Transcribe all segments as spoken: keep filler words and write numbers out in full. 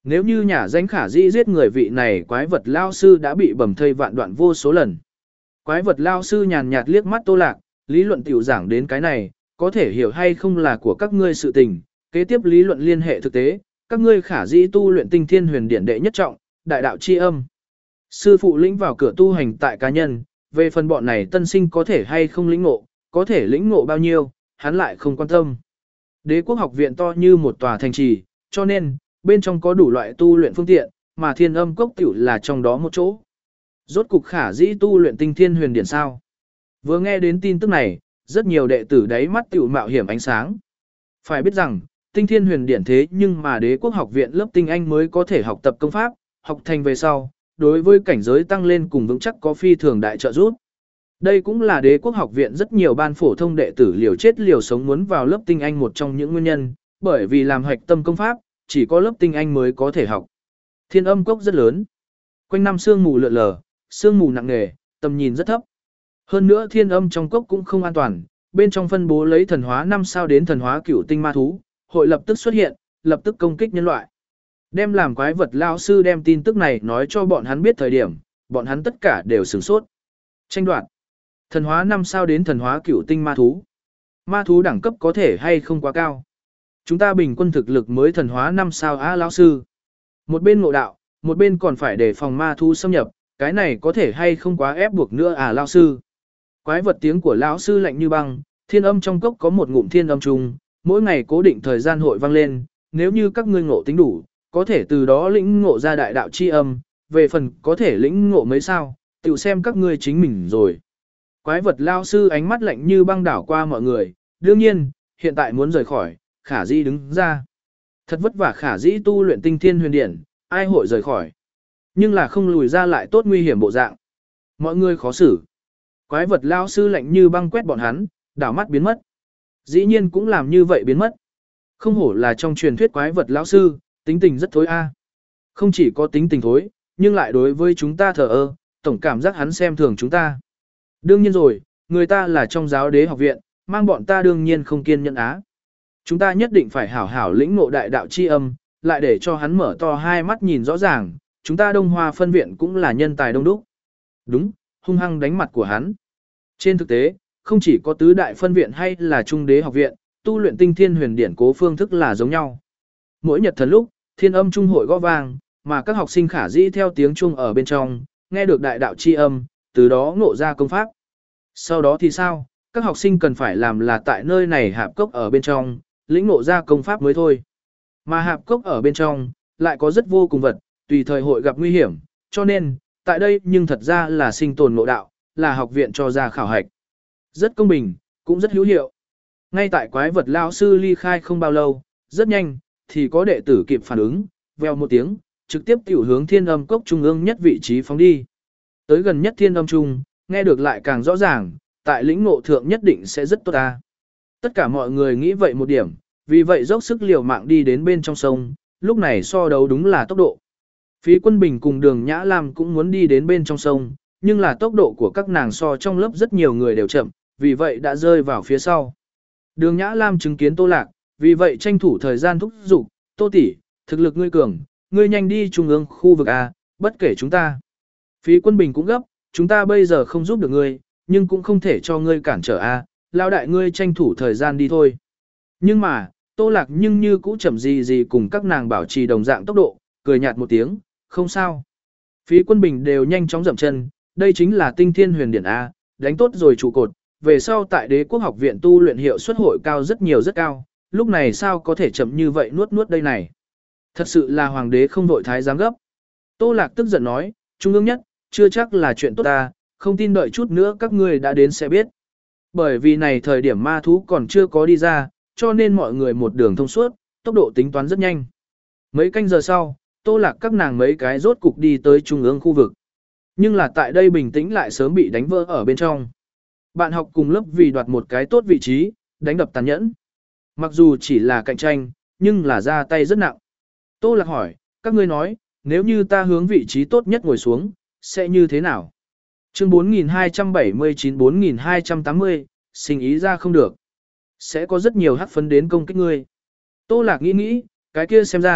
Nếu như nhà danh khả dĩ giết người vị này quái vật lao sư đã bị bầm thây vạn đoạn vô số lần. Quái vật lao sư nhàn nhạt liếc mắt Tô Lạc, lý luận tiểu giảng đến cái này, có thể hiểu hay không là của các ngươi sự tình, kế tiếp lý luận liên hệ thực tế, các ngươi khả dĩ tu luyện tinh thiên huyền điển đệ nhất trọng, đại đạo chi âm. Sư phụ lĩnh vào cửa tu hành tại cá nhân, về phần bọn này tân sinh có thể hay không lĩnh ngộ, có thể lĩnh ngộ bao nhiêu, hắn lại không quan tâm. Đế quốc học viện to như một tòa thành trì, cho nên, bên trong có đủ loại tu luyện phương tiện, mà thiên âm cốc tiểu là trong đó một chỗ. Rốt cục khả dĩ tu luyện tinh thiên huyền điển sao. Vừa nghe đến tin tức này, rất nhiều đệ tử đáy mắt tiểu mạo hiểm ánh sáng. Phải biết rằng, tinh thiên huyền điển thế nhưng mà đế quốc học viện lớp tinh anh mới có thể học tập công pháp, học thành về sau, đối với cảnh giới tăng lên cùng vững chắc có phi thường đại trợ giúp. Đây cũng là đế quốc học viện rất nhiều ban phổ thông đệ tử liều chết liều sống muốn vào lớp tinh anh một trong những nguyên nhân, bởi vì làm hoạch tâm công pháp, chỉ có lớp tinh anh mới có thể học. Thiên âm cốc rất lớn. Quanh năm sương mù lượn lờ, sương mù nặng nề, tầm nhìn rất thấp. Hơn nữa thiên âm trong cốc cũng không an toàn, bên trong phân bố lấy thần hóa năm sao đến thần hóa cửu tinh ma thú, hội lập tức xuất hiện, lập tức công kích nhân loại. Đem làm quái vật lao sư đem tin tức này nói cho bọn hắn biết thời điểm, bọn hắn tất cả đều sửng sốt. Tranh đoạt. Thần hóa năm sao đến thần hóa cửu tinh ma thú. Ma thú đẳng cấp có thể hay không quá cao. Chúng ta bình quân thực lực mới thần hóa năm sao á lão sư. Một bên ngộ đạo, một bên còn phải đề phòng ma thú xâm nhập, cái này có thể hay không quá ép buộc nữa à lão sư. Quái vật tiếng của lão sư lạnh như băng, thiên âm trong cốc có một ngụm thiên âm trùng, mỗi ngày cố định thời gian hội vang lên, nếu như các ngươi ngộ tính đủ, có thể từ đó lĩnh ngộ ra đại đạo chi âm, về phần có thể lĩnh ngộ mấy sao, tự xem các ngươi chính mình rồi. Quái vật lao sư ánh mắt lạnh như băng đảo qua mọi người, đương nhiên, hiện tại muốn rời khỏi, khả dĩ đứng ra. Thật vất vả khả dĩ tu luyện tinh thiên huyền điển, ai hội rời khỏi. Nhưng là không lùi ra lại tốt nguy hiểm bộ dạng. Mọi người khó xử. Quái vật lao sư lạnh như băng quét bọn hắn, đảo mắt biến mất. Dĩ nhiên cũng làm như vậy biến mất. Không hổ là trong truyền thuyết quái vật lão sư, tính tình rất thối a. Không chỉ có tính tình thối, nhưng lại đối với chúng ta thờ ơ, tổng cảm giác hắn xem thường chúng ta. Đương nhiên rồi, người ta là trong giáo đế học viện, mang bọn ta đương nhiên không kiên nhẫn á. Chúng ta nhất định phải hảo hảo lĩnh ngộ đại đạo chi âm, lại để cho hắn mở to hai mắt nhìn rõ ràng, chúng ta Đông Hoa phân viện cũng là nhân tài đông đúc. Đúng, hung hăng đánh mặt của hắn. Trên thực tế, không chỉ có tứ đại phân viện hay là trung đế học viện, tu luyện tinh thiên huyền điển cố phương thức là giống nhau. Mỗi nhật thần lúc, thiên âm trung hội gõ vang, mà các học sinh khả dĩ theo tiếng chuông ở bên trong, nghe được đại đạo chi âm, từ đó ngộ ra công pháp. Sau đó thì sao, các học sinh cần phải làm là tại nơi này hạp cốc ở bên trong, lĩnh ngộ ra công pháp mới thôi. Mà hạp cốc ở bên trong, lại có rất vô cùng vật, tùy thời hội gặp nguy hiểm, cho nên, tại đây nhưng thật ra là sinh tồn ngộ đạo, là học viện cho ra khảo hạch. Rất công bình, cũng rất hữu hiệu. Ngay tại quái vật lao sư ly khai không bao lâu, rất nhanh, thì có đệ tử kịp phản ứng, veo một tiếng, trực tiếp tiểu hướng thiên âm cốc trung ương nhất vị trí phóng đi. Tới gần nhất thiên âm trung, nghe được lại càng rõ ràng, tại lĩnh ngộ thượng nhất định sẽ rất tốt ta. Tất cả mọi người nghĩ vậy một điểm, vì vậy dốc sức liều mạng đi đến bên trong sông, lúc này so đấu đúng là tốc độ. Phí Quân Bình cùng Đường Nhã Lam cũng muốn đi đến bên trong sông, nhưng là tốc độ của các nàng so trong lớp rất nhiều người đều chậm, vì vậy đã rơi vào phía sau. Đường Nhã Lam chứng kiến Tô Lạc, vì vậy tranh thủ thời gian thúc giục, Tô tỷ, thực lực ngươi cường, ngươi nhanh đi trung ương khu vực A, bất kể chúng ta. Phí Quân Bình cũng gấp, chúng ta bây giờ không giúp được ngươi, nhưng cũng không thể cho ngươi cản trở A, lao đại ngươi tranh thủ thời gian đi thôi. Nhưng mà, Tô Lạc nhưng như cũ chậm gì gì cùng các nàng bảo trì đồng dạng tốc độ, cười nhạt một tiếng, không sao. Phí Quân Bình đều nhanh chóng dậm chân, đây chính là tinh thiên huyền điển A, đánh tốt rồi trụ cột, về sau tại đế quốc học viện tu luyện hiệu suất hội cao rất nhiều rất cao, lúc này sao có thể chậm như vậy nuốt nuốt đây này. Thật sự là hoàng đế không đội thái giám gấp. Tô Lạc tức giận nói, trung ương nhất, chưa chắc là chuyện tốt ta, không tin đợi chút nữa các ngươi đã đến sẽ biết. Bởi vì này thời điểm ma thú còn chưa có đi ra, cho nên mọi người một đường thông suốt, tốc độ tính toán rất nhanh. Mấy canh giờ sau, Tô Lạc các nàng mấy cái rốt cục đi tới trung ương khu vực. Nhưng là tại đây bình tĩnh lại sớm bị đánh vỡ ở bên trong. Bạn học cùng lớp vì đoạt một cái tốt vị trí, đánh đập tàn nhẫn. Mặc dù chỉ là cạnh tranh, nhưng là ra tay rất nặng. Tô Lạc hỏi, các ngươi nói, nếu như ta hướng vị trí tốt nhất ngồi xuống, sẽ như thế nào? Chương bốn nghìn hai trăm bảy mươi chín bốn nghìn hai trăm tám mươi, sinh ý ra không được. Sẽ có rất nhiều hắc phấn đến công kích ngươi. Tô Lạc nghĩ nghĩ, cái kia xem ra,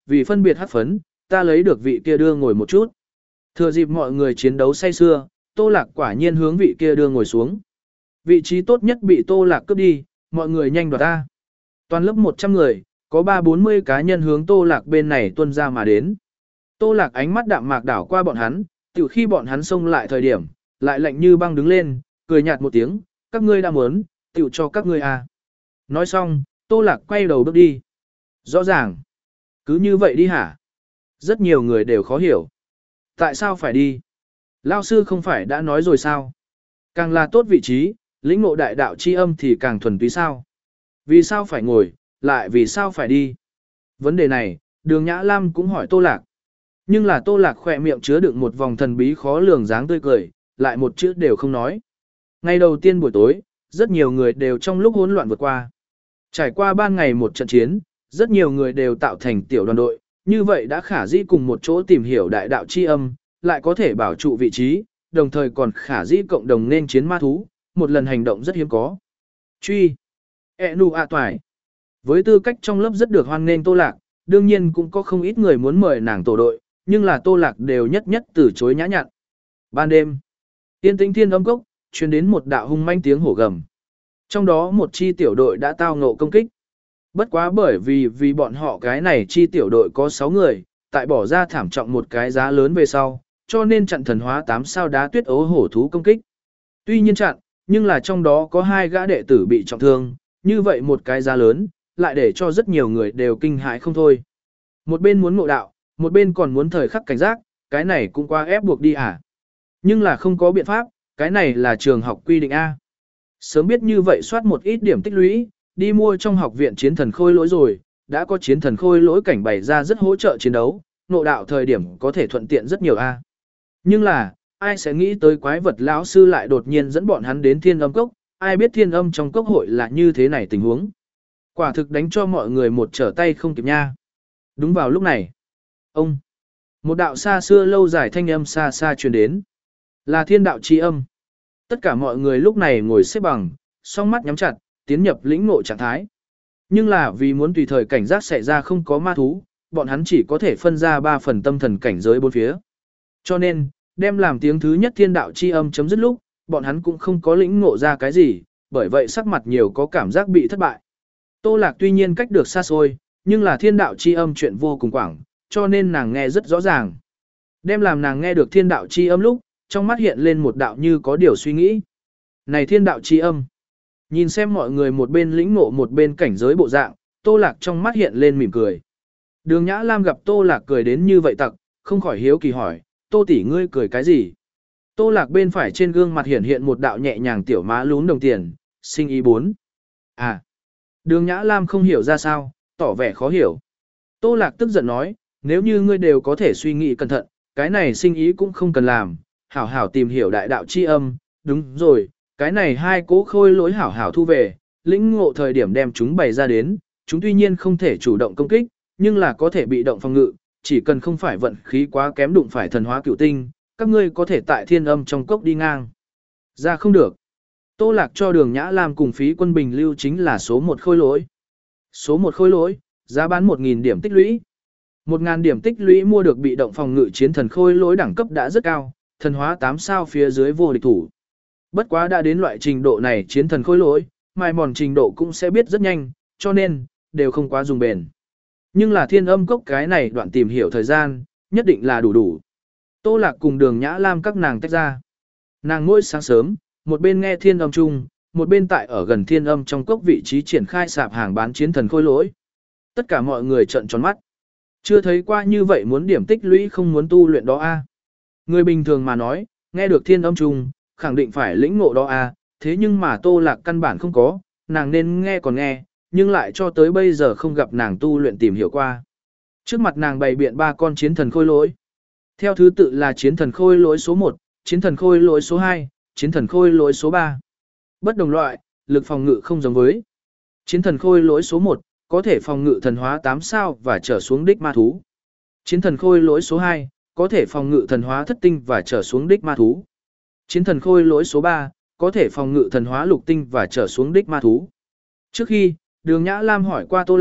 vì phân biệt hắc phấn, ta lấy được vị kia đưa ngồi một chút. Thừa dịp mọi người chiến đấu say sưa, Tô Lạc quả nhiên hướng vị kia đưa ngồi xuống. Vị trí tốt nhất bị Tô Lạc cướp đi, mọi người nhanh đoạt ta. Toàn lớp một trăm người, có ba bốn mươi cá nhân hướng Tô Lạc bên này tuân ra mà đến. Tô Lạc ánh mắt đạm mạc đảo qua bọn hắn, từ khi bọn hắn xông lại thời điểm, lại lạnh như băng đứng lên, cười nhạt một tiếng, các ngươi đã muốn, tiểu cho các ngươi à. Nói xong, Tô Lạc quay đầu bước đi. Rõ ràng. Cứ như vậy đi hả? Rất nhiều người đều khó hiểu. Tại sao phải đi? Lao sư không phải đã nói rồi sao? Càng là tốt vị trí, lĩnh ngộ đại đạo chi âm thì càng thuần túy sao? Vì sao phải ngồi, lại vì sao phải đi? Vấn đề này, Đường Nhã Lam cũng hỏi Tô Lạc. Nhưng là Tô Lạc khỏe miệng chứa đựng một vòng thần bí khó lường dáng tươi cười, lại một chữ đều không nói. Ngày đầu tiên buổi tối, rất nhiều người đều trong lúc hỗn loạn vượt qua. Trải qua ban ngày một trận chiến, rất nhiều người đều tạo thành tiểu đoàn đội, như vậy đã khả dĩ cùng một chỗ tìm hiểu đại đạo chi âm, lại có thể bảo trụ vị trí, đồng thời còn khả dĩ cộng đồng nên chiến ma thú, một lần hành động rất hiếm có. Truy. E nu a toài. Với tư cách trong lớp rất được hoan nghênh Tô Lạc, đương nhiên cũng có không ít người muốn mời nàng tổ đội, nhưng là Tô Lạc đều nhất nhất từ chối nhã nhặn. Ban đêm, tiên tĩnh thiên âm cốc, truyền đến một đạo hung manh tiếng hổ gầm. Trong đó một chi tiểu đội đã tao ngộ công kích. Bất quá bởi vì vì bọn họ cái này chi tiểu đội có sáu người, tại bỏ ra thảm trọng một cái giá lớn về sau, cho nên chặn thần hóa tám sao đá tuyết ấu hổ thú công kích. Tuy nhiên chặn, nhưng là trong đó có hai gã đệ tử bị trọng thương, như vậy một cái giá lớn, lại để cho rất nhiều người đều kinh hãi không thôi. Một bên muốn ngộ đạo, một bên còn muốn thời khắc cảnh giác, cái này cũng quá ép buộc đi à. Nhưng là không có biện pháp, cái này là trường học quy định A. Sớm biết như vậy soát một ít điểm tích lũy, đi mua trong học viện chiến thần khôi lỗi rồi, đã có chiến thần khôi lỗi cảnh bày ra rất hỗ trợ chiến đấu, ngộ đạo thời điểm có thể thuận tiện rất nhiều A. Nhưng là, ai sẽ nghĩ tới quái vật lão sư lại đột nhiên dẫn bọn hắn đến thiên âm cốc, ai biết thiên âm trong cốc hội là như thế này tình huống. Quả thực đánh cho mọi người một trở tay không kịp nha. Đúng vào lúc này, ông, một đạo xa xưa lâu dài thanh âm xa xa truyền đến. Là thiên đạo chi âm. Tất cả mọi người lúc này ngồi xếp bằng, song mắt nhắm chặt, tiến nhập lĩnh ngộ trạng thái. Nhưng là vì muốn tùy thời cảnh giác xảy ra không có ma thú, bọn hắn chỉ có thể phân ra ba phần tâm thần cảnh giới bốn phía. Cho nên, đem làm tiếng thứ nhất thiên đạo chi âm chấm dứt lúc, bọn hắn cũng không có lĩnh ngộ ra cái gì, bởi vậy sắc mặt nhiều có cảm giác bị thất bại. Tô Lạc tuy nhiên cách được xa xôi, nhưng là thiên đạo chi âm chuyện vô cùng quảng, cho nên nàng nghe rất rõ ràng. Đem làm nàng nghe được thiên đạo chi âm lúc, trong mắt hiện lên một đạo như có điều suy nghĩ. Này thiên đạo chi âm. Nhìn xem mọi người một bên lĩnh ngộ một bên cảnh giới bộ dạng, Tô Lạc trong mắt hiện lên mỉm cười. Đường Nhã Lam gặp Tô Lạc cười đến như vậy tặc, không khỏi hiếu kỳ hỏi, Tô tỷ ngươi cười cái gì? Tô Lạc bên phải trên gương mặt hiện hiện một đạo nhẹ nhàng tiểu má lún đồng tiền, sinh ý bốn. À, Đường Nhã Lam không hiểu ra sao, tỏ vẻ khó hiểu. Tô Lạc tức giận nói, nếu như ngươi đều có thể suy nghĩ cẩn thận, cái này sinh ý cũng không cần làm, hảo hảo tìm hiểu đại đạo chi âm, đúng rồi, cái này hai cố khôi lỗi hảo hảo thu về, lĩnh ngộ thời điểm đem chúng bày ra đến, chúng tuy nhiên không thể chủ động công kích, nhưng là có thể bị động phòng ngự, chỉ cần không phải vận khí quá kém đụng phải thần hóa cửu tinh, các ngươi có thể tại thiên âm trong cốc đi ngang. Ra không được. Tô Lạc cho Đường Nhã Lam cùng phí quân bình lưu chính là số một khôi lỗi. Số một khôi lỗi, giá bán một nghìn điểm tích lũy. một nghìn điểm tích lũy mua được bị động phòng ngự chiến thần khôi lỗi đẳng cấp đã rất cao, thần hóa tám sao phía dưới vô địch thủ. Bất quá đã đến loại trình độ này chiến thần khôi lỗi, mai mòn trình độ cũng sẽ biết rất nhanh, cho nên, đều không quá dùng bền. Nhưng là thiên âm cốc cái này đoạn tìm hiểu thời gian, nhất định là đủ đủ. Tô Lạc cùng Đường Nhã Lam các nàng tách ra. Nàng mỗi sáng sớm, một bên nghe thiên âm chung, một bên tại ở gần thiên âm trong cốc vị trí triển khai sạp hàng bán chiến thần khôi lỗi. Tất cả mọi người trợn tròn mắt. Chưa thấy qua như vậy muốn điểm tích lũy không muốn tu luyện đó a. Người bình thường mà nói, nghe được thiên âm chung, khẳng định phải lĩnh ngộ đó a, thế nhưng mà Tô Lạc căn bản không có, nàng nên nghe còn nghe, nhưng lại cho tới bây giờ không gặp nàng tu luyện tìm hiểu qua. Trước mặt nàng bày biện ba con chiến thần khôi lỗi. Theo thứ tự là chiến thần khôi lỗi số một, chiến thần khôi lỗi số hai, chiến thần khôi lỗi số ba. Bất đồng loại, lực phòng ngự không giống với. Chiến thần khôi lỗi số một, có thể phòng ngự thần hóa tám sao và trở xuống đích ma thú. Chiến thần khôi lỗi số hai, có thể phòng ngự thần hóa thất tinh và trở xuống đích ma thú. Chiến thần khôi lỗi số ba, có thể phòng ngự thần hóa lục tinh và trở xuống đích ma thú. Trước khi, Đường Nhã Lam hỏi qua Tô Lạc,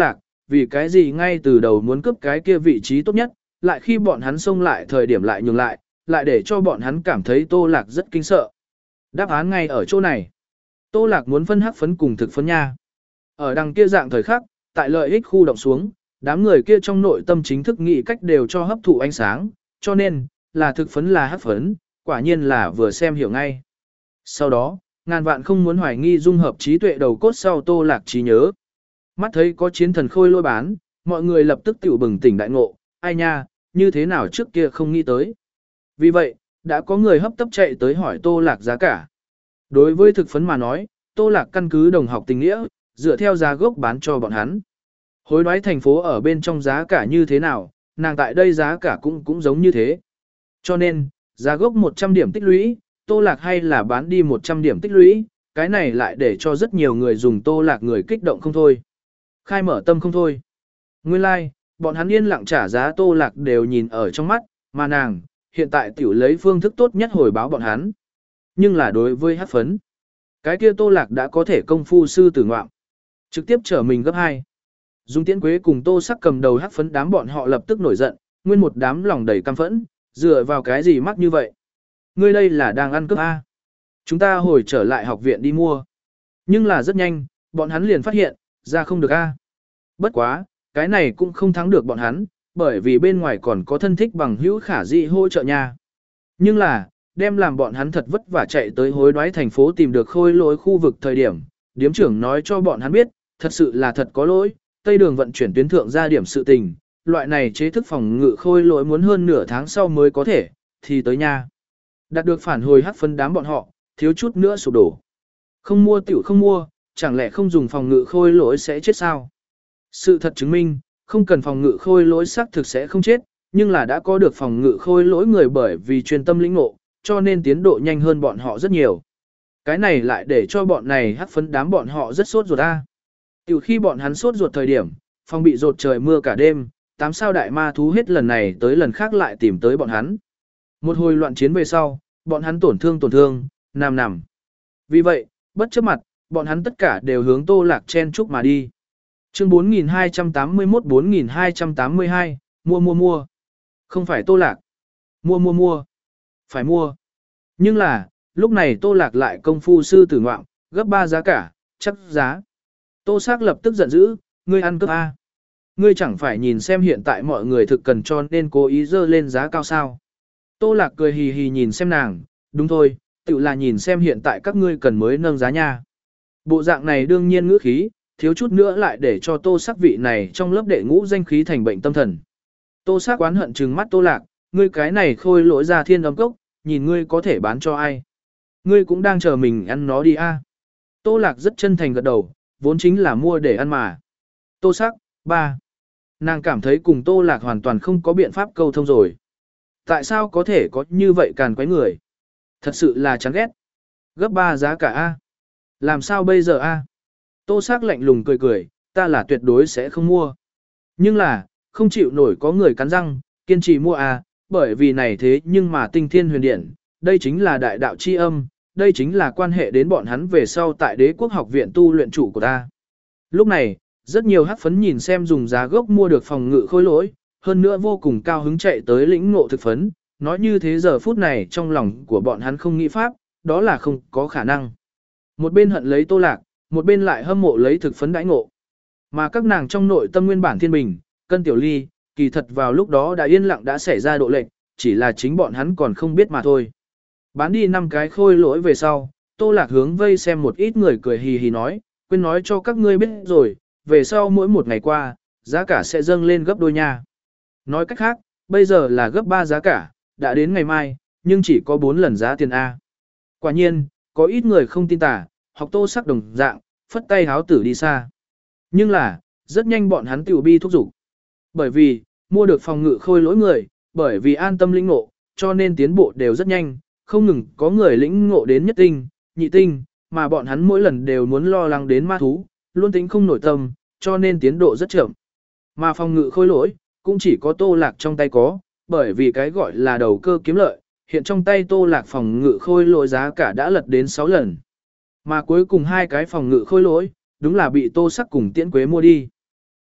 vì cái gì ngay từ đầu muốn cướp cái kia vị trí tốt nhất, lại khi bọn hắn xông lại thời điểm lại nhường lại, lại để cho bọn hắn cảm thấy Tô Lạc rất kinh sợ. Đáp án ngay ở chỗ này. Tô Lạc muốn phân hắc phấn cùng thực phấn nha. Ở đằng kia dạng thời khắc, tại lợi ích khu động xuống, đám người kia trong nội tâm chính thức nghĩ cách đều cho hấp thụ ánh sáng, cho nên, là thực phấn là hắc phấn, quả nhiên là vừa xem hiểu ngay. Sau đó, ngàn vạn không muốn hoài nghi dung hợp trí tuệ đầu cốt sau Tô Lạc trí nhớ. Mắt thấy có chiến thần khôi lôi bán, mọi người lập tức tiểu bừng tỉnh đại ngộ, ai nha, như thế nào trước kia không nghĩ tới. Vì vậy, đã có người hấp tấp chạy tới hỏi Tô Lạc giá cả. Đối với thực phấn mà nói, Tô Lạc căn cứ đồng học tình nghĩa, dựa theo giá gốc bán cho bọn hắn. Hối đoái thành phố ở bên trong giá cả như thế nào, nàng tại đây giá cả cũng cũng giống như thế. Cho nên, giá gốc một trăm điểm tích lũy, Tô Lạc hay là bán đi một trăm điểm tích lũy, cái này lại để cho rất nhiều người dùng Tô Lạc người kích động không thôi. Khai mở tâm không thôi. Nguyên lai, like, bọn hắn yên lặng trả giá Tô Lạc đều nhìn ở trong mắt, mà nàng, hiện tại tiểu lấy phương thức tốt nhất hồi báo bọn hắn. Nhưng là đối với hát phấn, cái kia Tô Lạc đã có thể công phu sư tử ngoạm, trực tiếp trở mình gấp hai. Dung Tiễn Quế cùng Tô Sắc cầm đầu hát phấn đám bọn họ lập tức nổi giận, nguyên một đám lòng đầy căm phẫn, dựa vào cái gì mắc như vậy? Ngươi đây là đang ăn cướp A. Chúng ta hồi trở lại học viện đi mua. Nhưng là rất nhanh, bọn hắn liền phát hiện, ra không được A. Bất quá, cái này cũng không thắng được bọn hắn, bởi vì bên ngoài còn có thân thích bằng hữu khả dị hỗ trợ nha. Nhưng là, đem làm bọn hắn thật vất vả chạy tới hối đoái thành phố tìm được khôi lỗi khu vực thời điểm, điếm trưởng nói cho bọn hắn biết, thật sự là thật có lỗi, Tây Đường vận chuyển tuyến thượng ra điểm sự tình, loại này chế thức phòng ngự khôi lỗi muốn hơn nửa tháng sau mới có thể, thì tới nha. Đạt được phản hồi hắc phân đám bọn họ, thiếu chút nữa sụp đổ. Không mua tiểu không mua, chẳng lẽ không dùng phòng ngự khôi lỗi sẽ chết sao? Sự thật chứng minh, không cần phòng ngự khôi lỗi xác thực sẽ không chết, nhưng là đã có được phòng ngự khôi lỗi người bởi vì chuyên tâm lĩnh ngộ, cho nên tiến độ nhanh hơn bọn họ rất nhiều. Cái này lại để cho bọn này hắc phấn đám bọn họ rất sốt ruột ta. Từ khi bọn hắn sốt ruột thời điểm, phòng bị rột trời mưa cả đêm, tám sao đại ma thú hết lần này tới lần khác lại tìm tới bọn hắn. Một hồi loạn chiến về sau, bọn hắn tổn thương tổn thương, nằm nằm. Vì vậy, bất chấp mặt, bọn hắn tất cả đều hướng Tô Lạc chen chúc mà đi. Chương bốn nghìn hai trăm tám mươi mốt bốn nghìn hai trăm tám mươi hai, mua mua mua. Không phải Tô Lạc. Mua mua mua. Phải mua. Nhưng là, lúc này Tô Lạc lại công phu sư tử ngoạm, gấp ba giá cả, chắc giá. Tô Sắc lập tức giận dữ, ngươi ăn cướp A. Ngươi chẳng phải nhìn xem hiện tại mọi người thực cần cho nên cố ý dơ lên giá cao sao. Tô Lạc cười hì hì nhìn xem nàng, đúng thôi, tự là nhìn xem hiện tại các ngươi cần mới nâng giá nha. Bộ dạng này đương nhiên ngữ khí, thiếu chút nữa lại để cho Tô Sắc vị này trong lớp đệ ngũ danh khí thành bệnh tâm thần. Tô Sắc oán hận trừng mắt Tô Lạc, ngươi cái này khôi lỗi ra thiên âm cốc, nhìn ngươi có thể bán cho ai. Ngươi cũng đang chờ mình ăn nó đi a. Tô Lạc rất chân thành gật đầu, vốn chính là mua để ăn mà. Tô Sắc, ba. Nàng cảm thấy cùng Tô Lạc hoàn toàn không có biện pháp câu thông rồi. Tại sao có thể có như vậy càn quấy người? Thật sự là chán ghét. Gấp ba giá cả a. Làm sao bây giờ a? Tô Sắc lạnh lùng cười cười, ta là tuyệt đối sẽ không mua. Nhưng là, không chịu nổi có người cắn răng, kiên trì mua a, bởi vì này thế nhưng mà tinh thiên huyền điển, đây chính là đại đạo chi âm, đây chính là quan hệ đến bọn hắn về sau tại đế quốc học viện tu luyện chủ của ta. Lúc này, rất nhiều hắc phấn nhìn xem dùng giá gốc mua được phòng ngự khôi lỗi, hơn nữa vô cùng cao hứng chạy tới lĩnh ngộ thực phấn, nói như thế giờ phút này trong lòng của bọn hắn không nghĩ pháp, đó là không có khả năng. Một bên hận lấy Tô Lạc, một bên lại hâm mộ lấy thực phấn đãi ngộ. Mà các nàng trong nội tâm nguyên bản thiên bình, cân tiểu ly, kỳ thật vào lúc đó đã yên lặng đã xảy ra độ lệnh, chỉ là chính bọn hắn còn không biết mà thôi. Bán đi năm cái khôi lỗi về sau, Tô Lạc hướng vây xem một ít người cười hì hì nói, quên nói cho các ngươi biết rồi, về sau mỗi một ngày qua, giá cả sẽ dâng lên gấp đôi nha. Nói cách khác, bây giờ là gấp ba giá cả, đã đến ngày mai, nhưng chỉ có bốn lần giá tiền A. Quả nhiên, có ít người không tin tả, học Tô Sắc đồng dạng, phất tay háo tử đi xa. Nhưng là, rất nhanh bọn hắn tiểu bi thúc giục. Bởi vì, mua được phòng ngự khôi lỗi người, bởi vì an tâm lĩnh ngộ, cho nên tiến bộ đều rất nhanh, không ngừng có người lĩnh ngộ đến nhất tinh, nhị tinh, mà bọn hắn mỗi lần đều muốn lo lắng đến ma thú, luôn tính không nổi tâm, cho nên tiến độ rất chậm. Mà phòng ngự khôi lỗi, cũng chỉ có Tô Lạc trong tay có, bởi vì cái gọi là đầu cơ kiếm lợi, hiện trong tay Tô Lạc phòng ngự khôi lỗi giá cả đã lật đến sáu lần. Mà cuối cùng hai cái phòng ngự khôi lỗi, đúng là bị Tô Sắc cùng Tiễn Quế mua đi.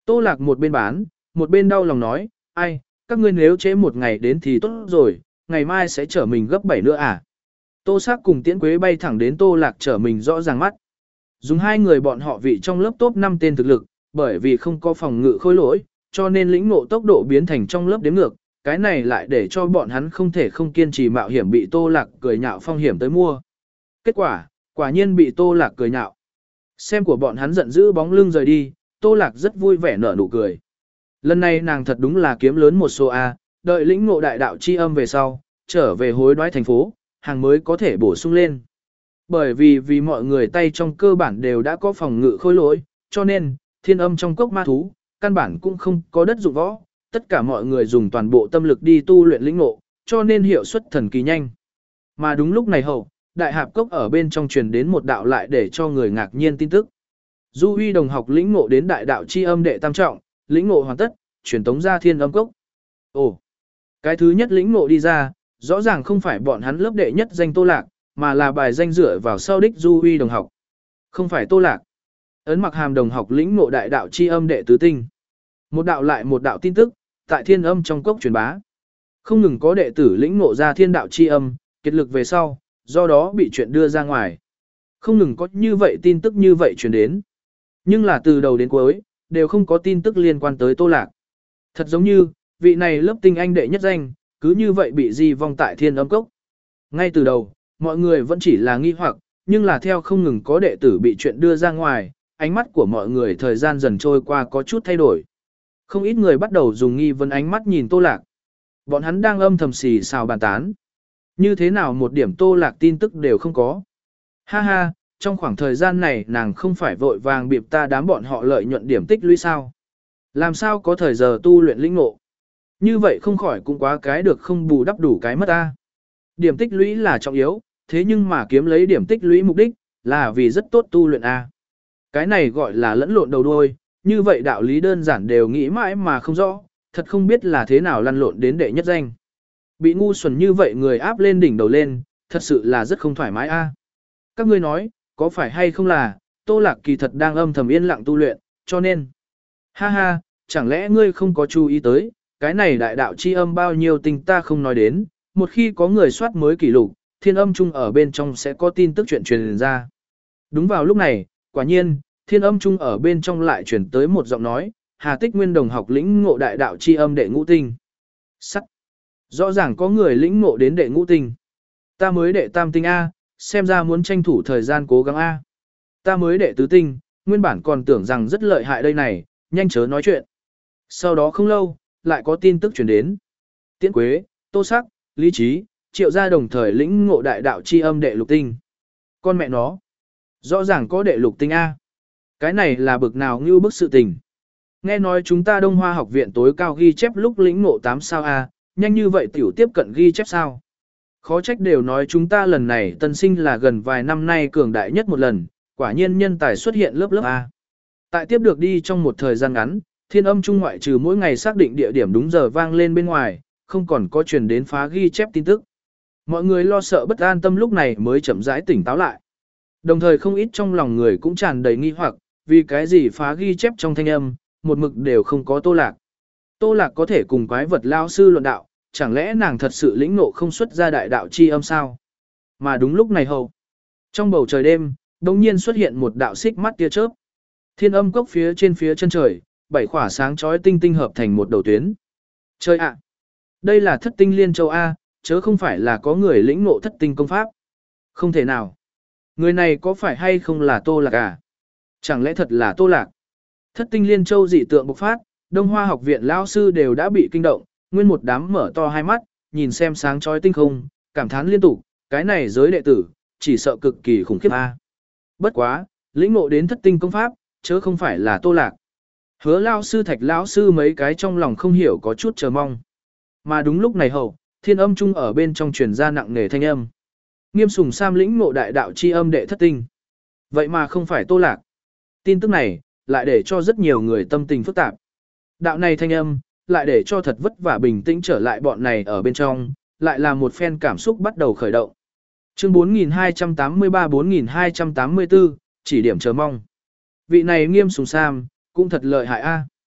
Tô Lạc một bên bán, một bên đau lòng nói, ai, các ngươi nếu chế một ngày đến thì tốt rồi, ngày mai sẽ chở mình gấp bảy nữa à. Tô Sắc cùng Tiễn Quế bay thẳng đến Tô Lạc chở mình rõ ràng mắt. Dùng hai người bọn họ vị trong lớp top năm tên thực lực, bởi vì không có phòng ngự khôi lỗi, cho nên lĩnh ngộ tốc độ biến thành trong lớp đếm ngược, cái này lại để cho bọn hắn không thể không kiên trì mạo hiểm bị Tô Lạc cười nhạo phong hiểm tới mua. Kết quả, quả nhiên bị Tô Lạc cười nhạo. Xem của bọn hắn giận dữ bóng lưng rời đi, Tô Lạc rất vui vẻ nở nụ cười. Lần này nàng thật đúng là kiếm lớn một số A, đợi lĩnh ngộ đại đạo chi âm về sau, trở về hối đoái thành phố, hàng mới có thể bổ sung lên. Bởi vì vì mọi người tay trong cơ bản đều đã có phòng ngự khôi lỗi, cho nên, thiên âm trong cốc ma thú, căn bản cũng không có đất dụng võ, tất cả mọi người dùng toàn bộ tâm lực đi tu luyện lĩnh ngộ, cho nên hiệu suất thần kỳ nhanh. Mà đúng lúc này hậu, đại hạp cốc ở bên trong truyền đến một đạo lại để cho người ngạc nhiên tin tức. Du Huy đồng học lĩnh ngộ đến đại đạo chi âm đệ tam trọng, lĩnh ngộ hoàn tất, truyền tống ra thiên âm cốc. Ồ, cái thứ nhất lĩnh ngộ đi ra, rõ ràng không phải bọn hắn lớp đệ nhất danh Tô Lạc, mà là bài danh dựa vào sau đích Du Huy đồng học. Không phải Tô Lạc. Ấn Mặc Hàm đồng học lĩnh ngộ đại đạo chi âm đệ tứ tinh. Một đạo lại một đạo tin tức, tại thiên âm trong cốc truyền bá. Không ngừng có đệ tử lĩnh ngộ ra thiên đạo chi âm, kết lực về sau, do đó bị chuyện đưa ra ngoài. Không ngừng có như vậy tin tức như vậy truyền đến. Nhưng là từ đầu đến cuối, đều không có tin tức liên quan tới Tô Lạc. Thật giống như, vị này lớp tinh anh đệ nhất danh, cứ như vậy bị di vong tại thiên âm cốc. Ngay từ đầu, mọi người vẫn chỉ là nghi hoặc, nhưng là theo không ngừng có đệ tử bị chuyện đưa ra ngoài, ánh mắt của mọi người thời gian dần trôi qua có chút thay đổi. Không ít người bắt đầu dùng nghi vấn ánh mắt nhìn Tô Lạc. Bọn hắn đang âm thầm xì xào bàn tán. Như thế nào một điểm Tô Lạc tin tức đều không có. Ha ha, trong khoảng thời gian này nàng không phải vội vàng bịp ta đám bọn họ lợi nhuận điểm tích lũy sao. Làm sao có thời giờ tu luyện lĩnh ngộ. Như vậy không khỏi cũng quá cái được không bù đắp đủ cái mất ta. Điểm tích lũy là trọng yếu, thế nhưng mà kiếm lấy điểm tích lũy mục đích, là vì rất tốt tu luyện A. Cái này gọi là lẫn lộn đầu đuôi, như vậy đạo lý đơn giản đều nghĩ mãi mà không rõ, thật không biết là thế nào lăn lộn đến đệ nhất danh. Bị ngu xuẩn như vậy người áp lên đỉnh đầu lên, thật sự là rất không thoải mái A. Các ngươi nói, có phải hay không là, Tô Lạc kỳ thật đang âm thầm yên lặng tu luyện, cho nên. Ha ha, chẳng lẽ ngươi không có chú ý tới, cái này đại đạo chi âm bao nhiêu tình ta không nói đến, một khi có người soát mới kỷ lục, thiên âm chung ở bên trong sẽ có tin tức chuyện truyền ra. Đúng vào lúc này, quả nhiên, thiên âm chung ở bên trong lại chuyển tới một giọng nói, Hà Tích Nguyên đồng học lĩnh ngộ đại đạo chi âm đệ ngũ tinh. Sắc. Rõ ràng có người lĩnh ngộ đến đệ ngũ tinh. Ta mới đệ tam tinh A, xem ra muốn tranh thủ thời gian cố gắng A. Ta mới đệ tứ tinh, nguyên bản còn tưởng rằng rất lợi hại đây này, nhanh chớ nói chuyện. Sau đó không lâu, lại có tin tức chuyển đến. Tiễn Quế, Tô Sắc, Lý Trí, Triệu gia đồng thời lĩnh ngộ đại đạo chi âm đệ lục tinh. Con mẹ nó. Rõ ràng có đệ lục tinh A. Cái này là bực nào như bức sự tình. Nghe nói chúng ta Đông Hoa học viện tối cao ghi chép lúc lĩnh ngộ tám sao A, nhanh như vậy tiểu tiếp cận ghi chép sao. Khó trách đều nói chúng ta lần này tân sinh là gần vài năm nay cường đại nhất một lần, quả nhiên nhân tài xuất hiện lớp lớp A. Tại tiếp được đi trong một thời gian ngắn, thiên âm trung ngoại trừ mỗi ngày xác định địa điểm đúng giờ vang lên bên ngoài, không còn có truyền đến phá ghi chép tin tức. Mọi người lo sợ bất an tâm lúc này mới chậm rãi tỉnh táo lại. Đồng thời không ít trong lòng người cũng tràn đầy nghi hoặc, vì cái gì phá ghi chép trong thanh âm, một mực đều không có Tô Lạc. Tô Lạc có thể cùng quái vật lao sư luận đạo, chẳng lẽ nàng thật sự lĩnh ngộ không xuất ra đại đạo chi âm sao? Mà đúng lúc này hầu, trong bầu trời đêm, đột nhiên xuất hiện một đạo xích mắt tia chớp. Thiên âm cốc phía trên phía chân trời, bảy khỏa sáng chói tinh tinh hợp thành một đầu tuyến. Trời ạ! Đây là thất tinh liên châu A, chớ không phải là có người lĩnh ngộ thất tinh công pháp. Không thể nào. Người này có phải hay không là Tô Lạc à? Chẳng lẽ thật là Tô Lạc? Thất tinh liên châu dị tượng bộc phát, Đông Hoa học viện lao sư đều đã bị kinh động, nguyên một đám mở to hai mắt, nhìn xem sáng chói tinh không, cảm thán liên tục, cái này giới đệ tử, chỉ sợ cực kỳ khủng khiếp A. Bất quá, lĩnh ngộ đến thất tinh công pháp, chớ không phải là Tô Lạc. Hứa lao sư Thạch lão sư mấy cái trong lòng không hiểu có chút chờ mong. Mà đúng lúc này hậu, thiên âm trung ở bên trong truyền ra nặng nề thanh âm. Nghiêm Sùng Sam lĩnh ngộ đại đạo chi âm đệ thất tinh. Vậy mà không phải Tô Lạc. Tin tức này, lại để cho rất nhiều người tâm tình phức tạp. Đạo này thanh âm, lại để cho thật vất vả bình tĩnh trở lại bọn này ở bên trong, lại là một phen cảm xúc bắt đầu khởi động. Chương bốn nghìn hai trăm tám mươi ba bốn nghìn hai trăm tám mươi tư, chỉ điểm chờ mong. Vị này Nghiêm Sùng Sam, cũng thật lợi hại a.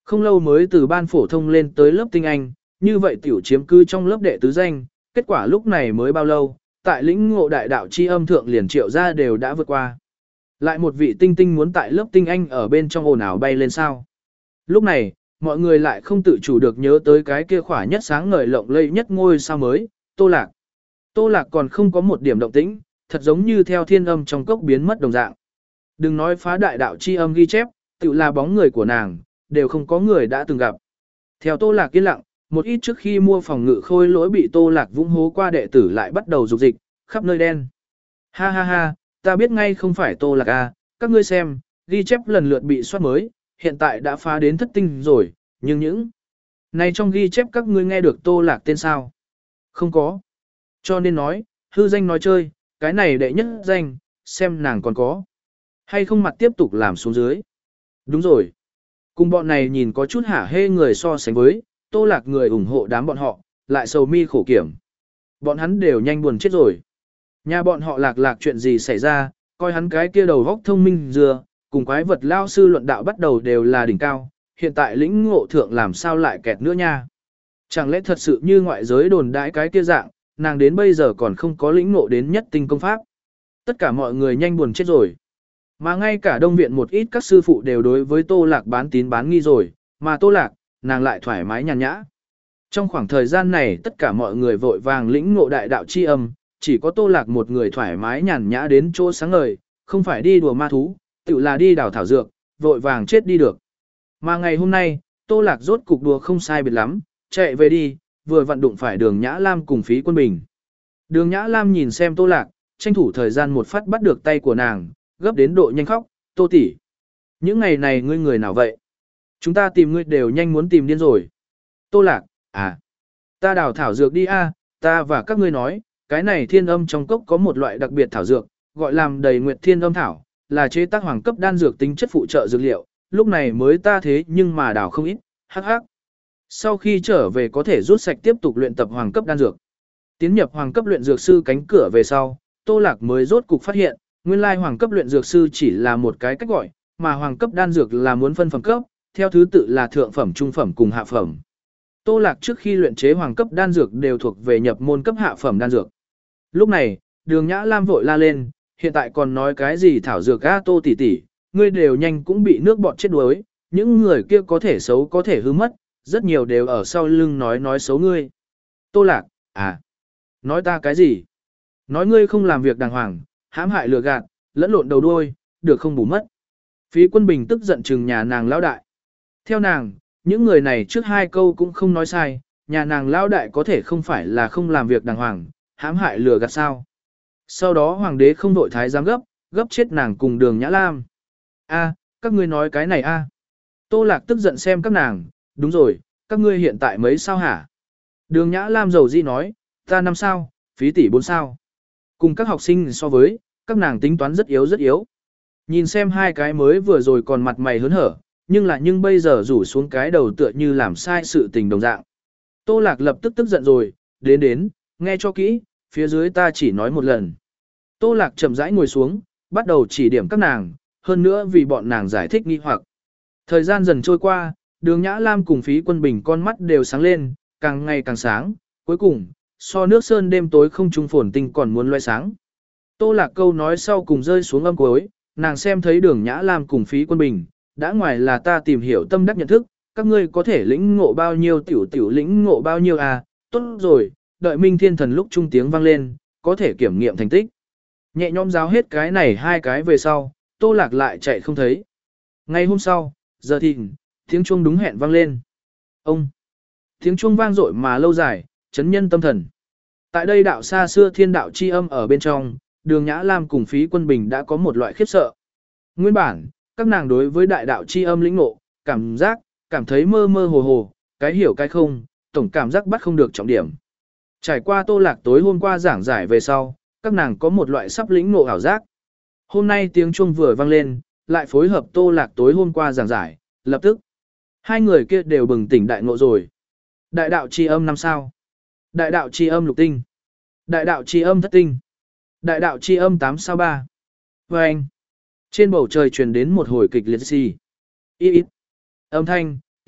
Không lâu mới từ ban phổ thông lên tới lớp tinh anh, như vậy tiểu chiếm cư trong lớp đệ tứ danh, kết quả lúc này mới bao lâu, tại lĩnh ngộ đại đạo chi âm thượng liền triệu ra đều đã vượt qua. Lại một vị tinh tinh muốn tại lớp tinh anh ở bên trong ồn ào bay lên sao. Lúc này, mọi người lại không tự chủ được nhớ tới cái kia khỏa nhất sáng ngời lộng lẫy nhất ngôi sao mới, Tô Lạc. Tô Lạc còn không có một điểm động tĩnh, thật giống như theo thiên âm trong cốc biến mất đồng dạng. Đừng nói phá đại đạo chi âm ghi chép, tự là bóng người của nàng, đều không có người đã từng gặp. Theo Tô Lạc yên lặng, một ít trước khi mua phòng ngự khôi lỗi bị Tô Lạc vũng hố qua đệ tử lại bắt đầu dục dịch, khắp nơi đen. Ha ha ha, ta biết ngay không phải Tô Lạc à, các ngươi xem, ghi chép lần lượt bị soát mới, hiện tại đã phá đến thất tinh rồi, nhưng những này trong ghi chép các ngươi nghe được Tô Lạc tên sao? Không có. Cho nên nói, hư danh nói chơi, cái này đệ nhất danh, xem nàng còn có. Hay không mặt tiếp tục làm xuống dưới. Đúng rồi. Cùng bọn này nhìn có chút hả hê người so sánh với, Tô Lạc người ủng hộ đám bọn họ, lại sầu mi khổ kiểm. Bọn hắn đều nhanh buồn chết rồi. Nhà bọn họ Lạc Lạc chuyện gì xảy ra, coi hắn cái kia đầu góc thông minh dừa, cùng quái vật lao sư luận đạo bắt đầu đều là đỉnh cao, hiện tại lĩnh ngộ thượng làm sao lại kẹt nữa nha. Chẳng lẽ thật sự như ngoại giới đồn đãi cái kia dạng, nàng đến bây giờ còn không có lĩnh ngộ đến nhất tinh công pháp. Tất cả mọi người nhanh buồn chết rồi. Mà ngay cả đông viện một ít các sư phụ đều đối với Tô Lạc bán tín bán nghi rồi, mà Tô Lạc, nàng lại thoải mái nhàn nhã. Trong khoảng thời gian này tất cả mọi người vội vàng lĩnh ngộ đại đạo chi âm, chỉ có Tô Lạc một người thoải mái nhàn nhã đến chỗ sáng ngời, không phải đi đùa ma thú, tự là đi đào thảo dược, vội vàng chết đi được. Mà ngày hôm nay, Tô Lạc rốt cục đùa không sai biệt lắm, chạy về đi, vừa vặn đụng phải Đường Nhã Lam cùng Phí Quân Bình. Đường Nhã Lam nhìn xem Tô Lạc, tranh thủ thời gian một phát bắt được tay của nàng, gấp đến độ nhanh khóc, Tô tỷ, những ngày này ngươi người nào vậy? Chúng ta tìm ngươi đều nhanh muốn tìm điên rồi. Tô Lạc, à, ta đào thảo dược đi a, ta và các ngươi nói, cái này thiên âm trong cốc có một loại đặc biệt thảo dược, gọi làm đầy nguyệt thiên âm thảo, là chế tác hoàng cấp đan dược tính chất phụ trợ dược liệu, lúc này mới ta thế nhưng mà đào không ít, hắc hắc. Sau khi trở về có thể rút sạch tiếp tục luyện tập hoàng cấp đan dược. Tiến nhập hoàng cấp luyện dược sư cánh cửa về sau, Tô Lạc mới rốt cục phát hiện, nguyên lai hoàng cấp luyện dược sư chỉ là một cái cách gọi, mà hoàng cấp đan dược là muốn phân phẩm cấp, theo thứ tự là thượng phẩm, trung phẩm cùng hạ phẩm. Tô Lạc trước khi luyện chế hoàng cấp đan dược đều thuộc về nhập môn cấp hạ phẩm đan dược. Lúc này, Đường Nhã Lam vội la lên, hiện tại còn nói cái gì thảo dược a Tô tỷ tỷ, ngươi đều nhanh cũng bị nước bọt chết đuối, những người kia có thể xấu có thể hư mất, rất nhiều đều ở sau lưng nói nói xấu ngươi. Tô Lạc, à, nói ta cái gì? Nói ngươi không làm việc đàng hoàng, hãm hại lừa gạt, lẫn lộn đầu đuôi, được không bù mất. Phí Quân Bình tức giận trừng nhà nàng lão đại. Theo nàng, những người này trước hai câu cũng không nói sai, nhà nàng lão đại có thể không phải là không làm việc đàng hoàng, hãm hại lừa gạt sao. Sau đó hoàng đế không đội thái giám gấp, gấp chết nàng cùng Đường Nhã Lam. A, các ngươi nói cái này a? Tô Lạc tức giận xem các nàng, đúng rồi, các ngươi hiện tại mấy sao hả? Đường Nhã Lam dầu di nói, ta năm sao, Phí tỷ bốn sao. Cùng các học sinh so với, các nàng tính toán rất yếu rất yếu. Nhìn xem hai cái mới vừa rồi còn mặt mày hớn hở, nhưng là nhưng bây giờ rủ xuống cái đầu tựa như làm sai sự tình đồng dạng. Tô Lạc lập tức tức giận rồi, đến đến, nghe cho kỹ, phía dưới ta chỉ nói một lần. Tô Lạc chậm rãi ngồi xuống, bắt đầu chỉ điểm các nàng, hơn nữa vì bọn nàng giải thích nghi hoặc. Thời gian dần trôi qua, Đường Nhã Lam cùng Phí Quân Bình con mắt đều sáng lên, càng ngày càng sáng, cuối cùng, so nước sơn đêm tối không trung phồn tinh còn muốn loe sáng. Tô Lạc câu nói sau cùng rơi xuống âm cuối, nàng xem thấy Đường Nhã Lam cùng Phí Quân Bình, đã ngoài là ta tìm hiểu tâm đắc nhận thức, các ngươi có thể lĩnh ngộ bao nhiêu tiểu tiểu lĩnh ngộ bao nhiêu à, tốt rồi, đợi Minh Thiên Thần lúc trung tiếng vang lên, có thể kiểm nghiệm thành tích. Nhẹ nhõm giáo hết cái này hai cái về sau, Tô Lạc lại chạy không thấy. Ngày hôm sau, giờ thìn, tiếng chuông đúng hẹn vang lên. Ông! Tiếng chuông vang dội mà lâu dài, chấn nhân tâm thần. Tại đây đạo xa xưa thiên đạo chi âm ở bên trong, Đường Nhã Lam cùng Phí Quân Bình đã có một loại khiếp sợ. Nguyên bản, các nàng đối với đại đạo chi âm lĩnh ngộ, cảm giác, cảm thấy mơ mơ hồ hồ, cái hiểu cái không, tổng cảm giác bắt không được trọng điểm. Trải qua Tô Lạc tối hôm qua giảng giải về sau, các nàng có một loại sắp lĩnh ngộ ảo giác. Hôm nay tiếng chuông vừa vang lên, lại phối hợp Tô Lạc tối hôm qua giảng giải, lập tức hai người kia đều bừng tỉnh đại ngộ rồi. Đại đạo chi âm năm sao, đại đạo chi âm lục tinh, đại đạo chi âm thất tinh, đại đạo chi âm tám sao ba. Và anh, trên bầu trời truyền đến một hồi kịch liệt xì. Ít ít. Âm thanh,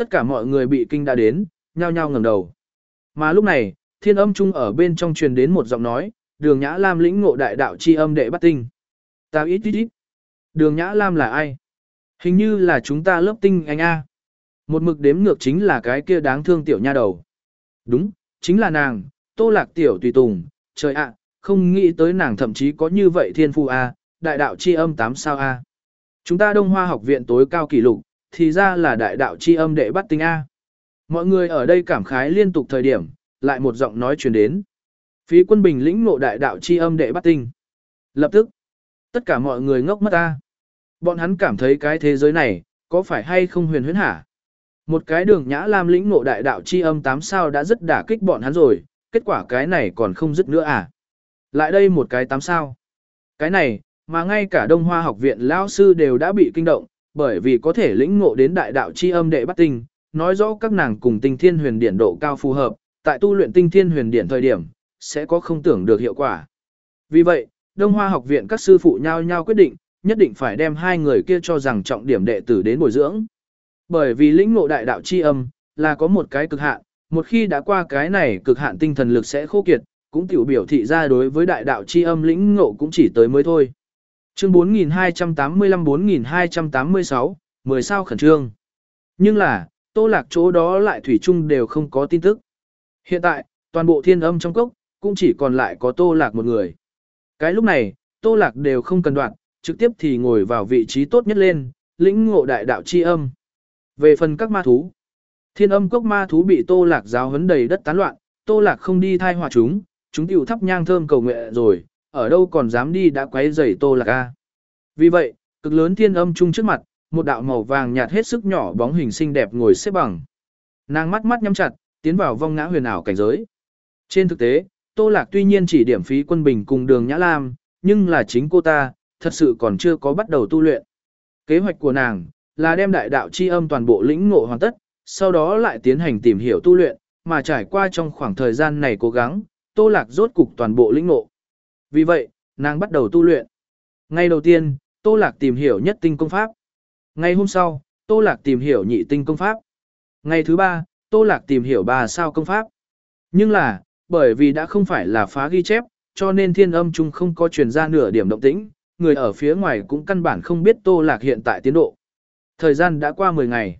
Tất cả mọi người bị kinh đã đến, nhao nhao ngẩng đầu. Mà lúc này, thiên âm trung ở bên trong truyền đến một giọng nói, Đường Nhã Lam lĩnh ngộ đại đạo chi âm đệ bắt tinh. Ta ít ít ít. Đường Nhã Lam là ai? Hình như là chúng ta lớp tinh anh A. Một mực đếm ngược chính là cái kia đáng thương tiểu nha đầu. Đúng, chính là nàng, Tô Lạc tiểu tùy tùng, trời ạ, không nghĩ tới nàng thậm chí có như vậy thiên phu A, đại đạo chi âm tám sao A. Chúng ta Đông Hoa học viện tối cao kỷ lục, thì ra là đại đạo chi âm đệ bắt tinh A. Mọi người ở đây cảm khái liên tục thời điểm, lại một giọng nói truyền đến. Phí Quân Bình lĩnh ngộ đại đạo chi âm đệ bắt tinh. Lập tức, tất cả mọi người ngốc mất A. Bọn hắn cảm thấy cái thế giới này, có phải hay không huyền huyễn hả? Một cái Đường Nhã Lam lĩnh ngộ đại đạo chi âm tám sao đã rất đả kích bọn hắn rồi, kết quả cái này còn không dứt nữa à? Lại đây một cái tám sao. Cái này, mà ngay cả Đông Hoa học viện lão sư đều đã bị kinh động, bởi vì có thể lĩnh ngộ đến đại đạo chi âm đệ bắt tinh, nói rõ các nàng cùng tinh thiên huyền điển độ cao phù hợp, tại tu luyện tinh thiên huyền điển thời điểm, sẽ có không tưởng được hiệu quả. Vì vậy, Đông Hoa học viện các sư phụ nhau nhau quyết định, nhất định phải đem hai người kia cho rằng trọng điểm đệ tử đến bồi dưỡng. Bởi vì lĩnh ngộ đại đạo chi âm là có một cái cực hạn, một khi đã qua cái này cực hạn tinh thần lực sẽ khô kiệt, cũng tiểu biểu thị ra đối với đại đạo chi âm lĩnh ngộ cũng chỉ tới mới thôi. Chương bốn nghìn hai trăm tám mươi lăm bốn nghìn hai trăm tám mươi sáu, mười sao khẩn trương. Nhưng là, Tô Lạc chỗ đó lại thủy chung đều không có tin tức. Hiện tại, toàn bộ thiên âm trong cốc, cũng chỉ còn lại có Tô Lạc một người. Cái lúc này, Tô Lạc đều không cần đoạn, trực tiếp thì ngồi vào vị trí tốt nhất lên, lĩnh ngộ đại đạo chi âm. Về phần các ma thú, thiên âm cốc ma thú bị Tô Lạc giáo huấn đầy đất tán loạn, Tô Lạc không đi thai họa chúng, chúng tiểu thắp nhang thơm cầu nguyện rồi, ở đâu còn dám đi đã quấy rầy Tô Lạc a. Vì vậy, cực lớn thiên âm chung trước mặt, một đạo màu vàng nhạt hết sức nhỏ bóng hình xinh đẹp ngồi xếp bằng. Nàng mắt mắt nhắm chặt, tiến vào vong ngã huyền ảo cảnh giới. Trên thực tế, Tô Lạc tuy nhiên chỉ điểm Phí Quân Bình cùng Đường Nhã Lam, nhưng là chính cô ta, thật sự còn chưa có bắt đầu tu luyện. Kế hoạch của nàng là đem đại đạo chi âm toàn bộ lĩnh ngộ hoàn tất, sau đó lại tiến hành tìm hiểu tu luyện, mà trải qua trong khoảng thời gian này cố gắng, Tô Lạc rốt cục toàn bộ lĩnh ngộ. Vì vậy, nàng bắt đầu tu luyện. Ngày đầu tiên, Tô Lạc tìm hiểu nhất tinh công pháp. Ngày hôm sau, Tô Lạc tìm hiểu nhị tinh công pháp. Ngày thứ ba, Tô Lạc tìm hiểu ba sao công pháp. Nhưng là, bởi vì đã không phải là phá ghi chép, cho nên thiên âm chung không có truyền ra nửa điểm động tĩnh, người ở phía ngoài cũng căn bản không biết Tô Lạc hiện tại tiến độ. Thời gian đã qua mười ngày.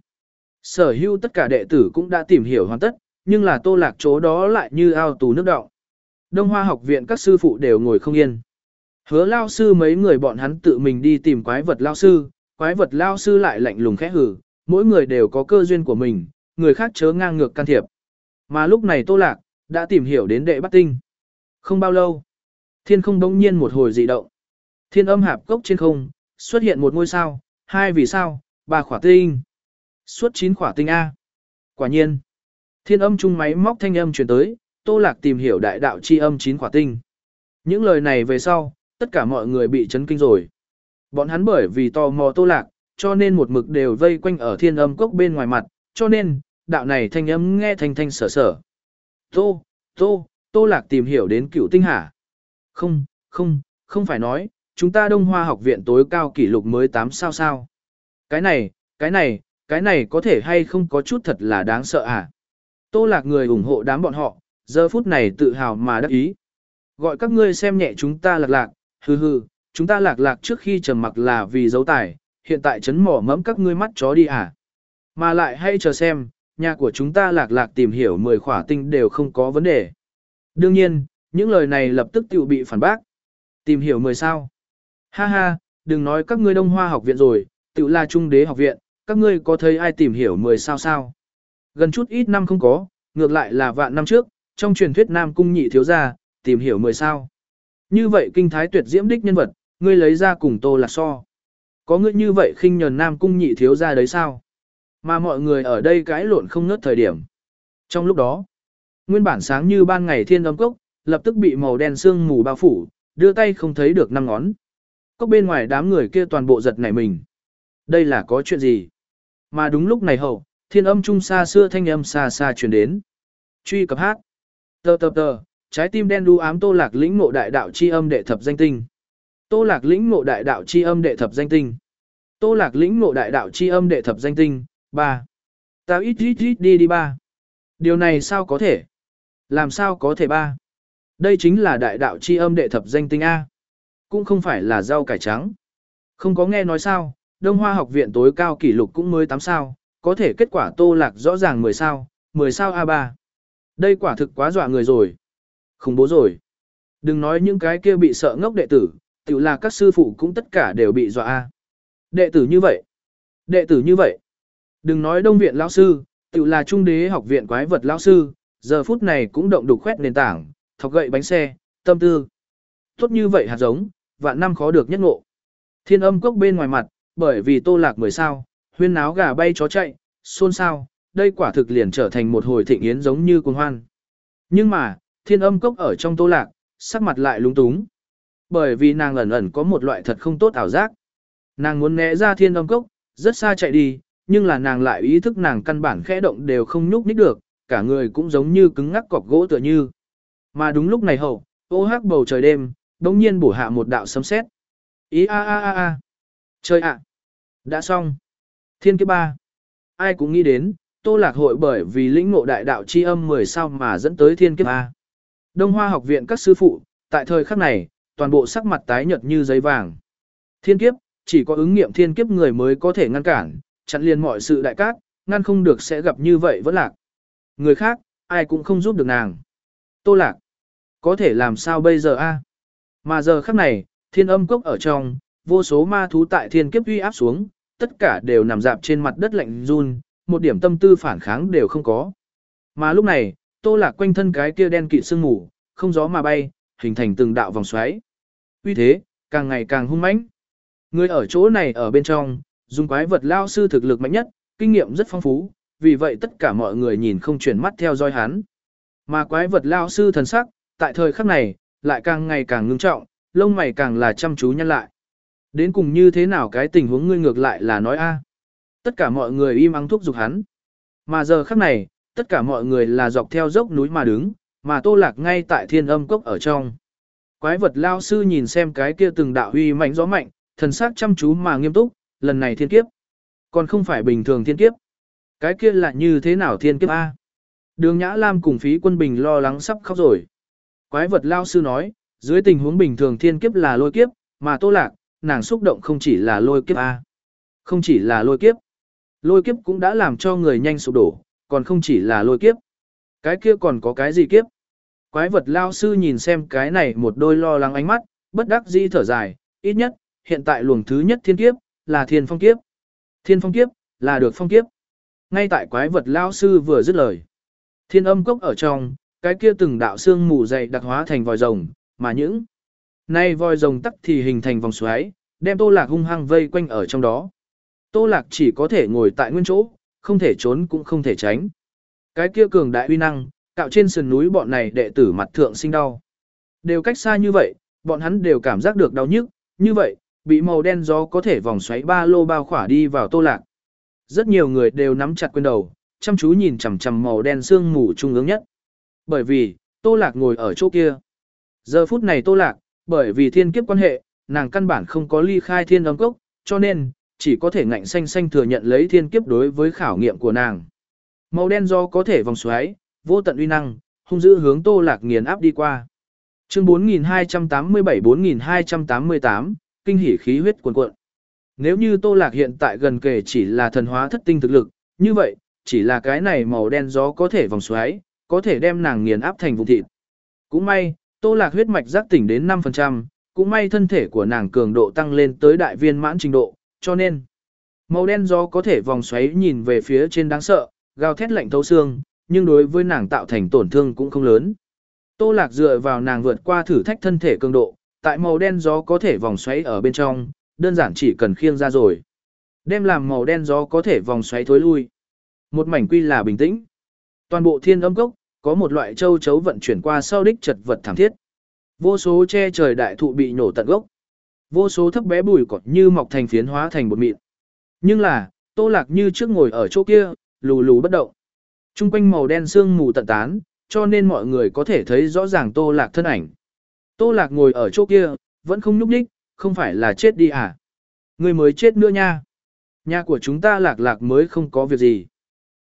Sở hữu tất cả đệ tử cũng đã tìm hiểu hoàn tất, nhưng là Tô Lạc chỗ đó lại như ao tù nước đọng. Đông Hoa học viện các sư phụ đều ngồi không yên. Hứa lao sư mấy người bọn hắn tự mình đi tìm quái vật lao sư, quái vật lao sư lại lạnh lùng khẽ hử, mỗi người đều có cơ duyên của mình, người khác chớ ngang ngược can thiệp. Mà lúc này Tô Lạc đã tìm hiểu đến đệ bắt tinh. Không bao lâu, thiên không đống nhiên một hồi dị động. Thiên âm hạp cốc trên không, xuất hiện một ngôi sao, hai vì sao, ba khỏa tinh. Suốt chín khỏa tinh A. Quả nhiên, thiên âm trung máy móc thanh âm truyền tới, Tô Lạc tìm hiểu đại đạo chi âm chín khỏa tinh. Những lời này về sau, tất cả mọi người bị chấn kinh rồi. Bọn hắn bởi vì tò mò Tô Lạc, cho nên một mực đều vây quanh ở thiên âm cốc bên ngoài mặt, cho nên, đạo này thanh âm nghe thanh thanh sở sở. Tô, Tô, Tô Lạc tìm hiểu đến cửu tinh hả? Không, không, không phải nói, chúng ta Đông Hoa học viện tối cao kỷ lục mới tám sao sao. Cái này, cái này, cái này có thể hay không có chút thật là đáng sợ à? Tô Lạc người ủng hộ đám bọn họ, giờ phút này tự hào mà đắc ý. Gọi các ngươi xem nhẹ chúng ta Lạc Lạc, hừ hừ, chúng ta Lạc Lạc trước khi trầm mặc là vì dấu tài, hiện tại chấn mỏ mẫm các ngươi mắt chó đi à? Mà lại hay chờ xem, nhà của chúng ta Lạc Lạc tìm hiểu mười khỏa tinh đều không có vấn đề. Đương nhiên, những lời này lập tức tự bị phản bác. Tìm hiểu mười sao? Ha ha, đừng nói các ngươi Đông Hoa học viện rồi, tự là Trung Đế học viện, các ngươi có thấy ai tìm hiểu mười sao sao? Gần chút ít năm không có, ngược lại là vạn năm trước, trong truyền thuyết Nam Cung nhị thiếu gia, tìm hiểu mười sao. Như vậy kinh thái tuyệt diễm đích nhân vật, ngươi lấy ra cùng Tô Lạc so. Có ngươi như vậy khinh nhờn Nam Cung nhị thiếu gia đấy sao? Mà mọi người ở đây cãi lộn không ngớt thời điểm. Trong lúc đó, nguyên bản sáng như ban ngày thiên âm cốc, lập tức bị màu đen sương mù bao phủ, đưa tay không thấy được năm ngón. Cốc bên ngoài đám người kia toàn bộ giật nảy mình. Đây là có chuyện gì? Mà đúng lúc này hậu, thiên âm trung xa xưa thanh âm xa xa truyền đến. Truy cập hát. Tờ tờ tờ, trái tim đen đu ám Tô Lạc lĩnh ngộ đại đạo chi âm đệ thập danh tinh. Tô Lạc lĩnh ngộ đại đạo chi âm đệ thập danh tinh. Tô Lạc lĩnh ngộ đại đạo chi âm đệ thập danh tinh. ba. Ta ít ít ít đi đi ba. Điều này sao có thể? Làm sao có thể ba? Đây chính là đại đạo chi âm đệ thập danh tinh A. Cũng không phải là rau cải trắng. Không có nghe nói sao, Đông Hoa học viện tối cao kỷ lục cũng mới tám sao, có thể kết quả Tô Lạc rõ ràng mười sao, mười sao a ba. Đây quả thực quá dọa người rồi. Khủng bố rồi. Đừng nói những cái kia bị sợ ngốc đệ tử, tự là các sư phụ cũng tất cả đều bị dọa a. Đệ tử như vậy. Đệ tử như vậy. Đừng nói Đông viện lão sư, tự là Trung đế học viện quái vật lão sư, giờ phút này cũng động đục khoét nền tảng, thọc gậy bánh xe, tâm tư. Tốt như vậy hạt giống, vạn năm khó được nhất ngộ. Thiên âm cốc bên ngoài mặt, bởi vì Tô Lạc mười sao, huyên náo gà bay chó chạy, xôn xao, đây quả thực liền trở thành một hồi thịnh yến giống như cuồng hoan. Nhưng mà, thiên âm cốc ở trong Tô Lạc, sắc mặt lại lúng túng. Bởi vì nàng ẩn ẩn có một loại thật không tốt ảo giác. Nàng muốn né ra thiên âm cốc, rất xa chạy đi, nhưng là nàng lại ý thức nàng căn bản khẽ động đều không nhúc nhích được, cả người cũng giống như cứng ngắc cọc gỗ tựa như. Mà đúng lúc này hậu, ô hắc bầu trời đêm, bỗng nhiên bổ hạ một đạo sấm sét. Ý a a a a. Trời ạ. Đã xong. Thiên kiếp ba. Ai cũng nghĩ đến, Tô Lạc hội bởi vì lĩnh ngộ đại đạo chi âm mười sao mà dẫn tới thiên kiếp A. Đông Hoa học viện các sư phụ, tại thời khắc này, toàn bộ sắc mặt tái nhợt như giấy vàng. Thiên kiếp, chỉ có ứng nghiệm thiên kiếp người mới có thể ngăn cản, chặn liền mọi sự đại cát, ngăn không được sẽ gặp như vậy vẫn lạc. Người khác, ai cũng không giúp được nàng. Tô Lạc, có thể làm sao bây giờ a? Mà giờ khắc này, thiên âm cốc ở trong, vô số ma thú tại thiên kiếp uy áp xuống, tất cả đều nằm dạp trên mặt đất lạnh run, một điểm tâm tư phản kháng đều không có. Mà lúc này, Tô Lạc quanh thân cái kia đen kịt sương mù, không gió mà bay, hình thành từng đạo vòng xoáy. Uy thế, càng ngày càng hung mãnh. Người ở chỗ này ở bên trong, dùng quái vật lao sư thực lực mạnh nhất, kinh nghiệm rất phong phú, vì vậy tất cả mọi người nhìn không chuyển mắt theo dõi hắn. Mà quái vật lao sư thần sắc, tại thời khắc này, lại càng ngày càng ngưng trọng, lông mày càng là chăm chú nhăn lại. Đến cùng như thế nào cái tình huống ngươi ngược lại là nói a? Tất cả mọi người im ắng thúc giục hắn. Mà giờ khắc này, tất cả mọi người là dọc theo dốc núi mà đứng, mà Tô Lạc ngay tại thiên âm cốc ở trong. Quái vật lao sư nhìn xem cái kia từng đạo huy mạnh gió mạnh, thần sắc chăm chú mà nghiêm túc, lần này thiên kiếp. Còn không phải bình thường thiên kiếp. Cái kia là như thế nào thiên kiếp a? Đường Nhã Lam cùng Phí Quân Bình lo lắng sắp khóc rồi. Quái vật lao sư nói, dưới tình huống bình thường thiên kiếp là lôi kiếp, mà Tô Lạc, nàng xúc động không chỉ là lôi kiếp a. Không chỉ là lôi kiếp. Lôi kiếp cũng đã làm cho người nhanh sụp đổ, còn không chỉ là lôi kiếp. Cái kia còn có cái gì kiếp? Quái vật lao sư nhìn xem cái này một đôi lo lắng ánh mắt, bất đắc dĩ thở dài, ít nhất, hiện tại luồng thứ nhất thiên kiếp, là thiên phong kiếp. Thiên phong kiếp, là được phong kiếp. Ngay tại quái vật lao sư vừa dứt lời. Thiên âm cốc ở trong, cái kia từng đạo xương mù dày đặc hóa thành vòi rồng, mà những nay vòi rồng tắc thì hình thành vòng xoáy, đem Tô Lạc hung hăng vây quanh ở trong đó. Tô Lạc chỉ có thể ngồi tại nguyên chỗ, không thể trốn cũng không thể tránh. Cái kia cường đại uy năng, cạo trên sườn núi bọn này đệ tử mặt thượng sinh đau. Đều cách xa như vậy, bọn hắn đều cảm giác được đau nhức, như vậy, bị màu đen gió có thể vòng xoáy ba lô bao khỏa đi vào Tô Lạc. Rất nhiều người đều nắm chặt quyền đầu, chăm chú nhìn chằm chằm màu đen sương mù trung ương nhất. Bởi vì, Tô Lạc ngồi ở chỗ kia. Giờ phút này Tô Lạc, bởi vì thiên kiếp quan hệ, nàng căn bản không có ly khai thiên âm cốc, cho nên, chỉ có thể ngạnh xanh xanh thừa nhận lấy thiên kiếp đối với khảo nghiệm của nàng. Màu đen do có thể vòng xoáy, vô tận uy năng, hung dữ hướng Tô Lạc nghiền áp đi qua. Chương bốn nghìn hai trăm tám mươi bảy bốn nghìn hai trăm tám mươi tám, kinh hỉ khí huyết cuồn cuộn. Nếu như Tô Lạc hiện tại gần kề chỉ là thần hóa thất tinh thực lực, như vậy, chỉ là cái này màu đen gió có thể vòng xoáy, có thể đem nàng nghiền áp thành vụn thịt. Cũng may, Tô Lạc huyết mạch giác tỉnh đến năm phần trăm, cũng may thân thể của nàng cường độ tăng lên tới đại viên mãn trình độ, cho nên màu đen gió có thể vòng xoáy nhìn về phía trên đáng sợ, gào thét lạnh thấu xương, nhưng đối với nàng tạo thành tổn thương cũng không lớn. Tô Lạc dựa vào nàng vượt qua thử thách thân thể cường độ, tại màu đen gió có thể vòng xoáy ở bên trong, đơn giản chỉ cần khiêng ra rồi. Đem làm màu đen gió có thể vòng xoáy thối lui. Một mảnh quy là bình tĩnh. Toàn bộ thiên âm cốc, có một loại châu chấu vận chuyển qua sau đích chật vật thảm thiết. Vô số che trời đại thụ bị nhổ tận gốc. Vô số thấp bé bùi cỏ như mọc thành phiến hóa thành bột mịn. Nhưng là, Tô Lạc như trước ngồi ở chỗ kia, lù lù bất động. Trung quanh màu đen sương mù tận tán, cho nên mọi người có thể thấy rõ ràng Tô Lạc thân ảnh. Tô Lạc ngồi ở chỗ kia, vẫn không nhúc nhích, không phải là chết đi à? Người mới chết nữa nha. Nhà của chúng ta Lạc Lạc mới không có việc gì.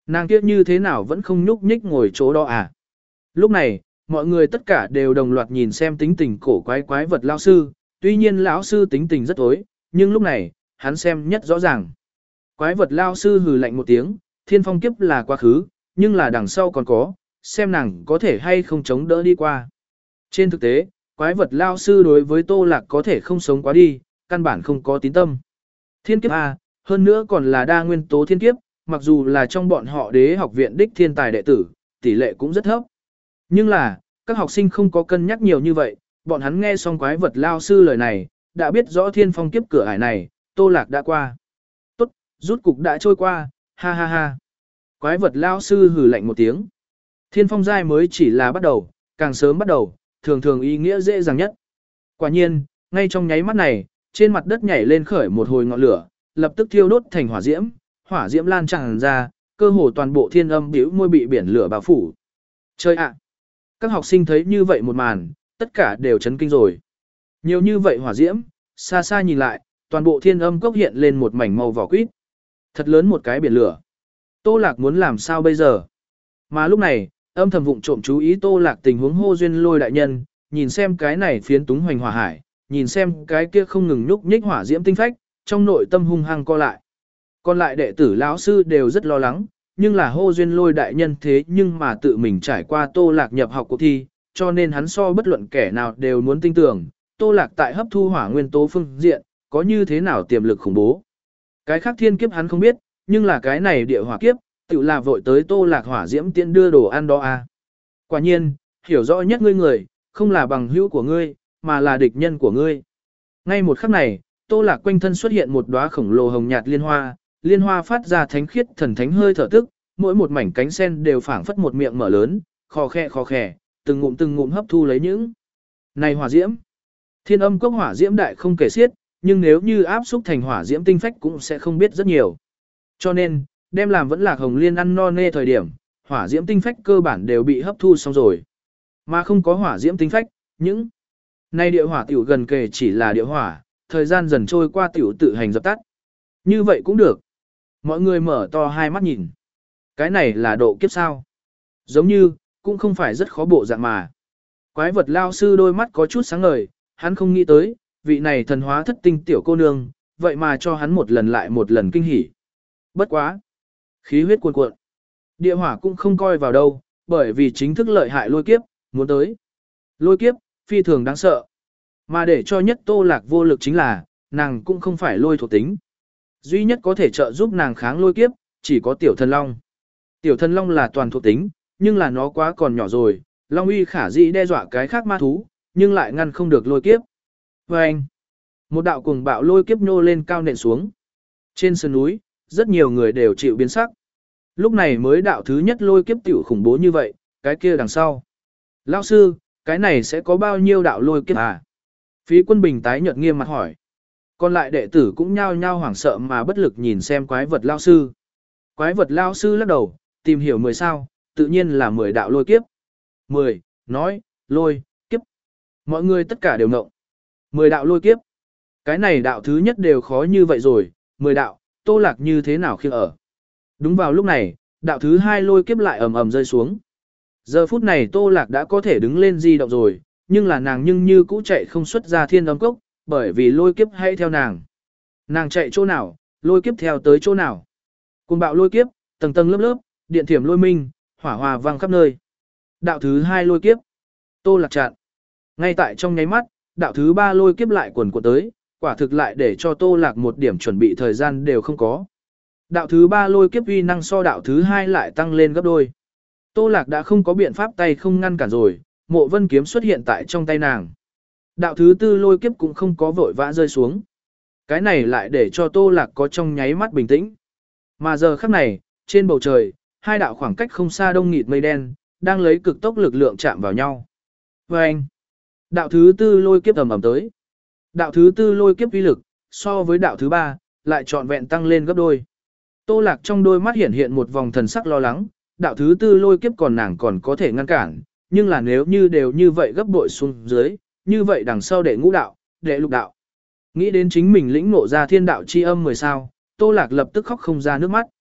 Nàng kia như thế nào vẫn không nhúc nhích ngồi chỗ đó à? Lúc này, mọi người tất cả đều đồng loạt nhìn xem tính tình cổ quái quái vật lão sư, tuy nhiên lão sư tính tình rất tối, nhưng lúc này, hắn xem nhất rõ ràng. Quái vật lão sư hừ lạnh một tiếng, thiên phong kiếp là quá khứ, nhưng là đằng sau còn có, xem nàng có thể hay không chống đỡ đi qua. Trên thực tế, quái vật lão sư đối với Tô Lạc có thể không sống quá đi, căn bản không có tín tâm. Thiên kiếp A, hơn nữa còn là đa nguyên tố thiên kiếp, mặc dù là trong bọn họ đế học viện đích thiên tài đệ tử, tỷ lệ cũng rất thấp. Nhưng là, các học sinh không có cân nhắc nhiều như vậy, bọn hắn nghe xong quái vật lao sư lời này, đã biết rõ thiên phong kiếp cửa ải này, Tô Lạc đã qua. Tốt, rút cục đã trôi qua, ha ha ha. Quái vật lao sư hừ lạnh một tiếng. Thiên phong giai mới chỉ là bắt đầu, càng sớm bắt đầu, thường thường ý nghĩa dễ dàng nhất. Quả nhiên, ngay trong nháy mắt này, trên mặt đất nhảy lên khởi một hồi ngọn lửa, lập tức thiêu đốt thành hỏa diễm, hỏa diễm lan tràn ra, cơ hồ toàn bộ thiên âm bĩu môi bị biển lửa bao phủ. Chơi ạ! Các học sinh thấy như vậy một màn, tất cả đều chấn kinh rồi. Nhiều như vậy hỏa diễm, xa xa nhìn lại, toàn bộ thiên âm cốc hiện lên một mảnh màu vỏ quýt. Thật lớn một cái biển lửa. Tô Lạc muốn làm sao bây giờ? Mà lúc này, âm thầm vụng trộm chú ý Tô Lạc tình huống hô duyên lôi đại nhân, nhìn xem cái này phiến túng hoành hỏa hải, nhìn xem cái kia không ngừng nhúc nhích hỏa diễm tinh phách, trong nội tâm hung hăng co lại. Còn lại đệ tử lão sư đều rất lo lắng, nhưng là hô duyên lôi đại nhân thế nhưng mà tự mình trải qua Tô Lạc nhập học cuộc thi, cho nên hắn so bất luận kẻ nào đều muốn tin tưởng, Tô Lạc tại hấp thu hỏa nguyên tố phương diện, có như thế nào tiềm lực khủng bố. Cái khác thiên kiếp hắn không biết, nhưng là cái này địa hỏa kiếp, tự là vội tới Tô Lạc hỏa diễm tiện đưa đồ ăn đó à. Quả nhiên, hiểu rõ nhất ngươi người, không là bằng hữu của ngươi, mà là địch nhân của ngươi. Ngay một khắc này, Tô Lạc quanh thân xuất hiện một đóa khổng lồ hồng nhạt liên hoa, liên hoa phát ra thánh khiết thần thánh hơi thở tức, mỗi một mảnh cánh sen đều phảng phất một miệng mở lớn, khò khè khò khè, từng ngụm từng ngụm hấp thu lấy những này hỏa diễm. Thiên âm cốc hỏa diễm đại không kể xiết, nhưng nếu như áp xúc thành hỏa diễm tinh phách cũng sẽ không biết rất nhiều. Cho nên, đem làm vẫn là hồng liên ăn no nê thời điểm, hỏa diễm tinh phách cơ bản đều bị hấp thu xong rồi. Mà không có hỏa diễm tinh phách, những này địa hỏa tiểu gần kề chỉ là địa hỏa, thời gian dần trôi qua tiểu tự hành dập tắt. Như vậy cũng được. Mọi người mở to hai mắt nhìn. Cái này là độ kiếp sao? Giống như, cũng không phải rất khó bộ dạng mà. Quái vật lao sư đôi mắt có chút sáng ngời, hắn không nghĩ tới, vị này thần hóa thất tinh tiểu cô nương, vậy mà cho hắn một lần lại một lần kinh hỉ. Bất quá. Khí huyết cuồn cuộn. Địa hỏa cũng không coi vào đâu, bởi vì chính thức lợi hại lôi kiếp, muốn tới. Lôi kiếp, phi thường đáng sợ. Mà để cho nhất Tô Lạc vô lực chính là, nàng cũng không phải lôi thuộc tính. Duy nhất có thể trợ giúp nàng kháng lôi kiếp, chỉ có tiểu thần long. Tiểu thần long là toàn thuộc tính, nhưng là nó quá còn nhỏ rồi, long uy khả dĩ đe dọa cái khác ma thú, nhưng lại ngăn không được lôi kiếp. Và anh, một đạo cuồng bạo lôi kiếp nhô lên cao nện xuống. Trên sườn núi, rất nhiều người đều chịu biến sắc. Lúc này mới đạo thứ nhất lôi kiếp tiểu khủng bố như vậy, cái kia đằng sau. Lão sư, cái này sẽ có bao nhiêu đạo lôi kiếp à? Phí Quân Bình tái nhợt nghiêm mặt hỏi. Còn lại đệ tử cũng nhao nhao hoảng sợ mà bất lực nhìn xem quái vật lao sư. Quái vật lao sư lắc đầu, tìm hiểu mười sao, tự nhiên là mười đạo lôi kiếp. mười, nói, lôi, kiếp. Mọi người tất cả đều ngộng. mười đạo lôi kiếp. Cái này đạo thứ nhất đều khó như vậy rồi, mười đạo, Tô Lạc như thế nào khi ở. Đúng vào lúc này, đạo thứ hai lôi kiếp lại ầm ầm rơi xuống. Giờ phút này Tô Lạc đã có thể đứng lên di động rồi, nhưng là nàng nhưng như cũ chạy không xuất ra thiên âm cốc, bởi vì lôi kiếp hay theo nàng. Nàng chạy chỗ nào, lôi kiếp theo tới chỗ nào. Cùng bạo lôi kiếp, tầng tầng lớp lớp, điện thiểm lôi minh, hỏa hòa vang khắp nơi. Đạo thứ hai lôi kiếp, Tô Lạc chặn. Ngay tại trong nháy mắt, đạo thứ ba lôi kiếp lại quần cuộn tới, quả thực lại để cho Tô Lạc một điểm chuẩn bị thời gian đều không có. Đạo thứ ba lôi kiếp uy năng so đạo thứ hai lại tăng lên gấp đôi. Tô Lạc đã không có biện pháp tay không ngăn cản rồi, Mộ Vân kiếm xuất hiện tại trong tay nàng. Đạo thứ tư lôi kiếp cũng không có vội vã rơi xuống. Cái này lại để cho Tô Lạc có trong nháy mắt bình tĩnh. Mà giờ khắc này, trên bầu trời, hai đạo khoảng cách không xa đông nghịt mây đen, đang lấy cực tốc lực lượng chạm vào nhau. Và anh, đạo thứ tư lôi kiếp ầm ầm tới. Đạo thứ tư lôi kiếp uy lực, so với đạo thứ ba, lại trọn vẹn tăng lên gấp đôi. Tô Lạc trong đôi mắt hiện hiện một vòng thần sắc lo lắng, đạo thứ tư lôi kiếp còn nàng còn có thể ngăn cản, nhưng là nếu như đều như vậy gấp bội xuống dưới, như vậy đằng sau đệ ngũ đạo, đệ lục đạo. Nghĩ đến chính mình lĩnh ngộ ra thiên đạo chi âm mười sao, Tô Lạc lập tức khóc không ra nước mắt.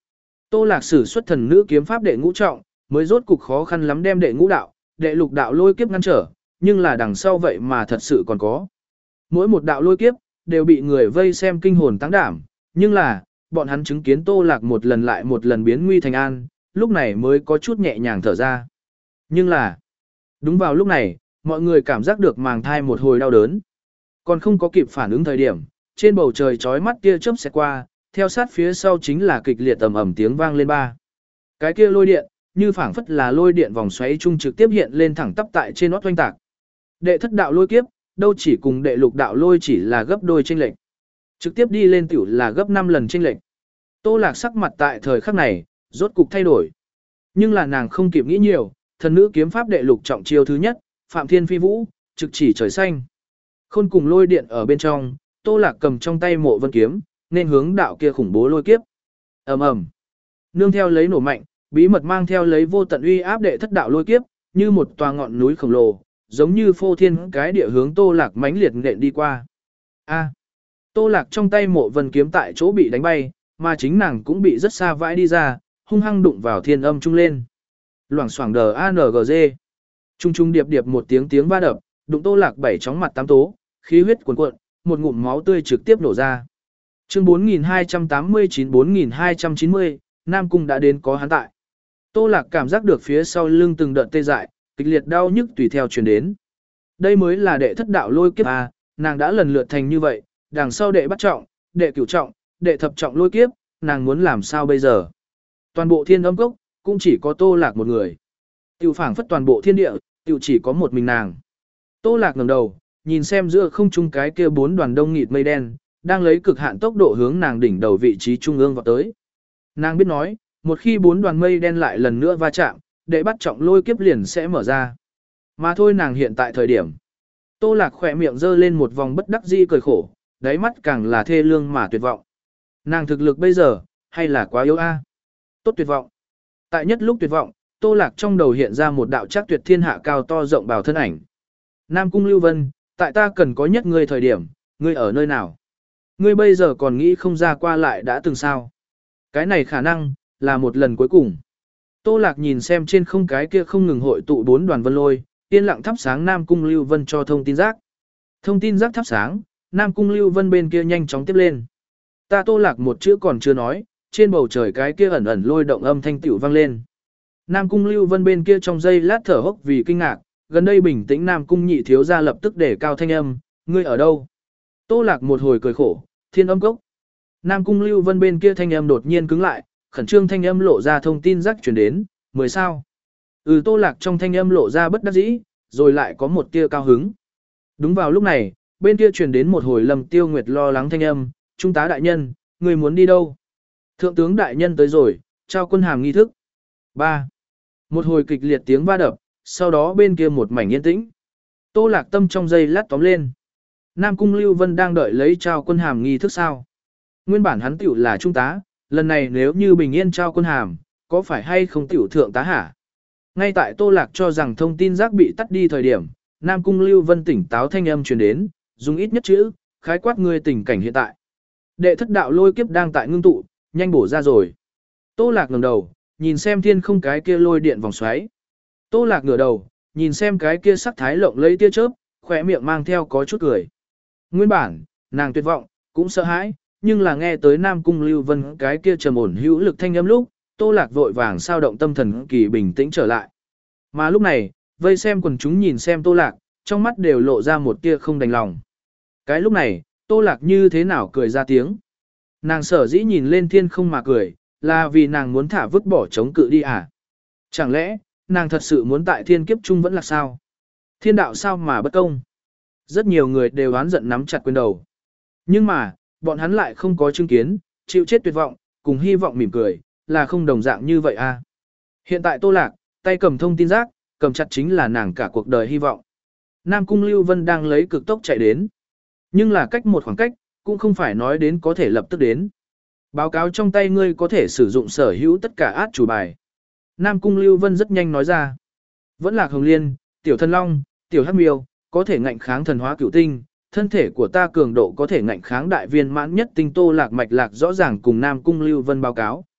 Tô Lạc sử xuất thần nữ kiếm pháp đệ ngũ trọng, mới rốt cục khó khăn lắm đem đệ ngũ đạo, đệ lục đạo lôi kiếp ngăn trở, nhưng là đằng sau vậy mà thật sự còn có. Mỗi một đạo lôi kiếp đều bị người vây xem kinh hồn tăng đảm, nhưng là, bọn hắn chứng kiến Tô Lạc một lần lại một lần biến nguy thành an, lúc này mới có chút nhẹ nhàng thở ra. Nhưng là, đúng vào lúc này, mọi người cảm giác được màng thai một hồi đau đớn. Còn không có kịp phản ứng thời điểm, trên bầu trời chói mắt tia chớp xẹt qua, theo sát phía sau chính là kịch liệt ầm ầm tiếng vang lên ba. Cái kia lôi điện, như phảng phất là lôi điện vòng xoáy trung trực tiếp hiện lên thẳng tắp tại trên nót oanh tạc. Đệ thất đạo lôi kiếp, đâu chỉ cùng đệ lục đạo lôi chỉ là gấp đôi chênh lệch. Trực tiếp đi lên tiểu là gấp năm lần chênh lệch. Tô Lạc sắc mặt tại thời khắc này, rốt cục thay đổi. Nhưng là nàng không kịp nghĩ nhiều, thần nữ kiếm pháp đệ lục trọng chiêu thứ nhất, Phạm Thiên Phi Vũ, trực chỉ trời xanh. Khôn cùng lôi điện ở bên trong, Tô Lạc cầm trong tay Mộ Vân kiếm, nên hướng đạo kia khủng bố lôi kiếp. Ầm ầm. Nương theo lấy nổ mạnh, bí mật mang theo lấy vô tận uy áp đệ thất đạo lôi kiếp, như một tòa ngọn núi khổng lồ, giống như phô thiên cái địa hướng Tô Lạc mãnh liệt nện đi qua. A. Tô Lạc trong tay Mộ Vân kiếm tại chỗ bị đánh bay, mà chính nàng cũng bị rất xa vãi đi ra, hung hăng đụng vào thiên âm trung lên. Loảng xoảng đờ a en giê. Trung trung điệp điệp một tiếng tiếng va đập, đụng Tô Lạc bảy chóng mặt tám tố, khí huyết cuồn cuộn, một ngụm máu tươi trực tiếp nổ ra. Chương bốn nghìn hai trăm tám mươi chín bốn nghìn hai trăm chín mươi, Nam Cung đã đến có hắn tại. Tô Lạc cảm giác được phía sau lưng từng đợt tê dại, kịch liệt đau nhức tùy theo truyền đến. Đây mới là đệ thất đạo lôi kiếp a, nàng đã lần lượt thành như vậy, đằng sau đệ bắt trọng, đệ cửu trọng, đệ thập trọng lôi kiếp, nàng muốn làm sao bây giờ? Toàn bộ thiên âm cốc, cũng chỉ có Tô Lạc một người. Tiểu phảng phất toàn bộ thiên địa, tiểu chỉ có một mình nàng. Tô Lạc ngẩng đầu, nhìn xem giữa không trung cái kia bốn đoàn đông nghịt mây đen, đang lấy cực hạn tốc độ hướng nàng đỉnh đầu vị trí trung ương vào tới. Nàng biết nói, một khi bốn đoàn mây đen lại lần nữa va chạm, đệ bắt trọng lôi kiếp liền sẽ mở ra. Mà thôi nàng hiện tại thời điểm. Tô Lạc khỏe miệng giơ lên một vòng bất đắc dĩ cười khổ, đáy mắt càng là thê lương mà tuyệt vọng. Nàng thực lực bây giờ, hay là quá yếu a? Tốt tuyệt vọng. Tại nhất lúc tuyệt vọng, Tô Lạc trong đầu hiện ra một đạo chắc tuyệt thiên hạ cao to rộng bào thân ảnh. Nam Cung Lưu Vân, tại ta cần có nhất ngươi thời điểm, ngươi ở nơi nào? Ngươi bây giờ còn nghĩ không ra qua lại đã từng sao? Cái này khả năng, là một lần cuối cùng. Tô Lạc nhìn xem trên không cái kia không ngừng hội tụ bốn đoàn vân lôi, yên lặng thắp sáng Nam Cung Lưu Vân cho thông tin giác. Thông tin giác thắp sáng, Nam Cung Lưu Vân bên kia nhanh chóng tiếp lên. Ta Tô Lạc một chữ còn chưa nói, trên bầu trời cái kia ẩn ẩn lôi động âm thanh tiểu vang lên. Nam Cung Lưu Vân bên kia trong giây lát thở hốc vì kinh ngạc, gần đây bình tĩnh Nam Cung nhị thiếu gia lập tức để cao thanh âm, ngươi ở đâu? Tô Lạc một hồi cười khổ, thiên âm cốc. Nam Cung Lưu Vân bên kia thanh âm đột nhiên cứng lại, khẩn trương thanh âm lộ ra thông tin rắc chuyển đến, mười sao. Ừ Tô Lạc trong thanh âm lộ ra bất đắc dĩ, rồi lại có một tia cao hứng. Đúng vào lúc này, bên kia truyền đến một hồi Lâm Tiêu Nguyệt lo lắng thanh âm, trung tá đại nhân, người muốn đi đâu? Thượng tướng đại nhân tới rồi, trao quân hàm nghi thức. ba. Một hồi kịch liệt tiếng va đập, sau đó bên kia một mảnh yên tĩnh. Tô Lạc tâm trong giây lát tóm lên. Nam Cung Lưu Vân đang đợi lấy trao quân hàm nghi thức sao? Nguyên bản hắn tiểu là trung tá, lần này nếu như bình yên trao quân hàm, có phải hay không tiểu thượng tá hả? Ngay tại Tô Lạc cho rằng thông tin giác bị tắt đi thời điểm, Nam Cung Lưu Vân tỉnh táo thanh âm truyền đến, dùng ít nhất chữ, khái quát người tình cảnh hiện tại. Đệ thất đạo lôi kiếp đang tại ngưng tụ, nhanh bổ ra rồi. Tô Lạc ngẩng đầu, nhìn xem thiên không cái kia lôi điện vòng xoáy. Tô Lạc ngửa đầu, nhìn xem cái kia sắc thái lộng lẫy tia chớp, khóe miệng mang theo có chút cười. Nguyên bản, nàng tuyệt vọng, cũng sợ hãi, nhưng là nghe tới Nam Cung Lưu Vân cái kia trầm ổn hữu lực thanh âm lúc, Tô Lạc vội vàng sao động tâm thần kỳ bình tĩnh trở lại. Mà lúc này, vây xem quần chúng nhìn xem Tô Lạc, trong mắt đều lộ ra một tia không đành lòng. Cái lúc này, Tô Lạc như thế nào cười ra tiếng. Nàng sở dĩ nhìn lên thiên không mà cười, là vì nàng muốn thả vứt bỏ chống cự đi à? Chẳng lẽ, nàng thật sự muốn tại thiên kiếp chung vẫn là sao? Thiên đạo sao mà bất công? Rất nhiều người đều oán giận nắm chặt quyền đầu. Nhưng mà, bọn hắn lại không có chứng kiến, chịu chết tuyệt vọng, cùng hy vọng mỉm cười, là không đồng dạng như vậy à? Hiện tại Tô Lạc, tay cầm thông tin giác, cầm chặt chính là nàng cả cuộc đời hy vọng. Nam Cung Lưu Vân đang lấy cực tốc chạy đến. Nhưng là cách một khoảng cách, cũng không phải nói đến có thể lập tức đến. Báo cáo trong tay ngươi có thể sử dụng sở hữu tất cả át chủ bài. Nam Cung Lưu Vân rất nhanh nói ra. Vẫn là Hồng Liên, Tiểu Thần Long, Tiểu Hắc Miêu, có thể ngạnh kháng thần hóa cửu tinh, thân thể của ta cường độ có thể ngạnh kháng đại viên mãn nhất tinh Tô Lạc mạch lạc rõ ràng cùng Nam Cung Lưu Vân báo cáo.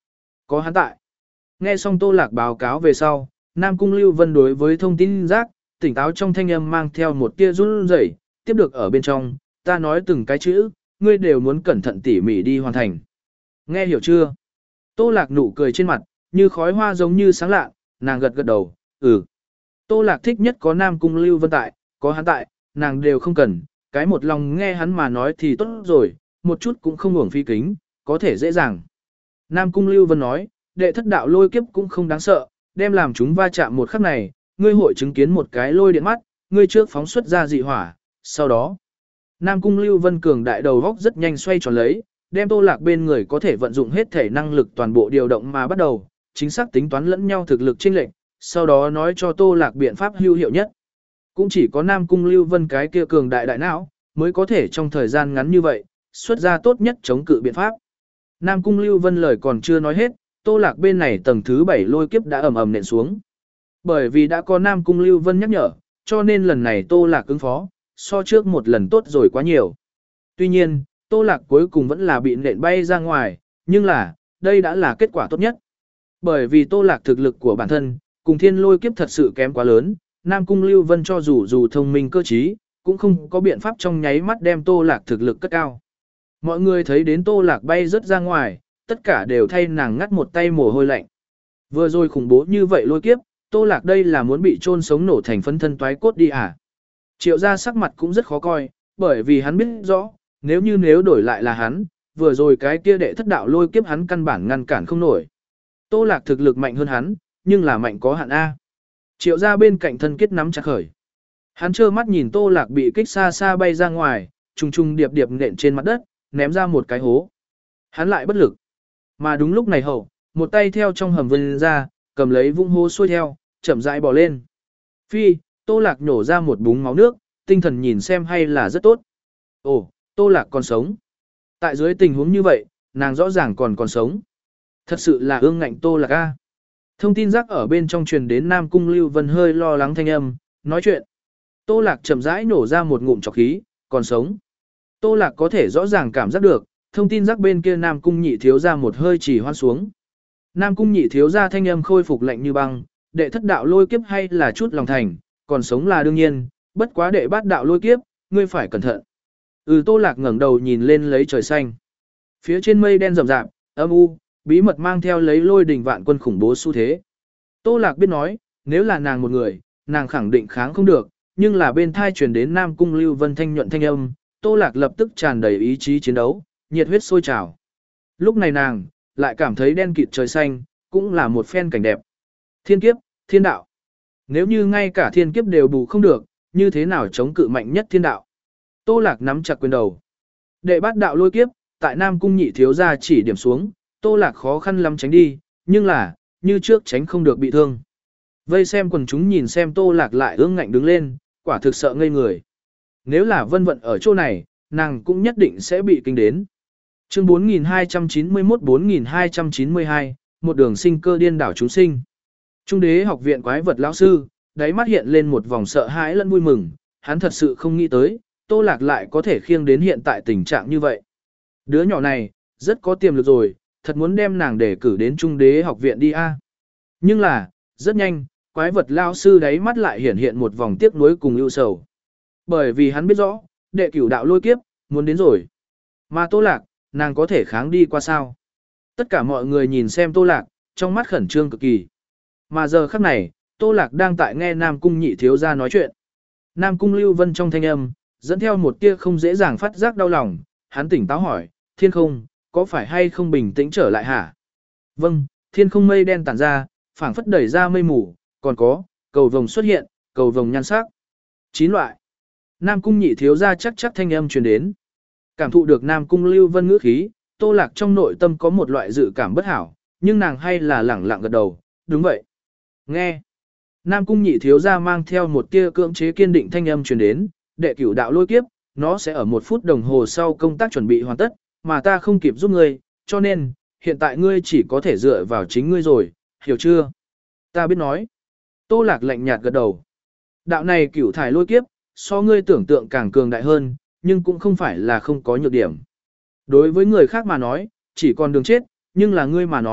Có hắn tại. Nghe xong Tô Lạc báo cáo về sau, Nam Cung Lưu Vân đối với thông tin giác, tỉnh táo trong thanh âm mang theo một tia run rẩy, tiếp được ở bên trong, ta nói từng cái chữ, ngươi đều muốn cẩn thận tỉ mỉ đi hoàn thành. Nghe hiểu chưa? Tô Lạc nụ cười trên mặt, như khói hoa giống như sáng lạ, nàng gật gật đầu, ừ. Tô Lạc thích nhất có Nam Cung Lưu Vân tại, có hắn tại, nàng đều không cần, cái một lòng nghe hắn mà nói thì tốt rồi, một chút cũng không uổng phí kính, có thể dễ dàng. Nam Cung Lưu Vân nói, đệ thất đạo lôi kiếp cũng không đáng sợ, đem làm chúng va chạm một khắc này, ngươi hội chứng kiến một cái lôi điện mắt, ngươi trước phóng xuất ra dị hỏa, sau đó. Nam Cung Lưu Vân cường đại đầu góc rất nhanh xoay tròn lấy, đem Tô Lạc bên người có thể vận dụng hết thể năng lực toàn bộ điều động mà bắt đầu, chính xác tính toán lẫn nhau thực lực chênh lệch, sau đó nói cho Tô Lạc biện pháp hữu hiệu nhất. Cũng chỉ có Nam Cung Lưu Vân cái kia cường đại đại não, mới có thể trong thời gian ngắn như vậy, xuất ra tốt nhất chống cự biện pháp. Nam Cung Lưu Vân lời còn chưa nói hết, Tô Lạc bên này tầng thứ bảy lôi kiếp đã ầm ầm nện xuống. Bởi vì đã có Nam Cung Lưu Vân nhắc nhở, cho nên lần này Tô Lạc ứng phó, so trước một lần tốt rồi quá nhiều. Tuy nhiên, Tô Lạc cuối cùng vẫn là bị nện bay ra ngoài, nhưng là, đây đã là kết quả tốt nhất. Bởi vì Tô Lạc thực lực của bản thân, cùng thiên lôi kiếp thật sự kém quá lớn, Nam Cung Lưu Vân cho dù dù thông minh cơ trí, cũng không có biện pháp trong nháy mắt đem Tô Lạc thực lực cất cao. Mọi người thấy đến Tô Lạc bay rất ra ngoài, tất cả đều thay nàng ngắt một tay mồ hôi lạnh. Vừa rồi khủng bố như vậy lôi kiếp, Tô Lạc đây là muốn bị chôn sống nổ thành phấn thân toái cốt đi à? Triệu gia sắc mặt cũng rất khó coi, bởi vì hắn biết rõ, nếu như nếu đổi lại là hắn, vừa rồi cái kia đệ thất đạo lôi kiếp hắn căn bản ngăn cản không nổi. Tô Lạc thực lực mạnh hơn hắn, nhưng là mạnh có hạn A. Triệu gia bên cạnh thân kết nắm chặt khởi. Hắn trơ mắt nhìn Tô Lạc bị kích xa xa bay ra ngoài, trùng trùng điệp điệp nện trên mặt đất, ném ra một cái hố. Hắn lại bất lực. Mà đúng lúc này hậu, một tay theo trong hầm vươn ra, cầm lấy vũng hố xuôi theo, chậm rãi bò lên. Phi, Tô Lạc nhổ ra một búng máu nước, tinh thần nhìn xem hay là rất tốt. Ồ, Tô Lạc còn sống. Tại dưới tình huống như vậy, nàng rõ ràng còn còn sống. Thật sự là ương ngạnh Tô Lạc a. Thông tin rắc ở bên trong truyền đến Nam Cung Lưu Vân hơi lo lắng thanh âm, nói chuyện. Tô Lạc chậm rãi nổ ra một ngụm trọc khí, còn sống. Tô Lạc có thể rõ ràng cảm giác được, thông tin rắc bên kia Nam Cung nhị thiếu ra một hơi chỉ hoan xuống. Nam Cung nhị thiếu ra thanh âm khôi phục lạnh như băng, đệ thất đạo lôi kiếp hay là chút lòng thành, còn sống là đương nhiên, bất quá đệ bát đạo lôi kiếp, ngươi phải cẩn thận. Ừ, Tô Lạc ngẩng đầu nhìn lên lấy trời xanh. Phía trên mây đen rậm rạp, âm u, bí mật mang theo lấy lôi đình vạn quân khủng bố xu thế. Tô Lạc biết nói, nếu là nàng một người, nàng khẳng định kháng không được, nhưng là bên thai truyền đến Nam Cung Lưu Vân thanh nhuận thanh âm, Tô Lạc lập tức tràn đầy ý chí chiến đấu, nhiệt huyết sôi trào. Lúc này nàng lại cảm thấy đen kịt trời xanh, cũng là một phen cảnh đẹp. Thiên kiếp, thiên đạo. Nếu như ngay cả thiên kiếp đều bù không được, như thế nào chống cự mạnh nhất thiên đạo? Tô Lạc nắm chặt quyền đầu. Đệ bát đạo lôi kiếp, tại Nam Cung nhị thiếu gia chỉ điểm xuống, Tô Lạc khó khăn lắm tránh đi, nhưng là, như trước tránh không được bị thương. Vây xem quần chúng nhìn xem Tô Lạc lại ương ngạnh đứng lên, quả thực sợ ngây người. Nếu là Vân Vận ở chỗ này, nàng cũng nhất định sẽ bị kinh đến. Chương bốn nghìn hai trăm chín mươi mốt bốn nghìn hai trăm chín mươi hai, một đường sinh cơ điên đảo chúng sinh. Trung đế học viện quái vật lão sư, đáy mắt hiện lên một vòng sợ hãi lẫn vui mừng, hắn thật sự không nghĩ tới, Tô Lạc lại có thể khiêng đến hiện tại tình trạng như vậy. Đứa nhỏ này, rất có tiềm lực rồi, thật muốn đem nàng để cử đến Trung đế học viện đi a. Nhưng là, rất nhanh, quái vật lão sư đáy mắt lại hiện hiện một vòng tiếc nuối cùng ưu sầu. Bởi vì hắn biết rõ, đệ cửu đạo lôi kiếp, muốn đến rồi. Mà Tô Lạc, nàng có thể kháng đi qua sao? Tất cả mọi người nhìn xem Tô Lạc, trong mắt khẩn trương cực kỳ. Mà giờ khắc này, Tô Lạc đang tại nghe Nam Cung nhị thiếu gia nói chuyện. Nam Cung Lưu Vân trong thanh âm, dẫn theo một tia không dễ dàng phát giác đau lòng, hắn tỉnh táo hỏi, thiên không, có phải hay không bình tĩnh trở lại hả? Vâng, thiên không mây đen tản ra, phảng phất đẩy ra mây mù, còn có, cầu vồng xuất hiện, cầu vồng nhan sắc. Chín loại. Nam Cung nhị thiếu gia chắc chắc thanh âm truyền đến. Cảm thụ được Nam Cung Lưu Vân ngữ khí, Tô Lạc trong nội tâm có một loại dự cảm bất hảo, nhưng nàng hay là lẳng lặng gật đầu, đúng vậy. Nghe. Nam Cung nhị thiếu gia mang theo một tia cưỡng chế kiên định thanh âm truyền đến, đệ cửu đạo lôi kiếp, nó sẽ ở một phút đồng hồ sau công tác chuẩn bị hoàn tất, mà ta không kịp giúp ngươi, cho nên, hiện tại ngươi chỉ có thể dựa vào chính ngươi rồi, hiểu chưa? Ta biết nói. Tô Lạc lạnh nhạt gật đầu. Đạo này cửu thải lôi kiếp, so ngươi tưởng tượng càng cường đại hơn, nhưng cũng không phải là không có nhược điểm. Đối với người khác mà nói, chỉ còn đường chết, nhưng là ngươi mà nói,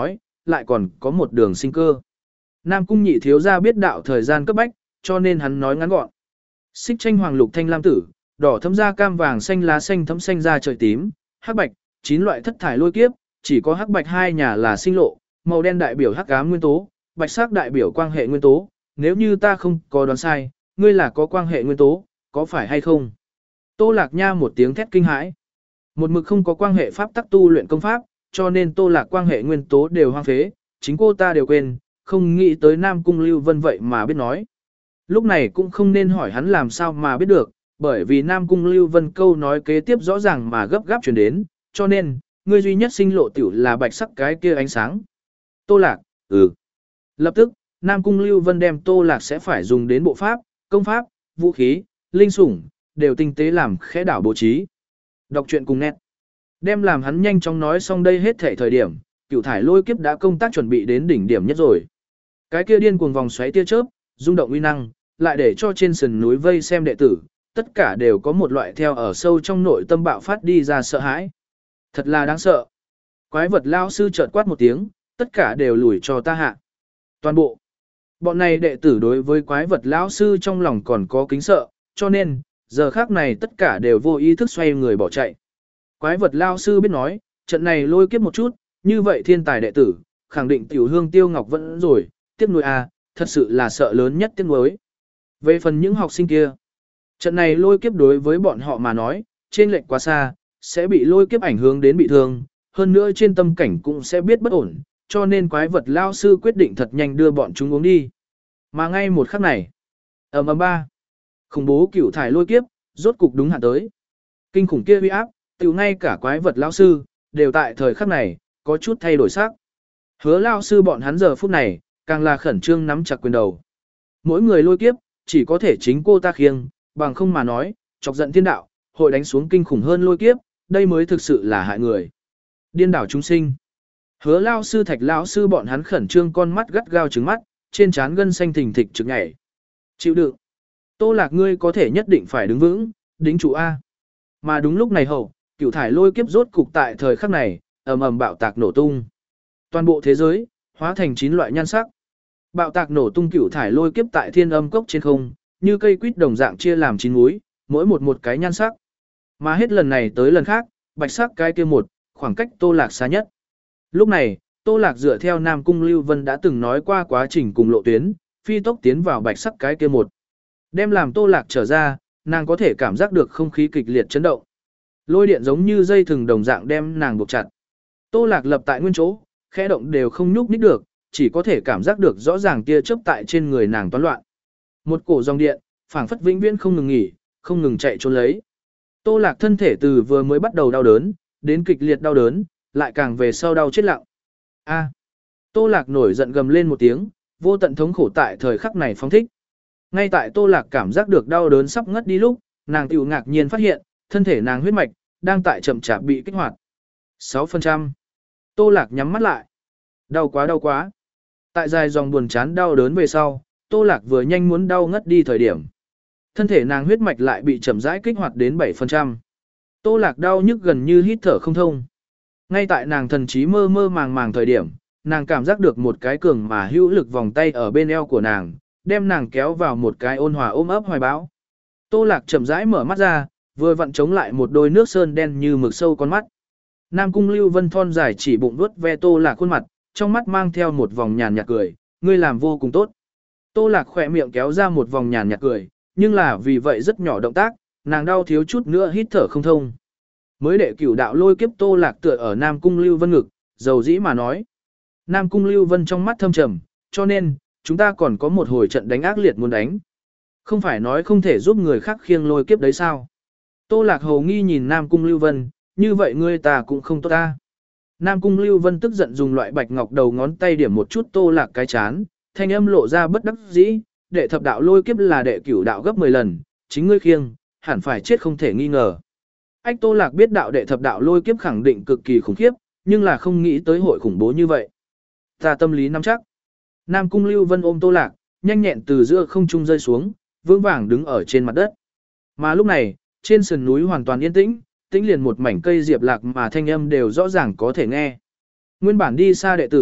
lại còn có một đường sinh cơ. Nam cung nhị thiếu gia biết đạo thời gian cấp bách, cho nên hắn nói ngắn gọn. Xích tranh hoàng lục thanh lam tử, đỏ thấm da cam vàng xanh lá xanh thấm xanh da trời tím, hắc bạch, chín loại thất thải lôi kiếp, chỉ có hắc bạch hai nhà là sinh lộ, màu đen đại biểu hắc ám nguyên tố, bạch sắc đại biểu quang hệ nguyên tố, nếu như ta không có đoán sai, ngươi là có quang hệ nguyên tố, có phải hay không? Tô Lạc Nha một tiếng thét kinh hãi. Một mực không có quang hệ pháp tắc tu luyện công pháp, cho nên Tô Lạc quang hệ nguyên tố đều hoang phế, chính cô ta đều quên, không nghĩ tới Nam Cung Lưu Vân vậy mà biết nói. Lúc này cũng không nên hỏi hắn làm sao mà biết được, bởi vì Nam Cung Lưu Vân câu nói kế tiếp rõ ràng mà gấp gáp chuyển đến, cho nên, ngươi duy nhất sinh lộ tiểu là bạch sắc cái kia ánh sáng. Tô Lạc, ừ. Lập tức, Nam Cung Lưu Vân đem Tô Lạc sẽ phải dùng đến bộ pháp, công pháp, vũ khí, linh sủng, đều tinh tế làm khẽ đảo bố trí. Đọc truyện cùng nét. Đem làm hắn nhanh chóng nói xong đây hết thể thời điểm, cửu thải lôi kiếp đã công tác chuẩn bị đến đỉnh điểm nhất rồi. Cái kia điên cuồng vòng xoáy tia chớp, rung động uy năng, lại để cho trên sườn núi vây xem đệ tử, tất cả đều có một loại theo ở sâu trong nội tâm bạo phát đi ra sợ hãi. Thật là đáng sợ. Quái vật lao sư chợt quát một tiếng, tất cả đều lùi cho ta hạ. Toàn bộ. Bọn này đệ tử đối với quái vật lão sư trong lòng còn có kính sợ, cho nên, giờ khác này tất cả đều vô ý thức xoay người bỏ chạy. Quái vật lao sư biết nói, trận này lôi kiếp một chút, như vậy thiên tài đệ tử, khẳng định tiểu hương tiêu ngọc vẫn rồi, tiếc nuối à, thật sự là sợ lớn nhất tiếc nuối. Về phần những học sinh kia, trận này lôi kiếp đối với bọn họ mà nói, trên lệch quá xa, sẽ bị lôi kiếp ảnh hưởng đến bị thương, hơn nữa trên tâm cảnh cũng sẽ biết bất ổn, cho nên quái vật lao sư quyết định thật nhanh đưa bọn chúng uống đi. Mà ngay một khắc này, ầm ầm ba, khủng bố cửu thải lôi kiếp, rốt cục đúng hạn tới. Kinh khủng kia uy áp, tiểu ngay cả quái vật lao sư, đều tại thời khắc này, có chút thay đổi sắc. Hứa lao sư bọn hắn giờ phút này, càng là khẩn trương nắm chặt quyền đầu. Mỗi người lôi kiếp, chỉ có thể chính cô ta khiêng, bằng không mà nói, chọc giận thiên đạo, hội đánh xuống kinh khủng hơn lôi kiếp, đây mới thực sự là hại người. Điên đảo chúng sinh. Hứa lao sư thạch lão sư bọn hắn khẩn trương con mắt gắt gao trừng mắt, trên trán gân xanh thình thịch trực nhảy. Chịu đựng. Tô Lạc ngươi có thể nhất định phải đứng vững, đính trụ A. Mà đúng lúc này hậu, cửu thải lôi kiếp rốt cục tại thời khắc này, ầm ầm bạo tạc nổ tung. Toàn bộ thế giới, hóa thành chín loại nhan sắc. Bạo tạc nổ tung cửu thải lôi kiếp tại thiên âm cốc trên không, như cây quýt đồng dạng chia làm chín múi, mỗi một một cái nhan sắc. Mà hết lần này tới lần khác, bạch sắc cái kia một, khoảng cách Tô Lạc xa nhất. Lúc này, Tô Lạc dựa theo Nam Cung Lưu Vân đã từng nói qua quá trình cùng lộ tuyến, phi tốc tiến vào bạch sắc cái kia một. Đem làm Tô Lạc trở ra, nàng có thể cảm giác được không khí kịch liệt chấn động. Lôi điện giống như dây thừng đồng dạng đem nàng buộc chặt. Tô Lạc lập tại nguyên chỗ, khẽ động đều không nhúc nhích được, chỉ có thể cảm giác được rõ ràng tia chớp tại trên người nàng toán loạn. Một cổ dòng điện, phảng phất vĩnh viễn không ngừng nghỉ, không ngừng chạy trốn lấy. Tô Lạc thân thể từ vừa mới bắt đầu đau đớn, đến kịch liệt đau đớn, lại càng về sau đau chết lặng. A. Tô Lạc nổi giận gầm lên một tiếng, vô tận thống khổ tại thời khắc này phóng thích. Ngay tại Tô Lạc cảm giác được đau đớn sắp ngất đi lúc, nàng tiểu ngạc nhiên phát hiện, thân thể nàng huyết mạch đang tại chậm chạp bị kích hoạt. sáu phần trăm. Tô Lạc nhắm mắt lại. Đau quá đau quá. Tại dài dòng buồn chán đau đớn về sau, Tô Lạc vừa nhanh muốn đau ngất đi thời điểm. Thân thể nàng huyết mạch lại bị chậm rãi kích hoạt đến bảy phần trăm. Tô Lạc đau nhức gần như hít thở không thông. Ngay tại nàng thần trí mơ mơ màng màng thời điểm, nàng cảm giác được một cái cường mà hữu lực vòng tay ở bên eo của nàng, đem nàng kéo vào một cái ôn hòa ôm ấp hoài bão. Tô Lạc chậm rãi mở mắt ra, vừa vặn chống lại một đôi nước sơn đen như mực sâu con mắt. Nam Cung Lưu Vân thon dài chỉ bụng vuốt ve Tô Lạc khuôn mặt, trong mắt mang theo một vòng nhàn nhạt cười, ngươi làm vô cùng tốt. Tô Lạc khỏe miệng kéo ra một vòng nhàn nhạt cười, nhưng là vì vậy rất nhỏ động tác, nàng đau thiếu chút nữa hít thở không thông. Mới đệ cửu đạo lôi kiếp Tô Lạc tựa ở Nam Cung Lưu Vân ngực, dầu dĩ mà nói. Nam Cung Lưu Vân trong mắt thâm trầm, cho nên, chúng ta còn có một hồi trận đánh ác liệt muốn đánh. Không phải nói không thể giúp người khác khiêng lôi kiếp đấy sao? Tô Lạc hầu nghi nhìn Nam Cung Lưu Vân, như vậy ngươi ta cũng không tốt ta. Nam Cung Lưu Vân tức giận dùng loại bạch ngọc đầu ngón tay điểm một chút Tô Lạc cái chán, thanh âm lộ ra bất đắc dĩ, đệ thập đạo lôi kiếp là đệ cửu đạo gấp mười lần, chính ngươi khiêng, hẳn phải chết không thể nghi ngờ. Ách Tô Lạc biết đạo đệ thập đạo lôi kiếp khẳng định cực kỳ khủng khiếp, nhưng là không nghĩ tới hội khủng bố như vậy. Ta tâm lý nắm chắc. Nam Cung Lưu Vân ôm Tô Lạc, nhanh nhẹn từ giữa không trung rơi xuống, vững vàng đứng ở trên mặt đất. Mà lúc này, trên sườn núi hoàn toàn yên tĩnh, tĩnh liền một mảnh cây diệp lạc mà thanh âm đều rõ ràng có thể nghe. Nguyên bản đi xa đệ tử,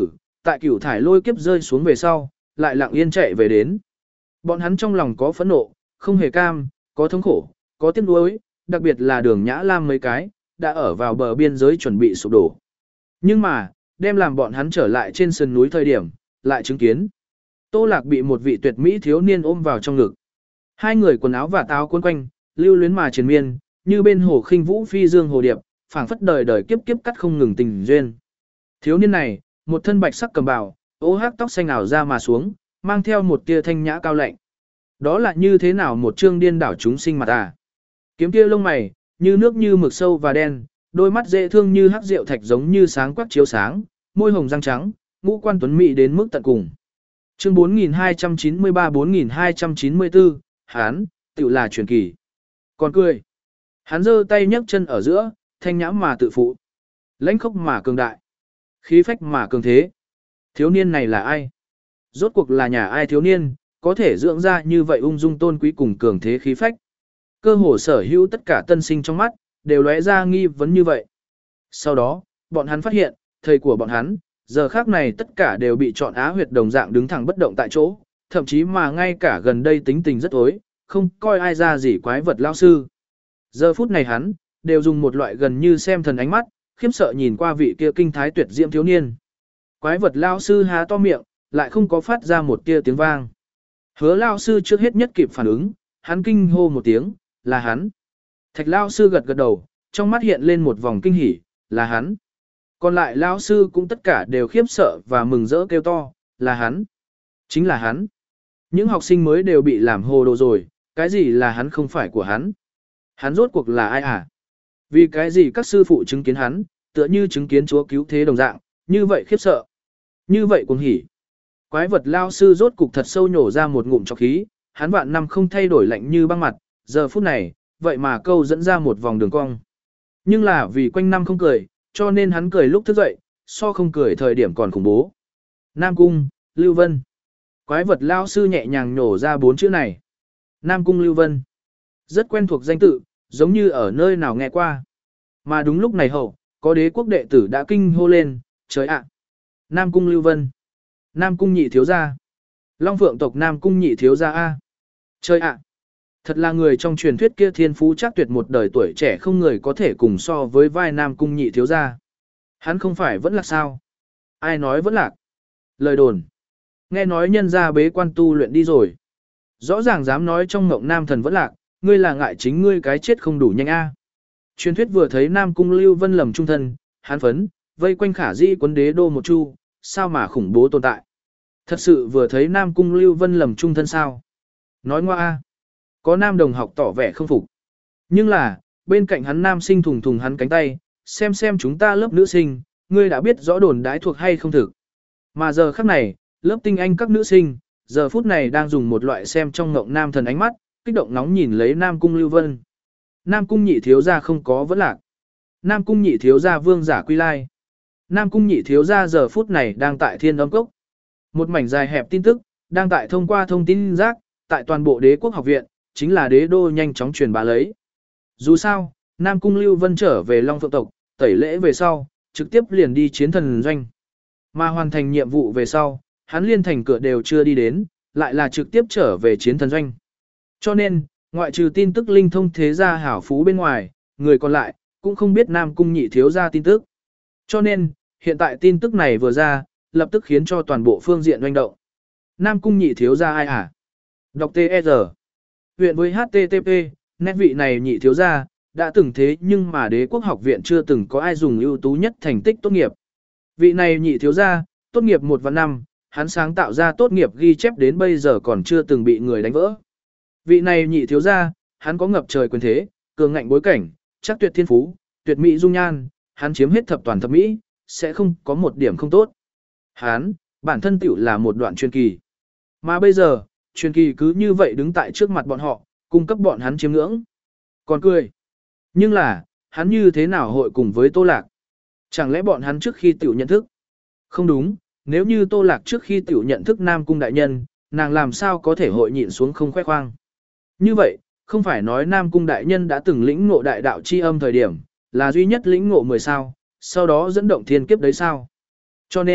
tại cửu thải lôi kiếp rơi xuống về sau, lại lặng yên chạy về đến. Bọn hắn trong lòng có phẫn nộ, không hề cam, có thống khổ, có tiếc nuối, đặc biệt là Đường Nhã Lam mấy cái, đã ở vào bờ biên giới chuẩn bị sụp đổ. Nhưng mà, đem làm bọn hắn trở lại trên sườn núi thời điểm, lại chứng kiến. Tô Lạc bị một vị tuyệt mỹ thiếu niên ôm vào trong ngực. Hai người quần áo và táo cuốn quanh, lưu luyến mà triền miên, như bên hồ khinh vũ phi dương hồ điệp, phảng phất đời đời kiếp kiếp cắt không ngừng tình duyên. Thiếu niên này, một thân bạch sắc cầm bào, ô hắc tóc xanh ảo ra mà xuống, mang theo một tia thanh nhã cao lạnh. Đó là như thế nào một trương điên đảo chúng sinh mặt à? Kiếm kia lông mày, như nước như mực sâu và đen, đôi mắt dễ thương như hắc rượu thạch giống như sáng quắc chiếu sáng, môi hồng răng trắng, ngũ quan tuấn mỹ đến mức tận cùng. Chương bốn nghìn hai trăm chín mươi ba bốn nghìn hai trăm chín mươi tư, hán, tự là truyền kỳ. Còn cười. Hắn giơ tay nhấc chân ở giữa, thanh nhã mà tự phụ. Lãnh khốc mà cường đại. Khí phách mà cường thế. Thiếu niên này là ai? Rốt cuộc là nhà ai thiếu niên, có thể dưỡng ra như vậy ung dung tôn quý cùng cường thế khí phách. Cơ hồ sở hữu tất cả tân sinh trong mắt, đều lóe ra nghi vấn như vậy. Sau đó, bọn hắn phát hiện, thầy của bọn hắn, giờ khác này tất cả đều bị chọn á huyệt đồng dạng đứng thẳng bất động tại chỗ, thậm chí mà ngay cả gần đây tính tình rất tối, không coi ai ra gì quái vật lao sư. Giờ phút này hắn, đều dùng một loại gần như xem thần ánh mắt, khiếp sợ nhìn qua vị kia kinh thái tuyệt diễm thiếu niên. Quái vật lao sư há to miệng, lại không có phát ra một tia tiếng vang. Hứa lao sư trước hết nhất kịp phản ứng, hắn kinh hô một tiếng, là hắn. Thạch lao sư gật gật đầu, trong mắt hiện lên một vòng kinh hỉ, là hắn. Còn lại lao sư cũng tất cả đều khiếp sợ và mừng rỡ kêu to, là hắn. Chính là hắn. Những học sinh mới đều bị làm hồ đồ rồi, cái gì là hắn không phải của hắn. Hắn rốt cuộc là ai à? Vì cái gì các sư phụ chứng kiến hắn, tựa như chứng kiến Chúa cứu thế đồng dạng, như vậy khiếp sợ. Như vậy cuồng hỉ. Quái vật lao sư rốt cục thật sâu nhổ ra một ngụm trọc khí, hắn vạn năm không thay đổi lạnh như băng mặt, giờ phút này, vậy mà câu dẫn ra một vòng đường cong. Nhưng là vì quanh năm không cười, cho nên hắn cười lúc thức dậy, so không cười thời điểm còn khủng bố. Nam Cung, Lưu Vân. Quái vật lao sư nhẹ nhàng nhổ ra bốn chữ này. Nam Cung Lưu Vân. Rất quen thuộc danh tự, giống như ở nơi nào nghe qua. Mà đúng lúc này hậu, có đế quốc đệ tử đã kinh hô lên, trời ạ. Nam Cung Lưu Vân. Nam Cung nhị thiếu gia. Long Phượng tộc Nam Cung nhị thiếu gia A. Trời ạ. Thật là người trong truyền thuyết kia thiên phú chắc tuyệt một đời tuổi trẻ không người có thể cùng so với vai Nam Cung nhị thiếu gia. Hắn không phải vẫn là sao? Ai nói vẫn lạc? Lời đồn. Nghe nói nhân gia bế quan tu luyện đi rồi. Rõ ràng dám nói trong ngộng nam thần vẫn lạc, ngươi là ngại chính ngươi cái chết không đủ nhanh a. Truyền thuyết vừa thấy Nam Cung Lưu Vân lầm trung thân, hán phấn, vây quanh khả di quấn đế đô một chu, sao mà khủng bố tồn tại. Thật sự vừa thấy Nam Cung Lưu Vân lầm trung thân sao? Nói ngoa a. Có nam đồng học tỏ vẻ không phục. Nhưng là, bên cạnh hắn nam sinh thùng thùng hắn cánh tay, xem xem chúng ta lớp nữ sinh, ngươi đã biết rõ đồn đái thuộc hay không thực. Mà giờ khắc này, lớp tinh anh các nữ sinh, giờ phút này đang dùng một loại xem trong ngộng nam thần ánh mắt, kích động nóng nhìn lấy Nam Cung Lưu Vân. Nam Cung nhị thiếu gia không có vẫn lạc. Nam Cung nhị thiếu gia vương giả quy lai. Nam Cung nhị thiếu gia giờ phút này đang tại Thiên Âm Cốc. Một mảnh dài hẹp tin tức, đang tại thông qua thông tin rác, tại toàn bộ đế quốc học viện, chính là đế đô nhanh chóng truyền bá lấy. Dù sao, Nam Cung Lưu Vân trở về Long Phượng tộc, tẩy lễ về sau, trực tiếp liền đi chiến thần doanh. Mà hoàn thành nhiệm vụ về sau, hắn liên thành cửa đều chưa đi đến, lại là trực tiếp trở về chiến thần doanh. Cho nên, ngoại trừ tin tức linh thông thế gia hảo phú bên ngoài, người còn lại, cũng không biết Nam Cung nhị thiếu gia tin tức. Cho nên, hiện tại tin tức này vừa ra, lập tức khiến cho toàn bộ phương diện doanh động. Nam Cung nhị thiếu gia ai hả? Đọc tê e rờ. Huyện với hát tê tê pê, nét vị này nhị thiếu gia, đã từng thế nhưng mà đế quốc học viện chưa từng có ai dùng ưu tú nhất thành tích tốt nghiệp. Vị này nhị thiếu gia, tốt nghiệp một và năm, hắn sáng tạo ra tốt nghiệp ghi chép đến bây giờ còn chưa từng bị người đánh vỡ. Vị này nhị thiếu gia, hắn có ngập trời quyền thế, cường ngạnh bối cảnh, chắc tuyệt thiên phú, tuyệt mỹ dung nhan, hắn chiếm hết thập toàn thập mỹ, sẽ không có một điểm không tốt. Hắn, bản thân tiểu là một đoạn truyền kỳ. Mà bây giờ, truyền kỳ cứ như vậy đứng tại trước mặt bọn họ, cung cấp bọn hắn chiếm ngưỡng. Còn cười. Nhưng là, hắn như thế nào hội cùng với Tô Lạc? Chẳng lẽ bọn hắn trước khi tiểu nhận thức? Không đúng, nếu như Tô Lạc trước khi tiểu nhận thức Nam Cung đại nhân, nàng làm sao có thể hội nhịn xuống không khoe khoang? Như vậy, không phải nói Nam Cung đại nhân đã từng lĩnh ngộ đại đạo chi âm thời điểm, là duy nhất lĩnh ngộ mười sao, sau đó dẫn động thiên kiếp đấy sao? Cho nên,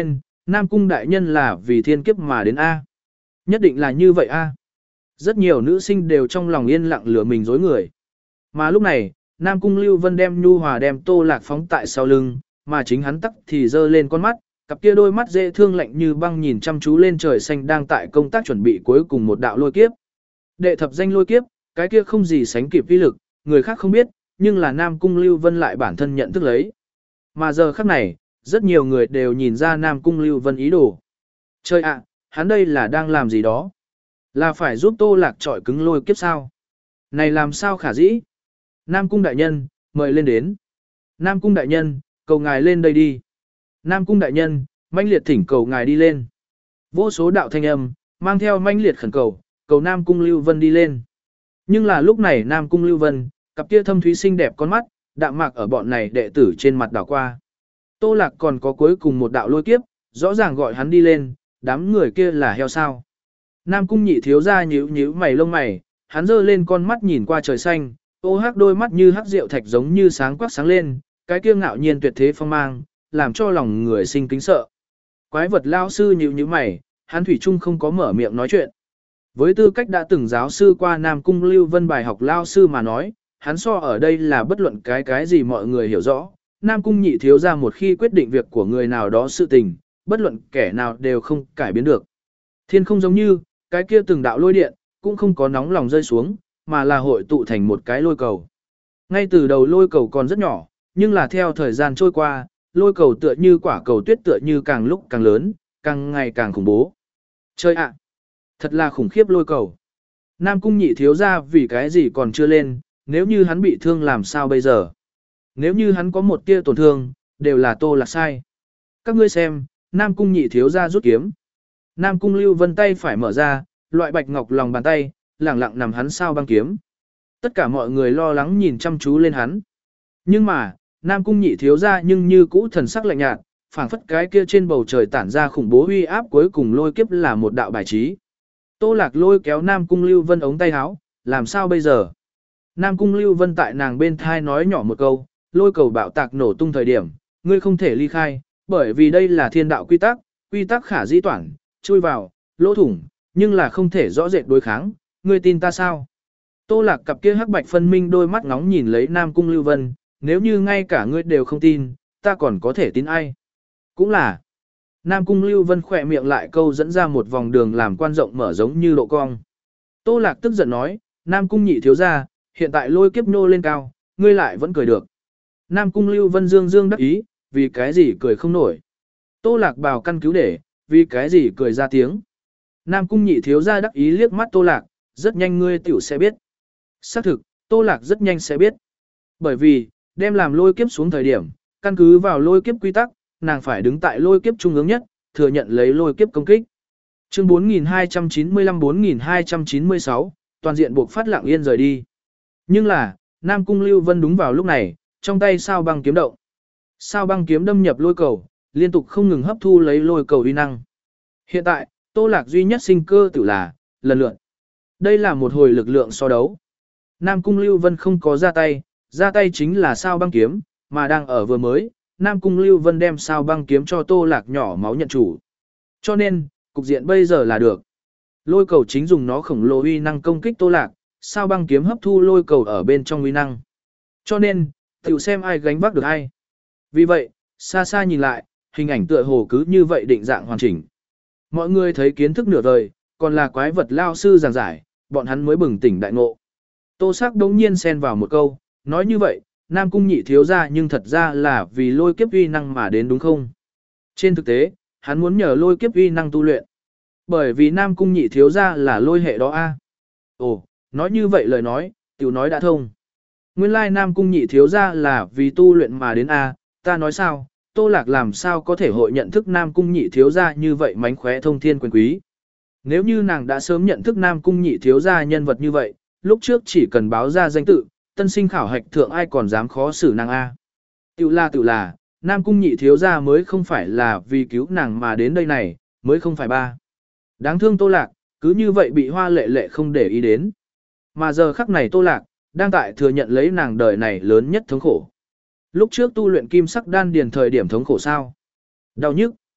Nam Cung đại nhân là vì thiên kiếp mà đến A. Nhất định là như vậy A. Rất nhiều nữ sinh đều trong lòng yên lặng lửa mình dối người. Mà lúc này, Nam Cung Lưu Vân đem nhu hòa đem Tô Lạc phóng tại sau lưng, mà chính hắn tắc thì giơ lên con mắt, cặp kia đôi mắt dễ thương lạnh như băng nhìn chăm chú lên trời xanh đang tại công tác chuẩn bị cuối cùng một đạo lôi kiếp. Đệ thập danh lôi kiếp, cái kia không gì sánh kịp uy lực, người khác không biết, nhưng là Nam Cung Lưu Vân lại bản thân nhận thức lấy. Mà giờ khắc này, rất nhiều người đều nhìn ra Nam Cung Lưu Vân ý đồ. Trời ạ, hắn đây là đang làm gì đó? Là phải giúp Tô Lạc trọi cứng lôi kiếp sao? Này làm sao khả dĩ? Nam Cung đại nhân, mời lên đến. Nam Cung đại nhân, cầu ngài lên đây đi. Nam Cung đại nhân, mãnh liệt thỉnh cầu ngài đi lên. Vô số đạo thanh âm, mang theo mãnh liệt khẩn cầu, cầu Nam Cung Lưu Vân đi lên. Nhưng là lúc này Nam Cung Lưu Vân, cặp kia thâm thúy xinh đẹp con mắt, đạm mạc ở bọn này đệ tử trên mặt đảo qua. Tô Lạc còn có cuối cùng một đạo lôi kiếp, rõ ràng gọi hắn đi lên, đám người kia là heo sao. Nam Cung nhị thiếu ra nhíu nhíu mày lông mày, hắn giơ lên con mắt nhìn qua trời xanh, ô hắc đôi mắt như hắc rượu thạch giống như sáng quắc sáng lên, cái kia ngạo nhiên tuyệt thế phong mang, làm cho lòng người sinh kính sợ. Quái vật lao sư nhíu nhíu mày, hắn thủy chung không có mở miệng nói chuyện. Với tư cách đã từng giáo sư qua Nam Cung Lưu Vân bài học lao sư mà nói, hắn so ở đây là bất luận cái cái gì mọi người hiểu rõ. Nam Cung nhị thiếu ra một khi quyết định việc của người nào đó sự tình, bất luận kẻ nào đều không cải biến được. Thiên không giống như, cái kia từng đạo lôi điện, cũng không có nóng lòng rơi xuống, mà là hội tụ thành một cái lôi cầu. Ngay từ đầu lôi cầu còn rất nhỏ, nhưng là theo thời gian trôi qua, lôi cầu tựa như quả cầu tuyết tựa như càng lúc càng lớn, càng ngày càng khủng bố. Chơi ạ! Thật là khủng khiếp lôi cầu. Nam Cung nhị thiếu ra vì cái gì còn chưa lên, nếu như hắn bị thương làm sao bây giờ? Nếu như hắn có một tia tổn thương, đều là Tô Lạc sai. Các ngươi xem, Nam Cung nhị thiếu ra rút kiếm. Nam Cung Lưu Vân tay phải mở ra, loại bạch ngọc lòng bàn tay, lẳng lặng nằm hắn sao băng kiếm. Tất cả mọi người lo lắng nhìn chăm chú lên hắn. Nhưng mà, Nam Cung nhị thiếu ra nhưng như cũ thần sắc lạnh nhạt, phảng phất cái kia trên bầu trời tản ra khủng bố uy áp cuối cùng lôi kiếp là một đạo bài trí. Tô Lạc lôi kéo Nam Cung Lưu Vân ống tay áo, làm sao bây giờ? Nam Cung Lưu Vân tại nàng bên thai nói nhỏ một câu, lôi cầu bạo tạc nổ tung thời điểm, ngươi không thể ly khai, bởi vì đây là thiên đạo quy tắc, quy tắc khả dĩ toản, chui vào, lỗ thủng, nhưng là không thể rõ rệt đối kháng, ngươi tin ta sao? Tô Lạc cặp kia hắc bạch phân minh đôi mắt ngóng nhìn lấy Nam Cung Lưu Vân, nếu như ngay cả ngươi đều không tin, ta còn có thể tin ai? Cũng là. Nam Cung Lưu Vân khỏe miệng lại câu dẫn ra một vòng đường làm quan rộng mở giống như độ cong. Tô Lạc tức giận nói, Nam Cung nhị thiếu ra, hiện tại lôi kiếp nô lên cao, ngươi lại vẫn cười được. Nam Cung Lưu Vân dương dương đắc ý, vì cái gì cười không nổi. Tô Lạc bào căn cứu để, vì cái gì cười ra tiếng. Nam Cung nhị thiếu ra đắc ý liếc mắt Tô Lạc, rất nhanh ngươi tiểu sẽ biết. Xác thực, Tô Lạc rất nhanh sẽ biết. Bởi vì, đem làm lôi kiếp xuống thời điểm, căn cứ vào lôi kiếp quy tắc, nàng phải đứng tại lôi kiếp trung ương nhất, thừa nhận lấy lôi kiếp công kích. Chương bốn nghìn hai trăm chín mươi lăm bốn nghìn hai trăm chín mươi sáu, toàn diện buộc phát lặng yên rời đi. Nhưng là, Nam Cung Lưu Vân đúng vào lúc này, trong tay sao băng kiếm động. Sao băng kiếm đâm nhập lôi cầu, liên tục không ngừng hấp thu lấy lôi cầu uy năng. Hiện tại, Tô Lạc duy nhất sinh cơ tự là, lần lượt. Đây là một hồi lực lượng so đấu. Nam Cung Lưu Vân không có ra tay, ra tay chính là sao băng kiếm, mà đang ở vừa mới, Nam Cung Lưu Vân đem sao băng kiếm cho Tô Lạc nhỏ máu nhận chủ. Cho nên, cục diện bây giờ là được. Lôi cầu chính dùng nó khổng lồ uy năng công kích Tô Lạc, sao băng kiếm hấp thu lôi cầu ở bên trong uy năng. Cho nên, tiểu xem ai gánh vác được ai. Vì vậy, xa xa nhìn lại, hình ảnh tựa hồ cứ như vậy định dạng hoàn chỉnh. Mọi người thấy kiến thức nửa vời, còn là quái vật lao sư giảng giải, bọn hắn mới bừng tỉnh đại ngộ. Tô Sắc đống nhiên xen vào một câu, nói như vậy, Nam Cung nhị thiếu ra nhưng thật ra là vì lôi kiếp uy năng mà đến đúng không? Trên thực tế, hắn muốn nhờ lôi kiếp uy năng tu luyện. Bởi vì Nam Cung nhị thiếu ra là lôi hệ đó a. Ồ, nói như vậy lời nói, tiểu nói đã thông. Nguyên lai Nam Cung nhị thiếu ra là vì tu luyện mà đến a, ta nói sao, Tô Lạc làm sao có thể hội nhận thức Nam Cung nhị thiếu ra như vậy mánh khóe thông thiên quyền quý. Nếu như nàng đã sớm nhận thức Nam Cung nhị thiếu ra nhân vật như vậy, lúc trước chỉ cần báo ra danh tự, tân sinh khảo hạch thượng ai còn dám khó xử nàng a. Tiểu là tiểu là, Nam Cung nhị thiếu ra mới không phải là vì cứu nàng mà đến đây này, mới không phải ba. Đáng thương Tô Lạc, cứ như vậy bị Hoa Lệ Lệ không để ý đến. Mà giờ khắc này Tô Lạc, đang tại thừa nhận lấy nàng đời này lớn nhất thống khổ. Lúc trước tu luyện kim sắc đan điền thời điểm thống khổ sao? Đau nhức.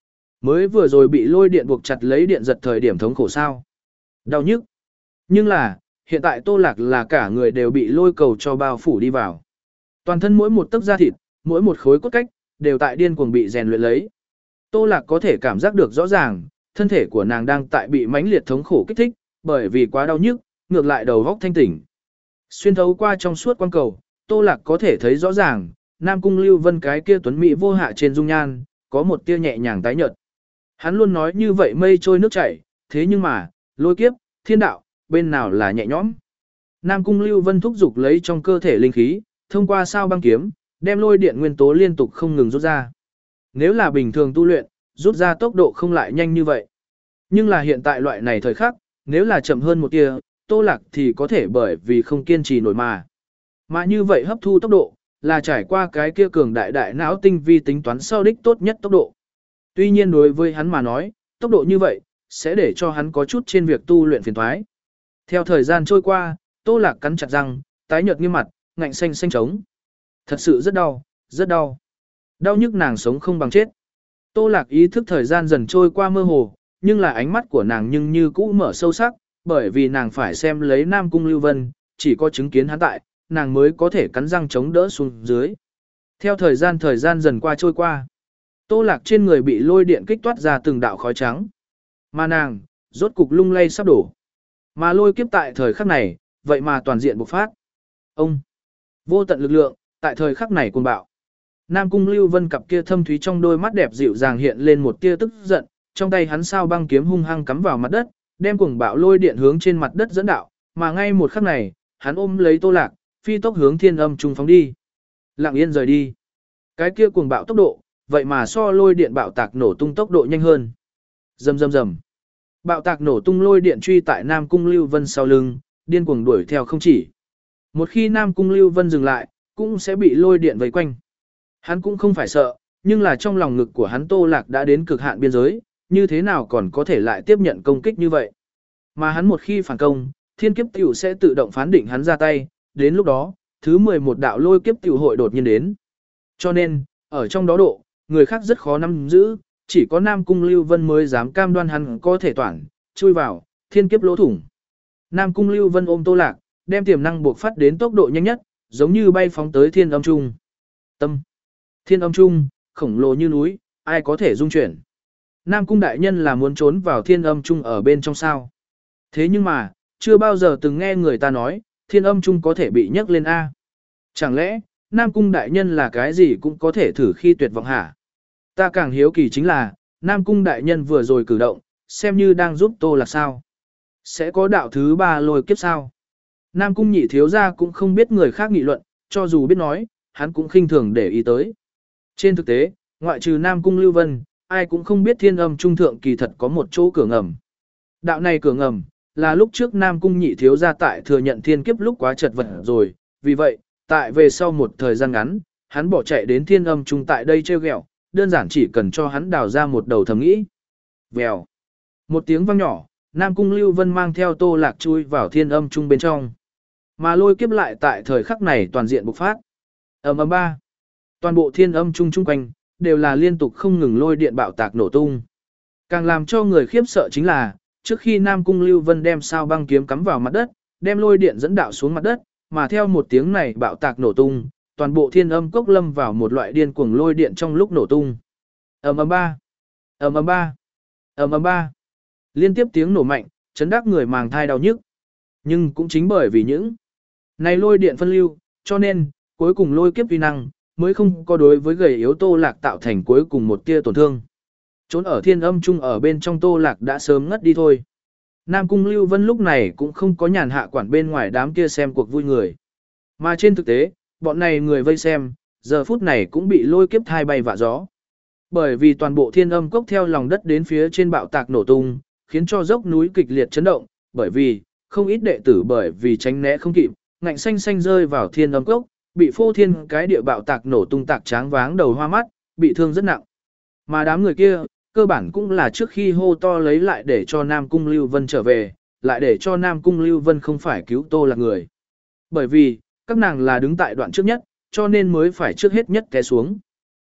Mới vừa rồi bị lôi điện buộc chặt lấy điện giật thời điểm thống khổ sao. Đau nhức. Nhưng là, hiện tại Tô Lạc là cả người đều bị lôi cầu cho bao phủ đi vào. Toàn thân mỗi một tấc da thịt, mỗi một khối cốt cách, đều tại điên cuồng bị rèn luyện lấy. Tô Lạc có thể cảm giác được rõ ràng, thân thể của nàng đang tại bị mãnh liệt thống khổ kích thích, bởi vì quá đau nhức, ngược lại đầu góc thanh tỉnh. Xuyên thấu qua trong suốt quang cầu, Tô Lạc có thể thấy rõ ràng, Nam Cung Lưu Vân cái kia tuấn mỹ vô hạ trên dung nhan, có một tia nhẹ nhàng tái nhợt. Hắn luôn nói như vậy mây trôi nước chảy, thế nhưng mà, lôi kiếp, thiên đạo, bên nào là nhẹ nhõm. Nam Cung Lưu Vân thúc giục lấy trong cơ thể linh khí, thông qua sao băng kiếm, đem lôi điện nguyên tố liên tục không ngừng rút ra. Nếu là bình thường tu luyện, rút ra tốc độ không lại nhanh như vậy. Nhưng là hiện tại loại này thời khắc, nếu là chậm hơn một tia, Tô Lạc thì có thể bởi vì không kiên trì nổi mà. Mà như vậy hấp thu tốc độ, là trải qua cái kia cường đại đại não tinh vi tính toán sau đích tốt nhất tốc độ. Tuy nhiên đối với hắn mà nói, tốc độ như vậy, sẽ để cho hắn có chút trên việc tu luyện phiền thoái. Theo thời gian trôi qua, Tô Lạc cắn chặt răng, tái nhợt nghiêm mặt, ngạnh xanh xanh trống. Thật sự rất đau, rất đau. Đau nhức nàng sống không bằng chết. Tô Lạc ý thức thời gian dần trôi qua mơ hồ, nhưng là ánh mắt của nàng nhưng như cũ mở sâu sắc, bởi vì nàng phải xem lấy Nam Cung Lưu Vân, chỉ có chứng kiến hắn tại, nàng mới có thể cắn răng chống đỡ xuống dưới. Theo thời gian thời gian dần qua trôi qua, Tô Lạc trên người bị lôi điện kích toát ra từng đạo khói trắng. Mà nàng, rốt cục lung lay sắp đổ. Mà lôi kiếp tại thời khắc này, vậy mà toàn diện bộc phát. Ông, vô tận lực lượng, tại thời khắc này cuồng bạo. Nam Cung Lưu Vân cặp kia thâm thúy trong đôi mắt đẹp dịu dàng hiện lên một tia tức giận, trong tay hắn sao băng kiếm hung hăng cắm vào mặt đất, đem cuồng bạo lôi điện hướng trên mặt đất dẫn đạo, mà ngay một khắc này, hắn ôm lấy Tô Lạc, phi tốc hướng Thiên Âm Trung phóng đi. Lặng yên rời đi. Cái kia cuồng bạo tốc độ, vậy mà so lôi điện bạo tạc nổ tung tốc độ nhanh hơn. Rầm rầm rầm. Bạo tạc nổ tung lôi điện truy tại Nam Cung Lưu Vân sau lưng, điên cuồng đuổi theo không chỉ. Một khi Nam Cung Lưu Vân dừng lại, cũng sẽ bị lôi điện vây quanh. Hắn cũng không phải sợ, nhưng là trong lòng ngực của hắn Tô Lạc đã đến cực hạn biên giới, như thế nào còn có thể lại tiếp nhận công kích như vậy. Mà hắn một khi phản công, thiên kiếp tiểu sẽ tự động phán định hắn ra tay, đến lúc đó, thứ mười một đạo lôi kiếp tiểu hội đột nhiên đến. Cho nên, ở trong đó độ, người khác rất khó nắm giữ, chỉ có Nam Cung Lưu Vân mới dám cam đoan hắn có thể toản, chui vào, thiên kiếp lỗ thủng. Nam Cung Lưu Vân ôm Tô Lạc, đem tiềm năng buộc phát đến tốc độ nhanh nhất, giống như bay phóng tới Thiên Âm Trung. Tâm. Thiên Âm Trung, khổng lồ như núi, ai có thể dung chuyển. Nam Cung đại nhân là muốn trốn vào Thiên Âm Trung ở bên trong sao. Thế nhưng mà, chưa bao giờ từng nghe người ta nói, Thiên Âm Trung có thể bị nhấc lên A. Chẳng lẽ, Nam Cung đại nhân là cái gì cũng có thể thử khi tuyệt vọng hả? Ta càng hiếu kỳ chính là, Nam Cung đại nhân vừa rồi cử động, xem như đang giúp Tô Lạc sao. Sẽ có đạo thứ ba lôi kiếp sao? Nam Cung nhị thiếu gia cũng không biết người khác nghị luận, cho dù biết nói, hắn cũng khinh thường để ý tới. Trên thực tế, ngoại trừ Nam Cung Lưu Vân, ai cũng không biết Thiên Âm Trung thượng kỳ thật có một chỗ cửa ngầm. Đạo này cửa ngầm, là lúc trước Nam Cung nhị thiếu gia tại thừa nhận thiên kiếp lúc quá chật vật rồi, vì vậy, tại về sau một thời gian ngắn, hắn bỏ chạy đến Thiên Âm Trung tại đây treo ghẹo, đơn giản chỉ cần cho hắn đào ra một đầu thầm nghĩ. Vèo. Một tiếng vang nhỏ, Nam Cung Lưu Vân mang theo Tô Lạc chui vào Thiên Âm Trung bên trong. Mà lôi kiếp lại tại thời khắc này toàn diện bộc phát. Ầm ầm ba. Toàn bộ Thiên Âm Trung chung quanh đều là liên tục không ngừng lôi điện bạo tạc nổ tung. Càng làm cho người khiếp sợ chính là, trước khi Nam Cung Lưu Vân đem sao băng kiếm cắm vào mặt đất, đem lôi điện dẫn đạo xuống mặt đất, mà theo một tiếng này bạo tạc nổ tung, toàn bộ Thiên Âm cốc lâm vào một loại điên cuồng lôi điện trong lúc nổ tung. Ầm ầm ba. Ầm ầm ba. Ầm ầm ba. Liên tiếp tiếng nổ mạnh, chấn đắc người màng thai đau nhức. Nhưng cũng chính bởi vì những này lôi điện phân lưu, cho nên, cuối cùng lôi kiếp uy năng, mới không có đối với gầy yếu Tô Lạc tạo thành cuối cùng một tia tổn thương. Trốn ở Thiên Âm Trung ở bên trong Tô Lạc đã sớm ngất đi thôi. Nam Cung Lưu Vân lúc này cũng không có nhàn hạ quản bên ngoài đám kia xem cuộc vui người. Mà trên thực tế, bọn này người vây xem, giờ phút này cũng bị lôi kiếp thai bay vạ gió. Bởi vì toàn bộ Thiên Âm cốc theo lòng đất đến phía trên bạo tạc nổ tung, khiến cho dốc núi kịch liệt chấn động, bởi vì, không ít đệ tử bởi vì tránh né không kịp, ngạnh xanh xanh rơi vào Thiên Âm cốc, bị phô thiên cái địa bạo tạc nổ tung tạc tráng váng đầu hoa mắt, bị thương rất nặng. Mà đám người kia, cơ bản cũng là trước khi hô to lấy lại để cho Nam Cung Lưu Vân trở về, lại để cho Nam Cung Lưu Vân không phải cứu Tô Lạc người. Bởi vì, các nàng là đứng tại đoạn trước nhất, cho nên mới phải trước hết nhất té xuống.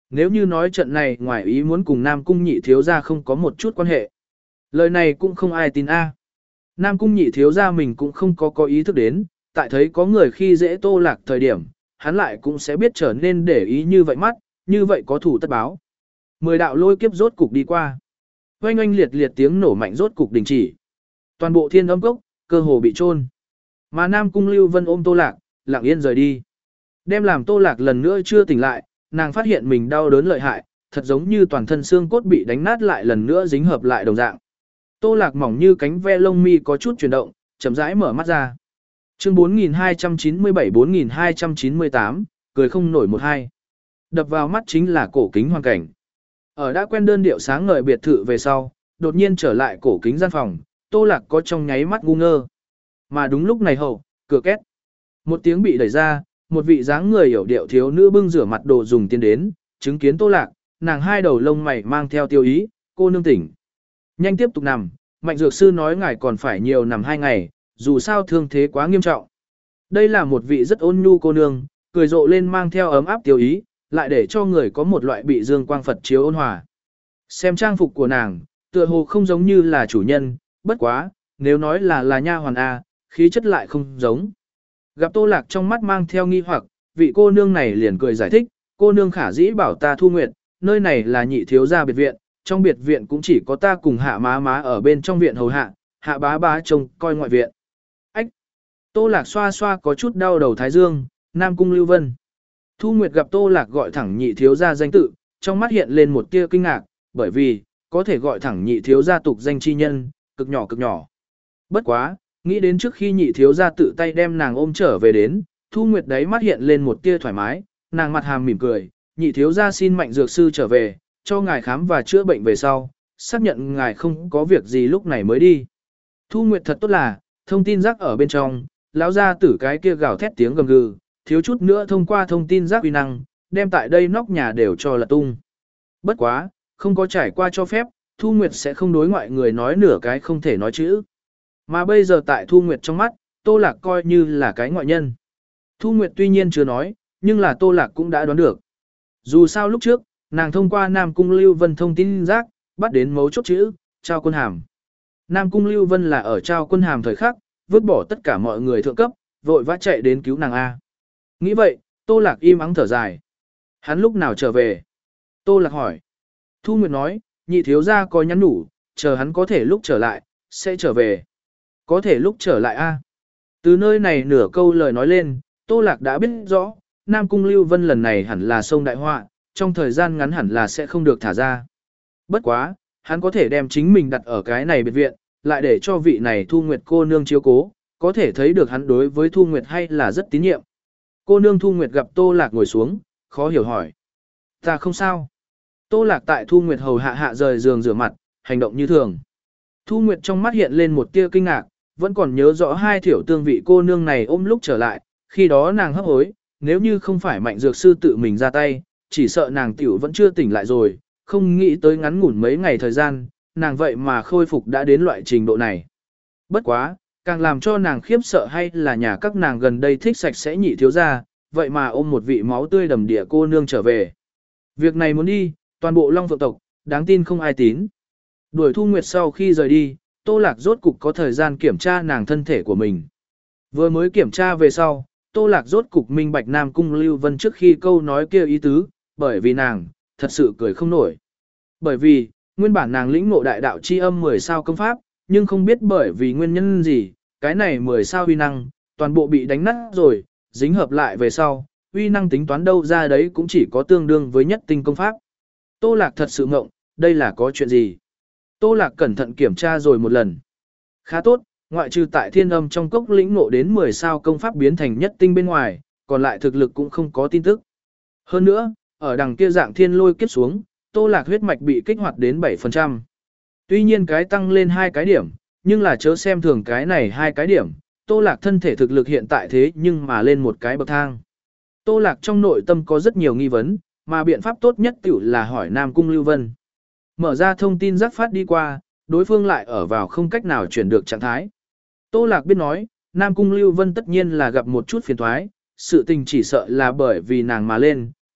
Nếu như nói trận này ngoài ý muốn cùng Nam Cung nhị thiếu gia không có một chút quan hệ. Lời này cũng không ai tin a. Nam Cung nhị thiếu gia mình cũng không có có ý thức đến, tại thấy có người khi dễ Tô Lạc thời điểm, hắn lại cũng sẽ biết trở nên để ý như vậy mắt, như vậy có thủ tất báo. Mười đạo lôi kiếp rốt cục đi qua. Oanh oanh liệt liệt tiếng nổ mạnh rốt cục đình chỉ. Toàn bộ thiên âm cốc, cơ hồ bị chôn. Mà Nam Cung Lưu Vân ôm Tô Lạc, lặng yên rời đi. Đem làm Tô Lạc lần nữa chưa tỉnh lại, nàng phát hiện mình đau đớn lợi hại, thật giống như toàn thân xương cốt bị đánh nát lại lần nữa dính hợp lại đồng dạng. Tô Lạc mỏng như cánh ve lông mi có chút chuyển động, chậm rãi mở mắt ra. Chương bốn nghìn hai trăm chín mươi bảy bốn nghìn hai trăm chín mươi tám, cười không nổi một hai. Đập vào mắt chính là cổ kính hoàn cảnh. Ở đã quen đơn điệu sáng ngời biệt thự về sau, đột nhiên trở lại cổ kính gian phòng, Tô Lạc có trong nháy mắt ngu ngơ. Mà đúng lúc này hậu, cửa két. Một tiếng bị đẩy ra, một vị dáng người hiểu điệu thiếu nữ bưng rửa mặt đồ dùng tiến đến, chứng kiến Tô Lạc, nàng hai đầu lông mày mang theo tiêu ý, cô nương tỉnh. Nhanh tiếp tục nằm, Mạnh Dược Sư nói ngài còn phải nhiều nằm hai ngày, dù sao thương thế quá nghiêm trọng. Đây là một vị rất ôn nhu cô nương, cười rộ lên mang theo ấm áp tiêu ý, lại để cho người có một loại bị dương quang Phật chiếu ôn hòa. Xem trang phục của nàng, tựa hồ không giống như là chủ nhân, bất quá, nếu nói là là nha hoàn A, khí chất lại không giống. Gặp Tô Lạc trong mắt mang theo nghi hoặc, vị cô nương này liền cười giải thích, cô nương khả dĩ bảo ta Thu Nguyệt, nơi này là nhị thiếu gia biệt viện, trong biệt viện cũng chỉ có ta cùng hạ má má ở bên trong viện hầu hạ, hạ bá bá trông coi ngoại viện. Ách! Tô Lạc xoa xoa có chút đau đầu thái dương, Nam Cung Lưu Vân. Thu Nguyệt gặp Tô Lạc gọi thẳng nhị thiếu gia danh tự, trong mắt hiện lên một tia kinh ngạc, bởi vì, có thể gọi thẳng nhị thiếu gia tục danh chi nhân, cực nhỏ cực nhỏ. Bất quá, nghĩ đến trước khi nhị thiếu gia tự tay đem nàng ôm trở về đến, Thu Nguyệt đấy mắt hiện lên một tia thoải mái, nàng mặt hàm mỉm cười, nhị thiếu gia xin Mạnh Dược Sư trở về, cho ngài khám và chữa bệnh về sau, xác nhận ngài không có việc gì lúc này mới đi. Thu Nguyệt thật tốt là, thông tin rác ở bên trong, lão gia tử cái kia gào thét tiếng gầm gừ, thiếu chút nữa thông qua thông tin rác uy năng, đem tại đây nóc nhà đều cho là tung. Bất quá, không có trải qua cho phép, Thu Nguyệt sẽ không đối ngoại người nói nửa cái không thể nói chữ. Mà bây giờ tại Thu Nguyệt trong mắt, Tô Lạc coi như là cái ngoại nhân. Thu Nguyệt tuy nhiên chưa nói, nhưng là Tô Lạc cũng đã đoán được. Dù sao lúc trước, nàng thông qua Nam Cung Lưu Vân thông tin rác, bắt đến mấu chốt chữ, trao quân hàm. Nam Cung Lưu Vân là ở trao quân hàm thời khắc, vứt bỏ tất cả mọi người thượng cấp, vội vã chạy đến cứu nàng A. Nghĩ vậy, Tô Lạc im ắng thở dài. Hắn lúc nào trở về? Tô Lạc hỏi. Thu Nguyệt nói, nhị thiếu gia có nhắn nhủ, chờ hắn có thể lúc trở lại, sẽ trở về. Có thể lúc trở lại A. Từ nơi này nửa câu lời nói lên, Tô Lạc đã biết rõ, Nam Cung Lưu Vân lần này hẳn là sông đại họa, trong thời gian ngắn hẳn là sẽ không được thả ra. Bất quá, hắn có thể đem chính mình đặt ở cái này biệt viện, lại để cho vị này Thu Nguyệt cô nương chiếu cố, có thể thấy được hắn đối với Thu Nguyệt hay là rất tín nhiệm. Cô nương Thu Nguyệt gặp Tô Lạc ngồi xuống, khó hiểu hỏi. Ta không sao. Tô Lạc tại Thu Nguyệt hầu hạ hạ rời giường rửa mặt, hành động như thường. Thu Nguyệt trong mắt hiện lên một tia kinh ngạc, vẫn còn nhớ rõ hai thiểu tương vị cô nương này ôm lúc trở lại, khi đó nàng hấp hối, nếu như không phải Mạnh Dược Sư tự mình ra tay, chỉ sợ nàng tiểu vẫn chưa tỉnh lại rồi, không nghĩ tới ngắn ngủn mấy ngày thời gian, nàng vậy mà khôi phục đã đến loại trình độ này. Bất quá, càng làm cho nàng khiếp sợ hay là nhà các nàng gần đây thích sạch sẽ nhị thiếu gia, vậy mà ôm một vị máu tươi đầm địa cô nương trở về. Việc này muốn đi, toàn bộ Long Phượng tộc, đáng tin không ai tín. Đuổi Thu Nguyệt sau khi rời đi, Tô Lạc rốt cục có thời gian kiểm tra nàng thân thể của mình. Vừa mới kiểm tra về sau, Tô Lạc rốt cục minh bạch Nam Cung Lưu Vân trước khi câu nói kia ý tứ, bởi vì nàng, thật sự cười không nổi. Bởi vì, nguyên bản nàng lĩnh ngộ đại đạo chi âm mười sao công pháp, nhưng không biết bởi vì nguyên nhân gì, cái này mười sao uy năng, toàn bộ bị đánh nát rồi, dính hợp lại về sau, uy năng tính toán đâu ra đấy cũng chỉ có tương đương với nhất tinh công pháp. Tô Lạc thật sự ngộng, đây là có chuyện gì? Tô Lạc cẩn thận kiểm tra rồi một lần. Khá tốt, ngoại trừ tại thiên âm trong cốc lĩnh ngộ đến mười sao công pháp biến thành nhất tinh bên ngoài, còn lại thực lực cũng không có tin tức. Hơn nữa, ở đằng kia dạng thiên lôi kiếp xuống, Tô Lạc huyết mạch bị kích hoạt đến bảy phần trăm. Tuy nhiên cái tăng lên hai cái điểm, nhưng là chớ xem thường cái này hai cái điểm, Tô Lạc thân thể thực lực hiện tại thế nhưng mà lên một cái bậc thang. Tô Lạc trong nội tâm có rất nhiều nghi vấn, mà biện pháp tốt nhất tiểu là hỏi Nam Cung Lưu Vân. Mở ra thông tin giác phát đi qua, đối phương lại ở vào không cách nào chuyển được trạng thái. Tô Lạc biết nói, Nam Cung Lưu Vân tất nhiên là gặp một chút phiền thoái, sự tình chỉ sợ là bởi vì nàng mà lên,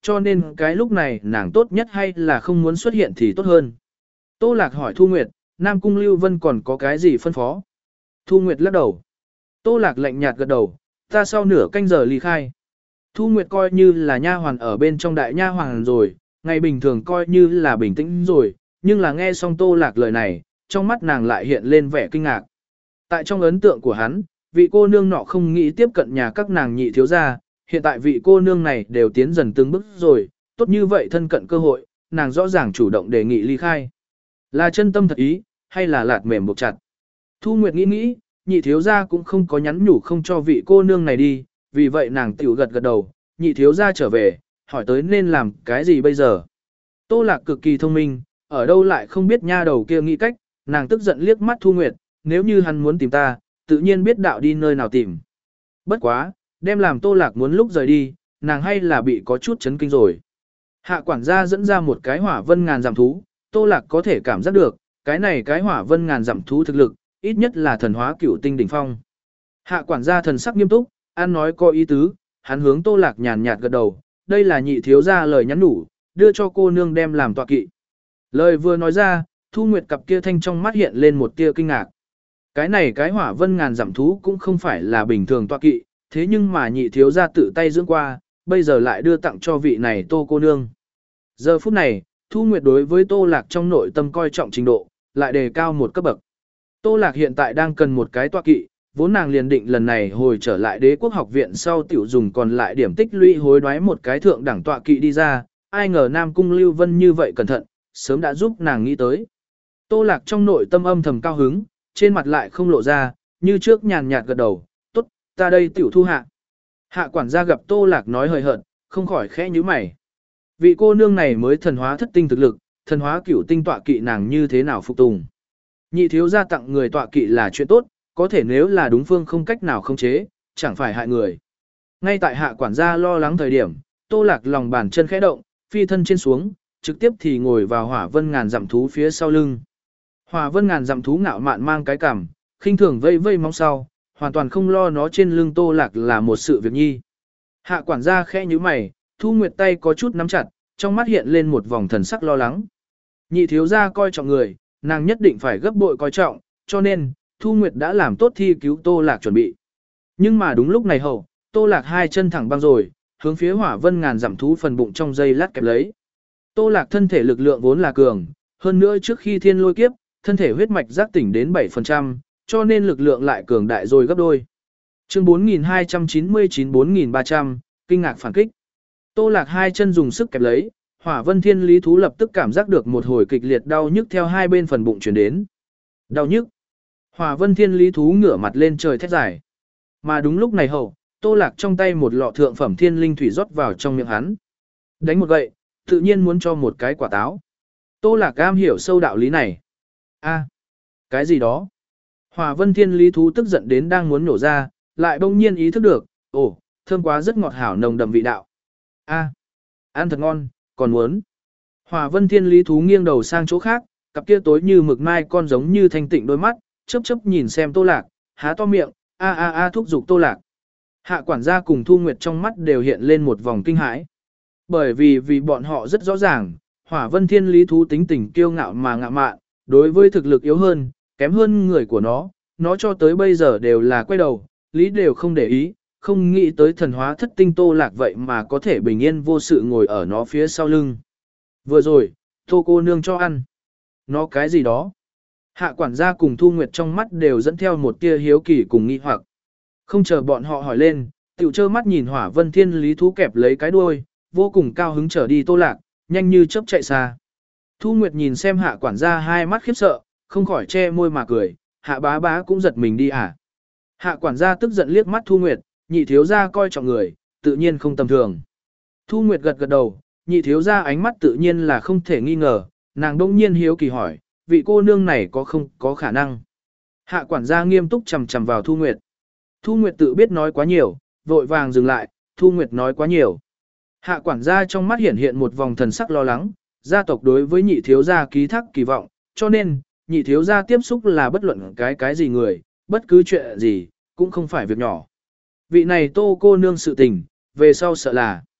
cho nên cái lúc này nàng tốt nhất hay là không muốn xuất hiện thì tốt hơn. Tô Lạc hỏi Thu Nguyệt, Nam Cung Lưu Vân còn có cái gì phân phó? Thu Nguyệt lắc đầu. Tô Lạc lạnh nhạt gật đầu, ta sau nửa canh giờ ly khai. Thu Nguyệt coi như là nha hoàn ở bên trong đại nha hoàn rồi, ngày bình thường coi như là bình tĩnh rồi, nhưng là nghe xong Tô Lạc lời này, trong mắt nàng lại hiện lên vẻ kinh ngạc. Tại trong ấn tượng của hắn, vị cô nương nọ không nghĩ tiếp cận nhà các nàng nhị thiếu gia, hiện tại vị cô nương này đều tiến dần từng bước rồi, tốt như vậy thân cận cơ hội, nàng rõ ràng chủ động đề nghị ly khai. Là chân tâm thật ý, hay là lạt mềm buộc chặt? Thu Nguyệt nghĩ nghĩ, nhị thiếu gia cũng không có nhắn nhủ không cho vị cô nương này đi, vì vậy nàng tiểu gật gật đầu, nhị thiếu gia trở về, hỏi tới nên làm cái gì bây giờ. Tô Lạc cực kỳ thông minh, ở đâu lại không biết nha đầu kia nghĩ cách, nàng tức giận liếc mắt Thu Nguyệt, nếu như hắn muốn tìm ta, tự nhiên biết đạo đi nơi nào tìm. Bất quá, đem làm Tô Lạc muốn lúc rời đi, nàng hay là bị có chút chấn kinh rồi. Hạ quản gia dẫn ra một cái hỏa vân ngàn giảm thú, Tô Lạc có thể cảm giác được, cái này cái hỏa vân ngàn giảm thú thực lực, ít nhất là thần hóa cửu tinh đỉnh phong. Hạ quản gia thần sắc nghiêm túc, ăn nói có ý tứ, hắn hướng Tô Lạc nhàn nhạt gật đầu, đây là nhị thiếu gia lời nhắn nhủ, đưa cho cô nương đem làm tọa kỵ. Lời vừa nói ra, Thu Nguyệt cặp kia thanh trong mắt hiện lên một tia kinh ngạc. Cái này cái hỏa vân ngàn giảm thú cũng không phải là bình thường tọa kỵ, thế nhưng mà nhị thiếu gia tự tay dưỡng qua, bây giờ lại đưa tặng cho vị này Tô cô nương. Giờ phút này, Thu Nguyệt đối với Tô Lạc trong nội tâm coi trọng trình độ, lại đề cao một cấp bậc. Tô Lạc hiện tại đang cần một cái tọa kỵ, vốn nàng liền định lần này hồi trở lại đế quốc học viện sau tiểu dùng còn lại điểm tích lũy hối đoái một cái thượng đẳng tọa kỵ đi ra, ai ngờ Nam Cung Lưu Vân như vậy cẩn thận, sớm đã giúp nàng nghĩ tới. Tô Lạc trong nội tâm âm thầm cao hứng, trên mặt lại không lộ ra, như trước nhàn nhạt gật đầu, tốt, ta đây tiểu thu hạ. Hạ quản gia gặp Tô Lạc nói hời hợt, không khỏi khẽ nhíu mày. Vị cô nương này mới thần hóa thất tinh thực lực, thần hóa cửu tinh tọa kỵ nàng như thế nào phục tùng. Nhị thiếu gia tặng người tọa kỵ là chuyện tốt, có thể nếu là đúng phương không cách nào khống chế, chẳng phải hại người. Ngay tại hạ quản gia lo lắng thời điểm, Tô Lạc lòng bàn chân khẽ động, phi thân trên xuống, trực tiếp thì ngồi vào hỏa vân ngàn dặm thú phía sau lưng. Hỏa vân ngàn dặm thú ngạo mạn mang cái cằm, khinh thường vây vây móng sau, hoàn toàn không lo nó trên lưng Tô Lạc là một sự việc nhi. Hạ quản gia khẽ nhíu mày, Thu Nguyệt tay có chút nắm chặt, trong mắt hiện lên một vòng thần sắc lo lắng. Nhị thiếu gia coi trọng người, nàng nhất định phải gấp bội coi trọng, cho nên, Thu Nguyệt đã làm tốt thi cứu Tô Lạc chuẩn bị. Nhưng mà đúng lúc này hậu, Tô Lạc hai chân thẳng băng rồi, hướng phía hỏa vân ngàn dặm thú phần bụng trong dây lát kẹp lấy. Tô Lạc thân thể lực lượng vốn là cường, hơn nữa trước khi thiên lôi kiếp, thân thể huyết mạch giác tỉnh đến bảy phần trăm, cho nên lực lượng lại cường đại rồi gấp đôi. Chương bốn nghìn hai trăm chín mươi chín bốn nghìn ba trăm, kinh ngạc phản kích. Tô Lạc hai chân dùng sức kẹp lấy, hỏa vân thiên lý thú lập tức cảm giác được một hồi kịch liệt đau nhức theo hai bên phần bụng truyền đến. Đau nhức. Hỏa vân thiên lý thú ngửa mặt lên trời thét dài. Mà đúng lúc này hậu, Tô Lạc trong tay một lọ thượng phẩm thiên linh thủy rót vào trong miệng hắn. Đánh một gậy, tự nhiên muốn cho một cái quả táo. Tô Lạc am hiểu sâu đạo lý này. A, cái gì đó? Hỏa vân thiên lý thú tức giận đến đang muốn nổ ra, lại bỗng nhiên ý thức được, ồ, thơm quá rất ngọt hảo nồng đậm vị đạo. A, ăn thật ngon, còn muốn. Hỏa vân thiên lý thú nghiêng đầu sang chỗ khác, cặp kia tối như mực mai con giống như thanh tịnh đôi mắt, chớp chớp nhìn xem Tô Lạc, há to miệng, a a a thúc giục Tô Lạc. Hạ quản gia cùng Thu Nguyệt trong mắt đều hiện lên một vòng kinh hãi. Bởi vì vì bọn họ rất rõ ràng, hỏa vân thiên lý thú tính tình kiêu ngạo mà ngạo mạn, đối với thực lực yếu hơn, kém hơn người của nó, nó cho tới bây giờ đều là quay đầu, lý đều không để ý, không nghĩ tới thần hóa thất tinh Tô Lạc vậy mà có thể bình yên vô sự ngồi ở nó phía sau lưng. Vừa rồi, Tô cô nương cho ăn. Nó cái gì đó? Hạ quản gia cùng Thu Nguyệt trong mắt đều dẫn theo một tia hiếu kỳ cùng nghi hoặc. Không chờ bọn họ hỏi lên, tiểu trơ mắt nhìn hỏa vân thiên lý thú kẹp lấy cái đuôi, vô cùng cao hứng trở đi Tô Lạc, nhanh như chớp chạy xa. Thu Nguyệt nhìn xem hạ quản gia hai mắt khiếp sợ, không khỏi che môi mà cười, hạ bá bá cũng giật mình đi à. Hạ quản gia tức giận liếc mắt Thu Nguyệt, nhị thiếu gia coi trọng người, tự nhiên không tầm thường. Thu Nguyệt gật gật đầu, nhị thiếu gia ánh mắt tự nhiên là không thể nghi ngờ, nàng đông nhiên hiếu kỳ hỏi, vị cô nương này có không có khả năng. Hạ quản gia nghiêm túc chằm chằm vào Thu Nguyệt. Thu Nguyệt tự biết nói quá nhiều, vội vàng dừng lại, Thu Nguyệt nói quá nhiều. Hạ quản gia trong mắt hiện hiện một vòng thần sắc lo lắng, gia tộc đối với nhị thiếu gia ký thác kỳ vọng, cho nên, nhị thiếu gia tiếp xúc là bất luận cái cái gì người, bất cứ chuyện gì, cũng không phải việc nhỏ. Vị này Tô cô nương sự tình, về sau sợ là.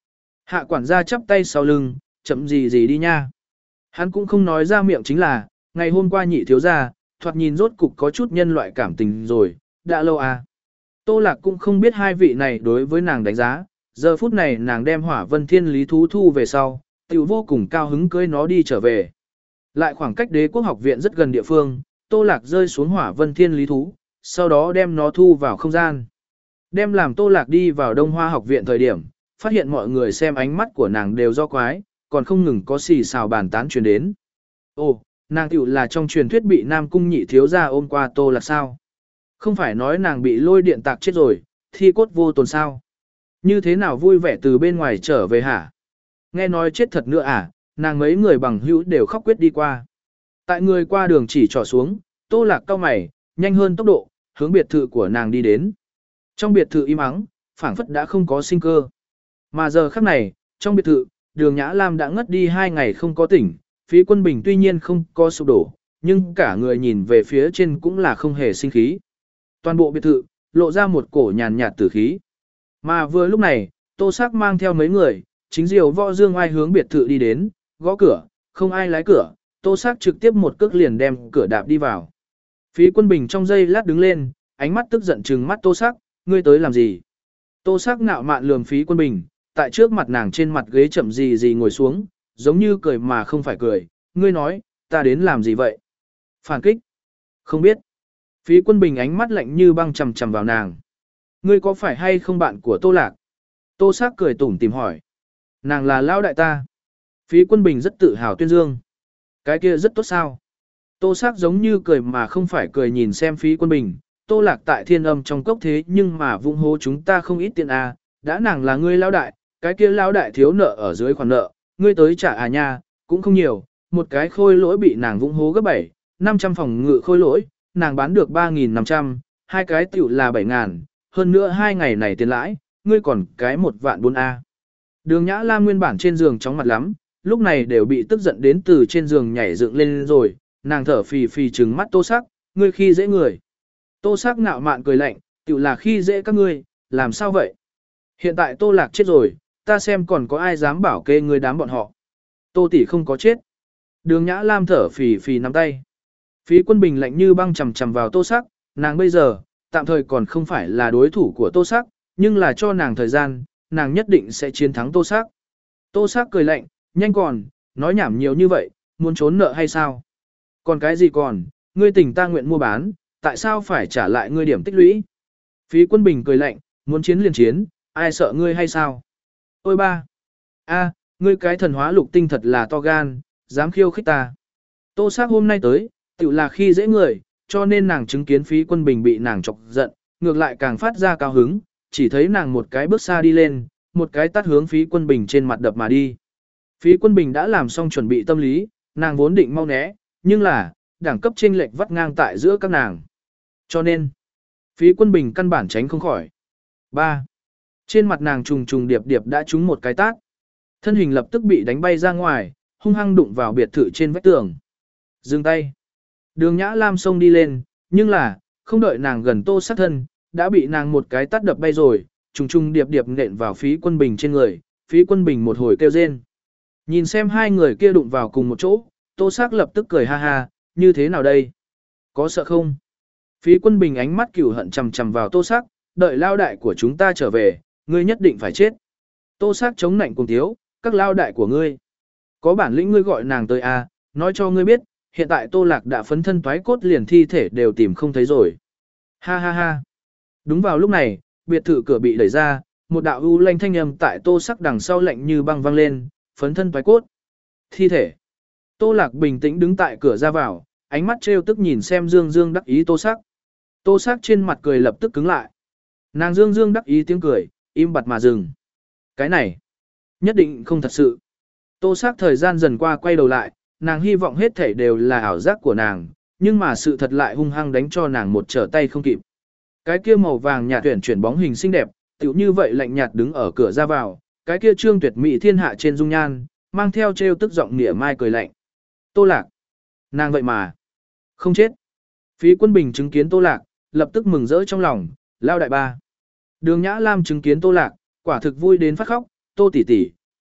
Hạ quản gia chắp tay sau lưng, chậm gì gì đi nha. Hắn cũng không nói ra miệng chính là, ngày hôm qua nhị thiếu gia, thoạt nhìn rốt cục có chút nhân loại cảm tình rồi, đã lâu à. Tô Lạc cũng không biết hai vị này đối với nàng đánh giá, giờ phút này nàng đem hỏa vân thiên lý thú thu về sau, tiểu vô cùng cao hứng cưới nó đi trở về. Lại khoảng cách đế quốc học viện rất gần địa phương, Tô Lạc rơi xuống hỏa vân thiên lý thú, sau đó đem nó thu vào không gian. Đem làm Tô Lạc đi vào Đông Hoa học viện thời điểm, phát hiện mọi người xem ánh mắt của nàng đều do quái, còn không ngừng có xì xào bàn tán truyền đến. Ồ, nàng tiểu là trong truyền thuyết bị Nam Cung nhị thiếu gia ôm qua Tô Lạc sao? Không phải nói nàng bị lôi điện tạc chết rồi, thi cốt vô tồn sao? Như thế nào vui vẻ từ bên ngoài trở về hả? Nghe nói chết thật nữa à, nàng mấy người bằng hữu đều khóc quyết đi qua. Tại người qua đường chỉ trỏ xuống, Tô Lạc cau mày, nhanh hơn tốc độ, hướng biệt thự của nàng đi đến. Trong biệt thự im ắng, phảng phất đã không có sinh cơ. Mà giờ khắc này, trong biệt thự, Đường Nhã Lam đã ngất đi hai ngày không có tỉnh, Phí Quân Bình tuy nhiên không có sụp đổ, nhưng cả người nhìn về phía trên cũng là không hề sinh khí. Toàn bộ biệt thự, lộ ra một cổ nhàn nhạt tử khí. Mà vừa lúc này, Tô Sắc mang theo mấy người, chính diều võ dương ai hướng biệt thự đi đến, gõ cửa, không ai lái cửa, Tô Sắc trực tiếp một cước liền đem cửa đạp đi vào. Phí Quân Bình trong giây lát đứng lên, ánh mắt tức giận trừng mắt Tô Sắc, ngươi tới làm gì? Tô Sắc ngạo mạn lườm Phí Quân Bình, tại trước mặt nàng trên mặt ghế chậm gì gì ngồi xuống, giống như cười mà không phải cười, ngươi nói, ta đến làm gì vậy? Phản kích? Không biết. Phí Quân Bình ánh mắt lạnh như băng chằm chằm vào nàng. Ngươi có phải hay không bạn của Tô Lạc? Tô Sắc cười tủm tìm hỏi. Nàng là lão đại ta. Phí Quân Bình rất tự hào tuyên dương. Cái kia rất tốt sao? Tô Sắc giống như cười mà không phải cười nhìn xem Phí Quân Bình. Tô Lạc tại thiên âm trong cốc thế nhưng mà vung hô chúng ta không ít tiền à, đã nàng là ngươi lão đại, cái kia lão đại thiếu nợ ở dưới khoản nợ, ngươi tới trả à nha, cũng không nhiều, một cái khôi lỗi bị nàng vung hố gấp bảy, năm trăm phòng ngự khôi lỗi, nàng bán được ba nghìn năm trăm, hai cái tiểu là bảy ngàn, hơn nữa hai ngày này tiền lãi, ngươi còn cái một vạn bốn a. Đường Nhã Lam nguyên bản trên giường chóng mặt lắm, lúc này đều bị tức giận đến từ trên giường nhảy dựng lên rồi, nàng thở phì phì trừng mắt Tô Sắc, ngươi khi dễ người. Tô Sắc ngạo mạn cười lạnh, tiểu là khi dễ các ngươi, làm sao vậy? Hiện tại Tô Lạc chết rồi, ta xem còn có ai dám bảo kê ngươi đám bọn họ. Tô tỷ không có chết. Đường Nhã Lam thở phì phì nắm tay. Phí Quân Bình lạnh như băng chầm chầm vào Tô Sắc, nàng bây giờ, tạm thời còn không phải là đối thủ của Tô Sắc, nhưng là cho nàng thời gian, nàng nhất định sẽ chiến thắng Tô Sắc. Tô Sắc cười lạnh, nhanh còn, nói nhảm nhiều như vậy, muốn trốn nợ hay sao? Còn cái gì còn, ngươi tình ta nguyện mua bán, tại sao phải trả lại ngươi điểm tích lũy? Phí Quân Bình cười lạnh, muốn chiến liền chiến, ai sợ ngươi hay sao? Ôi ba! A, ngươi cái thần hóa lục tinh thật là to gan, dám khiêu khích ta. Tô Sắc hôm nay tới, tự là khi dễ người, cho nên nàng chứng kiến Phí Quân Bình bị nàng chọc giận, ngược lại càng phát ra cao hứng, chỉ thấy nàng một cái bước xa đi lên, một cái tát hướng Phí Quân Bình trên mặt đập mà đi. Phí Quân Bình đã làm xong chuẩn bị tâm lý, nàng vốn định mau né, nhưng là, đẳng cấp chênh lệch vắt ngang tại giữa các nàng. Cho nên, Phí Quân Bình căn bản tránh không khỏi. ba. Trên mặt nàng trùng trùng điệp điệp đã trúng một cái tát. Thân hình lập tức bị đánh bay ra ngoài, hung hăng đụng vào biệt thự trên vách tường. Dừng tay. Đường Nhã Lam xông đi lên, nhưng là, không đợi nàng gần Tô Sắc thân, đã bị nàng một cái tát đập bay rồi, trùng trùng điệp điệp nện vào Phí Quân Bình trên người, Phí Quân Bình một hồi kêu rên. Nhìn xem hai người kia đụng vào cùng một chỗ, Tô Sắc lập tức cười ha ha, như thế nào đây? Có sợ không? Phí Quân Bình ánh mắt cừu hận chằm chằm vào Tô Sắc, đợi lao đại của chúng ta trở về, ngươi nhất định phải chết. Tô Sắc chống nạnh cùng thiếu, các lao đại của ngươi. Có bản lĩnh ngươi gọi nàng tới à, nói cho ngươi biết, hiện tại Tô Lạc đã phấn thân toái cốt liền thi thể đều tìm không thấy rồi. Ha ha ha. Đúng vào lúc này, biệt thự cửa bị đẩy ra, một đạo u lanh thanh âm tại Tô Sắc đằng sau lạnh như băng vang lên, phấn thân toái cốt. Thi thể. Tô Lạc bình tĩnh đứng tại cửa ra vào, ánh mắt trêu tức nhìn xem Dương Dương đắc ý Tô Sắc. Tô Sắc trên mặt cười lập tức cứng lại. Nàng Dương Dương đắc ý tiếng cười, im bặt mà dừng. Cái này, nhất định không thật sự. Tô Sắc thời gian dần qua quay đầu lại, nàng hy vọng hết thảy đều là ảo giác của nàng, nhưng mà sự thật lại hung hăng đánh cho nàng một trở tay không kịp. Cái kia màu vàng nhạt tuyển chuyển bóng hình xinh đẹp, tựu như vậy lạnh nhạt đứng ở cửa ra vào, cái kia trương tuyệt mỹ thiên hạ trên dung nhan, mang theo trêu tức giọng nịa mai cười lạnh. Tô Lạc, nàng vậy mà không chết. Phí Quân Bình chứng kiến Tô Lạc, lập tức mừng rỡ trong lòng, lao đại ba. Đường Nhã Lam chứng kiến Tô Lạc, quả thực vui đến phát khóc, Tô tỷ tỷ,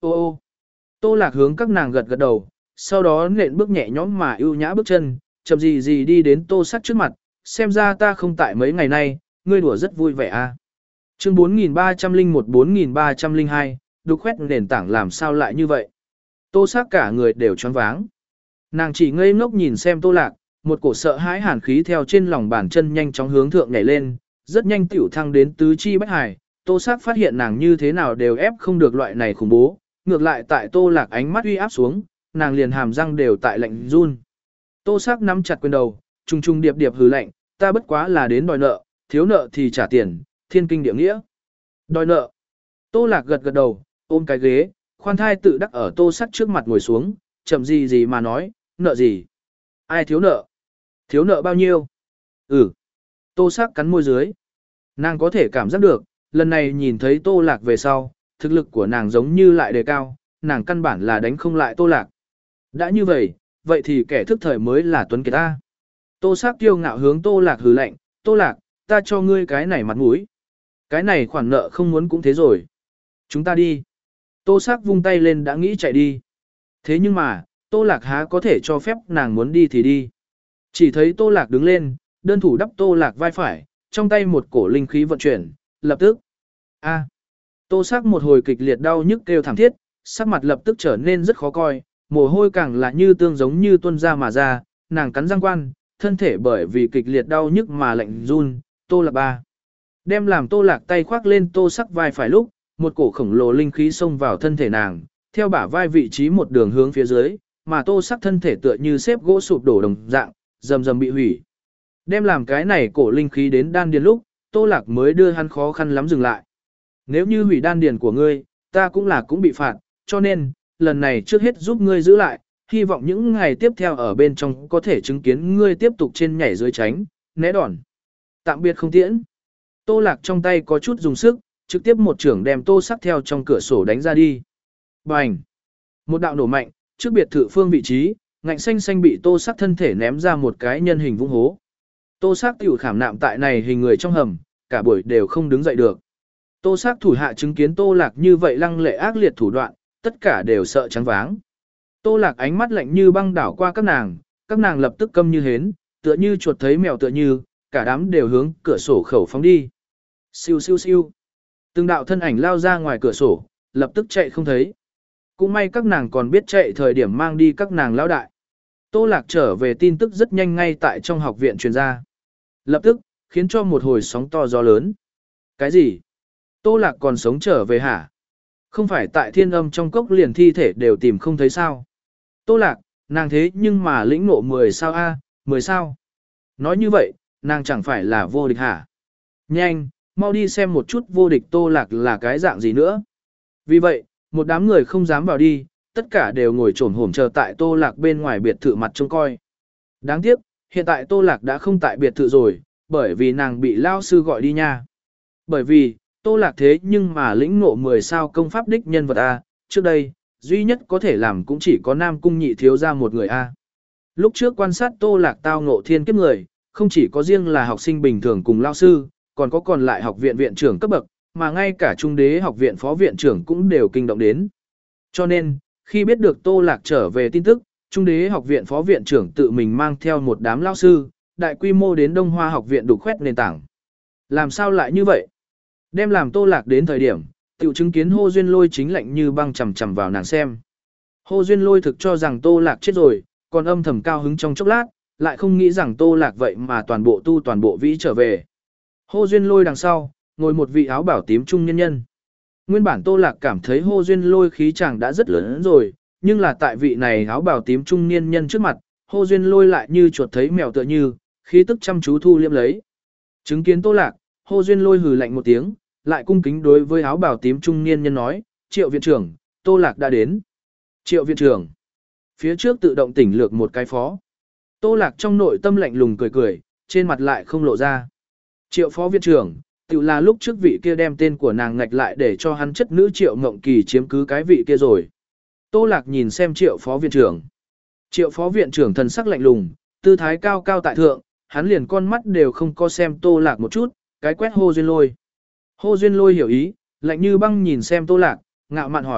Ô ô, Tô Lạc hướng các nàng gật gật đầu, sau đó nện bước nhẹ nhõm mà ưu nhã bước chân, chậm gì gì đi đến Tô Sắc trước mặt, xem ra ta không tại mấy ngày nay, ngươi đùa rất vui vẻ à. Chương bốn nghìn ba trăm lẻ một bốn nghìn ba trăm lẻ hai, đục khoét nền tảng làm sao lại như vậy. Tô Sắc cả người đều choáng váng. Nàng chỉ ngây ngốc nhìn xem Tô Lạc, một cổ sợ hãi hàn khí theo trên lòng bàn chân nhanh chóng hướng thượng nhảy lên, rất nhanh tiểu thăng đến tứ chi bách hải. Tô Sắc phát hiện nàng như thế nào đều ép không được loại này khủng bố, ngược lại tại Tô Lạc ánh mắt uy áp xuống, nàng liền hàm răng đều tại lạnh run. Tô Sắc nắm chặt quyền đầu, trung trung điệp điệp hừ lạnh, ta bất quá là đến đòi nợ, thiếu nợ thì trả tiền, thiên kinh địa nghĩa. Đòi nợ. Tô Lạc gật gật đầu, ôm cái ghế, khoan thai tự đắc ở Tô Sắc trước mặt ngồi xuống, chậm gì gì mà nói, nợ gì? Ai thiếu nợ? Thiếu nợ bao nhiêu? Ừ. Tô Sắc cắn môi dưới. Nàng có thể cảm giác được, lần này nhìn thấy Tô Lạc về sau, thực lực của nàng giống như lại đề cao, nàng căn bản là đánh không lại Tô Lạc. Đã như vậy, vậy thì kẻ thức thời mới là Tuấn Kiệt ta. Tô Sắc kiêu ngạo hướng Tô Lạc hừ lạnh, Tô Lạc, ta cho ngươi cái này mặt mũi. Cái này khoản nợ không muốn cũng thế rồi. Chúng ta đi. Tô Sắc vung tay lên đã nghĩ chạy đi. Thế nhưng mà, Tô Lạc há có thể cho phép nàng muốn đi thì đi. Chỉ thấy Tô Lạc đứng lên, đơn thủ đắp Tô Lạc vai phải, trong tay một cổ linh khí vận chuyển, lập tức. A. Tô Sắc một hồi kịch liệt đau nhức kêu thảm thiết, sắc mặt lập tức trở nên rất khó coi, mồ hôi càng là như tương giống như tuôn ra mà ra, nàng cắn răng quan, thân thể bởi vì kịch liệt đau nhức mà lạnh run, Tô Lạc ba. Đem làm Tô Lạc tay khoác lên Tô Sắc vai phải lúc, một cổ khổng lồ linh khí xông vào thân thể nàng, theo bả vai vị trí một đường hướng phía dưới, mà Tô Sắc thân thể tựa như xếp gỗ sụp đổ đồng dạng, rầm rầm bị hủy. Đem làm cái này cổ linh khí đến đan điền lúc, Tô Lạc mới đưa hắn khó khăn lắm dừng lại. Nếu như hủy đan điền của ngươi, ta cũng là cũng bị phạt, cho nên, lần này trước hết giúp ngươi giữ lại, hy vọng những ngày tiếp theo ở bên trong có thể chứng kiến ngươi tiếp tục trên nhảy dưới tránh, né đòn. Tạm biệt không tiễn. Tô Lạc trong tay có chút dùng sức, trực tiếp một trưởng đem Tô Sắc theo trong cửa sổ đánh ra đi. Bành! Một đạo nổ mạnh, trước biệt thự phương vị trí, ngạnh xanh xanh bị Tô Sắc thân thể ném ra một cái nhân hình vũng hố. Tô Sắc tiểu khảm nạm tại này hình người trong hầm, cả buổi đều không đứng dậy được. Tô Sắc thủ hạ chứng kiến Tô Lạc như vậy lăng lệ ác liệt thủ đoạn, tất cả đều sợ trắng váng. Tô Lạc ánh mắt lạnh như băng đảo qua các nàng, các nàng lập tức câm như hến, tựa như chuột thấy mèo tựa như, cả đám đều hướng cửa sổ khẩu phóng đi. Siêu siêu siêu. Từng đạo thân ảnh lao ra ngoài cửa sổ, lập tức chạy không thấy. Cũng may các nàng còn biết chạy thời điểm mang đi các nàng lão đại. Tô Lạc trở về tin tức rất nhanh ngay tại trong học viện truyền ra. Lập tức, khiến cho một hồi sóng to gió lớn. Cái gì? Tô Lạc còn sống trở về hả? Không phải tại thiên âm trong cốc liền thi thể đều tìm không thấy sao? Tô Lạc, nàng thế nhưng mà lĩnh ngộ mười sao a, mười sao. Nói như vậy, nàng chẳng phải là vô địch hả? Nhanh, mau đi xem một chút vô địch Tô Lạc là cái dạng gì nữa. Vì vậy, một đám người không dám vào đi, tất cả đều ngồi trồn hổm chờ tại Tô Lạc bên ngoài biệt thự mặt trông coi. Đáng tiếc, hiện tại Tô Lạc đã không tại biệt thự rồi, bởi vì nàng bị lao sư gọi đi nha. Bởi vì, Tô Lạc thế nhưng mà lĩnh ngộ mười sao công pháp đích nhân vật A, trước đây, duy nhất có thể làm cũng chỉ có Nam Cung Nhị thiếu ra một người A. Lúc trước quan sát Tô Lạc tao ngộ thiên kiếp người, không chỉ có riêng là học sinh bình thường cùng lao sư, còn có còn lại học viện viện trưởng cấp bậc, mà ngay cả trung đế học viện phó viện trưởng cũng đều kinh động đến. Cho nên, khi biết được Tô Lạc trở về tin tức, trung đế học viện phó viện trưởng tự mình mang theo một đám lao sư, đại quy mô đến Đông Hoa học viện đục khoét nền tảng. Làm sao lại như vậy? Đem làm Tô Lạc đến thời điểm, tiểu chứng kiến Hồ Duyên Lôi chính lạnh như băng chằm chằm vào nàng xem. Hồ Duyên Lôi thực cho rằng Tô Lạc chết rồi, còn âm thầm cao hứng trong chốc lát, lại không nghĩ rằng Tô Lạc vậy mà toàn bộ tu toàn bộ vĩ trở về. Hồ Duyên Lôi đằng sau, ngồi một vị áo bảo tím trung nhân nhân. Nguyên bản Tô Lạc cảm thấy Hồ Duyên Lôi khí chàng đã rất lớn rồi, nhưng là tại vị này áo bảo tím trung niên nhân trước mặt, Hồ Duyên Lôi lại như chuột thấy mèo tựa như, khí tức chăm chú thu liêm lấy. Chứng kiến Tô Lạc, Hồ Duyên Lôi hừ lạnh một tiếng, lại cung kính đối với áo bảo tím trung niên nhân nói, Triệu viện trưởng, Tô Lạc đã đến. Triệu viện trưởng. Phía trước tự động tỉnh lược một cái phó. Tô Lạc trong nội tâm lạnh lùng cười cười, trên mặt lại không lộ ra. Triệu phó viện trưởng, tự là lúc trước vị kia đem tên của nàng ngạch lại để cho hắn chất nữ Triệu Ngộng Kỳ chiếm cứ cái vị kia rồi. Tô Lạc nhìn xem Triệu phó viện trưởng. Triệu phó viện trưởng thần sắc lạnh lùng, tư thái cao cao tại thượng, hắn liền con mắt đều không có xem Tô Lạc một chút, cái quét Hồ Duyên Lôi. Hồ Duyên Lôi hiểu ý, lạnh như băng nhìn xem Tô Lạc, ngạo mạn hỏi,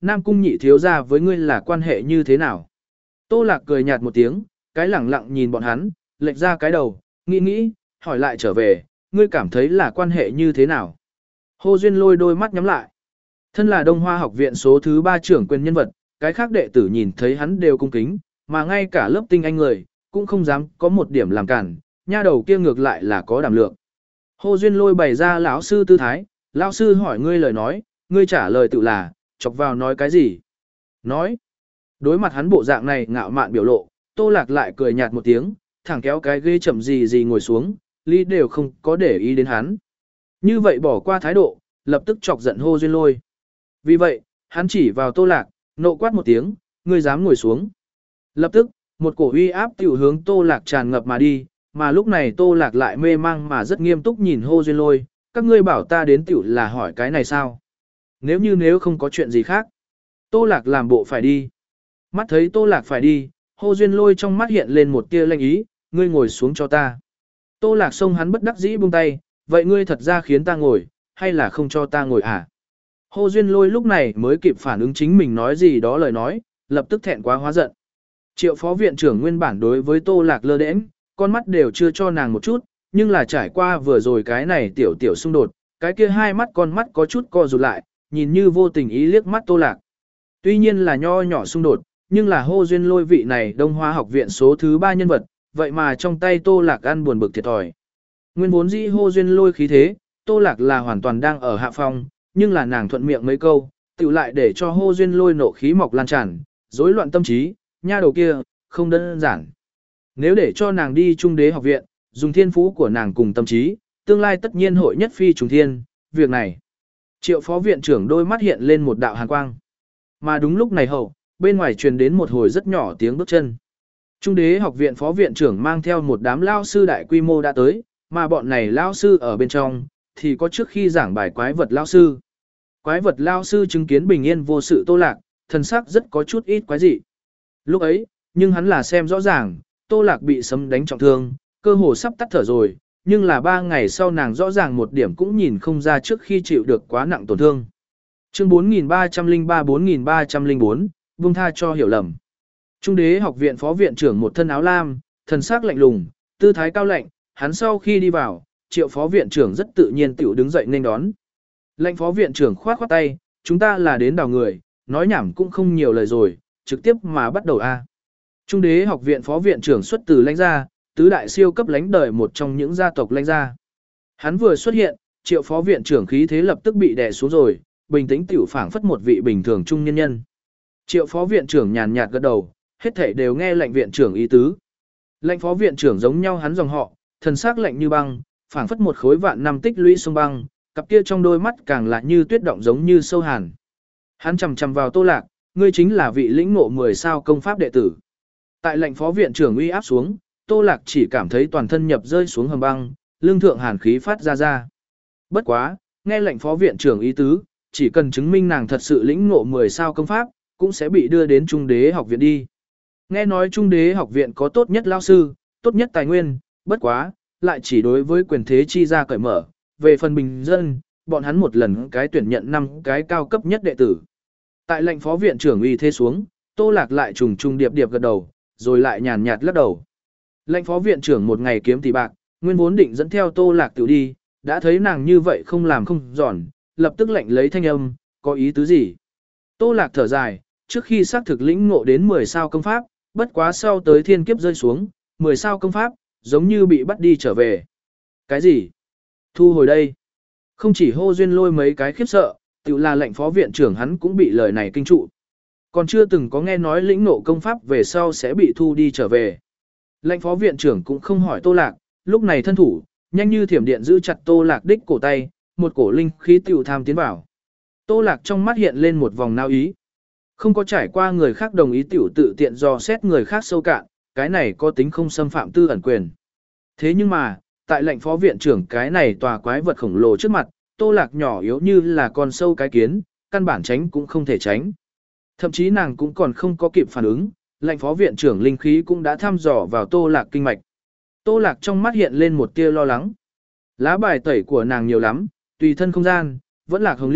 Nam Cung nhị thiếu gia với ngươi là quan hệ như thế nào? Tô Lạc cười nhạt một tiếng, cái lẳng lặng nhìn bọn hắn, lệch ra cái đầu, nghĩ nghĩ, hỏi lại trở về, ngươi cảm thấy là quan hệ như thế nào? Hồ Duyên Lôi đôi mắt nhắm lại. Thân là Đông Hoa học viện số thứ ba trưởng quyền nhân vật, cái khác đệ tử nhìn thấy hắn đều cung kính, mà ngay cả lớp tinh anh người, cũng không dám có một điểm làm cản, nha đầu kia ngược lại là có đảm lượng. Hồ Duyên Lôi bày ra lão sư tư thái, lão sư hỏi ngươi lời nói, ngươi trả lời tự là, chọc vào nói cái gì? Nói. Đối mặt hắn bộ dạng này ngạo mạn biểu lộ, Tô Lạc lại cười nhạt một tiếng, thẳng kéo cái ghế chậm gì gì ngồi xuống, Lý đều không có để ý đến hắn. Như vậy bỏ qua thái độ, lập tức chọc giận Hồ Duyên Lôi. Vì vậy, hắn chỉ vào Tô Lạc, nộ quát một tiếng, ngươi dám ngồi xuống. Lập tức, một cổ uy áp tiểu hướng Tô Lạc tràn ngập mà đi, mà lúc này Tô Lạc lại mê mang mà rất nghiêm túc nhìn Hồ Duyên Lôi, các ngươi bảo ta đến tiểu là hỏi cái này sao? Nếu như nếu không có chuyện gì khác, Tô Lạc làm bộ phải đi. Mắt thấy Tô Lạc phải đi, Hồ Duyên Lôi trong mắt hiện lên một tia lanh ý, ngươi ngồi xuống cho ta. Tô Lạc xông hắn bất đắc dĩ buông tay, vậy ngươi thật ra khiến ta ngồi, hay là không cho ta ngồi à? Hồ Duyên Lôi lúc này mới kịp phản ứng chính mình nói gì đó lời nói, lập tức thẹn quá hóa giận. Triệu phó viện trưởng nguyên bản đối với Tô Lạc lơ đễnh, con mắt đều chưa cho nàng một chút, nhưng là trải qua vừa rồi cái này tiểu tiểu xung đột, cái kia hai mắt con mắt có chút co rụt lại, nhìn như vô tình ý liếc mắt Tô Lạc. Tuy nhiên là nho nhỏ xung đột, nhưng là Hồ Duyên Lôi vị này Đông Hoa học viện số thứ ba nhân vật, vậy mà trong tay Tô Lạc ăn buồn bực thiệt thòi. Nguyên vốn dĩ Hồ Duyên Lôi khí thế, Tô Lạc là hoàn toàn đang ở hạ phong, nhưng là nàng thuận miệng mấy câu, tự lại để cho Hồ Duyên Lôi nộ khí mọc lan tràn, rối loạn tâm trí, nha đầu kia, không đơn giản. Nếu để cho nàng đi Trung Đế học viện, dùng thiên phú của nàng cùng tâm trí, tương lai tất nhiên hội nhất phi trùng thiên, việc này. Triệu phó viện trưởng đôi mắt hiện lên một đạo hàn quang. Mà đúng lúc này hậu, bên ngoài truyền đến một hồi rất nhỏ tiếng bước chân. Trung Đế học viện phó viện trưởng mang theo một đám lao sư đại quy mô đã tới, mà bọn này lao sư ở bên trong, thì có trước khi giảng bài quái vật lao sư. Quái vật lao sư chứng kiến bình yên vô sự Tô Lạc, thần sắc rất có chút ít quái dị. Lúc ấy, nhưng hắn là xem rõ ràng, Tô Lạc bị sấm đánh trọng thương, cơ hồ sắp tắt thở rồi, nhưng là ba ngày sau nàng rõ ràng một điểm cũng nhìn không ra trước khi chịu được quá nặng tổn thương. Chương bốn nghìn ba trăm lẻ ba bốn nghìn ba trăm lẻ bốn, buông tha cho hiểu lầm. Trung Đế học viện phó viện trưởng một thân áo lam, thần sắc lạnh lùng, tư thái cao lạnh, hắn sau khi đi vào, Triệu phó viện trưởng rất tự nhiên tiểu đứng dậy nên đón. Lệnh phó viện trưởng khoát khoát tay, chúng ta là đến đào người, nói nhảm cũng không nhiều lời rồi, trực tiếp mà bắt đầu a. Trung Đế học viện phó viện trưởng xuất từ lãnh gia, tứ đại siêu cấp lãnh đời một trong những gia tộc lãnh gia. Hắn vừa xuất hiện, Triệu phó viện trưởng khí thế lập tức bị đè xuống rồi, bình tĩnh tiểu phảng phất một vị bình thường trung nhân nhân. Triệu phó viện trưởng nhàn nhạt gật đầu, hết thảy đều nghe lệnh viện trưởng ý tứ. Lệnh phó viện trưởng giống nhau hắn dòng họ, thần sắc lạnh như băng, phảng phất một khối vạn năm tích lũy sông băng, cặp kia trong đôi mắt càng là như tuyết động giống như sâu hàn. Hắn chằm chằm vào Tô Lạc, ngươi chính là vị lĩnh ngộ mười sao công pháp đệ tử. Tại lệnh phó viện trưởng uy áp xuống, Tô Lạc chỉ cảm thấy toàn thân nhập rơi xuống hầm băng, lưng thượng hàn khí phát ra ra. Bất quá, nghe lệnh phó viện trưởng ý tứ, chỉ cần chứng minh nàng thật sự lĩnh ngộ mười sao công pháp, cũng sẽ bị đưa đến Trung Đế học viện đi. Nghe nói Trung Đế học viện có tốt nhất lao sư, tốt nhất tài nguyên, bất quá, lại chỉ đối với quyền thế chi ra cởi mở, về phần bình dân, bọn hắn một lần cái tuyển nhận năm cái cao cấp nhất đệ tử. Tại lệnh phó viện trưởng uy thế xuống, Tô Lạc lại trùng trùng điệp điệp gật đầu, rồi lại nhàn nhạt lắc đầu. Lệnh phó viện trưởng một ngày kiếm tỷ bạc, nguyên vốn định dẫn theo Tô Lạc tiểu đi, đã thấy nàng như vậy không làm không giòn, lập tức lệnh lấy thanh âm, có ý tứ gì? Tô Lạc thở dài, trước khi xác thực lĩnh ngộ đến mười sao công pháp, bất quá sau tới thiên kiếp rơi xuống, mười sao công pháp, giống như bị bắt đi trở về. Cái gì? Thu hồi đây. Không chỉ Hồ Duyên Lôi mấy cái khiếp sợ, tự là lệnh phó viện trưởng hắn cũng bị lời này kinh trụ. Còn chưa từng có nghe nói lĩnh ngộ công pháp về sau sẽ bị thu đi trở về. Lệnh phó viện trưởng cũng không hỏi Tô Lạc, lúc này thân thủ, nhanh như thiểm điện giữ chặt Tô Lạc đích cổ tay, một cổ linh khí tiểu tham tiến vào. Tô Lạc trong mắt hiện lên một vòng nao ý. Không có trải qua người khác đồng ý tiểu tự tiện dò xét người khác sâu cạn, cái này có tính không xâm phạm tư ẩn quyền. Thế nhưng mà, tại lệnh phó viện trưởng cái này tòa quái vật khổng lồ trước mặt, Tô Lạc nhỏ yếu như là con sâu cái kiến, căn bản tránh cũng không thể tránh. Thậm chí nàng cũng còn không có kịp phản ứng, lệnh phó viện trưởng linh khí cũng đã thăm dò vào Tô Lạc kinh mạch. Tô Lạc trong mắt hiện lên một tia lo lắng. Lá bài tẩy của nàng nhiều lắm, tùy thân không gian, vẫn là hồng liên,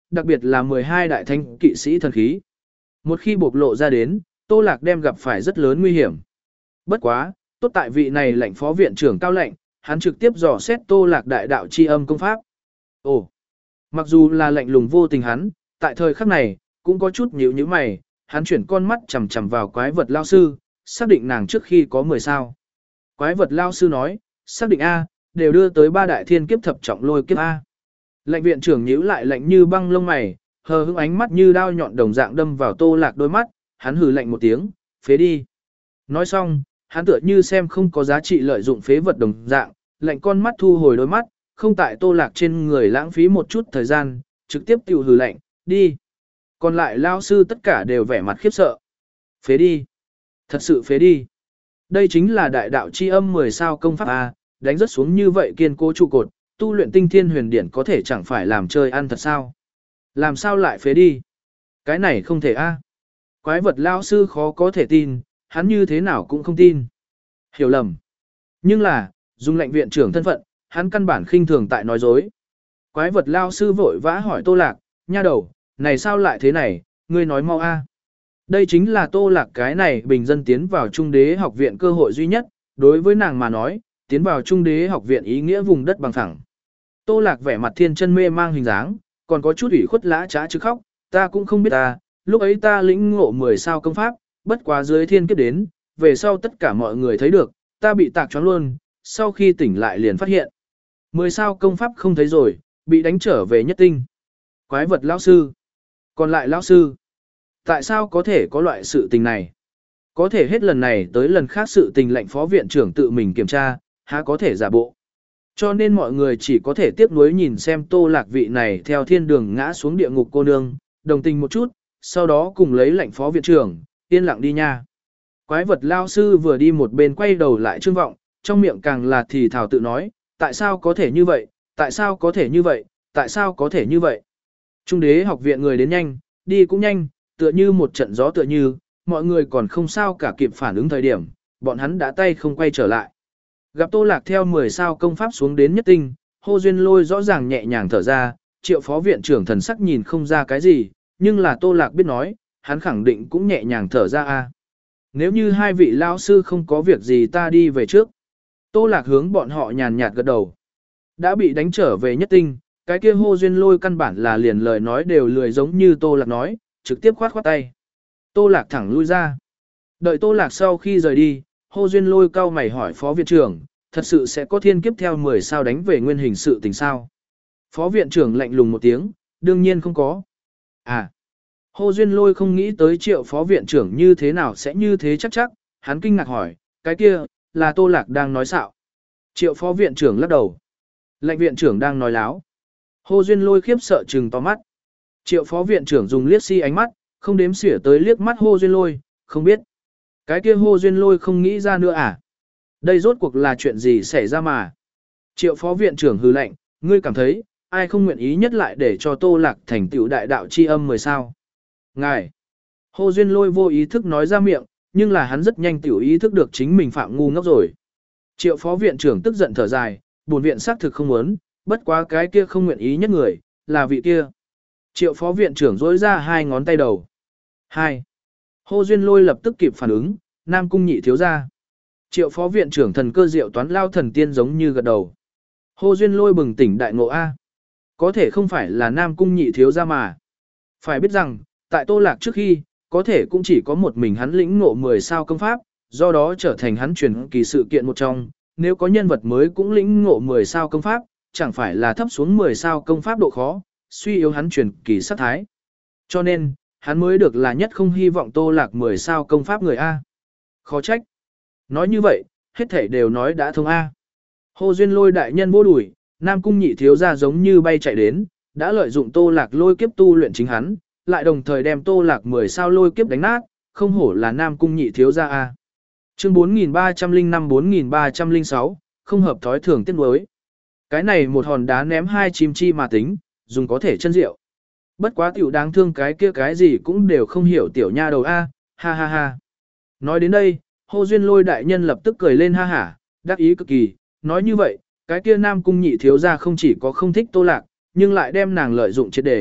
đặc biệt là mười hai đại thánh kỵ sĩ thần khí. Một khi bộc lộ ra đến, Tô Lạc đem gặp phải rất lớn nguy hiểm. Bất quá, tốt tại vị này lệnh phó viện trưởng cao lệnh, hắn trực tiếp dò xét Tô Lạc đại đạo chi âm công pháp. Ồ, mặc dù là lệnh lùng vô tình hắn, tại thời khắc này, cũng có chút nhíu nhíu mày, hắn chuyển con mắt chằm chằm vào quái vật lao sư, xác định nàng trước khi có mười sao. Quái vật lao sư nói, xác định A, đều đưa tới ba đại thiên kiếp thập trọng lôi kiếp A. Lệnh viện trưởng nhíu lại lạnh như băng lông mày, hờ hững ánh mắt như đao nhọn đồng dạng đâm vào Tô Lạc đôi mắt, hắn hừ lạnh một tiếng, phế đi. Nói xong, hắn tựa như xem không có giá trị lợi dụng phế vật đồng dạng, lạnh con mắt thu hồi đôi mắt, không tại Tô Lạc trên người lãng phí một chút thời gian, trực tiếp tiểu hừ lạnh, đi. Còn lại lao sư tất cả đều vẻ mặt khiếp sợ. Phế đi. Thật sự phế đi. Đây chính là đại đạo chi âm mười sao công pháp A, đánh rất xuống như vậy kiên cố trụ cột, tu luyện tinh thiên huyền điển có thể chẳng phải làm chơi ăn thật sao. Làm sao lại phế đi? Cái này không thể A. Quái vật lao sư khó có thể tin, hắn như thế nào cũng không tin. Hiểu lầm. Nhưng là, dùng lệnh viện trưởng thân phận, hắn căn bản khinh thường tại nói dối. Quái vật lao sư vội vã hỏi Tô Lạc, nha đầu, này sao lại thế này, ngươi nói mau A. Đây chính là Tô Lạc cái này bình dân tiến vào trung đế học viện cơ hội duy nhất, đối với nàng mà nói, tiến vào trung đế học viện ý nghĩa vùng đất bằng phẳng. Tô Lạc vẻ mặt thiên chân mê mang hình dáng, còn có chút ủy khuất lã trá chứ khóc, ta cũng không biết ta, lúc ấy ta lĩnh ngộ mười sao công pháp, bất quá dưới thiên kiếp đến, về sau tất cả mọi người thấy được, ta bị tạc choáng luôn, sau khi tỉnh lại liền phát hiện. mười sao công pháp không thấy rồi, bị đánh trở về nhất tinh. Quái vật lão sư. Còn lại lão sư. Tại sao có thể có loại sự tình này? Có thể hết lần này tới lần khác sự tình lệnh phó viện trưởng tự mình kiểm tra, há có thể giả bộ. Cho nên mọi người chỉ có thể tiếc nuối nhìn xem Tô Lạc vị này theo thiên đường ngã xuống địa ngục cô nương, đồng tình một chút, sau đó cùng lấy lệnh phó viện trưởng, yên lặng đi nha. Quái vật lao sư vừa đi một bên quay đầu lại trương vọng, trong miệng càng là thì thảo tự nói, tại sao có thể như vậy, tại sao có thể như vậy, tại sao có thể như vậy. Trung đế học viện người đến nhanh, đi cũng nhanh, tựa như một trận gió tựa như, mọi người còn không sao cả kịp phản ứng thời điểm, bọn hắn đã tay không quay trở lại. Gặp Tô Lạc theo mười sao công pháp xuống đến nhất tinh, Hô Duyên Lôi rõ ràng nhẹ nhàng thở ra, Triệu phó viện trưởng thần sắc nhìn không ra cái gì, nhưng là Tô Lạc biết nói, hắn khẳng định cũng nhẹ nhàng thở ra a. Nếu như hai vị lao sư không có việc gì ta đi về trước. Tô Lạc hướng bọn họ nhàn nhạt gật đầu. Đã bị đánh trở về nhất tinh, cái kia Hô Duyên Lôi căn bản là liền lời nói đều lười giống như Tô Lạc nói, trực tiếp khoát khoát tay. Tô Lạc thẳng lui ra. Đợi Tô Lạc sau khi rời đi, Hô Duyên Lôi cau mày hỏi phó viện trưởng, thật sự sẽ có thiên kiếp theo mười sao đánh về nguyên hình sự tình sao? Phó viện trưởng lạnh lùng một tiếng, đương nhiên không có. À, Hô Duyên Lôi không nghĩ tới Triệu phó viện trưởng như thế nào sẽ như thế chắc chắc, hắn kinh ngạc hỏi, cái kia, là Tô Lạc đang nói xạo. Triệu phó viện trưởng lắc đầu. Lệnh viện trưởng đang nói láo. Hô Duyên Lôi khiếp sợ trừng to mắt. Triệu phó viện trưởng dùng liếc si ánh mắt, không đếm xỉa tới liếc mắt Hô Duyên Lôi, không biết. Cái kia Hô Duyên Lôi không nghĩ ra nữa à? Đây rốt cuộc là chuyện gì xảy ra mà? Triệu phó viện trưởng hừ lạnh, ngươi cảm thấy, ai không nguyện ý nhất lại để cho Tô Lạc thành tựu đại đạo chi âm mười sao? Ngài! Hô Duyên Lôi vô ý thức nói ra miệng, nhưng là hắn rất nhanh tiểu ý thức được chính mình phạm ngu ngốc rồi. Triệu phó viện trưởng tức giận thở dài, buồn viện xác thực không muốn, bất quá cái kia không nguyện ý nhất người, là vị kia. Triệu phó viện trưởng dối ra hai ngón tay đầu. Hai. Hô Duyên Lôi lập tức kịp phản ứng, Nam Cung nhị thiếu gia. Triệu phó viện trưởng thần cơ diệu toán lao thần tiên giống như gật đầu. Hô Duyên Lôi bừng tỉnh đại ngộ A. Có thể không phải là Nam Cung nhị thiếu gia mà. Phải biết rằng, tại Tô Lạc trước khi, có thể cũng chỉ có một mình hắn lĩnh ngộ mười sao công pháp, do đó trở thành hắn truyền kỳ sự kiện một trong. Nếu có nhân vật mới cũng lĩnh ngộ mười sao công pháp, chẳng phải là thấp xuống mười sao công pháp độ khó, suy yếu hắn truyền kỳ sát thái. Cho nên, hắn mới được là nhất không hy vọng Tô Lạc mười sao công pháp người A. Khó trách. Nói như vậy, hết thảy đều nói đã thông A. Hô Duyên Lôi đại nhân vô đuổi, Nam Cung nhị thiếu gia giống như bay chạy đến, đã lợi dụng Tô Lạc lôi kiếp tu luyện chính hắn, lại đồng thời đem Tô Lạc mười sao lôi kiếp đánh nát, không hổ là Nam Cung nhị thiếu gia A. Chương bốn nghìn ba trăm lẻ năm bốn nghìn ba trăm lẻ sáu, không hợp thói thường tiết đối. Cái này một hòn đá ném hai chim chi mà tính, dùng có thể chân diệu. Bất quá tiểu đáng thương cái kia cái gì cũng đều không hiểu tiểu nha đầu A, ha ha ha. Nói đến đây, Hô Duyên Lôi đại nhân lập tức cười lên ha hả, đắc ý cực kỳ, nói như vậy, cái kia Nam Cung nhị thiếu gia không chỉ có không thích Tô Lạc, nhưng lại đem nàng lợi dụng triệt để,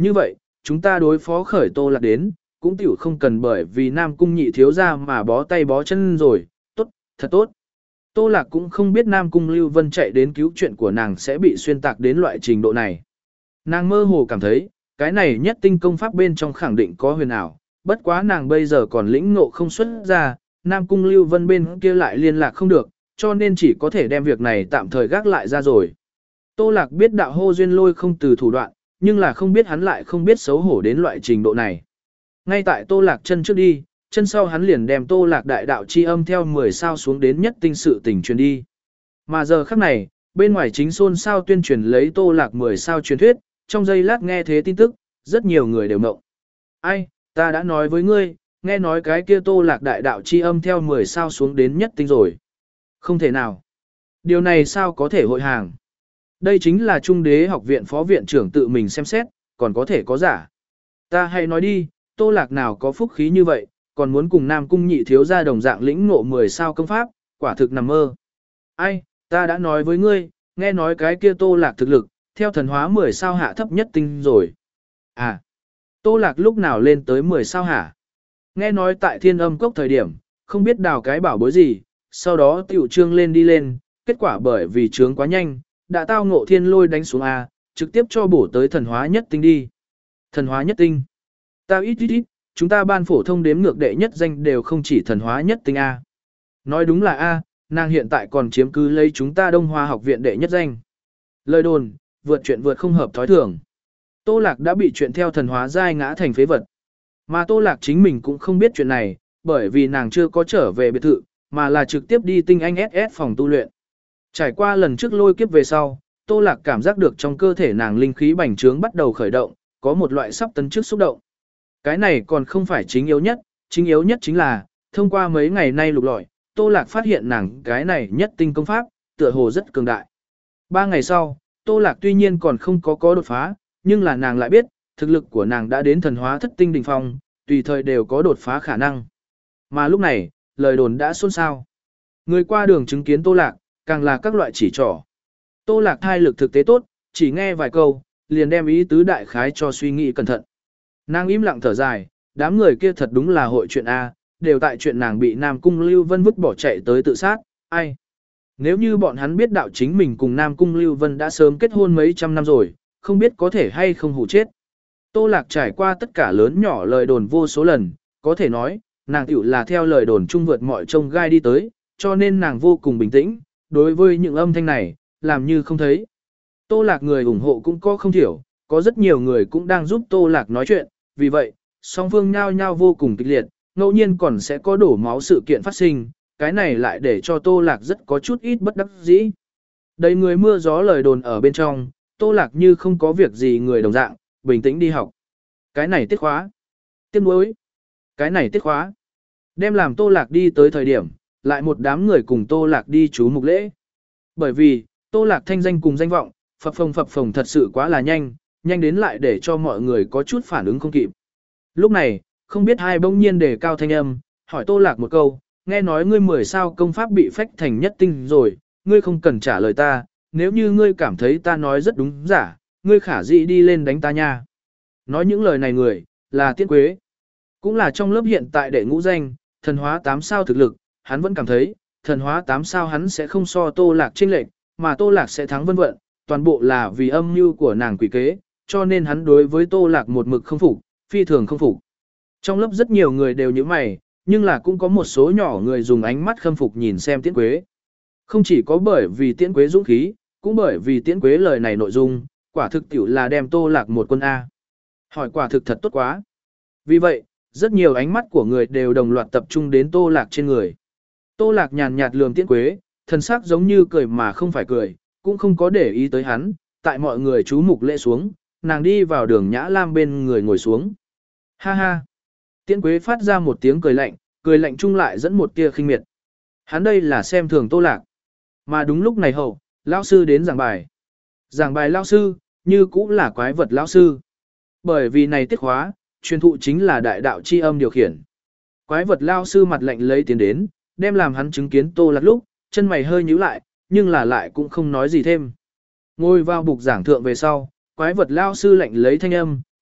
Như vậy, chúng ta đối phó khởi Tô Lạc đến, cũng tiểu không cần bởi vì Nam Cung nhị thiếu ra mà bó tay bó chân rồi, tốt, thật tốt. Tô Lạc cũng không biết Nam Cung Lưu Vân chạy đến cứu chuyện của nàng sẽ bị xuyên tạc đến loại trình độ này. Nàng mơ hồ cảm thấy, cái này nhất tinh công pháp bên trong khẳng định có huyền ảo, bất quá nàng bây giờ còn lĩnh ngộ không xuất ra, Nam Cung Lưu Vân bên kia lại liên lạc không được, cho nên chỉ có thể đem việc này tạm thời gác lại ra rồi. Tô Lạc biết đạo hô duyên lôi không từ thủ đoạn, nhưng là không biết hắn lại không biết xấu hổ đến loại trình độ này. Ngay tại Tô Lạc chân trước đi, chân sau hắn liền đem Tô Lạc đại đạo chi âm theo mười sao xuống đến nhất tinh sự tình truyền đi. Mà giờ khắc này, bên ngoài chính xôn sao tuyên truyền lấy Tô Lạc mười sao truyền thuyết, trong giây lát nghe thế tin tức, rất nhiều người đều ngộng. Ai, ta đã nói với ngươi, nghe nói cái kia Tô Lạc đại đạo chi âm theo mười sao xuống đến nhất tinh rồi. Không thể nào. Điều này sao có thể hội hàng? Đây chính là Trung Đế học viện phó viện trưởng tự mình xem xét, còn có thể có giả. Ta hãy nói đi, Tô Lạc nào có phúc khí như vậy, còn muốn cùng Nam Cung nhị thiếu gia đồng dạng lĩnh ngộ mười sao công pháp, quả thực nằm mơ. Ai, ta đã nói với ngươi, nghe nói cái kia Tô Lạc thực lực, theo thần hóa mười sao hạ thấp nhất tinh rồi. À, Tô Lạc lúc nào lên tới mười sao hả? Nghe nói tại Thiên Âm Cốc thời điểm, không biết đào cái bảo bối gì, sau đó tiểu trương lên đi lên, kết quả bởi vì trướng quá nhanh, đã tao ngộ thiên lôi đánh xuống A, trực tiếp cho bổ tới thần hóa nhất tinh đi. Thần hóa nhất tinh. Ta ít ít ít, chúng ta ban phổ thông đếm ngược đệ nhất danh đều không chỉ thần hóa nhất tinh A. Nói đúng là A, nàng hiện tại còn chiếm cứ lấy chúng ta Đông Hoa học viện đệ nhất danh. Lời đồn, vượt chuyện vượt không hợp thói thường. Tô Lạc đã bị chuyện theo thần hóa giai ngã thành phế vật. Mà Tô Lạc chính mình cũng không biết chuyện này, bởi vì nàng chưa có trở về biệt thự, mà là trực tiếp đi tinh anh ét ét phòng tu luyện. Trải qua lần trước lôi kiếp về sau, Tô Lạc cảm giác được trong cơ thể nàng linh khí bành trướng bắt đầu khởi động, có một loại sắp tấn trước xúc động. Cái này còn không phải chính yếu nhất, chính yếu nhất chính là, thông qua mấy ngày nay lục lọi, Tô Lạc phát hiện nàng cái này nhất tinh công pháp, tựa hồ rất cường đại. Ba ngày sau, Tô Lạc tuy nhiên còn không có có đột phá, nhưng là nàng lại biết, thực lực của nàng đã đến thần hóa thất tinh đỉnh phong, tùy thời đều có đột phá khả năng. Mà lúc này, lời đồn đã xôn xao. Người qua đường chứng kiến Tô Lạc, càng là các loại chỉ trỏ. Tô Lạc thai lực thực tế tốt, chỉ nghe vài câu, liền đem ý tứ đại khái cho suy nghĩ cẩn thận. Nàng im lặng thở dài, đám người kia thật đúng là hội chuyện A, đều tại chuyện nàng bị Nam Cung Lưu Vân vứt bỏ chạy tới tự sát, ai. Nếu như bọn hắn biết đạo chính mình cùng Nam Cung Lưu Vân đã sớm kết hôn mấy trăm năm rồi, không biết có thể hay không hủ chết. Tô Lạc trải qua tất cả lớn nhỏ lời đồn vô số lần, có thể nói, nàng tiểu là theo lời đồn chung vượt mọi trông gai đi tới, cho nên nàng vô cùng bình tĩnh, đối với những âm thanh này, làm như không thấy. Tô Lạc người ủng hộ cũng có không thiểu, có rất nhiều người cũng đang giúp Tô Lạc nói chuyện, vì vậy, song phương nhao nhao vô cùng kịch liệt, ngẫu nhiên còn sẽ có đổ máu sự kiện phát sinh, cái này lại để cho Tô Lạc rất có chút ít bất đắc dĩ. Đầy người mưa gió lời đồn ở bên trong, Tô Lạc như không có việc gì người đồng dạng, bình tĩnh đi học. Cái này tiết khóa. Tiết đối. Cái này tiết khóa. Đem làm Tô Lạc đi tới thời điểm, lại một đám người cùng Tô Lạc đi chú mục lễ. Bởi vì, Tô Lạc thanh danh cùng danh vọng, phập phồng phập phồng thật sự quá là nhanh, nhanh đến lại để cho mọi người có chút phản ứng không kịp. Lúc này, không biết hai bỗng nhiên đề cao thanh âm, hỏi Tô Lạc một câu, nghe nói ngươi mười sao công pháp bị phách thành nhất tinh rồi, ngươi không cần trả lời ta, nếu như ngươi cảm thấy ta nói rất đúng giả, ngươi khả dĩ đi lên đánh ta nha. Nói những lời này người, là Tiễn Quế. Cũng là trong lớp hiện tại đệ ngũ danh, thần hóa tám sao thực lực, hắn vẫn cảm thấy, thần hóa tám sao hắn sẽ không so Tô Lạc chênh lệch, mà Tô Lạc sẽ thắng vân vận, toàn bộ là vì âm mưu của nàng quỷ kế, cho nên hắn đối với Tô Lạc một mực không phục, phi thường không phục. Trong lớp rất nhiều người đều như mày, nhưng là cũng có một số nhỏ người dùng ánh mắt khâm phục nhìn xem Tiễn Quế. Không chỉ có bởi vì Tiễn Quế dũng khí, cũng bởi vì Tiễn Quế lời này nội dung, quả thực tiểu là đem Tô Lạc một quân A. Hỏi quả thực thật tốt quá. Vì vậy, rất nhiều ánh mắt của người đều đồng loạt tập trung đến Tô Lạc trên người. Tô Lạc nhàn nhạt lườm Tiễn Quế, thần sắc giống như cười mà không phải cười, cũng không có để ý tới hắn, tại mọi người chú mục lễ xuống, nàng đi vào đường Nhã Lam bên người ngồi xuống. Ha ha. Tiễn Quế phát ra một tiếng cười lạnh, cười lạnh chung lại dẫn một tia khinh miệt. Hắn đây là xem thường Tô Lạc. Mà đúng lúc này hậu, lão sư đến giảng bài. Giảng bài lão sư, như cũng là quái vật lão sư. Bởi vì này tiết khóa, truyền thụ chính là đại đạo chi âm điều khiển. Quái vật lão sư mặt lạnh lấy tiến đến, đem làm hắn chứng kiến Tô Lạc lúc, chân mày hơi nhíu lại, nhưng là lại cũng không nói gì thêm. Ngồi vào bục giảng thượng về sau, quái vật lão sư lạnh lấy thanh âm,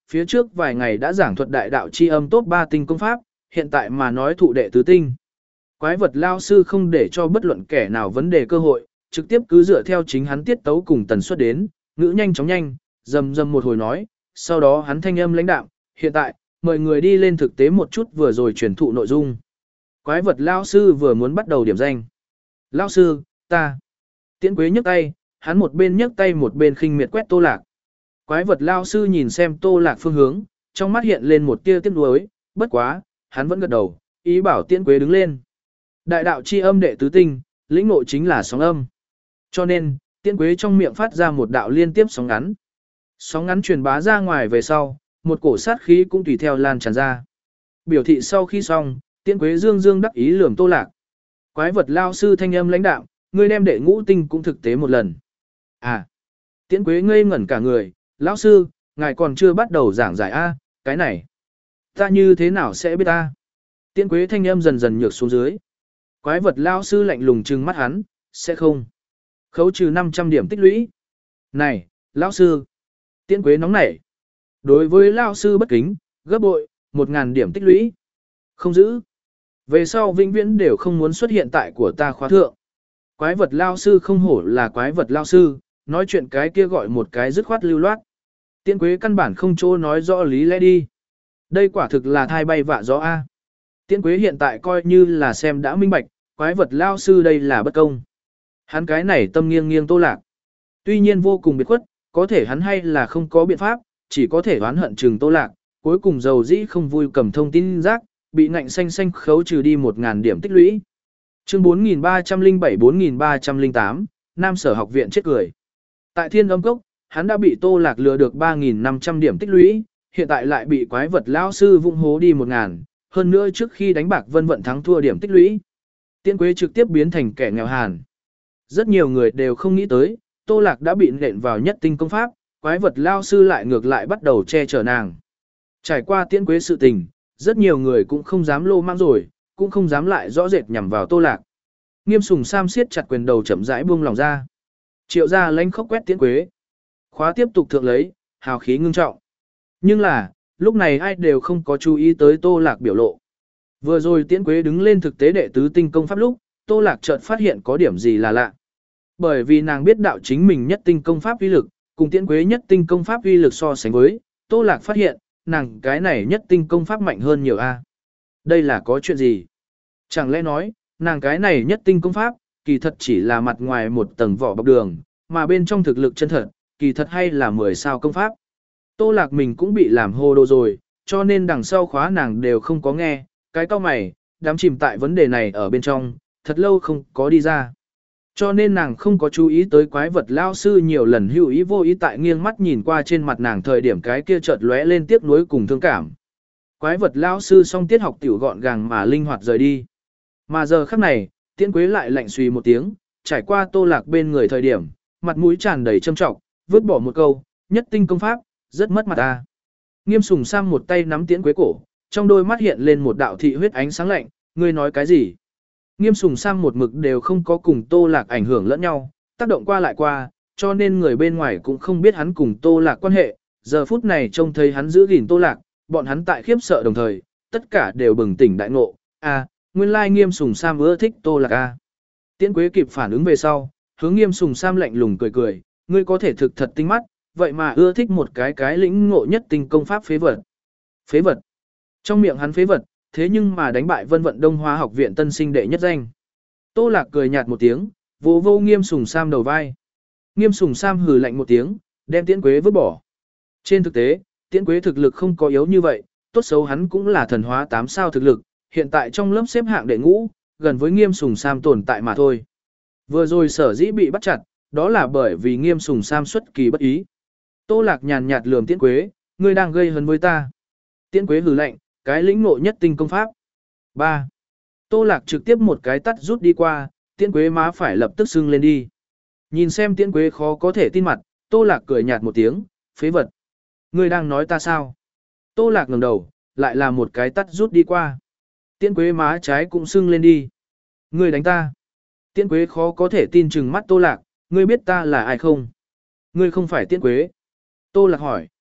phía trước vài ngày đã giảng thuật đại đạo chi âm top ba tinh công pháp, hiện tại mà nói thụ đệ tứ tinh. Quái vật lao sư không để cho bất luận kẻ nào vấn đề cơ hội, trực tiếp cứ dựa theo chính hắn tiết tấu cùng tần suất đến, ngữ nhanh chóng nhanh, rầm rầm một hồi nói, sau đó hắn thanh âm lãnh đạm, hiện tại, mời người đi lên thực tế một chút vừa rồi truyền thụ nội dung. Quái vật lao sư vừa muốn bắt đầu điểm danh. Lao sư, ta. Tiễn Quế nhấc tay, hắn một bên nhấc tay một bên khinh miệt quét Tô Lạc. Quái vật lao sư nhìn xem Tô Lạc phương hướng, trong mắt hiện lên một tia tiếc nuối, bất quá, hắn vẫn gật đầu, ý bảo Tiễn Quế đứng lên. Đại đạo chi âm đệ tứ tinh, lĩnh ngộ chính là sóng âm. Cho nên, Tiễn Quế trong miệng phát ra một đạo liên tiếp sóng ngắn. Sóng ngắn truyền bá ra ngoài về sau, một cổ sát khí cũng tùy theo lan tràn ra. Biểu thị sau khi xong, Tiễn Quế dương dương đắc ý lườm Tô Lạc. Quái vật lao sư thanh âm lãnh đạm, ngươi đem đệ ngũ tinh cũng thực tế một lần. À, Tiễn Quế ngây ngẩn cả người, lão sư, ngài còn chưa bắt đầu giảng giải A, cái này. Ta như thế nào sẽ biết ta? Tiễn Quế thanh âm dần dần nhược xuống dưới. Quái vật lao sư lạnh lùng trừng mắt hắn, sẽ không. Khấu trừ năm trăm điểm tích lũy. Này, lão sư. Tiễn Quế nóng nảy. Đối với lao sư bất kính, gấp bội, một ngàn điểm tích lũy. Không giữ. Về sau vĩnh viễn đều không muốn xuất hiện tại của ta khóa thượng. Quái vật lao sư không hổ là quái vật lao sư, nói chuyện cái kia gọi một cái dứt khoát lưu loát. Tiễn Quế căn bản không chỗ nói rõ lý lẽ đi. Đây quả thực là thai bay vạ gió A. Tiễn Quế hiện tại coi như là xem đã minh bạch, quái vật lao sư đây là bất công. Hắn cái này tâm nghiêng nghiêng Tô Lạc. Tuy nhiên vô cùng biệt khuất, có thể hắn hay là không có biện pháp, chỉ có thể oán hận trừng Tô Lạc, cuối cùng dầu dĩ không vui cầm thông tin rác, bị ngạnh xanh xanh khấu trừ đi một ngàn điểm tích lũy. Chương bốn nghìn ba trăm lẻ bảy bốn nghìn ba trăm lẻ tám, Nam Sở học viện chết cười. Tại Thiên Âm Cốc, hắn đã bị Tô Lạc lừa được ba nghìn năm trăm điểm tích lũy, hiện tại lại bị quái vật lão sư vụng hố đi một ngàn, hơn nữa trước khi đánh bạc vân vận thắng thua điểm tích lũy. Tiễn Quế trực tiếp biến thành kẻ nghèo hàn. Rất nhiều người đều không nghĩ tới, Tô Lạc đã bị nện vào nhất tinh công pháp, quái vật lão sư lại ngược lại bắt đầu che chở nàng. Trải qua Tiễn Quế sự tình, rất nhiều người cũng không dám lô mang rồi, cũng không dám lại rõ rệt nhằm vào Tô Lạc. Nghiêm Sùng Sam siết chặt quyền đầu chậm rãi buông lòng ra. Triệu gia lánh khóc quét Tiễn Quế. Khóa tiếp tục thượng lấy, hào khí ngưng trọng. Nhưng là, lúc này ai đều không có chú ý tới Tô Lạc biểu lộ. Vừa rồi Tiễn Quế đứng lên thực tế đệ tứ tinh công pháp lúc, Tô Lạc chợt phát hiện có điểm gì là lạ. Bởi vì nàng biết đạo chính mình nhất tinh công pháp uy lực, cùng Tiễn Quế nhất tinh công pháp uy lực so sánh với, Tô Lạc phát hiện, nàng cái này nhất tinh công pháp mạnh hơn nhiều a. Đây là có chuyện gì? Chẳng lẽ nói, nàng cái này nhất tinh công pháp, kỳ thật chỉ là mặt ngoài một tầng vỏ bọc đường, mà bên trong thực lực chân thật, kỳ thật hay là mười sao công pháp. Tô Lạc mình cũng bị làm hồ đồ rồi, cho nên đằng sau khóa nàng đều không có nghe, cái cao mày, đám chìm tại vấn đề này ở bên trong, thật lâu không có đi ra. Cho nên nàng không có chú ý tới quái vật lao sư nhiều lần hữu ý vô ý tại nghiêng mắt nhìn qua trên mặt nàng thời điểm cái kia chợt lóe lên tiếc nuối cùng thương cảm. Quái vật lao sư xong tiết học tiểu gọn gàng mà linh hoạt rời đi. Mà giờ khắc này, Tiễn Quế lại lạnh suy một tiếng, trải qua Tô Lạc bên người thời điểm, mặt mũi tràn đầy châm trọng, vứt bỏ một câu, nhất tinh công pháp, rất mất mặt ta. Nghiêm Sùng Sam một tay nắm Tiễn Quế cổ, trong đôi mắt hiện lên một đạo thị huyết ánh sáng lạnh, ngươi nói cái gì? Nghiêm Sùng Sam một mực đều không có cùng Tô Lạc ảnh hưởng lẫn nhau, tác động qua lại qua, cho nên người bên ngoài cũng không biết hắn cùng Tô Lạc quan hệ, giờ phút này trông thấy hắn giữ gìn Tô Lạc, bọn hắn tại khiếp sợ đồng thời, tất cả đều bừng tỉnh đại ngộ, à, nguyên lai Nghiêm Sùng Sam ưa thích Tô Lạc a. Tiễn Quế kịp phản ứng về sau, hướng Nghiêm Sùng Sam lạnh lùng cười cười, ngươi có thể thực thật tinh mắt, vậy mà ưa thích một cái cái lĩnh ngộ nhất tinh công pháp phế vật. Phế vật. Trong miệng hắn phế vật, thế nhưng mà đánh bại Vân Vận Đông Hóa học viện tân sinh đệ nhất danh. Tô Lạc cười nhạt một tiếng, vỗ vô Nghiêm Sùng Sam đầu vai. Nghiêm Sùng Sam hừ lạnh một tiếng, đem Tiễn Quế vứt bỏ. Trên thực tế, Tiễn Quế thực lực không có yếu như vậy, tốt xấu hắn cũng là thần hóa tám sao thực lực, hiện tại trong lớp xếp hạng đệ ngũ, gần với Nghiêm Sùng Sam tồn tại mà thôi. Vừa rồi sở dĩ bị bắt chặt, đó là bởi vì Nghiêm Sùng Sam xuất kỳ bất ý. Tô Lạc nhàn nhạt lườm Tiễn Quế, ngươi đang gây hấn với ta. Tiễn Quế hừ lạnh, cái lĩnh ngộ nhất tinh công pháp. ba. Tô Lạc trực tiếp một cái tắt rút đi qua, Tiễn Quế má phải lập tức sưng lên đi. Nhìn xem Tiễn Quế khó có thể tin mặt, Tô Lạc cười nhạt một tiếng, phế vật. Ngươi đang nói ta sao? Tô Lạc ngẩng đầu, lại là một cái tắt rút đi qua. Tiễn Quế má trái cũng sưng lên đi. Ngươi đánh ta. Tiễn Quế khó có thể tin chừng mắt Tô Lạc, ngươi biết ta là ai không? Ngươi không phải Tiễn Quế. Tô Lạc hỏi.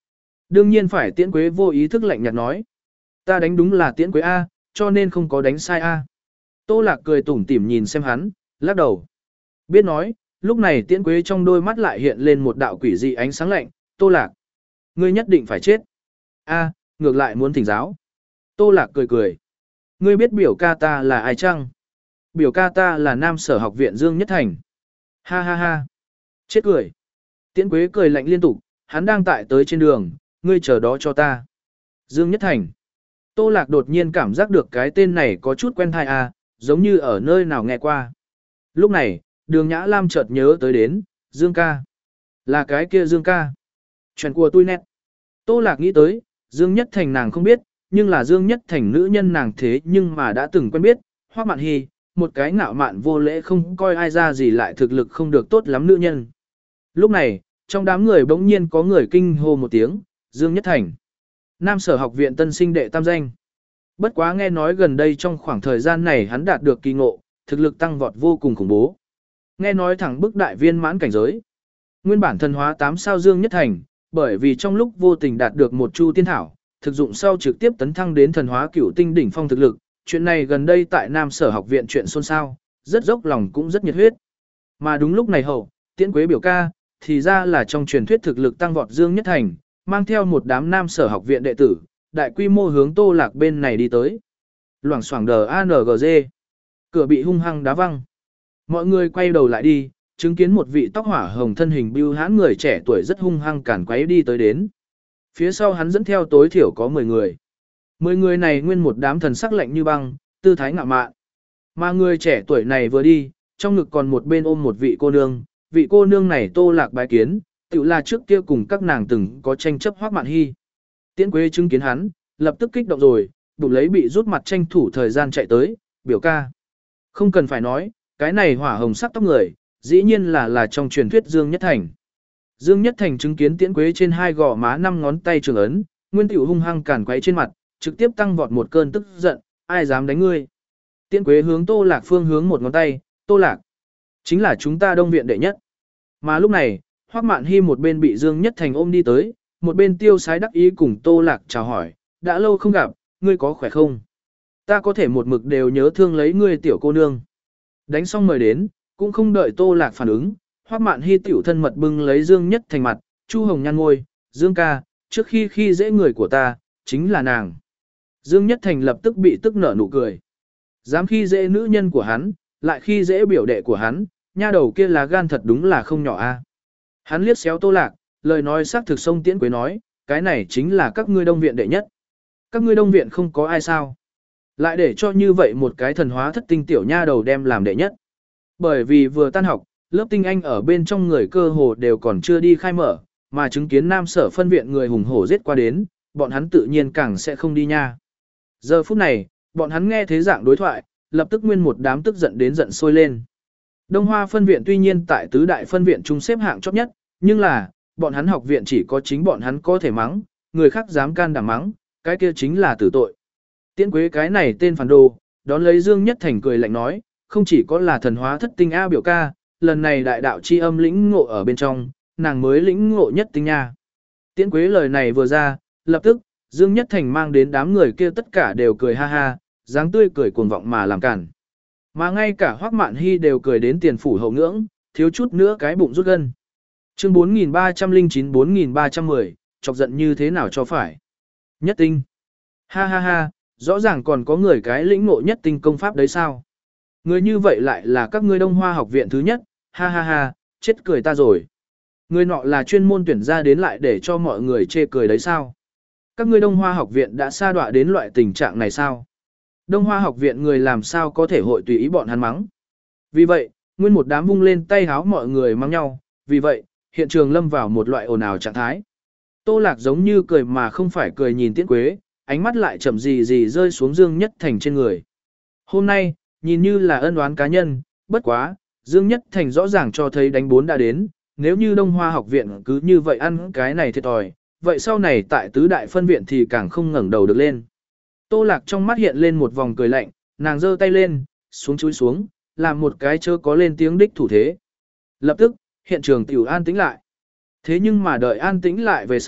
Đương nhiên phải Tiễn Quế vô ý thức lạnh nhạt nói. Ta đánh đúng là Tiễn Quế A, cho nên không có đánh sai A. Tô Lạc cười tủm tỉm nhìn xem hắn, lắc đầu. Biết nói, lúc này Tiễn Quế trong đôi mắt lại hiện lên một đạo quỷ dị ánh sáng lạnh. Tô Lạc, ngươi nhất định phải chết. A, ngược lại muốn thỉnh giáo. Tô Lạc cười cười. Ngươi biết biểu ca ta là ai chăng? Biểu ca ta là Nam Sở Học viện Dương Nhất Thành. Ha ha ha. Chết cười. Tiễn Quế cười lạnh liên tục, hắn đang tại tới trên đường, ngươi chờ đó cho ta. Dương Nhất Thành. Tô Lạc đột nhiên cảm giác được cái tên này có chút quen thai à, giống như ở nơi nào nghe qua. Lúc này, Đường Nhã Lam chợt nhớ tới đến, Dương ca. Là cái kia Dương ca. Chuyện của tôi nét. Tô Lạc nghĩ tới, Dương Nhất Thành nàng không biết, nhưng là Dương Nhất Thành nữ nhân nàng thế nhưng mà đã từng quen biết, Hoắc Mạn Hy, một cái ngạo mạn vô lễ không coi ai ra gì lại thực lực không được tốt lắm nữ nhân. Lúc này, trong đám người bỗng nhiên có người kinh hô một tiếng, Dương Nhất Thành. Nam Sở Học viện tân sinh đệ tam danh. Bất quá nghe nói gần đây trong khoảng thời gian này hắn đạt được kỳ ngộ, thực lực tăng vọt vô cùng khủng bố. Nghe nói thẳng bức đại viên mãn cảnh giới. Nguyên bản thần hóa tám sao Dương Nhất Thành, bởi vì trong lúc vô tình đạt được một chu tiên thảo, thực dụng sau trực tiếp tấn thăng đến thần hóa cửu tinh đỉnh phong thực lực. Chuyện này gần đây tại Nam Sở Học viện chuyện xôn xao, rất dốc lòng cũng rất nhiệt huyết. Mà đúng lúc này hậu, Tiễn Quế biểu ca, thì ra là trong truyền thuyết thực lực tăng vọt Dương Nhất Thành, mang theo một đám Nam Sở Học viện đệ tử, đại quy mô hướng Tô Lạc bên này đi tới. Loảng xoảng đờ a en giê. Cửa bị hung hăng đá văng. Mọi người quay đầu lại đi, chứng kiến một vị tóc hỏa hồng thân hình bưu hãn người trẻ tuổi rất hung hăng cản quấy đi tới đến. Phía sau hắn dẫn theo tối thiểu có mười người. mười người này nguyên một đám thần sắc lạnh như băng, tư thái ngạo mạn. Mà người trẻ tuổi này vừa đi, trong ngực còn một bên ôm một vị cô nương, vị cô nương này Tô Lạc bái kiến, tự là trước kia cùng các nàng từng có tranh chấp Hoắc Mạn Hy. Tiễn Quế chứng kiến hắn, lập tức kích động rồi, bụng lấy bị rút mặt tranh thủ thời gian chạy tới, biểu ca. Không cần phải nói, cái này hỏa hồng sắc tóc người, dĩ nhiên là là trong truyền thuyết Dương Nhất Thành. Dương Nhất Thành chứng kiến Tiễn Quế trên hai gò má năm ngón tay trường ấn, nguyên tiểu hung hăng cản quấy trên mặt, trực tiếp tăng vọt một cơn tức giận, ai dám đánh ngươi. Tiễn Quế hướng Tô Lạc phương hướng một ngón tay, Tô Lạc, chính là chúng ta Đông viện đệ nhất. Mà lúc này, Hoắc Mạn Hy một bên bị Dương Nhất Thành ôm đi tới, một bên tiêu sái đắc ý cùng Tô Lạc chào hỏi, đã lâu không gặp, ngươi có khỏe không? Ta có thể một mực đều nhớ thương lấy ngươi tiểu cô nương. Đánh xong mời đến, cũng không đợi Tô Lạc phản ứng, Hoắc Mạn Hy tiểu thân mật bưng lấy Dương Nhất Thành mặt, Chu Hồng nhăn ngôi, Dương ca, trước khi khi dễ người của ta, chính là nàng. Dương Nhất Thành lập tức bị tức nở nụ cười. Dám khi dễ nữ nhân của hắn, lại khi dễ biểu đệ của hắn, nha đầu kia là gan thật đúng là không nhỏ a. Hắn liếc xéo Tô Lạc, lời nói xác thực sông Tiễn Quế nói, cái này chính là các ngươi Đông viện đệ nhất. Các ngươi Đông viện không có ai sao? Lại để cho như vậy một cái thần hóa thất tinh tiểu nha đầu đem làm đệ nhất. Bởi vì vừa tan học, lớp tinh anh ở bên trong người cơ hồ đều còn chưa đi khai mở, mà chứng kiến Nam Sở phân viện người hùng hổ giết qua đến, bọn hắn tự nhiên càng sẽ không đi nha. Giờ phút này, bọn hắn nghe thế dạng đối thoại, lập tức nguyên một đám tức giận đến giận sôi lên. Đông Hoa phân viện tuy nhiên tại tứ đại phân viện chung xếp hạng chót nhất, nhưng là, bọn hắn học viện chỉ có chính bọn hắn có thể mắng, người khác dám can đảm mắng, cái kia chính là tử tội. Tiễn Quế cái này tên phản đồ, đón lấy Dương Nhất Thành cười lạnh nói, không chỉ có là thần hóa thất tinh A biểu ca, lần này đại đạo chi âm lĩnh ngộ ở bên trong, nàng mới lĩnh ngộ nhất tinh nha. Tiễn Quế lời này vừa ra, lập tức, Dương Nhất Thành mang đến đám người kia tất cả đều cười ha ha, dáng tươi cười cuồng vọng mà làm cản. Mà ngay cả Hoắc Mạn Hy đều cười đến tiền phủ hậu ngưỡng, thiếu chút nữa cái bụng rút gân. Chương bốn nghìn ba trăm lẻ chín bốn nghìn ba trăm mười, chọc giận như thế nào cho phải. Nhất tinh. Ha ha ha, rõ ràng còn có người cái lĩnh ngộ nhất tinh công pháp đấy sao. Người như vậy lại là các ngươi Đông Hoa học viện thứ nhất, ha ha ha, chết cười ta rồi. Người nọ là chuyên môn tuyển ra đến lại để cho mọi người chê cười đấy sao. Các ngươi Đông Hoa học viện đã sa đọa đến loại tình trạng này sao. Đông Hoa học viện người làm sao có thể hội tùy ý bọn hắn mắng. Vì vậy, nguyên một đám vung lên tay háo mọi người mắng nhau, vì vậy, hiện trường lâm vào một loại ồn ào trạng thái. Tô Lạc giống như cười mà không phải cười nhìn Tiễn Quế, ánh mắt lại chậm gì gì rơi xuống Dương Nhất Thành trên người. Hôm nay, nhìn như là ân oán cá nhân, bất quá, Dương Nhất Thành rõ ràng cho thấy đánh bốn đã đến, nếu như Đông Hoa học viện cứ như vậy ăn cái này thiệt thòi, vậy sau này tại tứ đại phân viện thì càng không ngẩng đầu được lên. Tô Lạc trong mắt hiện lên một vòng cười lạnh, nàng giơ tay lên, xuống chúi xuống, làm một cái chớ có lên tiếng đích thủ thế. Lập tức, hiện trường tiểu an tĩnh lại. Thế nhưng mà đợi an tĩnh lại về sau,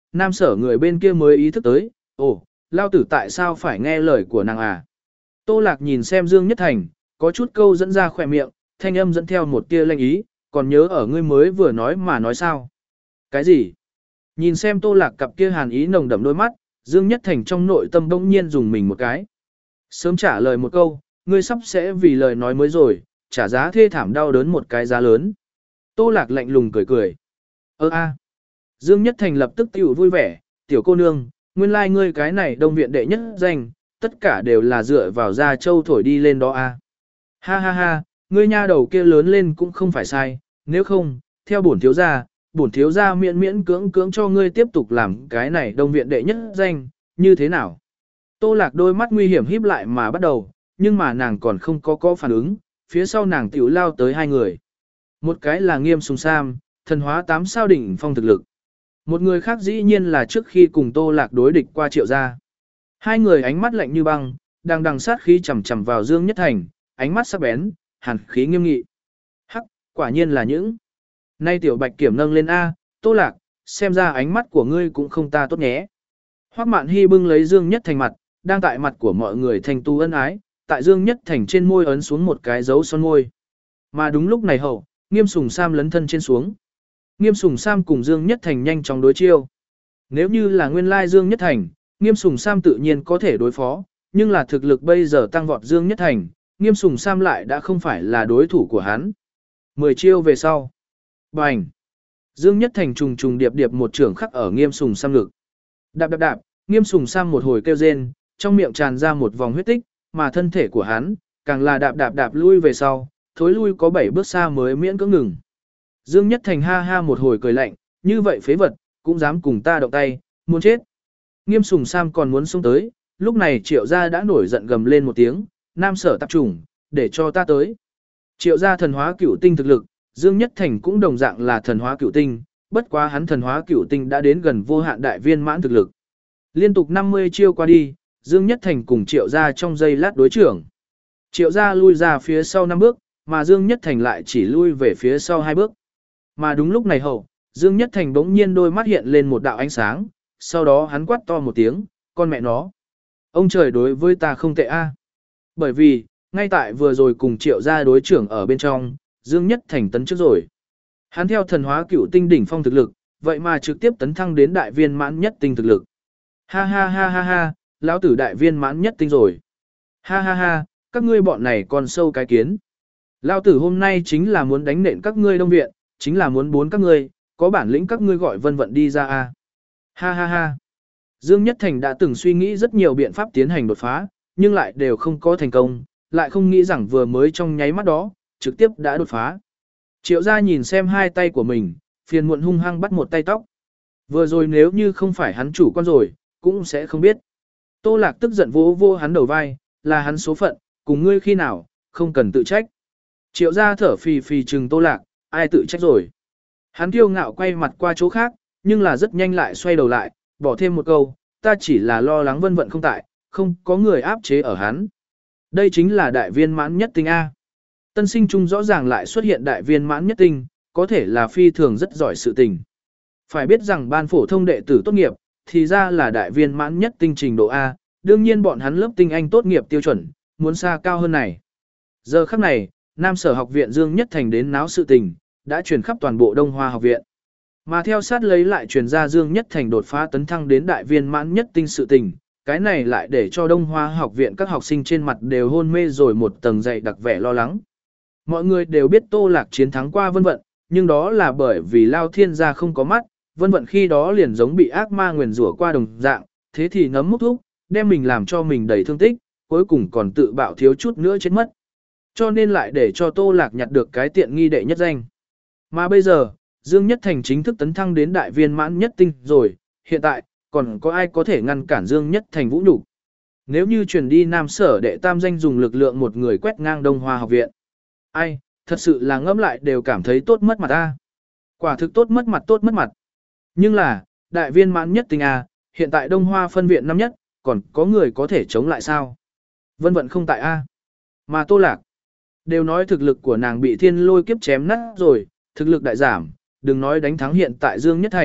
nam sở người bên kia mới ý thức tới, ồ, lao tử tại sao phải nghe lời của nàng à? Tô Lạc nhìn xem Dương Nhất Thành, có chút câu dẫn ra khỏe miệng, thanh âm dẫn theo một tia lanh ý, còn nhớ ở ngươi mới vừa nói mà nói sao? Cái gì? Nhìn xem Tô Lạc cặp kia hàn ý nồng đậm đôi mắt, Dương Nhất Thành trong nội tâm bỗng nhiên dùng mình một cái. Sớm trả lời một câu, ngươi sắp sẽ vì lời nói mới rồi, trả giá thê thảm đau đớn một cái giá lớn. Tô Lạc lạnh lùng cười cười. Ơ a. Dương Nhất Thành lập tức tiểu vui vẻ, tiểu cô nương, nguyên lai like ngươi cái này đông viện đệ nhất danh, tất cả đều là dựa vào gia châu thổi đi lên đó a. Ha ha ha, ngươi nha đầu kia lớn lên cũng không phải sai, nếu không, theo bổn thiếu gia, bổn thiếu gia miễn miễn cưỡng cưỡng cho ngươi tiếp tục làm cái này đông viện đệ nhất danh, như thế nào? Tô Lạc đôi mắt nguy hiểm híp lại mà bắt đầu, nhưng mà nàng còn không có có phản ứng, phía sau nàng tiểu lao tới hai người. Một cái là Nghiêm Sùng Sam, thần hóa tám sao đỉnh phong thực lực. Một người khác dĩ nhiên là trước khi cùng Tô Lạc đối địch qua Triệu gia. Hai người ánh mắt lạnh như băng, đang đằng sát khí chằm chằm vào Dương Nhất Thành, ánh mắt sắc bén, hàn khí nghiêm nghị. Hắc, quả nhiên là những. Nay tiểu Bạch Kiểm nâng lên A, Tô Lạc, xem ra ánh mắt của ngươi cũng không ta tốt nhé. Hoắc Mạn Hy bưng lấy Dương Nhất Thành mặt, đang tại mặt của mọi người thành tu ân ái, tại Dương Nhất Thành trên môi ấn xuống một cái dấu son môi. Mà đúng lúc này hậu, Nghiêm Sùng Sam lấn thân trên xuống. Nghiêm Sùng Sam cùng Dương Nhất Thành nhanh chóng đối chiêu. Nếu như là nguyên lai Dương Nhất Thành, Nghiêm Sùng Sam tự nhiên có thể đối phó, nhưng là thực lực bây giờ tăng vọt Dương Nhất Thành, Nghiêm Sùng Sam lại đã không phải là đối thủ của hắn. Mười chiêu về sau. Bành! Dương Nhất Thành trùng trùng điệp điệp một trường khắc ở Nghiêm Sùng Sam ngực. Đạp đạp đạp, Nghiêm Sùng Sam một hồi kêu rên, trong miệng tràn ra một vòng huyết tích, mà thân thể của hắn, càng là đạp đạp đạp lui về sau, thối lui có bảy bước xa mới miễn cưỡng ngừng. Dương Nhất Thành ha ha một hồi cười lạnh, như vậy phế vật, cũng dám cùng ta động tay, muốn chết. Nghiêm Sùng Sam còn muốn xông tới, lúc này Triệu gia đã nổi giận gầm lên một tiếng, nam sở tập trùng, để cho ta tới. Triệu gia thần hóa cửu tinh thực lực, Dương Nhất Thành cũng đồng dạng là thần hóa cửu tinh, bất quá hắn thần hóa cửu tinh đã đến gần vô hạn đại viên mãn thực lực. Liên tục năm mươi chiêu qua đi, Dương Nhất Thành cùng Triệu gia trong giây lát đối trưởng. Triệu gia lui ra phía sau năm bước, mà Dương Nhất Thành lại chỉ lui về phía sau hai bước. Mà đúng lúc này hậu, Dương Nhất Thành bỗng nhiên đôi mắt hiện lên một đạo ánh sáng, sau đó hắn quát to một tiếng, con mẹ nó. Ông trời đối với ta không tệ a. Bởi vì, ngay tại vừa rồi cùng Triệu gia đối trưởng ở bên trong, Dương Nhất Thành tấn trước rồi. Hắn theo thần hóa cửu tinh đỉnh phong thực lực, vậy mà trực tiếp tấn thăng đến đại viên mãn nhất tinh thực lực. Ha ha ha ha ha, lão tử đại viên mãn nhất tinh rồi. Ha ha ha, các ngươi bọn này còn sâu cái kiến. Lão tử hôm nay chính là muốn đánh nện các ngươi đông viện, chính là muốn bốn các ngươi, có bản lĩnh các ngươi gọi Vân Vận đi ra a. Ha ha ha. Dương Nhất Thành đã từng suy nghĩ rất nhiều biện pháp tiến hành đột phá, nhưng lại đều không có thành công, lại không nghĩ rằng vừa mới trong nháy mắt đó, trực tiếp đã đột phá. Triệu gia nhìn xem hai tay của mình, phiền muộn hung hăng bắt một tay tóc. Vừa rồi nếu như không phải hắn chủ quan rồi, cũng sẽ không biết. Tô Lạc tức giận vỗ vô hắn đầu vai, là hắn số phận, cùng ngươi khi nào, không cần tự trách. Triệu gia thở phì phì trừng Tô Lạc, ai tự trách rồi. Hắn kiêu ngạo quay mặt qua chỗ khác, nhưng là rất nhanh lại xoay đầu lại, bỏ thêm một câu, ta chỉ là lo lắng Vân Vận không tại, không có người áp chế ở hắn. Đây chính là đại viên mãn nhất tinh A. Tân sinh trung rõ ràng lại xuất hiện đại viên mãn nhất tinh, có thể là phi thường rất giỏi sự tình. Phải biết rằng ban phổ thông đệ tử tốt nghiệp, thì ra là đại viên mãn nhất tinh trình độ A, đương nhiên bọn hắn lớp tinh anh tốt nghiệp tiêu chuẩn, muốn xa cao hơn này. Giờ khắc này, Nam Sở học viện Dương Nhất Thành đến náo sự tình, đã truyền khắp toàn bộ Đông Hoa học viện. Mà theo sát lấy lại truyền ra Dương Nhất Thành đột phá tấn thăng đến đại viên mãn nhất tinh sự tình, cái này lại để cho Đông Hoa học viện các học sinh trên mặt đều hôn mê rồi một tầng dày đặc vẻ lo lắng. Mọi người đều biết Tô Lạc chiến thắng qua Vân Vận, nhưng đó là bởi vì Lao Thiên gia không có mắt, Vân Vận khi đó liền giống bị ác ma nguyền rủa qua đồng dạng, thế thì nấm múc thuốc, đem mình làm cho mình đầy thương tích, cuối cùng còn tự bạo thiếu chút nữa chết mất. Cho nên lại để cho Tô Lạc nhặt được cái tiện nghi đệ nhất danh. Mà bây giờ, Dương Nhất Thành chính thức tấn thăng đến đại viên mãn nhất tinh rồi, hiện tại, còn có ai có thể ngăn cản Dương Nhất Thành vũ nhục? Nếu như truyền đi Nam Sở đệ tam danh dùng lực lượng một người quét ngang Đông Hoa học viện. Ai, thật sự là ngẫm lại đều cảm thấy tốt mất mặt ta. Quả thực tốt mất mặt tốt mất mặt. Nhưng là, đại viên mãn nhất tinh A, hiện tại Đông Hoa phân viện năm nhất, còn có người có thể chống lại sao? Vân Vận không tại A. Mà Tô Lạc, đều nói thực lực của nàng bị thiên lôi kiếp chém nát rồi, thực lực đại giảm, đừng nói đánh thắng hiện tại Dương Nhất Thành,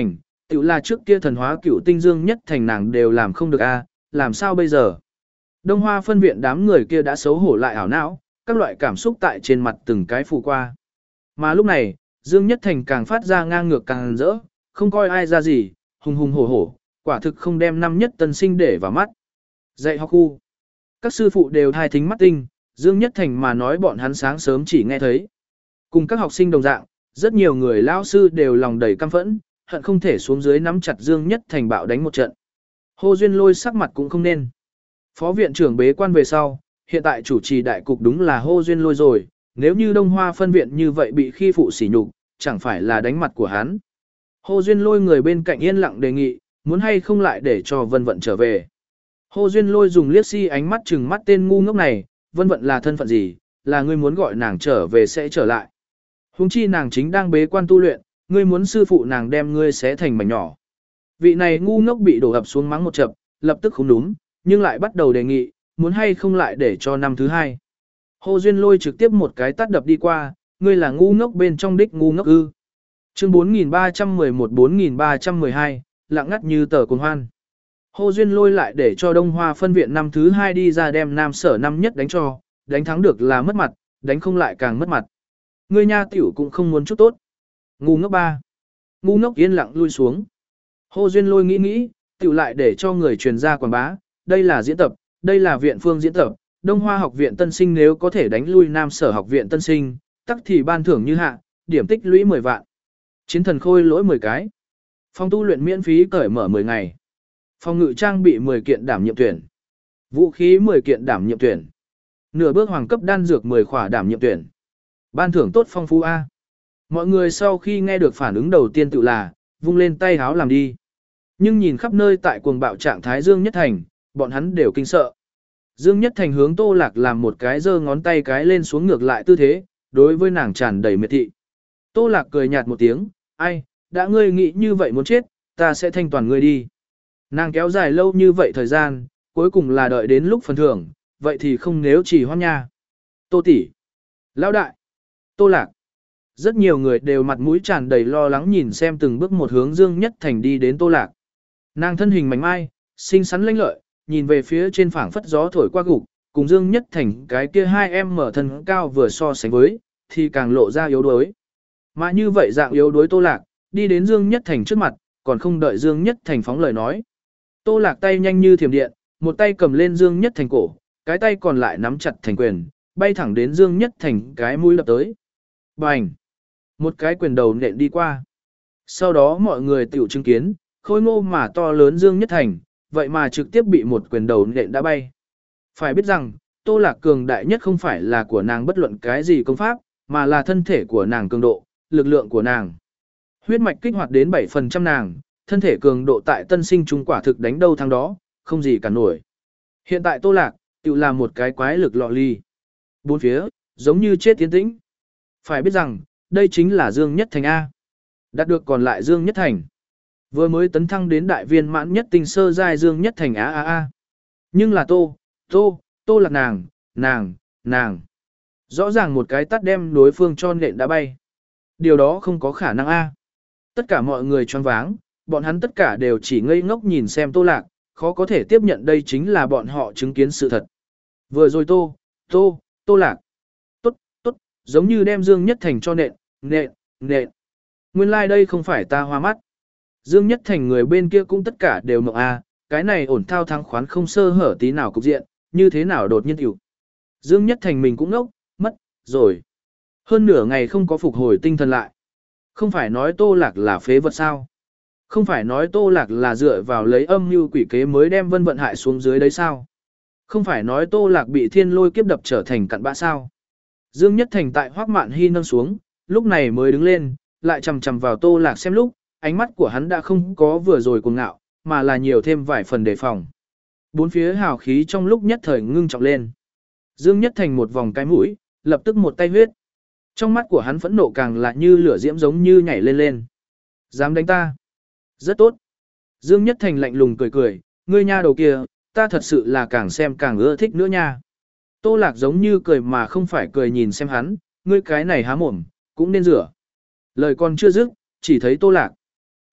Tiểu là trước kia thần hóa cửu tinh Dương Nhất Thành nàng đều làm không được a, làm sao bây giờ? Đông Hoa phân viện đám người kia đã xấu hổ lại ảo não, các loại cảm xúc tại trên mặt từng cái phù qua. Mà lúc này, Dương Nhất Thành càng phát ra ngang ngược càng rỡ, không coi ai ra gì, hùng hùng hổ hổ, quả thực không đem năm nhất tân sinh để vào mắt. Dạy học khu. Các sư phụ đều thai thính mắt tinh, Dương Nhất Thành mà nói bọn hắn sáng sớm chỉ nghe thấy. Cùng các học sinh đồng dạng, rất nhiều người lao sư đều lòng đầy căm phẫn, hận không thể xuống dưới nắm chặt Dương Nhất Thành bạo đánh một trận. Hồ Duyên Lôi sắc mặt cũng không nên. Phó viện trưởng bế quan về sau, hiện tại chủ trì đại cục đúng là Hồ Duyên Lôi rồi, nếu như Đông Hoa phân viện như vậy bị khi phụ sỉ nhục, chẳng phải là đánh mặt của hắn. Hồ Duyên Lôi người bên cạnh yên lặng đề nghị, muốn hay không lại để cho Vân Vận trở về. Hồ Duyên Lôi dùng liếc si ánh mắt trừng mắt tên ngu ngốc này, Vân Vận là thân phận gì, là ngươi muốn gọi nàng trở về sẽ trở lại. Huống chi nàng chính đang bế quan tu luyện, ngươi muốn sư phụ nàng đem ngươi xé thành mảnh nhỏ. Vị này ngu ngốc bị đổ ập xuống mắng một chập, lập tức không đúng, nhưng lại bắt đầu đề nghị, muốn hay không lại để cho năm thứ hai. Hồ Duyên Lôi trực tiếp một cái tát đập đi qua, ngươi là ngu ngốc bên trong đích ngu ngốc ư. Chương bốn nghìn ba trăm mười một bốn nghìn ba trăm mười hai, lặng ngắt như tờ cuồng hoan. Hồ Duyên Lôi lại để cho Đông Hoa phân viện năm thứ hai đi ra đem Nam Sở năm nhất đánh cho, đánh thắng được là mất mặt, đánh không lại càng mất mặt. Ngươi nha tiểu cũng không muốn chút tốt. Ngu ngốc ba. Ngu ngốc yên lặng lui xuống. Hồ Duyên Lôi nghĩ nghĩ, tiểu lại để cho người truyền ra quảng bá, đây là diễn tập, đây là viện phương diễn tập, Đông Hoa học viện tân sinh nếu có thể đánh lui Nam Sở học viện tân sinh, tắc thì ban thưởng như hạ, điểm tích lũy mười vạn. Chiến thần khôi lỗi mười cái. Phòng tu luyện miễn phí cởi mở mười ngày. Phòng ngự trang bị mười kiện đảm nhiệm tuyển. Vũ khí mười kiện đảm nhiệm tuyển. Nửa bước hoàng cấp đan dược mười khỏa đảm nhiệm tuyển. Ban thưởng tốt phong phú A. Mọi người sau khi nghe được phản ứng đầu tiên tự là, vung lên tay háo làm đi. Nhưng nhìn khắp nơi tại cuồng bạo trạng thái Dương Nhất Thành, bọn hắn đều kinh sợ. Dương Nhất Thành hướng Tô Lạc làm một cái giơ ngón tay cái lên xuống ngược lại tư thế, đối với nàng tràn đầy miệt thị. Tô Lạc cười nhạt một tiếng, ai, đã ngươi nghĩ như vậy muốn chết, ta sẽ thanh toàn ngươi đi. Nàng kéo dài lâu như vậy thời gian, cuối cùng là đợi đến lúc phần thưởng, vậy thì không nếu chỉ hoan nha. Tô tỷ, lão đại, Tô Lạc. Rất nhiều người đều mặt mũi tràn đầy lo lắng nhìn xem từng bước một hướng Dương Nhất Thành đi đến Tô Lạc. Nàng thân hình mảnh mai, xinh xắn lanh lợi, nhìn về phía trên phảng phất gió thổi qua gục, cùng Dương Nhất Thành cái kia hai em mở thân cao vừa so sánh với, thì càng lộ ra yếu đuối. Mà như vậy dạng yếu đuối Tô Lạc, đi đến Dương Nhất Thành trước mặt, còn không đợi Dương Nhất Thành phóng lời nói. Tô Lạc tay nhanh như thiểm điện, một tay cầm lên Dương Nhất Thành cổ, cái tay còn lại nắm chặt thành quyền, bay thẳng đến Dương Nhất Thành cái mũi lập tới. Bành! Một cái quyền đầu nện đi qua. Sau đó mọi người tiểu chứng kiến, khôi ngô mà to lớn Dương Nhất Thành, vậy mà trực tiếp bị một quyền đầu nện đã bay. Phải biết rằng, Tô Lạc cường đại nhất không phải là của nàng bất luận cái gì công pháp, mà là thân thể của nàng cường độ, lực lượng của nàng. Huyết mạch kích hoạt đến bảy phần trăm nàng, thân thể cường độ tại tân sinh trung quả thực đánh đâu thắng đó, không gì cả nổi. Hiện tại Tô Lạc, tự là một cái quái lực lọ ly. Bốn phía, giống như chết tiến tĩnh. Phải biết rằng, đây chính là Dương Nhất Thành A. Đạt được còn lại Dương Nhất Thành. Vừa mới tấn thăng đến đại viên mãn nhất tinh sơ giai Dương Nhất Thành A A A. Nhưng là Tô, Tô, Tô Lạc nàng, nàng, nàng. Rõ ràng một cái tắt đem đối phương cho nện đã bay. Điều đó không có khả năng A. Tất cả mọi người choáng váng, bọn hắn tất cả đều chỉ ngây ngốc nhìn xem Tô Lạc, khó có thể tiếp nhận đây chính là bọn họ chứng kiến sự thật. Vừa rồi Tô, Tô, Tô Lạc. Tốt, tốt, giống như đem Dương Nhất Thành cho nện, nện, nện. Nguyên lai like đây không phải ta hoa mắt. Dương Nhất Thành người bên kia cũng tất cả đều mộng A, cái này ổn thao thắng khoán không sơ hở tí nào cục diện, như thế nào đột nhiên hiểu. Dương Nhất Thành mình cũng ngốc, mất, rồi. Hơn nửa ngày không có phục hồi tinh thần lại. Không phải nói Tô Lạc là phế vật sao? Không phải nói Tô Lạc là dựa vào lấy âm mưu quỷ kế mới đem Vân Vận hại xuống dưới đấy sao? Không phải nói Tô Lạc bị thiên lôi kiếp đập trở thành cặn bã sao? Dương Nhất Thành tại Hoắc Mạn Hy nâng xuống, lúc này mới đứng lên, lại chằm chằm vào Tô Lạc xem lúc, ánh mắt của hắn đã không có vừa rồi cuồng ngạo, mà là nhiều thêm vài phần đề phòng. Bốn phía hào khí trong lúc nhất thời ngưng trọng lên. Dương Nhất Thành một vòng cái mũi, lập tức một tay huyết. Trong mắt của hắn phẫn nộ càng là như lửa diễm giống như nhảy lên lên. Dám đánh ta? Rất tốt. Dương Nhất Thành lạnh lùng cười cười, ngươi nha đầu kia, ta thật sự là càng xem càng ưa thích nữa nha. Tô Lạc giống như cười mà không phải cười nhìn xem hắn, ngươi cái này há mồm, cũng nên rửa. Lời còn chưa dứt, chỉ thấy Tô Lạc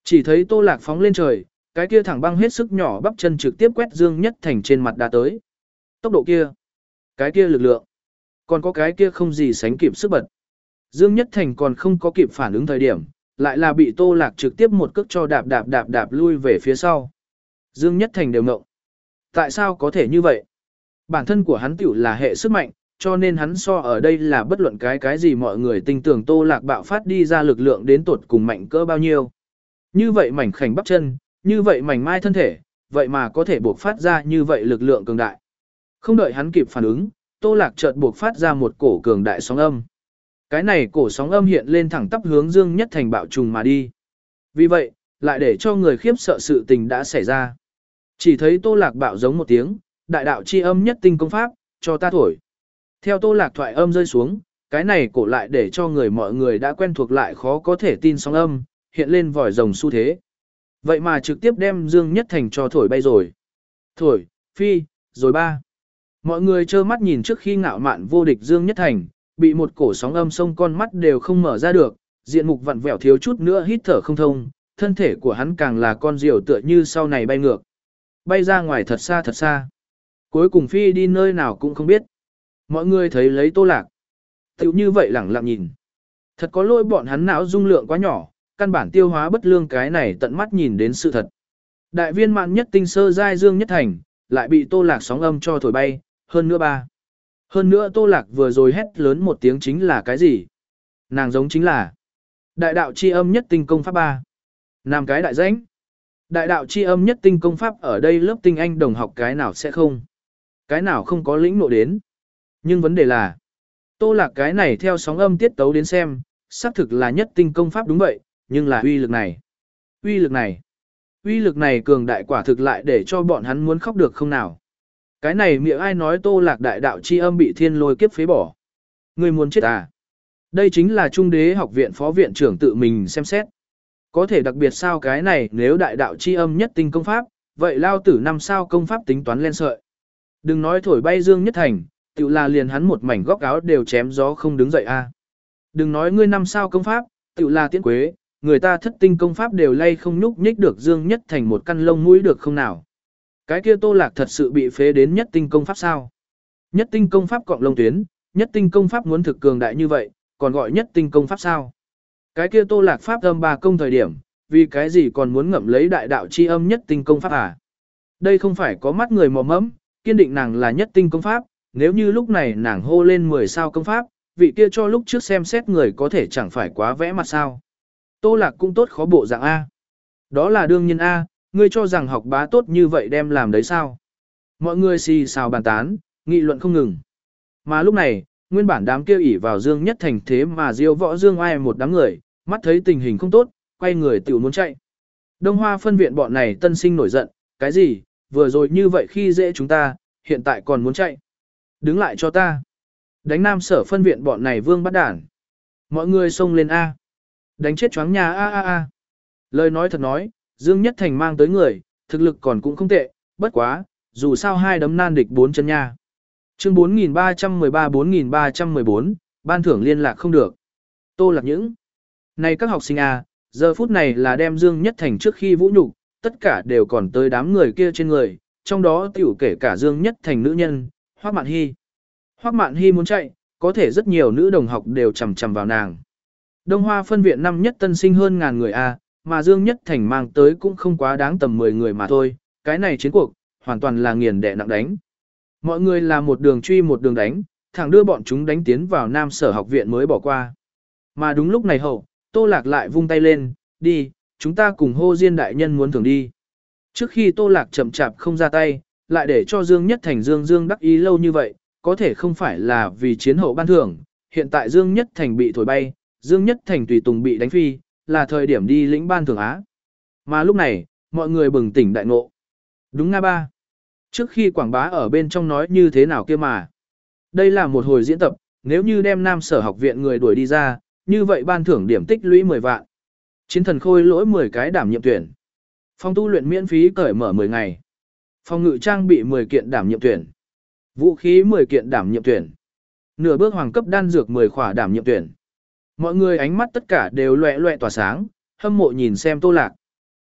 Chỉ thấy Tô Lạc phóng lên trời, cái kia thẳng băng hết sức nhỏ bắp chân trực tiếp quét Dương Nhất Thành trên mặt đá tới. Tốc độ kia, cái kia lực lượng, còn có cái kia không gì sánh kịp sức bật. Dương Nhất Thành còn không có kịp phản ứng thời điểm, lại là bị Tô Lạc trực tiếp một cước cho đạp đạp đạp đạp lui về phía sau. Dương Nhất Thành đều ngộng. Tại sao có thể như vậy? Bản thân của hắn tiểu là hệ sức mạnh, cho nên hắn so ở đây là bất luận cái cái gì mọi người tin tưởng Tô Lạc bạo phát đi ra lực lượng đến tột cùng mạnh cỡ bao nhiêu. Như vậy mảnh khảnh bắp chân, như vậy mảnh mai thân thể, vậy mà có thể buộc phát ra như vậy lực lượng cường đại. Không đợi hắn kịp phản ứng, Tô Lạc chợt buộc phát ra một cổ cường đại sóng âm. Cái này cổ sóng âm hiện lên thẳng tắp hướng Dương Nhất Thành bạo trùng mà đi. Vì vậy, lại để cho người khiếp sợ sự tình đã xảy ra. Chỉ thấy Tô Lạc bạo giống một tiếng, đại đạo chi âm nhất tinh công pháp, cho ta thổi. Theo Tô Lạc thoại âm rơi xuống, cái này cổ lại để cho người mọi người đã quen thuộc lại khó có thể tin sóng âm, hiện lên vòi rồng xu thế. Vậy mà trực tiếp đem Dương Nhất Thành cho thổi bay rồi. Thổi, phi, rồi ba. Mọi người trơ mắt nhìn trước khi ngạo mạn vô địch Dương Nhất Thành, bị một cổ sóng âm sông con mắt đều không mở ra được, diện mục vặn vẹo thiếu chút nữa hít thở không thông, thân thể của hắn càng là con diều tựa như sau này bay ngược. Bay ra ngoài thật xa thật xa. Cuối cùng phi đi nơi nào cũng không biết. Mọi người thấy lấy Tô Lạc. Tiểu như vậy lẳng lặng nhìn. Thật có lỗi bọn hắn não dung lượng quá nhỏ, căn bản tiêu hóa bất lương cái này tận mắt nhìn đến sự thật. Đại viên mạn nhất tinh sơ giai Dương Nhất Thành, lại bị Tô Lạc sóng âm cho thổi bay, hơn nữa ba. Hơn nữa Tô Lạc vừa rồi hét lớn một tiếng chính là cái gì? Nàng giống chính là đại đạo chi âm nhất tinh công pháp ba. Nam cái đại danh. Đại đạo chi âm nhất tinh công pháp ở đây lớp tinh anh đồng học cái nào sẽ không? Cái nào không có lĩnh ngộ đến? Nhưng vấn đề là, Tô Lạc cái này theo sóng âm tiết tấu đến xem, xác thực là nhất tinh công pháp đúng vậy, nhưng là uy lực này. Uy lực này. Uy lực này cường đại quả thực lại để cho bọn hắn muốn khóc được không nào. Cái này miệng ai nói Tô Lạc đại đạo chi âm bị thiên lôi kiếp phế bỏ. Người muốn chết à? Đây chính là Trung Đế học viện phó viện trưởng tự mình xem xét. Có thể đặc biệt sao cái này nếu đại đạo chi âm nhất tinh công pháp, vậy lao tử năm sao công pháp tính toán lên sợi. Đừng nói thổi bay Dương Nhất Thành, tự là liền hắn một mảnh góc áo đều chém gió không đứng dậy a. Đừng nói ngươi năm sao công pháp, tự là tiễn quế, người ta thất tinh công pháp đều lay không nhúc nhích được Dương Nhất Thành một căn lông mũi được không nào. Cái kia Tô Lạc thật sự bị phế đến nhất tinh công pháp sao? Nhất tinh công pháp cọng lông tuyến, nhất tinh công pháp muốn thực cường đại như vậy, còn gọi nhất tinh công pháp sao? Cái kia Tô Lạc pháp âm ba công thời điểm, vì cái gì còn muốn ngậm lấy đại đạo chi âm nhất tinh công pháp à? Đây không phải có mắt người mò mẫm, kiên định nàng là nhất tinh công pháp, nếu như lúc này nàng hô lên mười sao công pháp, vị kia cho lúc trước xem xét người có thể chẳng phải quá vẽ mặt sao. Tô Lạc cũng tốt khó bộ dạng A. Đó là đương nhiên A, ngươi cho rằng học bá tốt như vậy đem làm đấy sao? Mọi người xì xào bàn tán, nghị luận không ngừng. Mà lúc này, nguyên bản đám kia ỉ vào Dương Nhất Thành thế mà diêu võ Dương ai một đám người, mắt thấy tình hình không tốt, quay người tiểu muốn chạy. Đông Hoa phân viện bọn này tân sinh nổi giận, cái gì, vừa rồi như vậy khi dễ chúng ta, hiện tại còn muốn chạy. Đứng lại cho ta. Đánh Nam Sở phân viện bọn này vương bắt đản. Mọi người xông lên A. Đánh chết choáng nhà A A A. Lời nói thật nói, Dương Nhất Thành mang tới người, thực lực còn cũng không tệ, bất quá, dù sao hai đấm nan địch bốn chân nha. Chương bốn nghìn ba trăm mười ba bốn nghìn ba trăm mười bốn, ban thưởng liên lạc không được. Tô Lạc những. Này các học sinh A, giờ phút này là đem Dương Nhất Thành trước khi vũ nhục, tất cả đều còn tới đám người kia trên người, trong đó tiểu kể cả Dương Nhất Thành nữ nhân, Hoắc Mạn Hy. Hoắc Mạn Hy muốn chạy, có thể rất nhiều nữ đồng học đều chầm chầm vào nàng. Đông Hoa phân viện năm nhất tân sinh hơn ngàn người A, mà Dương Nhất Thành mang tới cũng không quá đáng tầm mười người mà thôi, cái này chiến cuộc, hoàn toàn là nghiền đè nặng đánh. Mọi người là một đường truy một đường đánh, thẳng đưa bọn chúng đánh tiến vào Nam Sở học viện mới bỏ qua. Mà đúng lúc này hậu, Tô Lạc lại vung tay lên, đi, chúng ta cùng hô Diên đại nhân muốn thưởng đi. Trước khi Tô Lạc chậm chạp không ra tay, lại để cho Dương Nhất Thành Dương Dương đắc ý lâu như vậy, có thể không phải là vì chiến hậu ban thưởng, hiện tại Dương Nhất Thành bị thổi bay, Dương Nhất Thành tùy tùng bị đánh phi, là thời điểm đi lĩnh ban thưởng Á. Mà lúc này, mọi người bừng tỉnh đại ngộ. Đúng nga ba. Trước khi quảng bá ở bên trong nói như thế nào kia mà. Đây là một hồi diễn tập, nếu như đem Nam Sở học viện người đuổi đi ra, như vậy ban thưởng điểm tích lũy mười vạn. Chiến thần khôi lỗi mười cái đảm nhiệm tuyển. Phòng tu luyện miễn phí cởi mở mười ngày. Phòng ngự trang bị mười kiện đảm nhiệm tuyển. Vũ khí mười kiện đảm nhiệm tuyển. Nửa bước hoàng cấp đan dược mười khỏa đảm nhiệm tuyển. Mọi người ánh mắt tất cả đều loẹ loẹ tỏa sáng, hâm mộ nhìn xem Tô Lạc.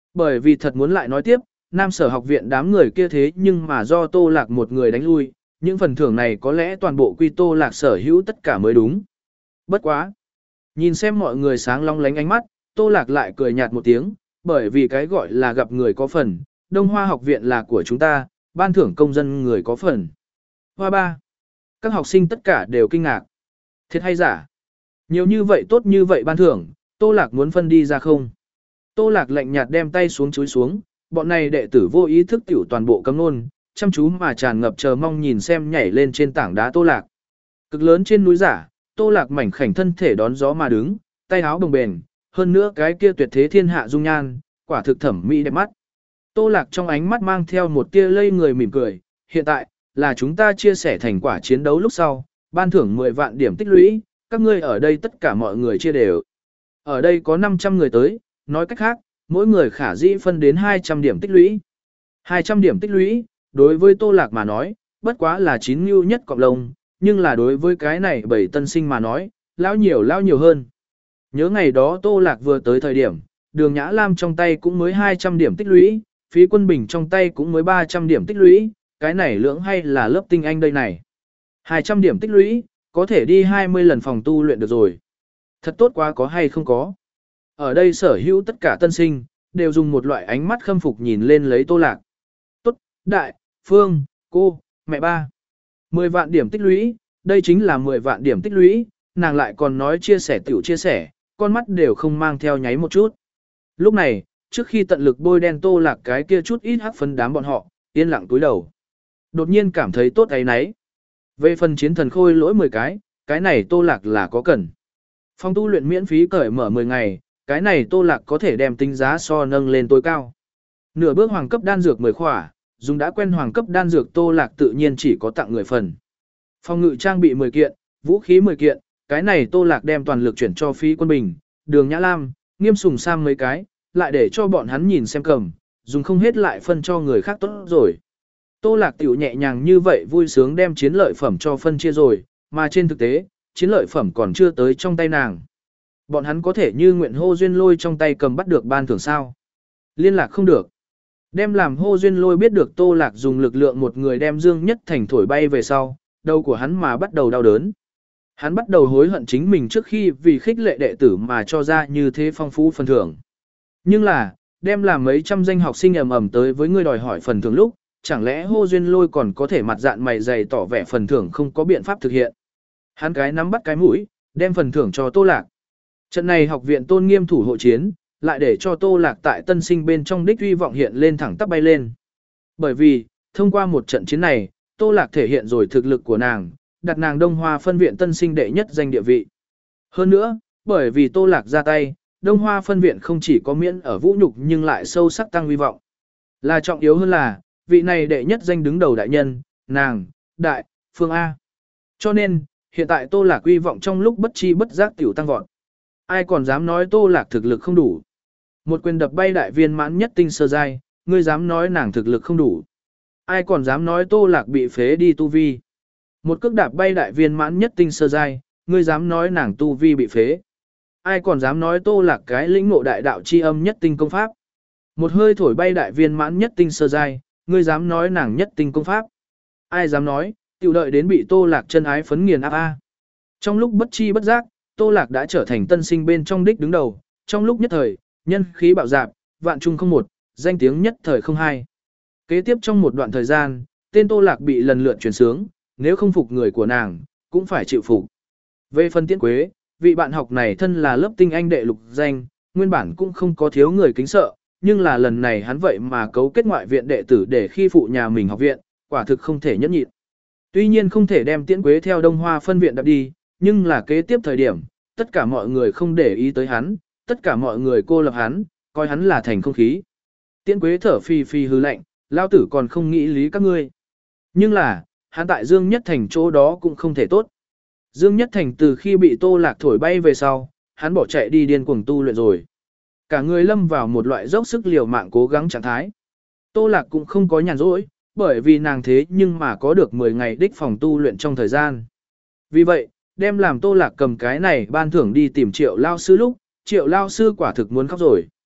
Bởi vì thật muốn lại nói tiếp, Nam Sở học viện đám người kia thế nhưng mà do Tô Lạc một người đánh lui, những phần thưởng này có lẽ toàn bộ quy Tô Lạc sở hữu tất cả mới đúng. Bất quá. Nhìn xem mọi người sáng long lánh ánh mắt, Tô Lạc lại cười nhạt một tiếng, bởi vì cái gọi là gặp người có phần, Đông Hoa học viện là của chúng ta, ban thưởng công dân người có phần. Hoa ba. Các học sinh tất cả đều kinh ngạc. Thiệt hay giả? Nhiều như vậy tốt như vậy ban thưởng, Tô Lạc muốn phân đi ra không? Tô Lạc lạnh nhạt đem tay xuống chúi xuống, bọn này đệ tử vô ý thức tiểu toàn bộ cấm nôn, chăm chú mà tràn ngập chờ mong nhìn xem nhảy lên trên tảng đá Tô Lạc. Cực lớn trên núi giả, Tô Lạc mảnh khảnh thân thể đón gió mà đứng, tay áo bồng bềnh, hơn nữa cái kia tuyệt thế thiên hạ dung nhan, quả thực thẩm mỹ đẹp mắt. Tô Lạc trong ánh mắt mang theo một tia lây người mỉm cười, hiện tại, là chúng ta chia sẻ thành quả chiến đấu lúc sau, ban thưởng mười vạn điểm tích lũy, các ngươi ở đây tất cả mọi người chia đều. Ở đây có năm trăm người tới, nói cách khác, mỗi người khả dĩ phân đến hai trăm điểm tích lũy. hai trăm điểm tích lũy, đối với Tô Lạc mà nói, bất quá là chín nhu nhất cộng lông, nhưng là đối với cái này bảy tân sinh mà nói, lão nhiều lão nhiều hơn. Nhớ ngày đó Tô Lạc vừa tới thời điểm, Đường Nhã Lam trong tay cũng mới hai trăm điểm tích lũy, Phí Quân Bình trong tay cũng mới ba trăm điểm tích lũy, cái này lưỡng hay là lớp tinh anh đây này. hai trăm điểm tích lũy, có thể đi hai mươi lần phòng tu luyện được rồi. Thật tốt quá có hay không có. Ở đây sở hữu tất cả tân sinh, đều dùng một loại ánh mắt khâm phục nhìn lên lấy Tô Lạc. Tốt, đại, phương, cô, mẹ ba. mười vạn điểm tích lũy, đây chính là mười vạn điểm tích lũy, nàng lại còn nói chia sẻ tiểu chia sẻ, con mắt đều không mang theo nháy một chút. Lúc này, trước khi tận lực bôi đen Tô Lạc cái kia chút ít hắc phấn đám bọn họ, yên lặng túi đầu. Đột nhiên cảm thấy tốt ấy nấy. Về phần chiến thần khôi lỗi mười cái, cái này Tô Lạc là có cần. Phòng tu luyện miễn phí cởi mở mười ngày, cái này Tô Lạc có thể đem tính giá so nâng lên tối cao. Nửa bước hoàng cấp đan dược mười khỏa, dùng đã quen hoàng cấp đan dược Tô Lạc tự nhiên chỉ có tặng người phần. Phòng ngự trang bị mười kiện, vũ khí mười kiện, cái này Tô Lạc đem toàn lực chuyển cho Phí Quân Bình, Đường Nhã Lam, Nghiêm Sùng Sam mấy cái, lại để cho bọn hắn nhìn xem cầm, dùng không hết lại phân cho người khác tốt rồi. Tô Lạc tiểu nhẹ nhàng như vậy vui sướng đem chiến lợi phẩm cho phân chia rồi, mà trên thực tế, chiến lợi phẩm còn chưa tới trong tay nàng. Bọn hắn có thể như nguyện hô duyên lôi trong tay cầm bắt được ban thưởng sao. Liên lạc không được. Đem làm hô duyên lôi biết được Tô Lạc dùng lực lượng một người đem Dương Nhất Thành thổi bay về sau, đầu của hắn mà bắt đầu đau đớn. Hắn bắt đầu hối hận chính mình trước khi vì khích lệ đệ tử mà cho ra như thế phong phú phần thưởng. Nhưng là, đem làm mấy trăm danh học sinh ầm ầm tới với người đòi hỏi phần thưởng lúc, chẳng lẽ hô duyên lôi còn có thể mặt dạn mày dày tỏ vẻ phần thưởng không có biện pháp thực hiện. Hắn cái nắm bắt cái mũi, đem phần thưởng cho Tô Lạc. Trận này học viện tôn nghiêm thủ hộ chiến, lại để cho Tô Lạc tại tân sinh bên trong đích uy vọng hiện lên thẳng tắp bay lên. Bởi vì, thông qua một trận chiến này, Tô Lạc thể hiện rồi thực lực của nàng, đặt nàng Đông Hoa phân viện tân sinh đệ nhất danh địa vị. Hơn nữa, bởi vì Tô Lạc ra tay, Đông Hoa phân viện không chỉ có miễn ở vũ nhục nhưng lại sâu sắc tăng uy vọng. Là trọng yếu hơn là, vị này đệ nhất danh đứng đầu đại nhân, nàng, đại, phương A. Cho nên, hiện tại Tô Lạc uy vọng trong lúc bất chi bất giác tiểu tăng vọt. Ai còn dám nói Tô Lạc thực lực không đủ. Một quyền đập bay đại viên mãn nhất tinh sơ giai, ngươi dám nói nàng thực lực không đủ. Ai còn dám nói Tô Lạc bị phế đi tu vi. Một cước đạp bay đại viên mãn nhất tinh sơ giai, ngươi dám nói nàng tu vi bị phế. Ai còn dám nói Tô Lạc cái lĩnh ngộ đại đạo chi âm nhất tinh công pháp. Một hơi thổi bay đại viên mãn nhất tinh sơ giai, ngươi dám nói nàng nhất tinh công pháp. Ai dám nói, tiểu đợi đến bị Tô Lạc chân ái phấn nghiền áp a. Trong lúc bất chi bất giác, Tô Lạc đã trở thành tân sinh bên trong đích đứng đầu, trong lúc nhất thời, nhân khí bạo dạp, vạn trung không một, danh tiếng nhất thời không hai. Kế tiếp trong một đoạn thời gian, tên Tô Lạc bị lần lượt truyền sướng, nếu không phục người của nàng, cũng phải chịu phục. Về phần Tiễn Quế, vị bạn học này thân là lớp tinh anh đệ lục danh, nguyên bản cũng không có thiếu người kính sợ, nhưng là lần này hắn vậy mà cấu kết ngoại viện đệ tử để khi phụ nhà mình học viện, quả thực không thể nhẫn nhịn. Tuy nhiên không thể đem Tiễn Quế theo Đông Hoa phân viện đạp đi, nhưng là kế tiếp thời điểm, tất cả mọi người không để ý tới hắn, tất cả mọi người cô lập hắn, coi hắn là thành không khí. Tiễn Quế thở phì phì hư lạnh, lao tử còn không nghĩ lý các ngươi. Nhưng là, hắn tại Dương Nhất Thành chỗ đó cũng không thể tốt. Dương Nhất Thành từ khi bị Tô Lạc thổi bay về sau, hắn bỏ chạy đi điên cuồng tu luyện rồi. Cả người lâm vào một loại dốc sức liều mạng cố gắng trạng thái. Tô Lạc cũng không có nhàn rỗi, bởi vì nàng thế nhưng mà có được mười ngày đích phòng tu luyện trong thời gian. Vì vậy, đem làm Tô Lạc cầm cái này ban thưởng đi tìm Triệu lao sư lúc, Triệu lao sư quả thực muốn khóc rồi.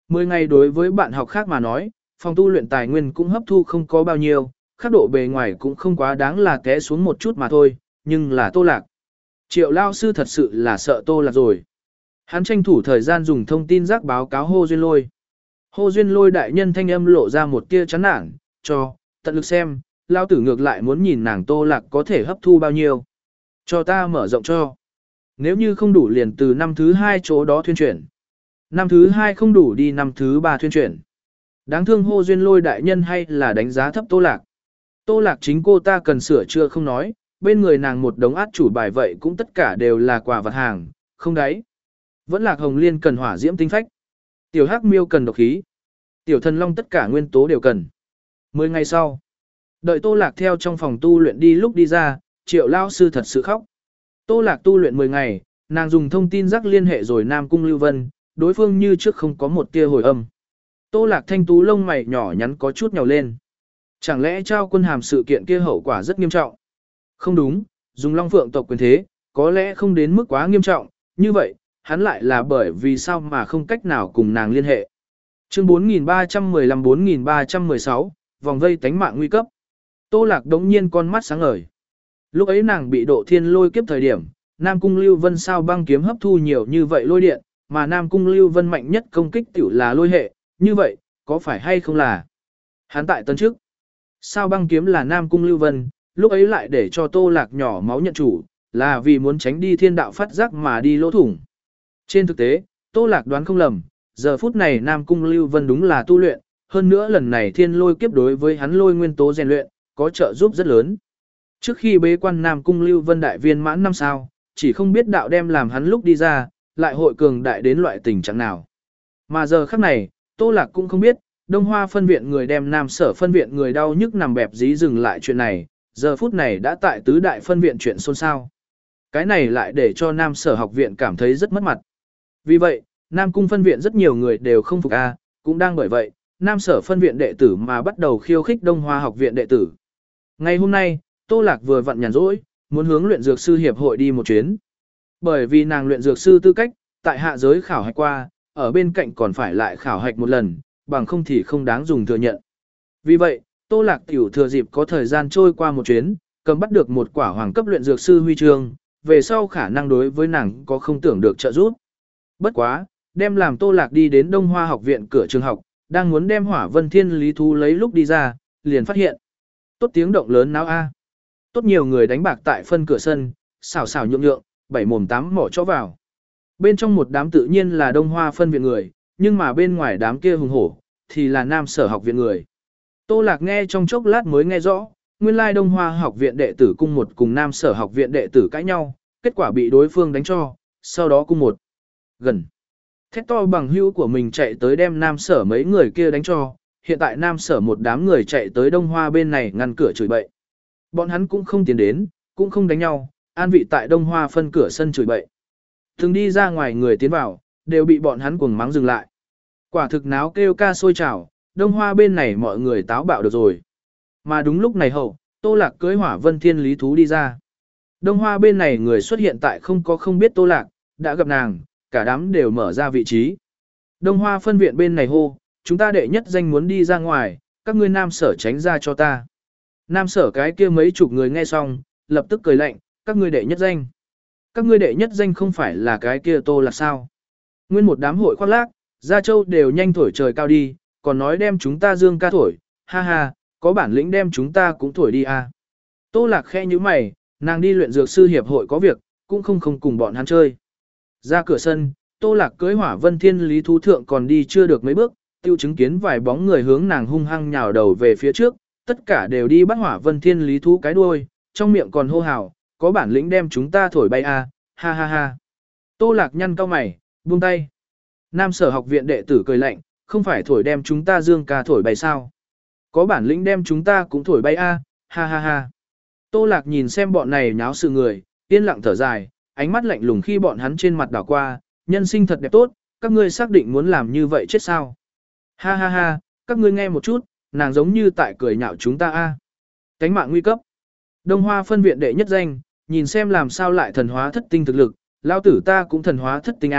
mười ngày đối với bạn học khác mà nói, phòng tu luyện tài nguyên cũng hấp thu không có bao nhiêu, khắc độ bề ngoài cũng không quá đáng là té xuống một chút mà thôi, nhưng là Tô Lạc. Triệu lao sư thật sự là sợ Tô Lạc rồi. Hắn tranh thủ thời gian dùng thông tin rác báo cáo Hồ Duyên Lôi. Hồ Duyên Lôi đại nhân thanh âm lộ ra một tia chán nản, cho, tận lực xem, lao tử ngược lại muốn nhìn nàng Tô Lạc có thể hấp thu bao nhiêu. Cho ta mở rộng cho. Nếu như không đủ liền từ năm thứ hai chỗ đó thuyên chuyển. Năm thứ hai không đủ đi năm thứ ba thuyên chuyển. Đáng thương Hồ Duyên Lôi đại nhân hay là đánh giá thấp Tô Lạc. Tô Lạc chính cô ta cần sửa chữa không nói, bên người nàng một đống át chủ bài vậy cũng tất cả đều là quà vật hàng, không đáy. Vẫn Lạc Hồng Liên cần hỏa diễm tinh phách. Tiểu Hắc Miêu cần độc khí. Tiểu Thần Long tất cả nguyên tố đều cần. Mười ngày sau, đợi Tô Lạc theo trong phòng tu luyện đi lúc đi ra, Triệu lao sư thật sự khóc. Tô Lạc tu luyện mười ngày, nàng dùng thông tin rắc liên hệ rồi Nam Cung Lưu Vân, đối phương như trước không có một tia hồi âm. Tô Lạc thanh tú lông mày nhỏ nhắn có chút nhào lên. Chẳng lẽ trao quân hàm sự kiện kia hậu quả rất nghiêm trọng? Không đúng, dùng Long Phượng tộc quyền thế, có lẽ không đến mức quá nghiêm trọng, như vậy, hắn lại là bởi vì sao mà không cách nào cùng nàng liên hệ. Chương bốn nghìn ba trăm mười lăm bốn nghìn ba trăm mười sáu, vòng vây tánh mạng nguy cấp. Tô Lạc đống nhiên con mắt sáng ngời. Lúc ấy nàng bị độ thiên lôi kiếp thời điểm, Nam Cung Lưu Vân sao băng kiếm hấp thu nhiều như vậy lôi điện, mà Nam Cung Lưu Vân mạnh nhất công kích tiểu là lôi hệ, như vậy, có phải hay không là hắn tại tân trước? Sao băng kiếm là Nam Cung Lưu Vân, lúc ấy lại để cho Tô Lạc nhỏ máu nhận chủ, là vì muốn tránh đi thiên đạo phát giác mà đi lỗ thủng. Trên thực tế, Tô Lạc đoán không lầm, giờ phút này Nam Cung Lưu Vân đúng là tu luyện, hơn nữa lần này thiên lôi kiếp đối với hắn lôi nguyên tố rèn luyện, có trợ giúp rất lớn. Trước khi bế quan Nam Cung Lưu Vân đại viên mãn năm sao, chỉ không biết đạo đem làm hắn lúc đi ra, lại hội cường đại đến loại tình trạng nào. Mà giờ khắc này, Tô Lạc cũng không biết, Đông Hoa phân viện người đem Nam Sở phân viện người đau nhức nằm bẹp dí dừng lại chuyện này, giờ phút này đã tại tứ đại phân viện chuyện xôn xao. Cái này lại để cho Nam Sở học viện cảm thấy rất mất mặt. Vì vậy, Nam Cung phân viện rất nhiều người đều không phục A, cũng đang bởi vậy, Nam Sở phân viện đệ tử mà bắt đầu khiêu khích Đông Hoa học viện đệ tử. Ngày hôm nay, Tô Lạc vừa vặn nhàn rỗi, muốn hướng luyện dược sư hiệp hội đi một chuyến. Bởi vì nàng luyện dược sư tư cách, tại hạ giới khảo hạch qua, ở bên cạnh còn phải lại khảo hạch một lần, bằng không thì không đáng dùng thừa nhận. Vì vậy, Tô Lạc tiểu thừa dịp có thời gian trôi qua một chuyến, cầm bắt được một quả hoàng cấp luyện dược sư huy chương, về sau khả năng đối với nàng có không tưởng được trợ giúp. Bất quá, đem làm Tô Lạc đi đến Đông Hoa học viện cửa trường học, đang muốn đem Hỏa Vân Thiên Lý Thú lấy lúc đi ra, liền phát hiện. Tốt tiếng động lớn náo a. Tốt nhiều người đánh bạc tại phân cửa sân, xào xào nhượng nhượng, bảy mồm tám mỏ cho vào. Bên trong một đám tự nhiên là Đông Hoa phân viện người, nhưng mà bên ngoài đám kia hùng hổ, thì là Nam Sở học viện người. Tô Lạc nghe trong chốc lát mới nghe rõ, nguyên lai Đông Hoa học viện đệ tử cung một cùng Nam Sở học viện đệ tử cãi nhau, kết quả bị đối phương đánh cho, sau đó cung một. Gần. Thét to bằng hữu của mình chạy tới đem Nam Sở mấy người kia đánh cho, hiện tại Nam Sở một đám người chạy tới Đông Hoa bên này ngăn cửa chửi bậy. Bọn hắn cũng không tiến đến, cũng không đánh nhau, an vị tại Đông Hoa phân cửa sân chửi bậy. Thường đi ra ngoài người tiến vào, đều bị bọn hắn cuồng mắng dừng lại. Quả thực náo kêu ca sôi trào, Đông Hoa bên này mọi người táo bạo được rồi. Mà đúng lúc này hậu, Tô Lạc cưới Hỏa Vân Thiên Lý Thú đi ra. Đông Hoa bên này người xuất hiện tại không có không biết Tô Lạc, đã gặp nàng, cả đám đều mở ra vị trí. Đông Hoa phân viện bên này hô, chúng ta đệ nhất danh muốn đi ra ngoài, các ngươi Nam Sở tránh ra cho ta. Nam Sở cái kia mấy chục người nghe xong, lập tức cười lạnh, các ngươi đệ nhất danh. Các ngươi đệ nhất danh không phải là cái kia Tô Lạc sao? Nguyên một đám hội khoác lác, Gia Châu đều nhanh thổi trời cao đi, còn nói đem chúng ta dương ca thổi, ha ha, có bản lĩnh đem chúng ta cũng thổi đi à. Tô Lạc khẽ như mày, nàng đi luyện dược sư hiệp hội có việc, cũng không không cùng bọn hắn chơi. Ra cửa sân, Tô Lạc cưới Hỏa Vân Thiên Lý Thú thượng còn đi chưa được mấy bước, tiêu chứng kiến vài bóng người hướng nàng hung hăng nhào đầu về phía trước, tất cả đều đi bắt Hỏa Vân Thiên Lý Thú cái đuôi, trong miệng còn hô hào, có bản lĩnh đem chúng ta thổi bay à, ha ha ha. Tô Lạc nhăn cau mày, buông tay. Nam Sở học viện đệ tử cười lạnh, không phải thổi đem chúng ta dương ca thổi bay sao? Có bản lĩnh đem chúng ta cũng thổi bay a, ha ha ha. Tô Lạc nhìn xem bọn này nháo sự người, yên lặng thở dài, ánh mắt lạnh lùng khi bọn hắn trên mặt đảo qua, nhân sinh thật đẹp tốt, các ngươi xác định muốn làm như vậy chết sao? Ha ha ha, các ngươi nghe một chút, nàng giống như tại cười nhạo chúng ta a. Cánh mạng nguy cấp. Đông Hoa phân viện đệ nhất danh, nhìn xem làm sao lại thần hóa thất tinh thực lực, lao tử ta cũng thần hóa thất tinh a,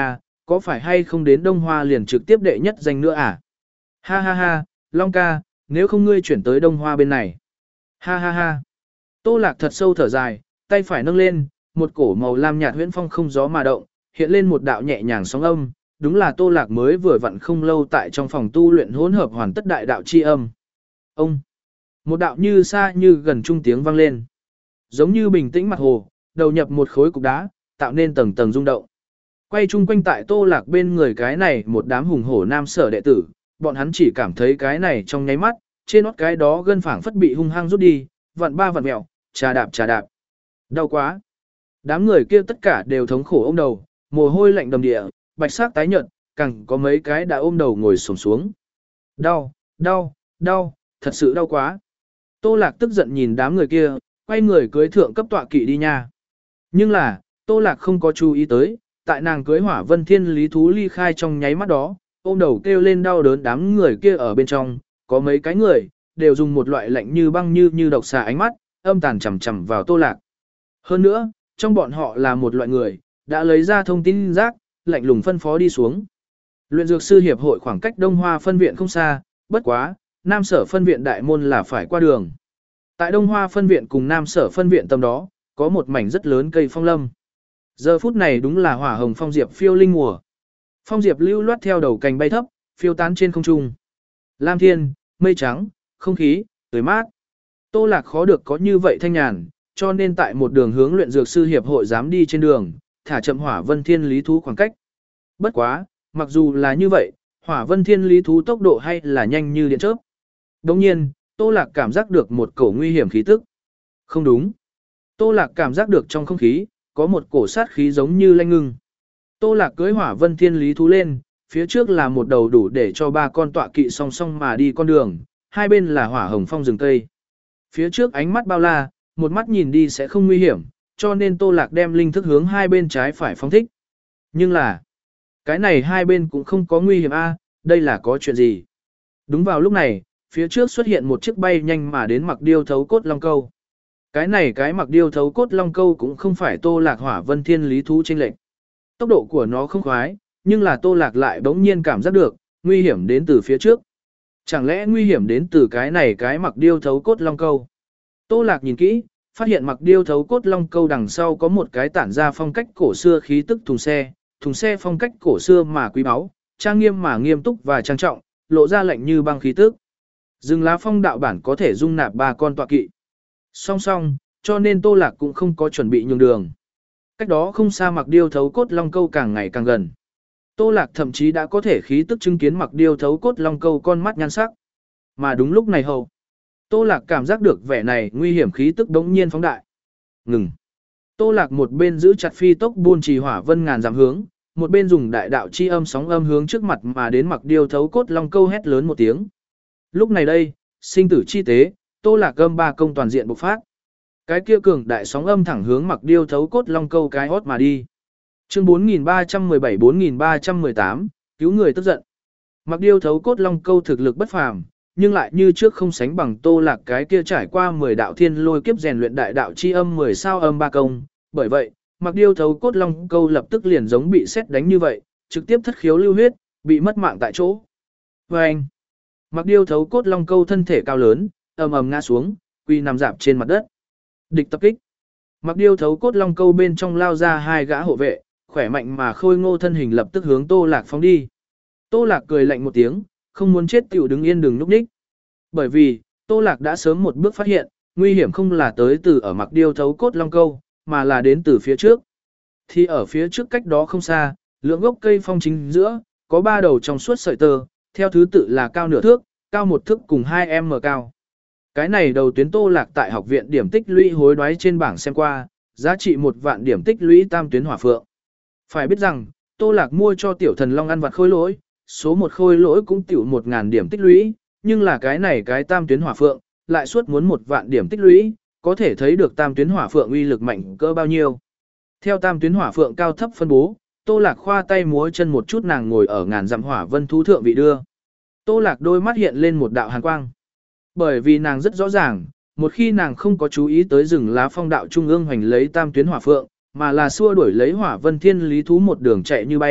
có phải hay không đến Đông Hoa liền trực tiếp đệ nhất danh nữa à? Ha ha ha, Long ca, nếu không ngươi chuyển tới Đông Hoa bên này. Ha ha ha. Tô Lạc thật sâu thở dài, tay phải nâng lên, một cổ màu lam nhạt huyễn phong không gió mà động, hiện lên một đạo nhẹ nhàng sóng âm, đúng là Tô Lạc mới vừa vặn không lâu tại trong phòng tu luyện hỗn hợp hoàn tất đại đạo chi âm. Ông, một đạo như xa như gần trung tiếng vang lên, giống như bình tĩnh mặt hồ, đầu nhập một khối cục đá, tạo nên tầng tầng rung động. Quay chung quanh tại Tô Lạc bên người cái này một đám hùng hổ nam sở đệ tử, bọn hắn chỉ cảm thấy cái này trong nháy mắt, trên nót cái đó gân phảng phất bị hung hăng rút đi, vặn ba vặn mèo, trà đạp trà đạp. Đau quá. Đám người kia tất cả đều thống khổ ôm đầu, mồ hôi lạnh đầm địa, bạch sắc tái nhợt, càng có mấy cái đã ôm đầu ngồi xổm xuống. Đau, đau, đau, thật sự đau quá. Tô Lạc tức giận nhìn đám người kia, quay người cưới thượng cấp tọa kỵ đi nha. Nhưng là, Tô Lạc không có chú ý tới, tại nàng cưới Hỏa Vân Thiên Lý thú ly khai trong nháy mắt đó, ôm đầu kêu lên đau đớn đám người kia ở bên trong, có mấy cái người đều dùng một loại lạnh như băng như như độc xà ánh mắt, âm tàn chằm chằm vào Tô Lạc. Hơn nữa, trong bọn họ là một loại người đã lấy ra thông tin rác, lạnh lùng phân phó đi xuống. Luyện dược sư hiệp hội khoảng cách Đông Hoa phân viện không xa, bất quá, Nam Sở phân viện đại môn là phải qua đường. Tại Đông Hoa phân viện cùng Nam Sở phân viện tầm đó, có một mảnh rất lớn cây phong lâm. Giờ phút này đúng là hỏa hồng phong diệp phiêu linh mùa. Phong diệp lưu loát theo đầu cành bay thấp, phiêu tán trên không trung. Lam thiên, mây trắng, không khí, tươi mát. Tô Lạc khó được có như vậy thanh nhàn, cho nên tại một đường hướng luyện dược sư hiệp hội dám đi trên đường, thả chậm Hỏa Vân Thiên Lý thú khoảng cách. Bất quá, mặc dù là như vậy, Hỏa Vân Thiên Lý thú tốc độ hay là nhanh như điện chớp. Đồng nhiên, Tô Lạc cảm giác được một cổ nguy hiểm khí tức. Không đúng. Tô Lạc cảm giác được trong không khí, có một cổ sát khí giống như lanh ngưng. Tô Lạc cưỡi Hỏa Vân Thiên Lý thú lên, phía trước là một đầu đủ để cho ba con tọa kỵ song song mà đi con đường, hai bên là hỏa hồng phong rừng cây. Phía trước ánh mắt bao la, một mắt nhìn đi sẽ không nguy hiểm, cho nên Tô Lạc đem linh thức hướng hai bên trái phải phóng thích. Nhưng là, cái này hai bên cũng không có nguy hiểm a, đây là có chuyện gì? Đúng vào lúc này, phía trước xuất hiện một chiếc bay nhanh mà đến Mặc Điêu Thấu Cốt Long Câu. Cái này cái Mặc Điêu Thấu Cốt Long Câu cũng không phải Tô Lạc Hỏa Vân Thiên Lý thú chênh lệch. Tốc độ của nó không khoái, nhưng là Tô Lạc lại bỗng nhiên cảm giác được, nguy hiểm đến từ phía trước. Chẳng lẽ nguy hiểm đến từ cái này cái Mặc Điêu Thấu Cốt Long Câu? Tô Lạc nhìn kỹ, phát hiện Mặc Điêu Thấu Cốt Long Câu đằng sau có một cái tản ra phong cách cổ xưa khí tức thùng xe, thùng xe phong cách cổ xưa mà quý báu, trang nghiêm mà nghiêm túc và trang trọng, lộ ra lạnh như băng khí tức. Rừng lá phong đạo bản có thể dung nạp ba con tọa kỵ. Song song, cho nên Tô Lạc cũng không có chuẩn bị nhường đường. Cách đó không xa Mặc Điêu Thấu Cốt Long Câu càng ngày càng gần. Tô Lạc thậm chí đã có thể khí tức chứng kiến Mặc Điêu Thấu Cốt Long Câu con mắt nhan sắc. Mà đúng lúc này hầu, Tô Lạc cảm giác được vẻ này nguy hiểm khí tức đống nhiên phóng đại. Ngừng. Tô Lạc một bên giữ chặt phi tốc buôn trì hỏa vân ngàn dặm hướng, một bên dùng đại đạo chi âm sóng âm hướng trước mặt mà đến Mặc Điêu Thấu Cốt Long Câu hét lớn một tiếng. Lúc này đây, sinh tử chi tế, Tô Lạc âm ba công toàn diện bộc phát. Cái kia cường đại sóng âm thẳng hướng Mặc Điêu Thấu Cốt Long Câu cái hót mà đi. Chương bốn nghìn ba trăm mười bảy bốn nghìn ba trăm mười tám, cứu người tức giận. Mặc Điêu Thấu Cốt Long Câu thực lực bất phàm, nhưng lại như trước không sánh bằng Tô Lạc cái kia trải qua mười đạo thiên lôi kiếp rèn luyện đại đạo chi âm mười sao âm ba công, bởi vậy, Mặc Điêu Thấu Cốt Long Câu lập tức liền giống bị sét đánh như vậy, trực tiếp thất khiếu lưu huyết, bị mất mạng tại chỗ. Oeng! Mặc Điêu Thấu Cốt Long Câu thân thể cao lớn, ầm ầm ngã xuống, quy nằm rạp trên mặt đất. Địch tập kích. Mặc Điêu Thấu Cốt Long Câu bên trong lao ra hai gã hộ vệ, khỏe mạnh mà khôi ngô thân hình lập tức hướng Tô Lạc phóng đi. Tô Lạc cười lạnh một tiếng, không muốn chết tiểu đứng yên đừng núp ních. Bởi vì, Tô Lạc đã sớm một bước phát hiện, nguy hiểm không là tới từ ở Mặc Điêu Thấu Cốt Long Câu, mà là đến từ phía trước. Thì ở phía trước cách đó không xa, lưỡng gốc cây phong chính giữa, có ba đầu trong suốt sợi tơ, theo thứ tự là cao nửa thước, cao một thước cùng hai m cao. Cái này đầu tuyến Tô Lạc tại học viện điểm tích lũy hối đoái trên bảng xem qua, giá trị một vạn điểm tích lũy tam tuyến hỏa phượng. Phải biết rằng, Tô Lạc mua cho tiểu thần long ăn vặt khôi lỗi, số một khôi lỗi cũng tiểu một ngàn điểm tích lũy, nhưng là cái này cái tam tuyến hỏa phượng, lại suốt muốn một vạn điểm tích lũy, có thể thấy được tam tuyến hỏa phượng uy lực mạnh cỡ bao nhiêu. Theo tam tuyến hỏa phượng cao thấp phân bố, Tô Lạc khoa tay múa chân một chút nàng ngồi ở ngàn dặm hỏa vân thú thượng vị đưa. Tô Lạc đôi mắt hiện lên một đạo hàn quang. Bởi vì nàng rất rõ ràng, một khi nàng không có chú ý tới rừng lá phong đạo trung ương hoành lấy tam tuyến hỏa phượng, mà là xua đuổi lấy hỏa vân thiên lý thú một đường chạy như bay,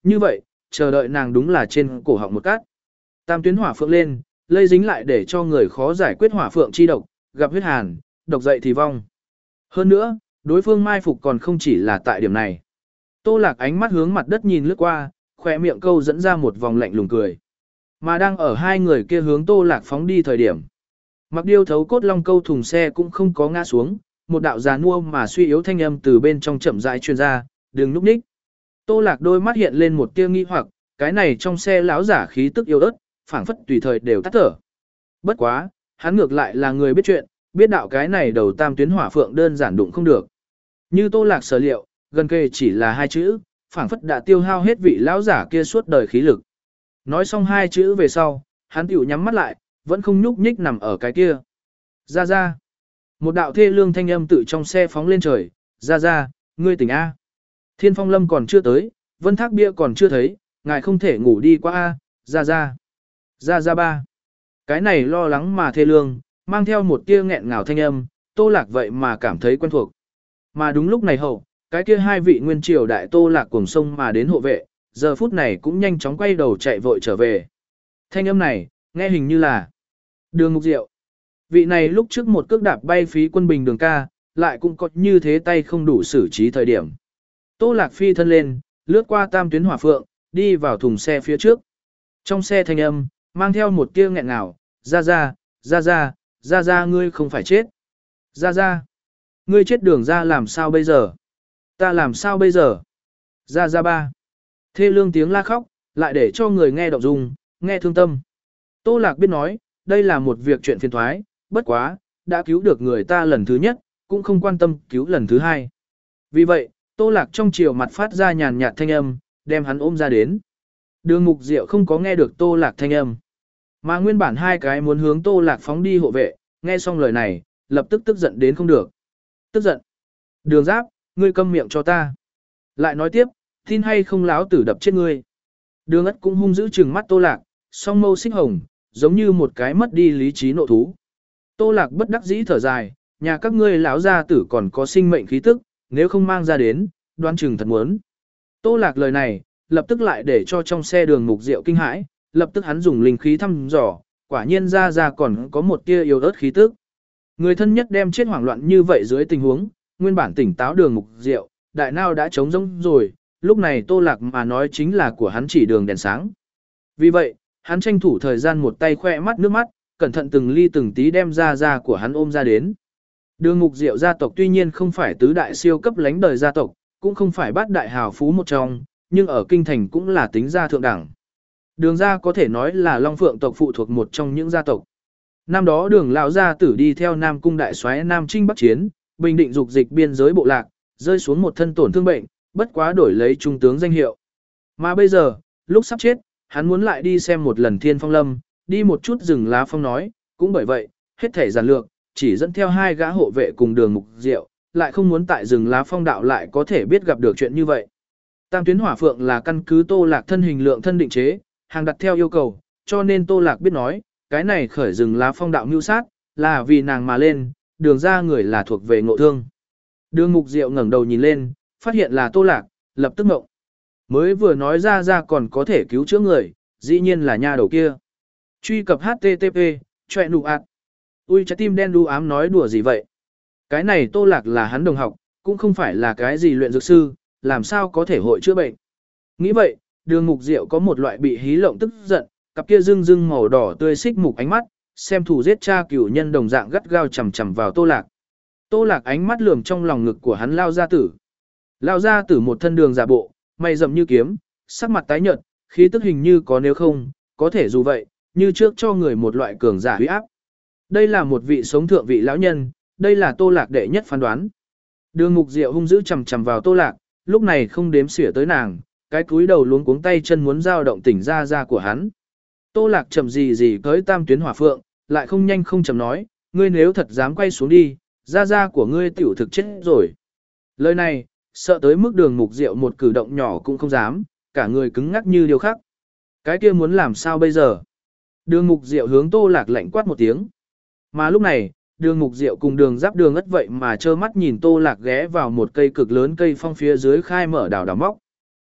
Như vậy, chờ đợi nàng đúng là trên cổ họng một cát. Tam tuyến hỏa phượng lên, lây dính lại để cho người khó giải quyết hỏa phượng chi độc, gặp huyết hàn, độc dậy thì vong. Hơn nữa, đối phương mai phục còn không chỉ là tại điểm này. Tô Lạc ánh mắt hướng mặt đất nhìn lướt qua, khỏe miệng câu dẫn ra một vòng lạnh lùng cười. Mà đang ở hai người kia hướng Tô Lạc phóng đi thời điểm. Mặc điêu thấu cốt long câu thùng xe cũng không có ngã xuống, một đạo già nua mà suy yếu thanh âm từ bên trong chậm rãi truyền ra, đừng núp ních. Tô Lạc đôi mắt hiện lên một tia nghi hoặc, cái này trong xe lão giả khí tức yếu ớt, phảng phất tùy thời đều tắt thở. Bất quá, hắn ngược lại là người biết chuyện, biết đạo cái này đầu tam tuyến hỏa phượng đơn giản đụng không được. Như Tô Lạc sở liệu, gần kề chỉ là hai chữ, phảng phất đã tiêu hao hết vị lão giả kia suốt đời khí lực. Nói xong hai chữ về sau, hắn tiểu nhắm mắt lại, vẫn không nhúc nhích nằm ở cái kia. Ra ra. Một đạo thê lương thanh âm tự trong xe phóng lên trời, ra ra, ngươi tỉnh A. Thiên phong lâm còn chưa tới, vân thác bia còn chưa thấy, ngài không thể ngủ đi qua A, ra ra. Ra ra ba. Cái này lo lắng mà thê lương, mang theo một tia nghẹn ngào thanh âm, Tô Lạc vậy mà cảm thấy quen thuộc. Mà đúng lúc này hậu, cái kia hai vị nguyên triều đại Tô Lạc cuồng sông mà đến hộ vệ, giờ phút này cũng nhanh chóng quay đầu chạy vội trở về. Thanh âm này, nghe hình như là Đường Mục Diệu. Vị này lúc trước một cước đạp bay phí quân bình đường ca, lại cũng có như thế tay không đủ xử trí thời điểm. Tô Lạc phi thân lên, lướt qua tam tuyến hỏa phượng, đi vào thùng xe phía trước. Trong xe thanh âm, mang theo một tia nghẹn ngào, ra ra, ra ra, ra ra ngươi không phải chết. Ra ra, ngươi chết đường ra làm sao bây giờ? Ta làm sao bây giờ? Ra ra ba. Thê lương tiếng la khóc, lại để cho người nghe động dung, nghe thương tâm. Tô Lạc biết nói, đây là một việc chuyện phiền thoái, bất quá, đã cứu được người ta lần thứ nhất, cũng không quan tâm cứu lần thứ hai. Vì vậy, Tô Lạc trong chiều mặt phát ra nhàn nhạt thanh âm, đem hắn ôm ra đến. Đường Mục Diệu không có nghe được Tô Lạc thanh âm. Mà nguyên bản hai cái muốn hướng Tô Lạc phóng đi hộ vệ, nghe xong lời này, lập tức tức giận đến không được. Tức giận. Đường Giáp, ngươi câm miệng cho ta. Lại nói tiếp, tin hay không láo tử đập chết ngươi. Đường Ất cũng hung dữ trừng mắt Tô Lạc, song mâu xích hồng, giống như một cái mất đi lý trí nộ thú. Tô Lạc bất đắc dĩ thở dài, nhà các ngươi lão gia tử còn có sinh mệnh khí tức, nếu không mang ra đến, đoán chừng thật muốn. Tô Lạc lời này, lập tức lại để cho trong xe Đường Mục Diệu kinh hãi, lập tức hắn dùng linh khí thăm dò, quả nhiên ra ra còn có một tia yếu ớt khí tức. Người thân nhất đem chết hoảng loạn như vậy dưới tình huống, nguyên bản tỉnh táo Đường Mục Diệu, đại nào đã trống rỗng rồi, lúc này Tô Lạc mà nói chính là của hắn chỉ đường đèn sáng. Vì vậy, hắn tranh thủ thời gian một tay khoe mắt nước mắt, cẩn thận từng ly từng tí đem ra ra của hắn ôm ra đến. Đường Mục Diệu gia tộc tuy nhiên không phải tứ đại siêu cấp lánh đời gia tộc, cũng không phải bát đại hào phú một trong, nhưng ở kinh thành cũng là tính gia thượng đẳng. Đường gia có thể nói là Long Phượng tộc phụ thuộc một trong những gia tộc. Năm đó Đường lão gia tử đi theo Nam cung đại soái Nam Trinh Bắc chiến, bình định dục dịch biên giới bộ lạc, rơi xuống một thân tổn thương bệnh, bất quá đổi lấy trung tướng danh hiệu. Mà bây giờ, lúc sắp chết, hắn muốn lại đi xem một lần Thiên Phong Lâm, đi một chút rừng lá phong nói, cũng bởi vậy, hết thể giản lược, chỉ dẫn theo hai gã hộ vệ cùng Đường Mục Diệu, lại không muốn tại rừng lá phong đạo lại có thể biết gặp được chuyện như vậy. Tam tuyến hỏa phượng là căn cứ Tô Lạc thân hình lượng thân định chế, hàng đặt theo yêu cầu, cho nên Tô Lạc biết nói, cái này khởi rừng lá phong đạo mưu sát, là vì nàng mà lên, đường ra người là thuộc về ngộ thương. Đường Mục Diệu ngẩng đầu nhìn lên, phát hiện là Tô Lạc, lập tức ngộng. Mới vừa nói ra ra còn có thể cứu chữa người, dĩ nhiên là nha đầu kia. Truy cập H T T P, choẹ nụ ạt. Ui trái tim đen đu ám nói đùa gì vậy? Cái này Tô Lạc là hắn đồng học, cũng không phải là cái gì luyện dược sư, làm sao có thể hội chữa bệnh. Nghĩ vậy, Đường Mục Diệu có một loại bị hí lộng tức giận, cặp kia rưng rưng màu đỏ tươi xích mục ánh mắt, xem thủ giết cha cửu nhân đồng dạng gắt gao chằm chằm vào Tô Lạc. Tô Lạc ánh mắt lườm trong lòng ngực của hắn lao gia tử. Lao gia tử một thân đường giả bộ, mày rậm như kiếm, sắc mặt tái nhợt, khí tức hình như có nếu không, có thể dù vậy, như trước cho người một loại cường giả huy áp. Đây là một vị sống thượng vị lão nhân, đây là Tô Lạc đệ nhất phán đoán. Đường Mục Diệu hung dữ chằm chằm vào Tô Lạc, lúc này không đếm xỉa tới nàng, cái cúi đầu luống cuống tay chân muốn dao động tỉnh ra ra của hắn. Tô Lạc chậm gì gì tới tam tuyến hỏa phượng, lại không nhanh không chậm nói, ngươi nếu thật dám quay xuống đi, ra ra của ngươi tiểu thực chết rồi. Lời này, sợ tới mức Đường Mục Diệu một cử động nhỏ cũng không dám, cả người cứng ngắc như điều khắc. Cái kia muốn làm sao bây giờ? Đường Mục Diệu hướng Tô Lạc lạnh quát một tiếng. Mà lúc này, Đường Mục Diệu cùng Đường Giáp Đường Ất vậy mà trơ mắt nhìn Tô Lạc ghé vào một cây cực lớn cây phong phía dưới khai mở đảo đảo móc.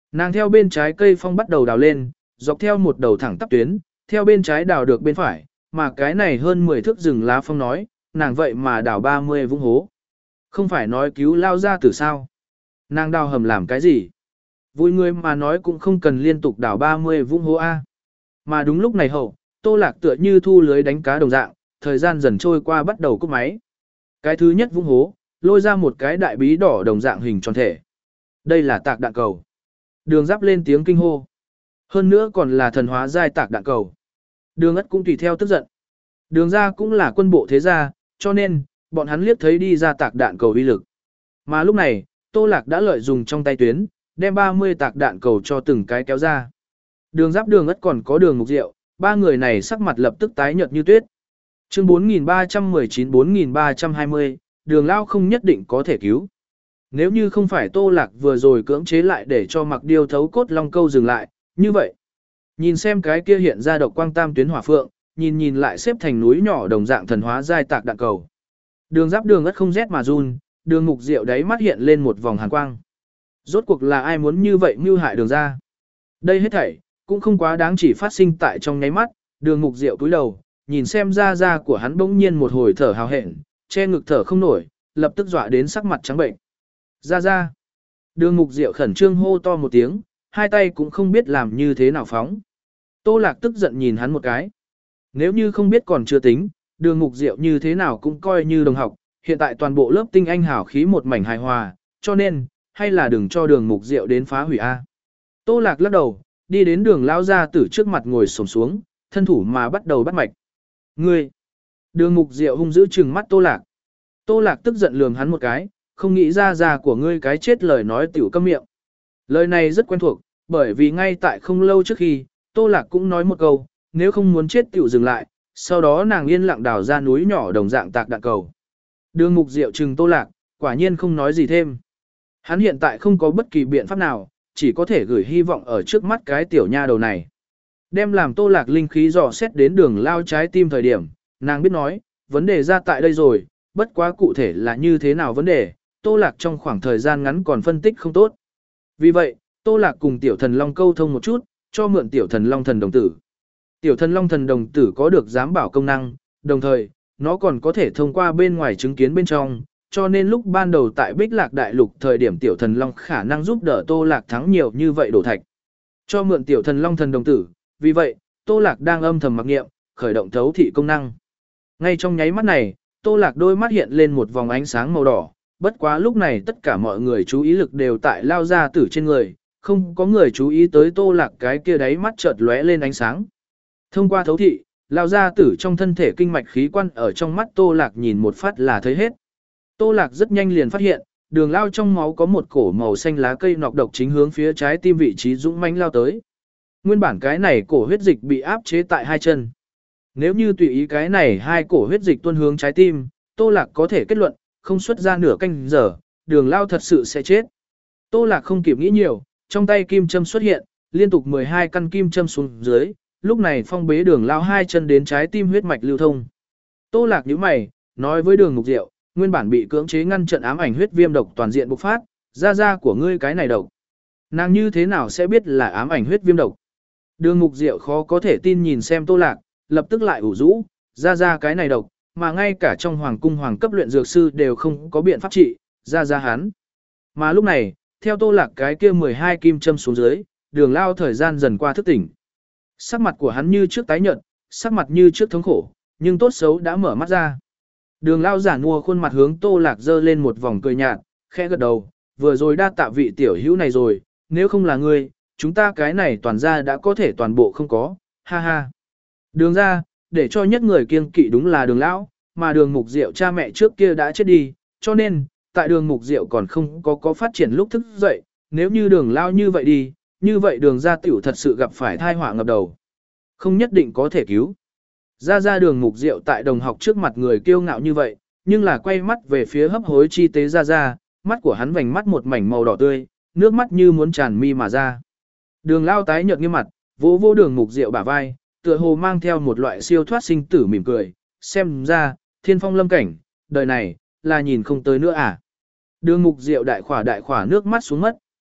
Nàng theo bên trái cây phong bắt đầu đào lên, dọc theo một đầu thẳng tắp tuyến, theo bên trái đào được bên phải, mà cái này hơn mười thước rừng lá phong nói, nàng vậy mà đào ba mươi vũng hố. Không phải nói cứu lao ra từ sao? Nàng đào hầm làm cái gì? Vui người mà nói cũng không cần liên tục đào ba mươi vũng hố A. Mà đúng lúc này hậu, Tô Lạc tựa như thu lưới đánh cá đồng dạng, thời gian dần trôi qua bắt đầu cúp máy. Cái thứ nhất vũng hố, lôi ra một cái đại bí đỏ đồng dạng hình tròn thể. Đây là tạc đạn cầu. Đường Giáp lên tiếng kinh hô. Hơn nữa còn là thần hóa giai tạc đạn cầu. Đường Ất cũng tùy theo tức giận. Đường ra cũng là quân bộ thế gia, cho nên, bọn hắn liếc thấy đi ra tạc đạn cầu uy lực. Mà lúc này, Tô Lạc đã lợi dùng trong tay tuyến, đem ba mươi tạc đạn cầu cho từng cái kéo ra. Đường Giáp, Đường Ất còn có Đường Mục Diệu, ba người này sắc mặt lập tức tái nhợt như tuyết. Chương bốn nghìn ba trăm mười chín bốn nghìn ba trăm hai mươi, Đường Lao không nhất định có thể cứu. Nếu như không phải Tô Lạc vừa rồi cưỡng chế lại để cho Mặc Điêu thấu cốt long câu dừng lại, như vậy, nhìn xem cái kia hiện ra độc quang tam tuyến hỏa phượng, nhìn nhìn lại xếp thành núi nhỏ đồng dạng thần hóa giai tạc đạn cầu. Đường Giáp, Đường Ất không rét mà run, Đường Mục Diệu đáy mắt hiện lên một vòng hàn quang. Rốt cuộc là ai muốn như vậy mưu hại Đường ra? Đây hết thảy cũng không quá đáng chỉ phát sinh tại trong nháy mắt, Đường Mục Diệu cúi đầu, nhìn xem da da của hắn bỗng nhiên một hồi thở hào hẹn, che ngực thở không nổi, lập tức dọa đến sắc mặt trắng bệnh. Ra ra. Đường Mục Diệu khẩn trương hô to một tiếng, hai tay cũng không biết làm như thế nào phóng. Tô Lạc tức giận nhìn hắn một cái. Nếu như không biết còn chưa tính, Đường Mục Diệu như thế nào cũng coi như đồng học, hiện tại toàn bộ lớp tinh anh hảo khí một mảnh hài hòa, cho nên, hay là đừng cho Đường Mục Diệu đến phá hủy A. Tô Lạc lắc đầu, đi đến Đường Lao ra tử trước mặt ngồi xổm xuống, thân thủ mà bắt đầu bắt mạch. Ngươi! Đường Mục Diệu hung dữ trừng mắt Tô Lạc. Tô Lạc tức giận lườm hắn một cái, không nghĩ ra ra của ngươi cái chết lời nói tiểu câm miệng. Lời này rất quen thuộc, bởi vì ngay tại không lâu trước khi, Tô Lạc cũng nói một câu, nếu không muốn chết tiểu dừng lại, sau đó nàng yên lặng đào ra núi nhỏ đồng dạng tạc đạn cầu. Đường Mục Diệu trừng Tô Lạc, quả nhiên không nói gì thêm. Hắn hiện tại không có bất kỳ biện pháp nào, chỉ có thể gửi hy vọng ở trước mắt cái tiểu nha đầu này. Đem làm Tô Lạc linh khí dò xét đến Đường Lao trái tim thời điểm, nàng biết nói, vấn đề ra tại đây rồi, bất quá cụ thể là như thế nào vấn đề, Tô Lạc trong khoảng thời gian ngắn còn phân tích không tốt. Vì vậy, Tô Lạc cùng tiểu thần long câu thông một chút, cho mượn tiểu thần long thần đồng tử. Tiểu thần long thần đồng tử có được giám bảo công năng, đồng thời, nó còn có thể thông qua bên ngoài chứng kiến bên trong, cho nên lúc ban đầu tại Bích Lạc Đại Lục thời điểm tiểu thần long khả năng giúp đỡ Tô Lạc thắng nhiều như vậy đổ thạch. Cho mượn tiểu thần long thần đồng tử, vì vậy, Tô Lạc đang âm thầm mặc nghiệm, khởi động thấu thị công năng. Ngay trong nháy mắt này, Tô Lạc đôi mắt hiện lên một vòng ánh sáng màu đỏ, bất quá lúc này tất cả mọi người chú ý lực đều tại Lao gia tử trên người, không có người chú ý tới Tô Lạc cái kia đáy mắt chợt lóe lên ánh sáng. Thông qua thấu thị, Lao gia tử trong thân thể kinh mạch khí quan ở trong mắt Tô Lạc nhìn một phát là thấy hết. Tô Lạc rất nhanh liền phát hiện, Đường Lao trong máu có một cổ màu xanh lá cây nọc độc chính hướng phía trái tim vị trí dũng mãnh lao tới. Nguyên bản cái này cổ huyết dịch bị áp chế tại hai chân. Nếu như tùy ý cái này hai cổ huyết dịch tuôn hướng trái tim, Tô Lạc có thể kết luận, không xuất ra nửa canh giờ, Đường Lao thật sự sẽ chết. Tô Lạc không kịp nghĩ nhiều, trong tay kim châm xuất hiện, liên tục mười hai căn kim châm xuống dưới, lúc này phong bế Đường Lao hai chân đến trái tim huyết mạch lưu thông. Tô Lạc nhíu mày, nói với Đường Mục Diệu, nguyên bản bị cưỡng chế ngăn trận ám ảnh huyết viêm độc toàn diện bộc phát, ra ra của ngươi cái này độc. Nàng như thế nào sẽ biết là ám ảnh huyết viêm độc? Đường Mục Diệu khó có thể tin nhìn xem Tô Lạc, lập tức lại ủ rũ, ra ra cái này độc, mà ngay cả trong hoàng cung hoàng cấp luyện dược sư đều không có biện pháp trị, ra ra hắn. Mà lúc này, theo Tô Lạc cái kia mười hai kim châm xuống dưới, Đường Lao thời gian dần qua thức tỉnh. Sắc mặt của hắn như trước tái nhợt, sắc mặt như trước thống khổ, nhưng tốt xấu đã mở mắt ra. Đường Lao giả mua khuôn mặt hướng Tô Lạc dơ lên một vòng cười nhạt, khẽ gật đầu, vừa rồi đa tạ vị tiểu hữu này rồi, nếu không là ngươi, chúng ta cái này toàn ra đã có thể toàn bộ không có, ha ha. Đường ra, để cho nhất người kiêng kỵ đúng là Đường Lão, mà Đường Mục Diệu cha mẹ trước kia đã chết đi, cho nên, tại Đường Mục Diệu còn không có có phát triển lúc thức dậy, nếu như Đường Lao như vậy đi, như vậy Đường gia tiểu thật sự gặp phải thai họa ngập đầu. Không nhất định có thể cứu. Ra ra Đường Mục Diệu tại đồng học trước mặt người kiêu ngạo như vậy, nhưng là quay mắt về phía hấp hối chi tế ra ra, mắt của hắn vành mắt một mảnh màu đỏ tươi, nước mắt như muốn tràn mi mà ra. Đường Lao tái nhợt nghiêm mặt, vỗ vỗ Đường Mục Diệu bả vai, tựa hồ mang theo một loại siêu thoát sinh tử mỉm cười, xem ra, thiên phong lâm cảnh, đời này, là nhìn không tới nữa à. Đường Mục Diệu đại khỏa đại khỏa nước mắt xuống mất.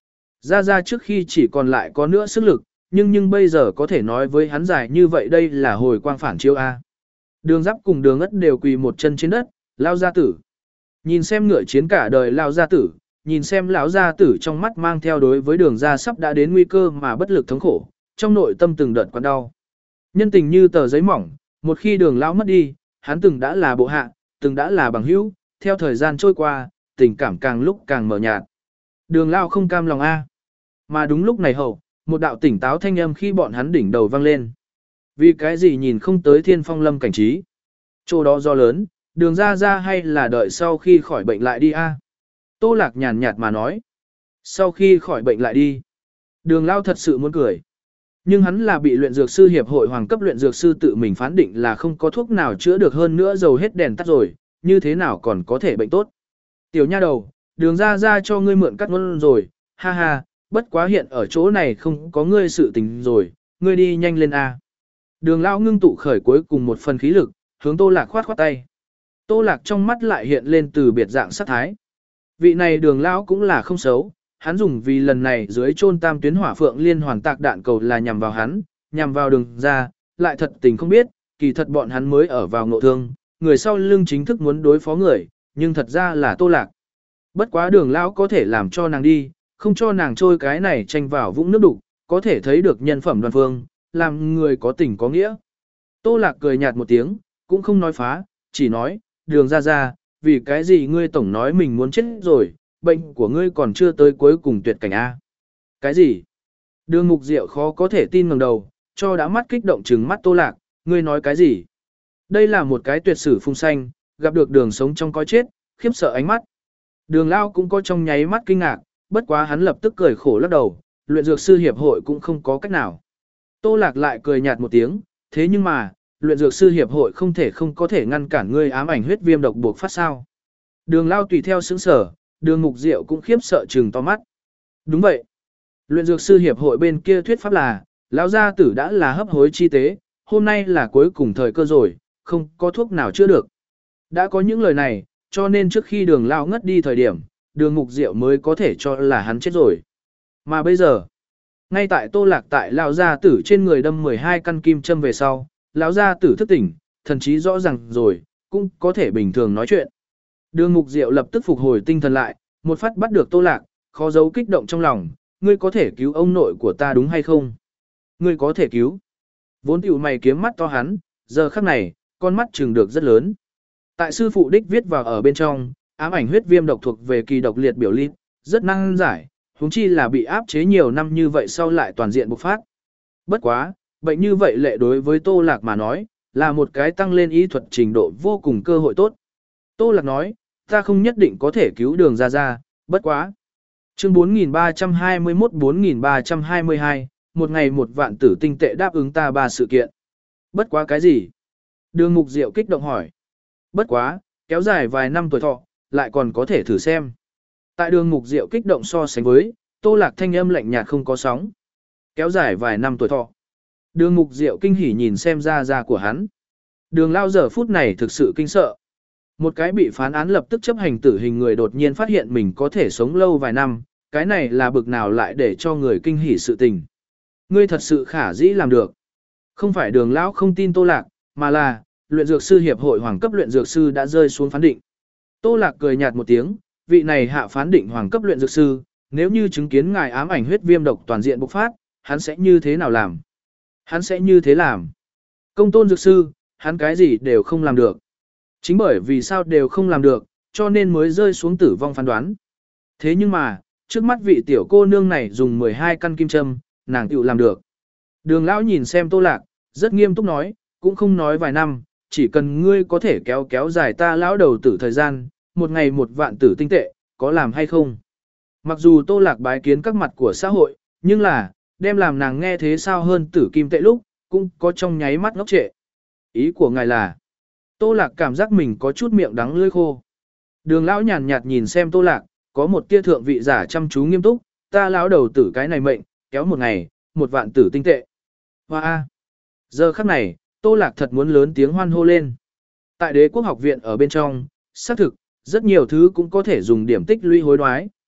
Ra Ra trước khi chỉ còn lại có nữa sức lực, nhưng nhưng bây giờ có thể nói với hắn dài như vậy đây là hồi quang phản chiếu A. Đường Giáp cùng Đường Ất đều quỳ một chân trên đất, lao gia tử. Nhìn xem ngựa chiến cả đời lao gia tử, nhìn xem lão gia tử trong mắt mang theo đối với Đường Gia sắp đã đến nguy cơ mà bất lực thống khổ, trong nội tâm từng đợt quặn đau. Nhân tình như tờ giấy mỏng, một khi Đường lão mất đi, hắn từng đã là bộ hạ, từng đã là bằng hữu, theo thời gian trôi qua, tình cảm càng lúc càng mờ nhạt. Đường lão không cam lòng a. Mà đúng lúc này hậu, một đạo tỉnh táo thanh âm khi bọn hắn đỉnh đầu vang lên. Vì cái gì nhìn không tới Thiên Phong Lâm cảnh trí? Chỗ đó do lớn, Đường Gia Gia hay là đợi sau khi khỏi bệnh lại đi a? Tô Lạc nhàn nhạt mà nói. Sau khi khỏi bệnh lại đi. Đường Lao thật sự muốn cười. Nhưng hắn là bị luyện dược sư hiệp hội hoàng cấp luyện dược sư tự mình phán định là không có thuốc nào chữa được hơn nữa, dầu hết đèn tắt rồi, như thế nào còn có thể bệnh tốt. Tiểu nha đầu, Đường Gia Gia cho ngươi mượn cắt ngôn rồi, ha ha, bất quá hiện ở chỗ này không có ngươi sự tình rồi, ngươi đi nhanh lên a. Đường Lao ngưng tụ khởi cuối cùng một phần khí lực, hướng Tô Lạc khoát khoát tay. Tô Lạc trong mắt lại hiện lên từ biệt dạng sát thái. Vị này Đường Lão cũng là không xấu, hắn dùng vì lần này dưới chôn tam tuyến hỏa phượng liên hoàn tạc đạn cầu là nhằm vào hắn, nhằm vào Đường Gia, lại thật tình không biết, kỳ thật bọn hắn mới ở vào ngộ thương, người sau lưng chính thức muốn đối phó người, nhưng thật ra là Tô Lạc. Bất quá Đường Lão có thể làm cho nàng đi, không cho nàng trôi cái này tranh vào vũng nước đục, có thể thấy được nhân phẩm Đoàn Phương, làm người có tình có nghĩa. Tô Lạc cười nhạt một tiếng, cũng không nói phá, chỉ nói, Đường Gia Gia, vì cái gì ngươi tổng nói mình muốn chết rồi, bệnh của ngươi còn chưa tới cuối cùng tuyệt cảnh A. Cái gì? Đường Mục Diệu khó có thể tin ngẩng đầu, cho đã mắt kích động trừng mắt Tô Lạc, ngươi nói cái gì? Đây là một cái tuyệt sử phung xanh, gặp được đường sống trong cõi chết, khiếp sợ ánh mắt. Đường Lao cũng có trong nháy mắt kinh ngạc, bất quá hắn lập tức cười khổ lắc đầu, luyện dược sư hiệp hội cũng không có cách nào. Tô Lạc lại cười nhạt một tiếng, thế nhưng mà, luyện dược sư hiệp hội không thể không có thể ngăn cản ngươi ám ảnh huyết viêm độc buộc phát sao. Đường Lao tùy theo sững sở, Đường Mục Diệu cũng khiếp sợ trừng to mắt. Đúng vậy. Luyện dược sư hiệp hội bên kia thuyết pháp là, lão gia tử đã là hấp hối chi tế, hôm nay là cuối cùng thời cơ rồi, không có thuốc nào chữa được. Đã có những lời này, cho nên trước khi Đường Lao ngất đi thời điểm, Đường Mục Diệu mới có thể cho là hắn chết rồi. Mà bây giờ, ngay tại Tô Lạc tại lão gia tử trên người đâm mười hai căn kim châm về sau, lão gia tử thức tỉnh, thần trí rõ ràng rồi, cũng có thể bình thường nói chuyện. Đường Mục Diệu lập tức phục hồi tinh thần lại, một phát bắt được Tô Lạc, khó giấu kích động trong lòng, ngươi có thể cứu ông nội của ta đúng hay không? Ngươi có thể cứu. Vốn tiểu mày kiếm mắt to hắn, giờ khắc này, con mắt trừng được rất lớn. Tại sư phụ đích viết vào ở bên trong, ám ảnh huyết viêm độc thuộc về kỳ độc liệt biểu lít, rất năng giải, huống chi là bị áp chế nhiều năm như vậy sau lại toàn diện bộc phát. Bất quá, bệnh như vậy lệ đối với Tô Lạc mà nói, là một cái tăng lên y thuật trình độ vô cùng cơ hội tốt. Tô Lạc nói, ta không nhất định có thể cứu Đường Gia Gia, bất quá. Chương bốn nghìn ba trăm hai mươi mốt bốn nghìn ba trăm hai mươi hai, một ngày một vạn tử tinh tệ đáp ứng ta ba sự kiện. Bất quá cái gì? Đường Mục Diệu kích động hỏi. Bất quá, kéo dài vài năm tuổi thọ, lại còn có thể thử xem. Tại Đường Mục Diệu kích động so sánh với, Tô Lạc thanh âm lạnh nhạt không có sóng. Kéo dài vài năm tuổi thọ. Đường Mục Diệu kinh hỉ nhìn xem Gia Gia của hắn. Đường Lao giờ phút này thực sự kinh sợ. Một cái bị phán án lập tức chấp hành tử hình người đột nhiên phát hiện mình có thể sống lâu vài năm, cái này là bực nào lại để cho người kinh hỉ sự tình. Ngươi thật sự khả dĩ làm được. Không phải Đường Lão không tin Tô Lạc, mà là, luyện dược sư hiệp hội hoàng cấp luyện dược sư đã rơi xuống phán định. Tô Lạc cười nhạt một tiếng, vị này hạ phán định hoàng cấp luyện dược sư, nếu như chứng kiến ngài ám ảnh huyết viêm độc toàn diện bộc phát, hắn sẽ như thế nào làm? Hắn sẽ như thế làm. Công tôn dược sư, hắn cái gì đều không làm được. Chính bởi vì sao đều không làm được, cho nên mới rơi xuống tử vong phán đoán. Thế nhưng mà, trước mắt vị tiểu cô nương này dùng mười hai căn kim châm, nàng tự làm được. Đường Lão nhìn xem Tô Lạc, rất nghiêm túc nói, cũng không nói vài năm, chỉ cần ngươi có thể kéo kéo dài ta lão đầu tử thời gian, một ngày một vạn tử tinh tệ, có làm hay không? Mặc dù Tô Lạc bái kiến các mặt của xã hội, nhưng là, đem làm nàng nghe thế sao hơn tử kim tệ lúc, cũng có trong nháy mắt ngốc trệ. Ý của ngài là, Tô Lạc cảm giác mình có chút miệng đắng lưỡi khô. Đường Lão nhàn nhạt nhìn xem Tô Lạc, có một tia thượng vị giả chăm chú nghiêm túc, ta lão đầu tử cái này mệnh, kéo một ngày, một vạn tử tinh tệ. Hoa a. Giờ khắc này, Tô Lạc thật muốn lớn tiếng hoan hô lên. Tại Đế quốc học viện ở bên trong, xác thực, rất nhiều thứ cũng có thể dùng điểm tích lũy hối đoái,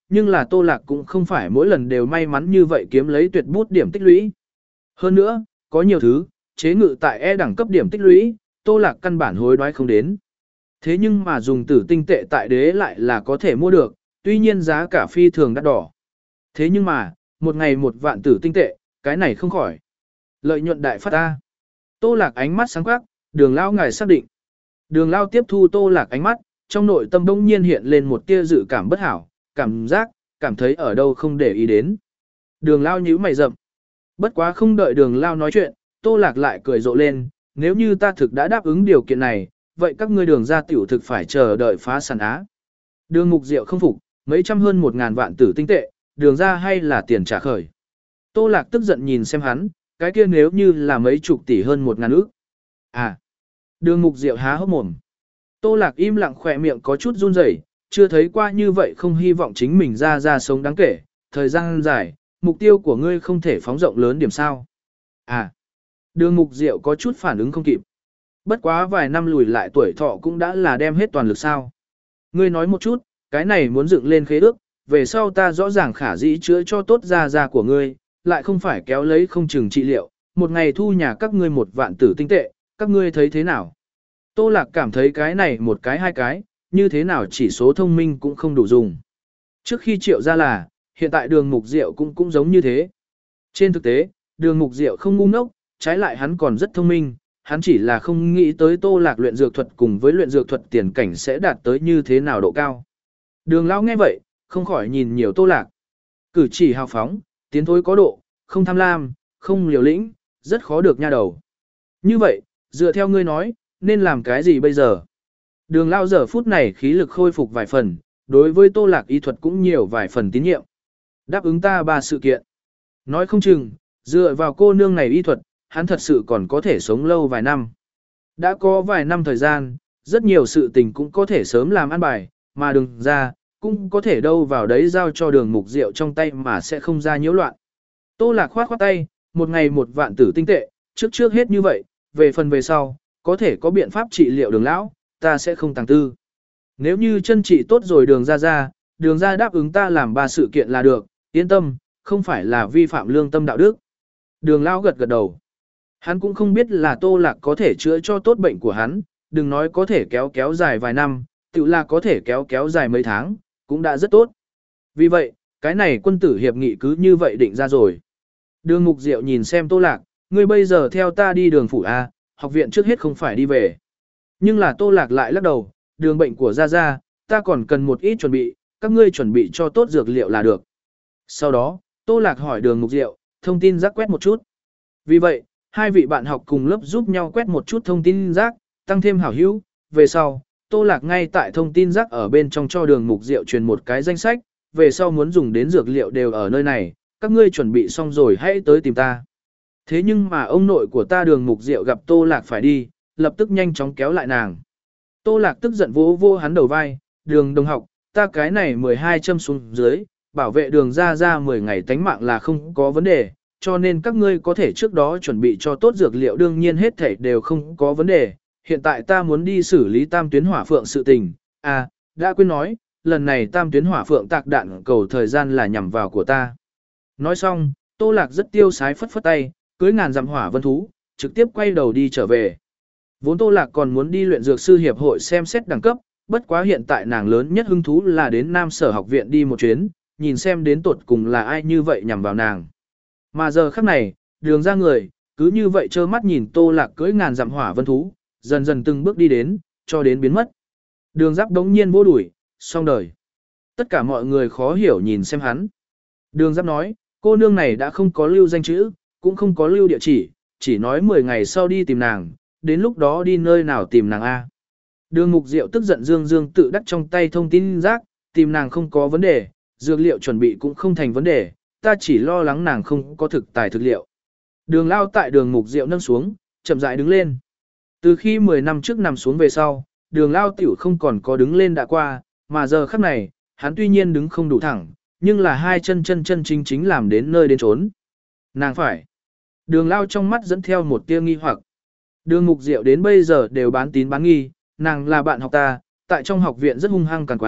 nhưng là Tô Lạc cũng không phải mỗi lần đều may mắn như vậy kiếm lấy tuyệt bút điểm tích lũy. Hơn nữa, có nhiều thứ, chế ngự tại E đẳng cấp điểm tích lũy, Tô Lạc căn bản hối đoái không đến. Thế nhưng mà dùng tử tinh tệ tại đế lại là có thể mua được, tuy nhiên giá cả phi thường đắt đỏ. Thế nhưng mà, một ngày một vạn tử tinh tệ, cái này không khỏi. Lợi nhuận đại phát ta. Tô Lạc ánh mắt sáng quắc, Đường Lao ngài xác định. Đường Lao tiếp thu Tô Lạc ánh mắt, trong nội tâm đông nhiên hiện lên một tia dự cảm bất hảo, cảm giác, cảm thấy ở đâu không để ý đến. Đường Lao nhíu mày rậm. Bất quá không đợi Đường Lao nói chuyện, Tô Lạc lại cười rộ lên, nếu như ta thực đã đáp ứng điều kiện này, vậy các ngươi đường ra tiểu thực phải chờ đợi phá sản á. Đường Mục Diệu không phục, mấy trăm hơn một ngàn vạn tử tinh tệ, đường ra hay là tiền trả khởi. Tô Lạc tức giận nhìn xem hắn, cái kia nếu như là mấy chục tỷ hơn một ngàn ức. À, đường Mục Diệu há hốc mồm. Tô Lạc im lặng khỏe miệng có chút run rẩy, chưa thấy qua như vậy không hy vọng chính mình ra ra sống đáng kể, thời gian dài, mục tiêu của ngươi không thể phóng rộng lớn điểm sao. À, đường Mục Diệu có chút phản ứng không kịp. Bất quá vài năm lùi lại tuổi thọ cũng đã là đem hết toàn lực sao. Ngươi nói một chút, cái này muốn dựng lên khế ước, về sau ta rõ ràng khả dĩ chữa cho tốt ra ra của ngươi, lại không phải kéo lấy không chừng trị liệu, một ngày thu nhà các ngươi một vạn tử tinh tệ, các ngươi thấy thế nào? Tô Lạc cảm thấy cái này một cái hai cái, như thế nào chỉ số thông minh cũng không đủ dùng. Trước khi triệu ra là, hiện tại đường Mục Diệu cũng cũng giống như thế. Trên thực tế, đường Mục Diệu không ngu ngốc, trái lại hắn còn rất thông minh, hắn chỉ là không nghĩ tới Tô Lạc luyện dược thuật cùng với luyện dược thuật tiền cảnh sẽ đạt tới như thế nào độ cao. Đường Lão nghe vậy, không khỏi nhìn nhiều Tô Lạc. Cử chỉ hào phóng, tiến thối có độ, không tham lam, không liều lĩnh, rất khó được nha đầu. Như vậy, dựa theo ngươi nói, nên làm cái gì bây giờ? Đường Lão giờ phút này khí lực khôi phục vài phần, đối với Tô Lạc y thuật cũng nhiều vài phần tín nhiệm. Đáp ứng ta ba sự kiện. Nói không chừng, dựa vào cô nương này y thuật, hắn thật sự còn có thể sống lâu vài năm. Đã có vài năm thời gian, rất nhiều sự tình cũng có thể sớm làm ăn bài, mà đừng ra, cũng có thể đâu vào đấy giao cho đường Mục Diệu trong tay mà sẽ không ra nhiễu loạn. Tô Lạc khoát khoát tay, một ngày một vạn tử tinh tệ, trước trước hết như vậy, về phần về sau, có thể có biện pháp trị liệu đường lão, ta sẽ không tàng tư. Nếu như chân trị tốt rồi đường ra ra, đường ra đáp ứng ta làm ba sự kiện là được, yên tâm, không phải là vi phạm lương tâm đạo đức. Đường lão gật gật đầu. Hắn cũng không biết là Tô Lạc có thể chữa cho tốt bệnh của hắn, đừng nói có thể kéo kéo dài vài năm, tự là có thể kéo kéo dài mấy tháng, cũng đã rất tốt. Vì vậy, cái này quân tử hiệp nghị cứ như vậy định ra rồi. Đường Mục Diệu nhìn xem Tô Lạc, ngươi bây giờ theo ta đi đường phủ A, học viện trước hết không phải đi về. Nhưng là Tô Lạc lại lắc đầu, đường bệnh của Gia Gia, ta còn cần một ít chuẩn bị, các ngươi chuẩn bị cho tốt dược liệu là được. Sau đó, Tô Lạc hỏi đường Mục Diệu, thông tin rác quét một chút. Vì vậy, hai vị bạn học cùng lớp giúp nhau quét một chút thông tin rác, tăng thêm hảo hữu, về sau, Tô Lạc ngay tại thông tin rác ở bên trong cho đường Mục Diệu truyền một cái danh sách, về sau muốn dùng đến dược liệu đều ở nơi này, các ngươi chuẩn bị xong rồi hãy tới tìm ta. Thế nhưng mà ông nội của ta đường Mục Diệu gặp Tô Lạc phải đi, lập tức nhanh chóng kéo lại nàng. Tô Lạc tức giận vỗ vỗ hắn đầu vai, đường đồng học, ta cái này mười hai châm xuống dưới, bảo vệ đường ra ra mười ngày tánh mạng là không có vấn đề, cho nên các ngươi có thể trước đó chuẩn bị cho tốt dược liệu đương nhiên hết thảy đều không có vấn đề. Hiện tại ta muốn đi xử lý tam tuyến hỏa phượng sự tình, à, đã quên nói, lần này tam tuyến hỏa phượng tạc đạn cầu thời gian là nhằm vào của ta. Nói xong, Tô Lạc rất tiêu sái phất phất tay, cưới ngàn dặm hỏa vân thú, trực tiếp quay đầu đi trở về. Vốn Tô Lạc còn muốn đi luyện dược sư hiệp hội xem xét đẳng cấp, bất quá hiện tại nàng lớn nhất hứng thú là đến Nam Sở học viện đi một chuyến, nhìn xem đến tột cùng là ai như vậy nhằm vào nàng. Mà giờ khắc này, đường ra người, cứ như vậy trơ mắt nhìn Tô Lạc cưỡi ngàn dặm hỏa vân thú, dần dần từng bước đi đến, cho đến biến mất. Đường Giáp đống nhiên vô đuổi, xong đời. Tất cả mọi người khó hiểu nhìn xem hắn. Đường Giáp nói, cô nương này đã không có lưu danh chữ, cũng không có lưu địa chỉ, chỉ nói mười ngày sau đi tìm nàng, đến lúc đó đi nơi nào tìm nàng A. Đường Mục Diệu tức giận dương dương tự đắc trong tay thông tin rác, tìm nàng không có vấn đề, dược liệu chuẩn bị cũng không thành vấn đề, ta chỉ lo lắng nàng không có thực tài thực liệu. Đường Lao tại đường Mục Diệu nâng xuống, chậm rãi đứng lên. Từ khi mười năm trước nằm xuống về sau, đường Lao tiểu không còn có đứng lên đã qua, mà giờ khắc này, hắn tuy nhiên đứng không đủ thẳng, nhưng là hai chân chân chân chính chính làm đến nơi đến trốn. Nàng phải. Đường Lao trong mắt dẫn theo một tia nghi hoặc. Đường Mục Diệu đến bây giờ đều bán tín bán nghi, nàng là bạn học ta, tại trong học viện rất hung hăng càng quái,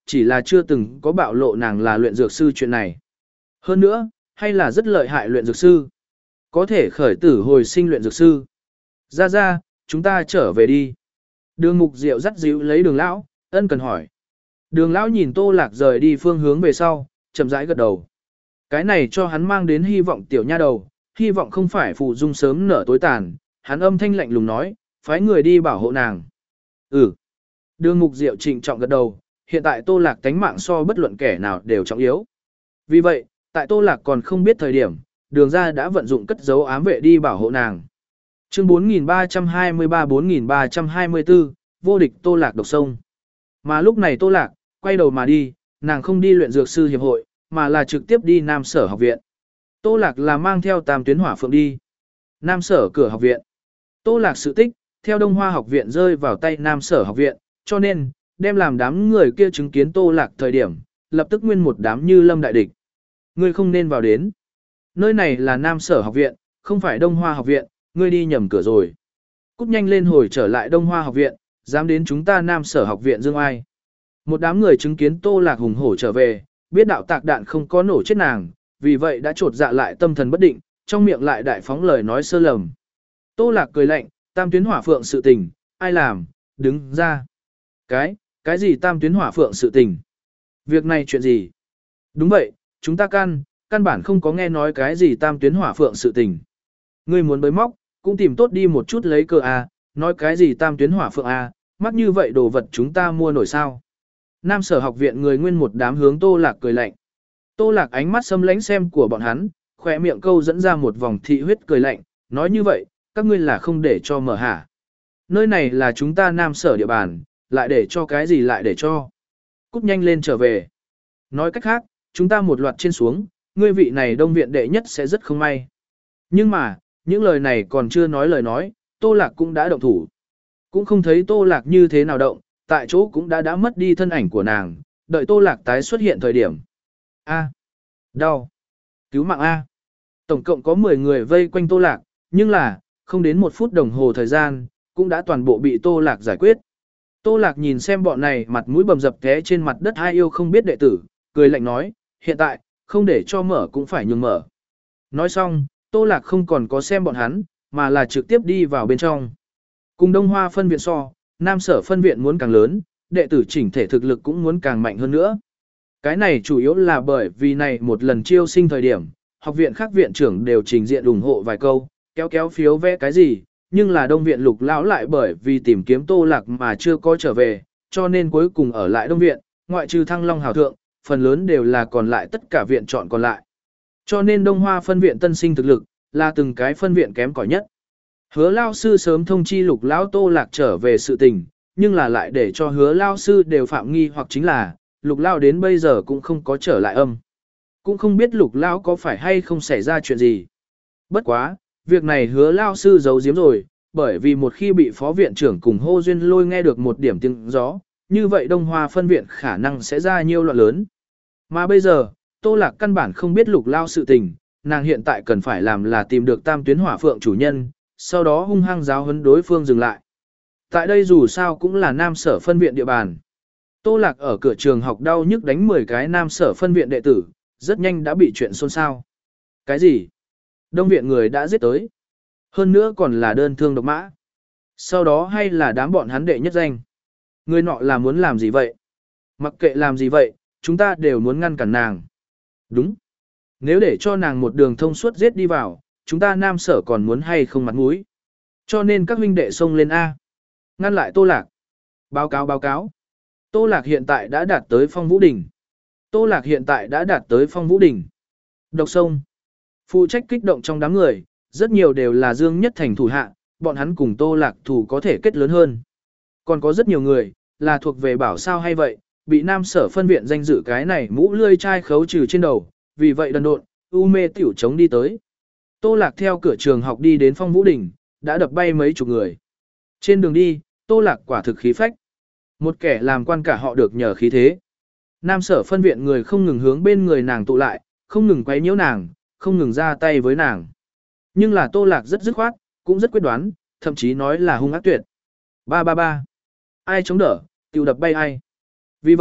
chỉ là chưa từng có bạo lộ nàng là luyện dược sư chuyện này. Hơn nữa, hay là rất lợi hại luyện dược sư. Có thể khởi tử hồi sinh luyện dược sư. Ra ra, chúng ta trở về đi. Đường Mục Diệu dắt dịu lấy đường lão, ân cần hỏi. Đường lão nhìn Tô Lạc rời đi phương hướng về sau, chậm rãi gật đầu. Cái này cho hắn mang đến hy vọng tiểu nha đầu, hy vọng không phải phụ dung sớm nở tối tàn, hắn âm thanh lạnh lùng nói, phái người đi bảo hộ nàng. Ừ. Đường Mục Diệu trịnh trọng gật đầu, hiện tại Tô Lạc tánh mạng so bất luận kẻ nào đều trọng yếu. Vì vậy, tại Tô Lạc còn không biết thời điểm, đường ra đã vận dụng cất giấu ám vệ đi bảo hộ nàng. Chương bốn nghìn ba trăm hai mươi ba bốn nghìn ba trăm hai mươi tư, vô địch Tô Lạc độc sông. Mà lúc này Tô Lạc, quay đầu mà đi, nàng không đi luyện dược sư hiệp hội, mà là trực tiếp đi Nam Sở học viện. Tô Lạc là mang theo Tam Tuyến Hỏa Phượng đi. Nam Sở cửa học viện. Tô Lạc sự tích, theo Đông Hoa học viện rơi vào tay Nam Sở học viện, cho nên, đem làm đám người kia chứng kiến Tô Lạc thời điểm, lập tức nguyên một đám như lâm đại địch. Ngươi không nên vào đến. Nơi này là Nam Sở học viện, không phải Đông Hoa học viện, ngươi đi nhầm cửa rồi. Cút nhanh lên hồi trở lại Đông Hoa học viện, dám đến chúng ta Nam Sở học viện dương ai. Một đám người chứng kiến Tô Lạc hùng hổ trở về, biết đạo tạc đạn không có nổ chết nàng, vì vậy đã trột dạ lại tâm thần bất định, trong miệng lại đại phóng lời nói sơ lầm. Tô Lạc cười lạnh, Tam Tuyến Hỏa Phượng sự tình, ai làm, đứng ra. Cái, cái gì Tam Tuyến Hỏa Phượng sự tình? Việc này chuyện gì? Đúng vậy, chúng ta căn, căn bản không có nghe nói cái gì Tam Tuyến Hỏa Phượng sự tình. Ngươi muốn bới móc, cũng tìm tốt đi một chút lấy cơ a, nói cái gì Tam Tuyến Hỏa Phượng a, mắc như vậy đồ vật chúng ta mua nổi sao? Nam Sở học viện người nguyên một đám hướng Tô Lạc cười lạnh. Tô Lạc ánh mắt xâm lánh xem của bọn hắn, khỏe miệng câu dẫn ra một vòng thị huyết cười lạnh, nói như vậy, các ngươi là không để cho mở hả. Nơi này là chúng ta Nam Sở địa bàn, lại để cho cái gì lại để cho. Cút nhanh lên trở về. Nói cách khác, chúng ta một loạt trên xuống, ngươi vị này đông viện đệ nhất sẽ rất không may. Nhưng mà, những lời này còn chưa nói lời nói, Tô Lạc cũng đã động thủ. Cũng không thấy Tô Lạc như thế nào động, tại chỗ cũng đã đã mất đi thân ảnh của nàng, đợi Tô Lạc tái xuất hiện thời điểm. A. Đau. Cứu mạng A. Tổng cộng có mười người vây quanh Tô Lạc, nhưng là, không đến một phút đồng hồ thời gian, cũng đã toàn bộ bị Tô Lạc giải quyết. Tô Lạc nhìn xem bọn này mặt mũi bầm dập té trên mặt đất hai yêu không biết đệ tử, cười lạnh nói, hiện tại, không để cho mở cũng phải nhường mở. Nói xong, Tô Lạc không còn có xem bọn hắn, mà là trực tiếp đi vào bên trong. Cùng Đông Hoa phân viện so, Nam Sở phân viện muốn càng lớn, đệ tử chỉnh thể thực lực cũng muốn càng mạnh hơn nữa. Cái này chủ yếu là bởi vì này một lần chiêu sinh thời điểm, học viện khác viện trưởng đều trình diện ủng hộ vài câu, kéo kéo phiếu vẽ cái gì, nhưng là Đông viện Lục lão lại bởi vì tìm kiếm Tô Lạc mà chưa có trở về, cho nên cuối cùng ở lại Đông viện, ngoại trừ Thăng Long hào thượng, phần lớn đều là còn lại tất cả viện chọn còn lại. Cho nên Đông Hoa phân viện tân sinh thực lực, là từng cái phân viện kém cỏi nhất. Hứa lao sư sớm thông chi Lục lão Tô Lạc trở về sự tình, nhưng là lại để cho hứa lao sư đều phạm nghi hoặc chính là, Lục lao đến bây giờ cũng không có trở lại âm. Cũng không biết Lục lao có phải hay không xảy ra chuyện gì. Bất quá, việc này hứa lao sư giấu giếm rồi, bởi vì một khi bị phó viện trưởng cùng hô duyên lôi nghe được một điểm tiếng gió, như vậy Đông Hoa phân viện khả năng sẽ ra nhiều loạn lớn. Mà bây giờ, Tô Lạc căn bản không biết Lục lao sự tình, nàng hiện tại cần phải làm là tìm được Tam Tuyến Hỏa Phượng chủ nhân, sau đó hung hăng giáo huấn đối phương dừng lại. Tại đây dù sao cũng là Nam Sở phân viện địa bàn. Tô Lạc ở cửa trường học đau nhức đánh mười cái Nam Sở phân viện đệ tử, rất nhanh đã bị chuyện xôn xao. Cái gì? Đông viện người đã giết tới. Hơn nữa còn là đơn thương độc mã. Sau đó hay là đám bọn hắn đệ nhất danh. Người nọ là muốn làm gì vậy? Mặc kệ làm gì vậy, chúng ta đều muốn ngăn cản nàng. Đúng. Nếu để cho nàng một đường thông suốt giết đi vào, chúng ta Nam Sở còn muốn hay không mặt mũi. Cho nên các huynh đệ xông lên A. Ngăn lại Tô Lạc. Báo cáo báo cáo. Tô Lạc hiện tại đã đạt tới Phong Vũ Đỉnh. Tô Lạc hiện tại đã đạt tới Phong Vũ Đỉnh. Độc sông. Phụ trách kích động trong đám người, rất nhiều đều là Dương Nhất Thành thủ hạ, bọn hắn cùng Tô Lạc thủ có thể kết lớn hơn. Còn có rất nhiều người, là thuộc về bảo sao hay vậy, bị Nam Sở phân viện danh dự cái này mũ lươi chai khấu trừ trên đầu, vì vậy đần độn, u mê tiểu chống đi tới. Tô Lạc theo cửa trường học đi đến Phong Vũ Đỉnh, đã đập bay mấy chục người. Trên đường đi, Tô Lạc quả thực khí phách. Một kẻ làm quan cả họ được nhờ khí thế. Nam Sở phân viện người không ngừng hướng bên người nàng tụ lại, không ngừng quấy nhiễu nàng, không ngừng ra tay với nàng. Nhưng là Tô Lạc rất dứt khoát, cũng rất quyết đoán, thậm chí nói là hung ác tuyệt. Ba ba ba. Ai chống đỡ, tiêu đập bay ai. Vì vậy,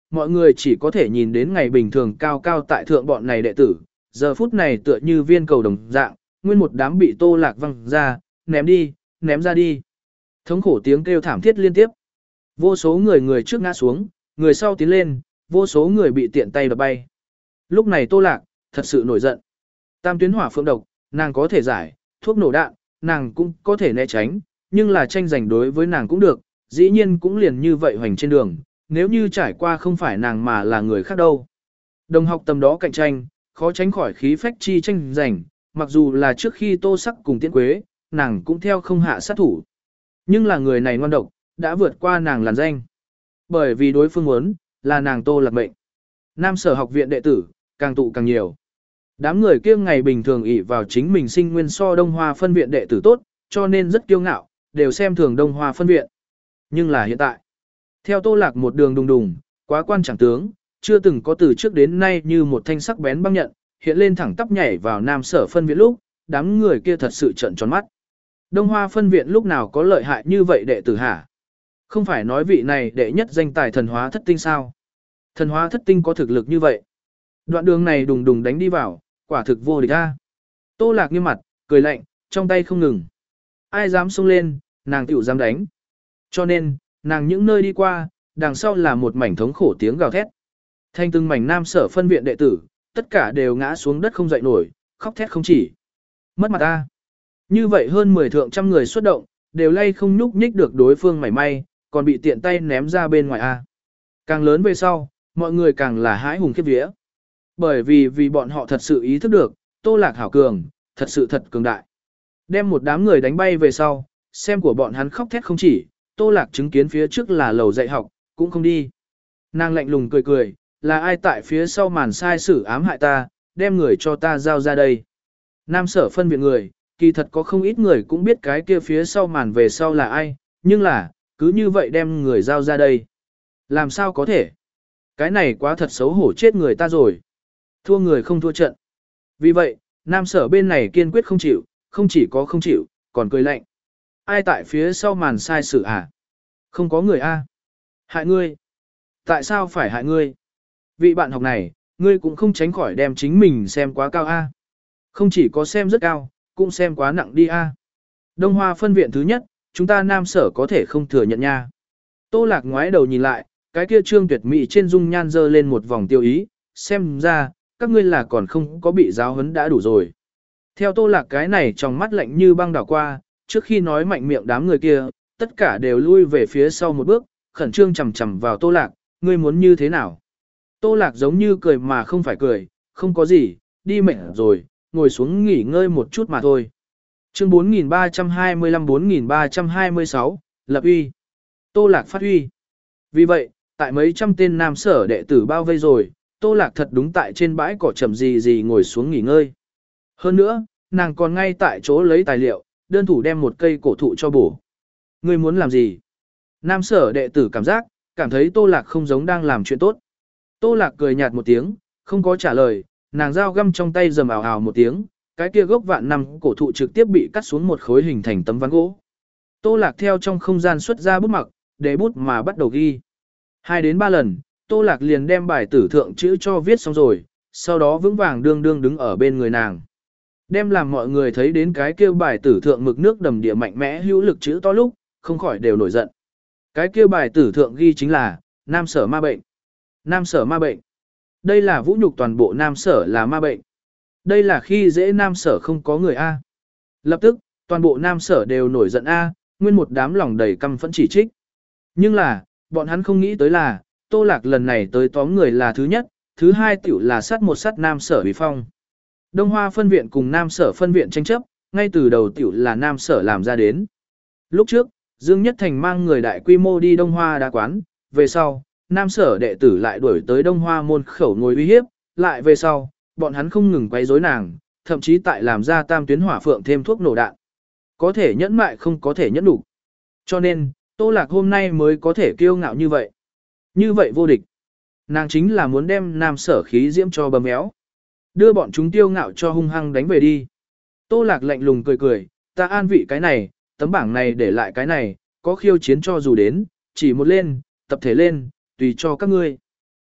mọi người chỉ có thể nhìn đến ngày bình thường cao cao tại thượng bọn này đệ tử, giờ phút này tựa như viên cầu đồng dạng, nguyên một đám bị Tô Lạc văng ra, ném đi, ném ra đi. Thống khổ tiếng kêu thảm thiết liên tiếp. Vô số người người trước ngã xuống, người sau tiến lên, vô số người bị tiện tay đập bay. Lúc này Tô Lạc, thật sự nổi giận. Tam tuyến hỏa phượng độc, nàng có thể giải, thuốc nổ đạn, nàng cũng có thể né tránh, nhưng là tranh giành đối với nàng cũng được, dĩ nhiên cũng liền như vậy hoành trên đường, nếu như trải qua không phải nàng mà là người khác đâu. Đồng học tầm đó cạnh tranh, khó tránh khỏi khí phách chi tranh giành, mặc dù là trước khi Tô Sắc cùng Tiễn Quế, nàng cũng theo không hạ sát thủ. Nhưng là người này ngoan độc, đã vượt qua nàng làn danh. Bởi vì đối phương muốn, là nàng Tô Lạc mệnh. Nam Sở học viện đệ tử, càng tụ càng nhiều. Đám người kia ngày bình thường ỷ vào chính mình sinh nguyên so Đông Hoa phân viện đệ tử tốt, cho nên rất kiêu ngạo, đều xem thường Đông Hoa phân viện. Nhưng là hiện tại, theo Tô Lạc một đường đùng đùng, quá quan chẳng tướng, chưa từng có từ trước đến nay như một thanh sắc bén băng nhận, hiện lên thẳng tắp nhảy vào Nam Sở phân viện lúc, đám người kia thật sự trợn tròn mắt. Đông Hoa phân viện lúc nào có lợi hại như vậy đệ tử hả? Không phải nói vị này đệ nhất danh tài thần hóa thất tinh sao? Thần hóa thất tinh có thực lực như vậy. Đoạn đường này đùng đùng đánh đi vào, quả thực vô địch a. Tô Lạc nghiêm mặt, cười lạnh, trong tay không ngừng. Ai dám xông lên, nàng tiểu dám đánh. Cho nên, nàng những nơi đi qua, đằng sau là một mảnh thống khổ tiếng gào thét. Thanh từng mảnh Nam Sở phân viện đệ tử, tất cả đều ngã xuống đất không dậy nổi, khóc thét không chỉ. Mất mặt a. Như vậy hơn mười thượng trăm người xuất động, đều lay không nhúc nhích được đối phương mảy may, còn bị tiện tay ném ra bên ngoài a. Càng lớn về sau, mọi người càng là hãi hùng khiếp vía. Bởi vì vì bọn họ thật sự ý thức được, Tô Lạc hảo cường, thật sự thật cường đại. Đem một đám người đánh bay về sau, xem của bọn hắn khóc thét không chỉ, Tô Lạc chứng kiến phía trước là lầu dạy học, cũng không đi. Nàng lạnh lùng cười cười, là ai tại phía sau màn sai sử ám hại ta, đem người cho ta giao ra đây. Nam Sở phân viện người, kỳ thật có không ít người cũng biết cái kia phía sau màn về sau là ai, nhưng là, cứ như vậy đem người giao ra đây. Làm sao có thể? Cái này quá thật xấu hổ chết người ta rồi. Thua người không thua trận. Vì vậy, Nam Sở bên này kiên quyết không chịu, không chỉ có không chịu, còn cười lạnh. Ai tại phía sau màn sai sự à? Không có người a. Hại ngươi. Tại sao phải hại ngươi? Vị bạn học này, ngươi cũng không tránh khỏi đem chính mình xem quá cao a. Không chỉ có xem rất cao, cũng xem quá nặng đi a. Đông Hoa phân viện thứ nhất, chúng ta Nam Sở có thể không thừa nhận nha. Tô Lạc ngoái đầu nhìn lại, cái kia trương tuyệt mỹ trên dung nhan dơ lên một vòng tiêu ý, xem ra, các ngươi là còn không có bị giáo huấn đã đủ rồi. Theo Tô Lạc cái này trong mắt lạnh như băng đảo qua, trước khi nói mạnh miệng đám người kia, tất cả đều lui về phía sau một bước, khẩn trương chầm chầm vào Tô Lạc, ngươi muốn như thế nào? Tô Lạc giống như cười mà không phải cười, không có gì, đi mệt rồi, ngồi xuống nghỉ ngơi một chút mà thôi. Chương bốn nghìn ba trăm hai mươi lăm bốn nghìn ba trăm hai mươi sáu, lập uy. Tô Lạc phát uy. Vì vậy, tại mấy trăm tên Nam Sở đệ tử bao vây rồi, Tô Lạc thật đúng tại trên bãi cỏ chậm gì gì ngồi xuống nghỉ ngơi. Hơn nữa, nàng còn ngay tại chỗ lấy tài liệu, đơn thủ đem một cây cổ thụ cho bổ. Ngươi muốn làm gì? Nam Sở đệ tử cảm giác, cảm thấy Tô Lạc không giống đang làm chuyện tốt. Tô Lạc cười nhạt một tiếng, không có trả lời, nàng dao găm trong tay rầm ào ào một tiếng, cái kia gốc vạn năm cổ thụ trực tiếp bị cắt xuống một khối hình thành tấm ván gỗ. Tô Lạc theo trong không gian xuất ra bút mặc, để bút mà bắt đầu ghi. Hai đến ba lần, Tô Lạc liền đem bài tử thượng chữ cho viết xong rồi, sau đó vững vàng đương đương đứng ở bên người nàng. Đem làm mọi người thấy đến cái kêu bài tử thượng mực nước đầm địa mạnh mẽ hữu lực chữ to lúc, không khỏi đều nổi giận. Cái kêu bài tử thượng ghi chính là, Nam Sở ma bệnh. Nam Sở ma bệnh. Đây là vũ nhục toàn bộ Nam Sở là ma bệnh. Đây là khi dễ Nam Sở không có người A. Lập tức, toàn bộ Nam Sở đều nổi giận A, nguyên một đám lòng đầy căm phẫn chỉ trích. Nhưng là, bọn hắn không nghĩ tới là, Tô Lạc lần này tới tóm người là thứ nhất, thứ hai tiểu là sát một sát Nam Sở uy phong. Đông Hoa phân viện cùng Nam Sở phân viện tranh chấp, ngay từ đầu tiểu là Nam Sở làm ra đến. Lúc trước, Dương Nhất Thành mang người đại quy mô đi Đông Hoa đá quán, về sau, Nam Sở đệ tử lại đuổi tới Đông Hoa môn khẩu ngồi uy hiếp, lại về sau, bọn hắn không ngừng quấy rối nàng, thậm chí tại làm ra tam tuyến hỏa phượng thêm thuốc nổ đạn. Có thể nhẫn mại không có thể nhẫn đủ. Cho nên, Tô Lạc hôm nay mới có thể kiêu ngạo như vậy. Như vậy vô địch. Nàng chính là muốn đem Nam Sở khí diễm cho bầm méo. Đưa bọn chúng tiêu ngạo cho hung hăng đánh về đi. Tô Lạc lạnh lùng cười cười, ta an vị cái này, tấm bảng này để lại cái này, có khiêu chiến cho dù đến, chỉ một lên, tập thể lên, tùy cho các ngươi.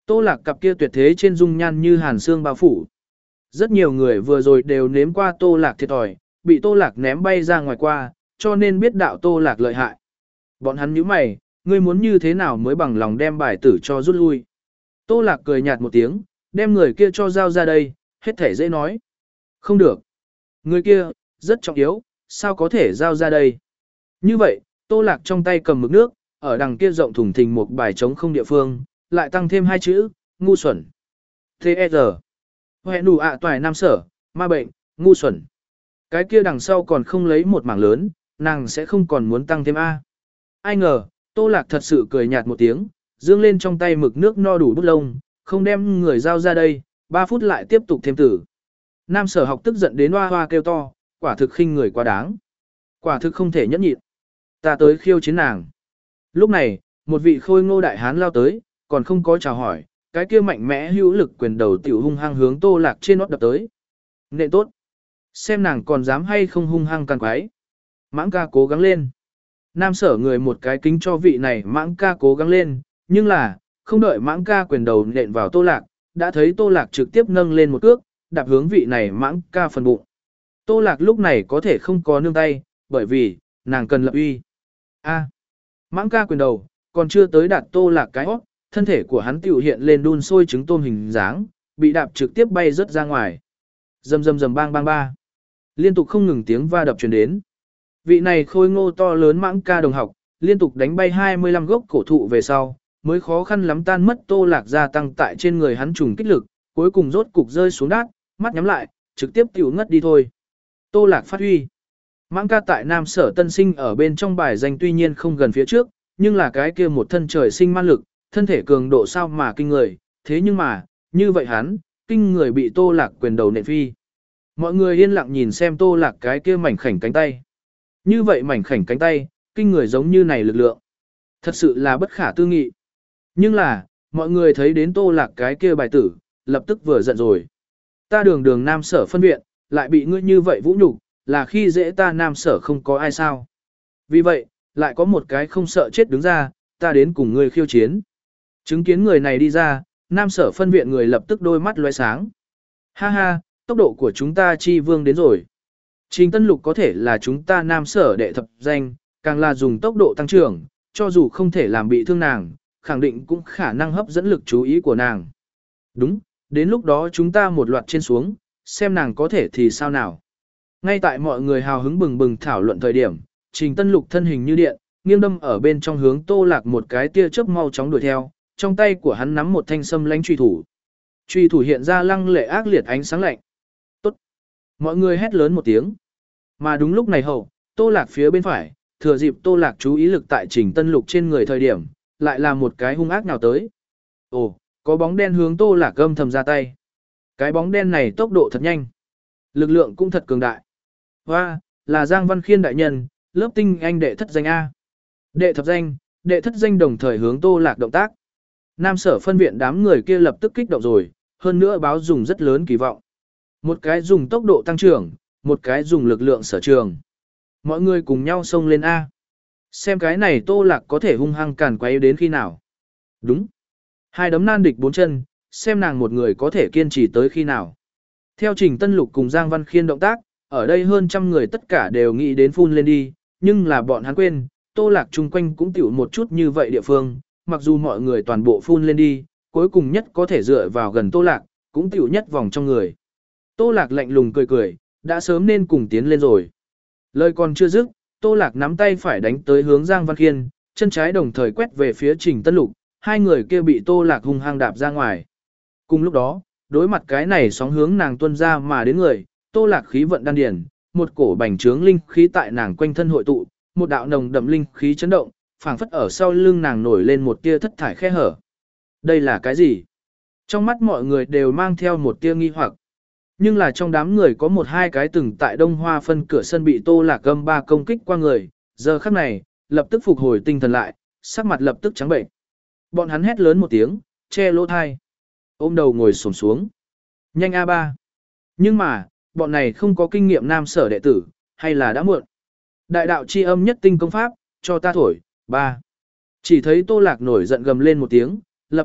Tô Lạc cặp kia tuyệt thế trên dung nhan như hàn xương bao phủ. Rất nhiều người vừa rồi đều nếm qua Tô Lạc thiệt thòi, bị Tô Lạc ném bay ra ngoài qua, cho nên biết đạo Tô Lạc lợi hại. Bọn hắn nhíu mày, ngươi muốn như thế nào mới bằng lòng đem bài tử cho rút lui. Tô Lạc cười nhạt một tiếng, đem người kia cho giao ra đây, hết thể dễ nói. Không được. Người kia, rất trọng yếu, sao có thể giao ra đây. Như vậy, Tô Lạc trong tay cầm mực nước, ở đằng kia rộng thùng thình một bài trống không địa phương, lại tăng thêm hai chữ, ngu xuẩn. T-E-R. Hệ nụ ạ toài nam sở, ma bệnh, ngu xuẩn. Cái kia đằng sau còn không lấy một mảng lớn, nàng sẽ không còn muốn tăng thêm A. Ai ngờ, Tô Lạc thật sự cười nhạt một tiếng, dương lên trong tay mực nước no đủ bút lông, không đem người giao ra đây, ba phút lại tiếp tục thêm tử. Nam sở học tức giận đến hoa hoa kêu to, quả thực khinh người quá đáng. Quả thực không thể nhẫn nhịn. Ta tới khiêu chiến nàng. Lúc này, một vị khôi ngô đại hán lao tới, còn không có chào hỏi, cái kia mạnh mẽ hữu lực quyền đầu tiểu hung hăng hướng Tô Lạc trên nót đập tới. Nện tốt. Xem nàng còn dám hay không hung hăng càng quái. Mãng ca cố gắng lên. Nam sở người một cái kính cho vị này mãng ca cố gắng lên, nhưng là, không đợi mãng ca quyền đầu nện vào Tô Lạc, đã thấy Tô Lạc trực tiếp nâng lên một cước, đạp hướng vị này mãng ca phần bụng. Tô Lạc lúc này có thể không có nương tay, bởi vì, nàng cần lập uy. A. Mãng ca quyền đầu, còn chưa tới đạt Tô Lạc cái hót, thân thể của hắn tiểu hiện lên đun sôi trứng tôm hình dáng, bị đạp trực tiếp bay rớt ra ngoài. Rầm rầm rầm bang bang ba. Liên tục không ngừng tiếng va đập truyền đến. Vị này khôi ngô to lớn mãng ca đồng học, liên tục đánh bay hai mươi lăm gốc cổ thụ về sau, mới khó khăn lắm tan mất Tô Lạc gia tăng tại trên người hắn trùng kích lực, cuối cùng rốt cục rơi xuống đát, mắt nhắm lại, trực tiếp tiểu ngất đi thôi. Tô Lạc phát huy. Mãng ca tại Nam Sở Tân Sinh ở bên trong bài danh tuy nhiên không gần phía trước, nhưng là cái kia một thân trời sinh man lực, thân thể cường độ sao mà kinh người, thế nhưng mà, như vậy hắn, kinh người bị Tô Lạc quyền đầu nện phi. Mọi người yên lặng nhìn xem Tô Lạc cái kia mảnh khảnh cánh tay. Như vậy mảnh khảnh cánh tay, kinh người giống như này lực lượng. Thật sự là bất khả tư nghị. Nhưng là, mọi người thấy đến Tô Lạc cái kia bài tử, lập tức vừa giận rồi. Ta đường đường Nam Sở phân viện, lại bị ngươi như vậy vũ nhục, là khi dễ ta Nam Sở không có ai sao. Vì vậy, lại có một cái không sợ chết đứng ra, ta đến cùng ngươi khiêu chiến. Chứng kiến người này đi ra, Nam Sở phân viện người lập tức đôi mắt lóe sáng. Ha ha, tốc độ của chúng ta chi vương đến rồi. Trình Tân Lục có thể là chúng ta Nam Sở đệ thập danh, càng là dùng tốc độ tăng trưởng, cho dù không thể làm bị thương nàng, khẳng định cũng khả năng hấp dẫn lực chú ý của nàng. Đúng, đến lúc đó chúng ta một loạt trên xuống, xem nàng có thể thì sao nào. Ngay tại mọi người hào hứng bừng bừng thảo luận thời điểm, Trình Tân Lục thân hình như điện, nghiêng đâm ở bên trong hướng Tô Lạc một cái tia chớp mau chóng đuổi theo, trong tay của hắn nắm một thanh sâm lánh truy thủ. Truy thủ hiện ra lăng lệ ác liệt ánh sáng lạnh. Tốt! Mọi người hét lớn một tiếng. Mà đúng lúc này hậu, Tô Lạc phía bên phải, thừa dịp Tô Lạc chú ý lực tại Trình Tân Lục trên người thời điểm, lại là một cái hung ác nào tới. Ồ, có bóng đen hướng Tô Lạc gâm thầm ra tay. Cái bóng đen này tốc độ thật nhanh. Lực lượng cũng thật cường đại. Hoa, là Giang Văn Khiên đại nhân, lớp tinh anh đệ thất danh A. Đệ thập danh, đệ thất danh đồng thời hướng Tô Lạc động tác. Nam Sở phân viện đám người kia lập tức kích động rồi, hơn nữa báo dùng rất lớn kỳ vọng. Một cái dùng tốc độ tăng trưởng, một cái dùng lực lượng sở trường. Mọi người cùng nhau xông lên A. Xem cái này Tô Lạc có thể hung hăng càn quấy đến khi nào. Đúng. Hai đấm nan địch bốn chân, xem nàng một người có thể kiên trì tới khi nào. Theo Trình Tân Lục cùng Giang Văn Khiên động tác, ở đây hơn trăm người tất cả đều nghĩ đến phun lên đi, nhưng là bọn hắn quên, Tô Lạc chung quanh cũng tiểu một chút như vậy địa phương, mặc dù mọi người toàn bộ phun lên đi, cuối cùng nhất có thể dựa vào gần Tô Lạc, cũng tiểu nhất vòng trong người. Tô Lạc lạnh lùng cười cười, đã sớm nên cùng tiến lên rồi. Lời còn chưa dứt, Tô Lạc nắm tay phải đánh tới hướng Giang Văn Khiên, chân trái đồng thời quét về phía Trình Tân Lục, hai người kia bị Tô Lạc hung hăng đạp ra ngoài. Cùng lúc đó, đối mặt cái này sóng hướng nàng tuân ra mà đến người, Tô Lạc khí vận đan điển, một cổ bành trướng linh khí tại nàng quanh thân hội tụ, một đạo nồng đậm linh khí chấn động, phảng phất ở sau lưng nàng nổi lên một tia thất thải khe hở. Đây là cái gì? Trong mắt mọi người đều mang theo một tia nghi hoặc. Nhưng là trong đám người có một hai cái từng tại Đông Hoa phân cửa sân bị Tô Lạc gâm ba công kích qua người, giờ khắc này, lập tức phục hồi tinh thần lại, sắc mặt lập tức trắng bệnh. Bọn hắn hét lớn một tiếng, che lỗ thai, ôm đầu ngồi xổm xuống. Nhanh a ba. Nhưng mà, bọn này không có kinh nghiệm Nam Sở đệ tử, hay là đã muộn. Đại đạo chi âm nhất tinh công pháp, cho ta thổi, ba. Chỉ thấy Tô Lạc nổi giận gầm lên một tiếng, lập tức,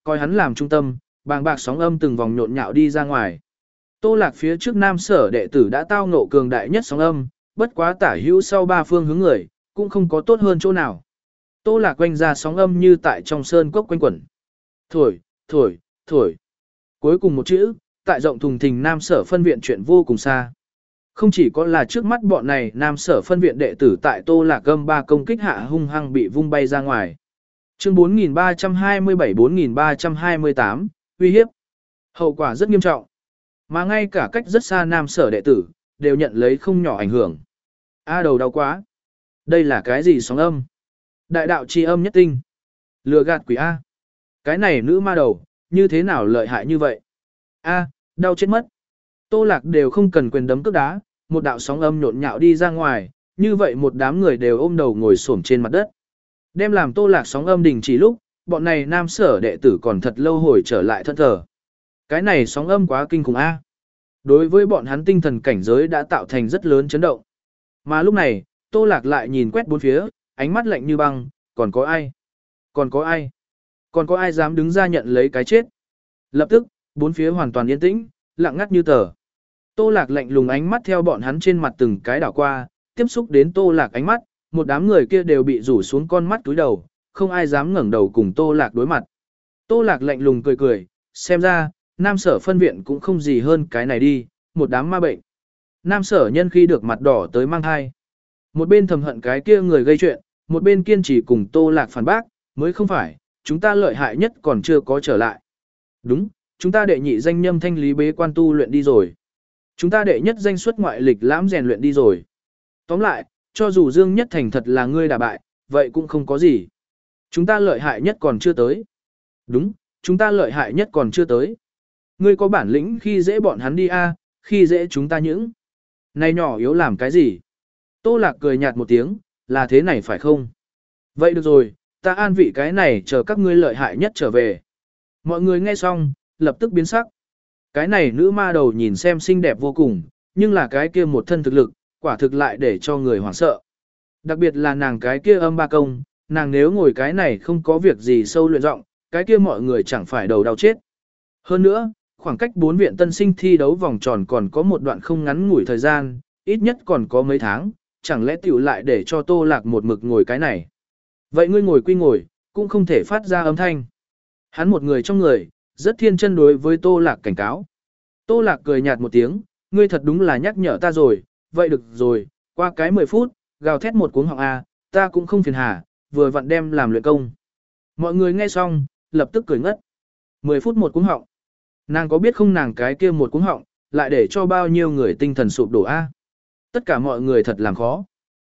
coi hắn làm trung tâm, bàng bạc sóng âm từng vòng nhộn nhạo đi ra ngoài. Tô Lạc phía trước Nam Sở đệ tử đã tao ngộ cường đại nhất sóng âm, bất quá tả hữu sau ba phương hướng người, cũng không có tốt hơn chỗ nào. Tô Lạc quanh ra sóng âm như tại trong sơn cốc quanh quẩn. Thổi, thổi, thổi. Cuối cùng một chữ, tại rộng thùng thình Nam Sở phân viện chuyện vô cùng xa. Không chỉ có là trước mắt bọn này Nam Sở phân viện đệ tử tại Tô Lạc gâm ba công kích hạ hung hăng bị vung bay ra ngoài. Chương bốn nghìn ba trăm hai mươi bảy bốn nghìn ba trăm hai mươi tám, uy hiếp. Hậu quả rất nghiêm trọng. Mà ngay cả cách rất xa Nam Sở đệ tử, đều nhận lấy không nhỏ ảnh hưởng. A đầu đau quá. Đây là cái gì sóng âm? Đại đạo chi âm nhất tinh. Lừa gạt quỷ A. Cái này nữ ma đầu, như thế nào lợi hại như vậy? A, đau chết mất. Tô Lạc đều không cần quyền đấm cước đá, một đạo sóng âm nhộn nhạo đi ra ngoài, như vậy một đám người đều ôm đầu ngồi xổm trên mặt đất. Đem làm Tô Lạc sóng âm đình chỉ lúc, bọn này Nam Sở đệ tử còn thật lâu hồi trở lại thân thờ. Cái này sóng âm quá kinh khủng A. Đối với bọn hắn tinh thần cảnh giới đã tạo thành rất lớn chấn động. Mà lúc này, Tô Lạc lại nhìn quét bốn phía, ánh mắt lạnh như băng, còn có ai? Còn có ai? Còn có ai dám đứng ra nhận lấy cái chết? Lập tức, bốn phía hoàn toàn yên tĩnh, lặng ngắt như tờ. Tô Lạc lạnh lùng ánh mắt theo bọn hắn trên mặt từng cái đảo qua, tiếp xúc đến Tô Lạc ánh mắt, một đám người kia đều bị rủ xuống con mắt túi đầu, không ai dám ngẩng đầu cùng Tô Lạc đối mặt. Tô Lạc lạnh lùng cười cười, xem ra, Nam Sở phân viện cũng không gì hơn cái này đi, một đám ma bệnh. Nam Sở nhân khi được mặt đỏ tới mang thai. Một bên thầm hận cái kia người gây chuyện, một bên kiên trì cùng Tô Lạc phản bác, mới không phải, chúng ta lợi hại nhất còn chưa có trở lại. Đúng, chúng ta đệ nhị danh nhâm thanh lý bế quan tu luyện đi rồi. Chúng ta đệ nhất danh xuất ngoại lịch lãm rèn luyện đi rồi. Tóm lại, cho dù Dương Nhất Thành thật là ngươi đả bại, vậy cũng không có gì. Chúng ta lợi hại nhất còn chưa tới. Đúng, chúng ta lợi hại nhất còn chưa tới. Ngươi có bản lĩnh khi dễ bọn hắn đi a, khi dễ chúng ta những. Này nhỏ yếu làm cái gì? Tô Lạc cười nhạt một tiếng, là thế này phải không? Vậy được rồi, ta an vị cái này chờ các ngươi lợi hại nhất trở về. Mọi người nghe xong, lập tức biến sắc. Cái này nữ ma đầu nhìn xem xinh đẹp vô cùng, nhưng là cái kia một thân thực lực, quả thực lại để cho người hoảng sợ. Đặc biệt là nàng cái kia âm ba công, nàng nếu ngồi cái này không có việc gì sâu luyện rộng, cái kia mọi người chẳng phải đầu đau chết. Hơn nữa, khoảng cách bốn viện tân sinh thi đấu vòng tròn còn có một đoạn không ngắn ngủi thời gian, ít nhất còn có mấy tháng, chẳng lẽ tiểu lại để cho Tô Lạc một mực ngồi cái này. Vậy ngươi ngồi quy ngồi, cũng không thể phát ra âm thanh. Hắn một người trong người, rất thiên chân đối với Tô Lạc cảnh cáo. Tô Lạc cười nhạt một tiếng, ngươi thật đúng là nhắc nhở ta rồi, vậy được rồi, qua cái mười phút, gào thét một cuống họng A, ta cũng không phiền hà, vừa vặn đem làm luyện công. Mọi người nghe xong, lập tức cười ngất. mười phút một cuống họng. Nàng có biết không nàng cái kia một cuống họng, lại để cho bao nhiêu người tinh thần sụp đổ A. Tất cả mọi người thật làm khó.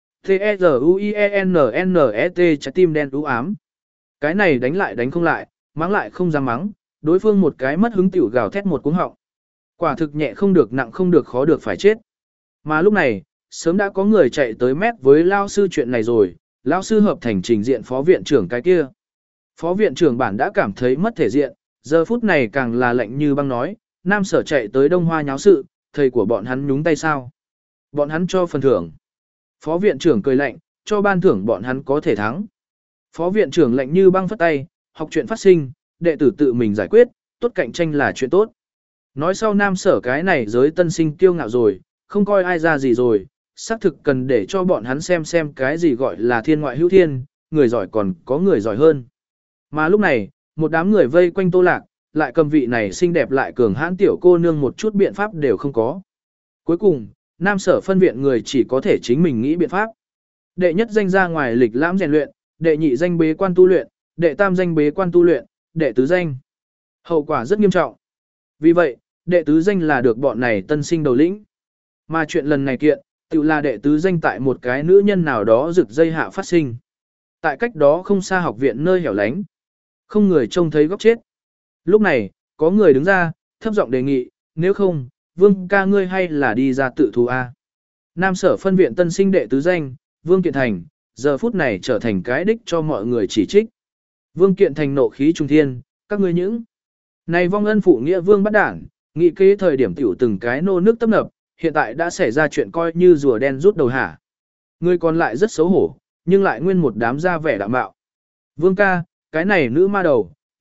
T-E-Z-U-I-E-N-N-E-T trái tim đen u ám. Cái này đánh lại đánh không lại, mắng lại không dám mắng, đối phương một cái mất hứng tiểu gào thét một cuống họng. Quả thực nhẹ không được nặng không được khó được phải chết. Mà lúc này, sớm đã có người chạy tới mét với lao sư chuyện này rồi, lao sư hợp thành trình diện phó viện trưởng cái kia. Phó viện trưởng bản đã cảm thấy mất thể diện, giờ phút này càng là lạnh như băng nói, Nam Sở chạy tới Đông Hoa nháo sự, thầy của bọn hắn nhúng tay sao? Bọn hắn cho phần thưởng. Phó viện trưởng cười lạnh, cho ban thưởng bọn hắn có thể thắng. Phó viện trưởng lạnh như băng phất tay, học chuyện phát sinh, đệ tử tự mình giải quyết, tốt cạnh tranh là chuyện tốt. Nói sau Nam Sở cái này giới tân sinh kiêu ngạo rồi, không coi ai ra gì rồi, xác thực cần để cho bọn hắn xem xem cái gì gọi là thiên ngoại hữu thiên, người giỏi còn có người giỏi hơn. Mà lúc này, một đám người vây quanh Tô Lạc, lại cầm vị này xinh đẹp lại cường hãn tiểu cô nương một chút biện pháp đều không có. Cuối cùng, Nam Sở phân viện người chỉ có thể chính mình nghĩ biện pháp. Đệ nhất danh ra ngoài lịch lãm rèn luyện, đệ nhị danh bế quan tu luyện, đệ tam danh bế quan tu luyện, đệ tứ danh. Hậu quả rất nghiêm trọng. Vì vậy, đệ tứ danh là được bọn này tân sinh đầu lĩnh. Mà chuyện lần này kiện, tự là đệ tứ danh tại một cái nữ nhân nào đó rực dây hạ phát sinh. Tại cách đó không xa học viện nơi hẻo lánh. Không người trông thấy góc chết. Lúc này, có người đứng ra, thấp giọng đề nghị, nếu không, Vương ca ngươi hay là đi ra tự thú A. Nam Sở phân viện tân sinh đệ tứ danh, Vương Kiện Thành, giờ phút này trở thành cái đích cho mọi người chỉ trích. Vương Kiện Thành nộ khí trung thiên, các ngươi những. Này vong ân phụ nghĩa Vương bắt đảng, nghị kế thời điểm tiểu từng cái nô nước tấp nập, hiện tại đã xảy ra chuyện coi như rùa đen rút đầu hả. Người còn lại rất xấu hổ, nhưng lại nguyên một đám ra vẻ đạm bạo. Vương ca, cái này nữ ma đầu,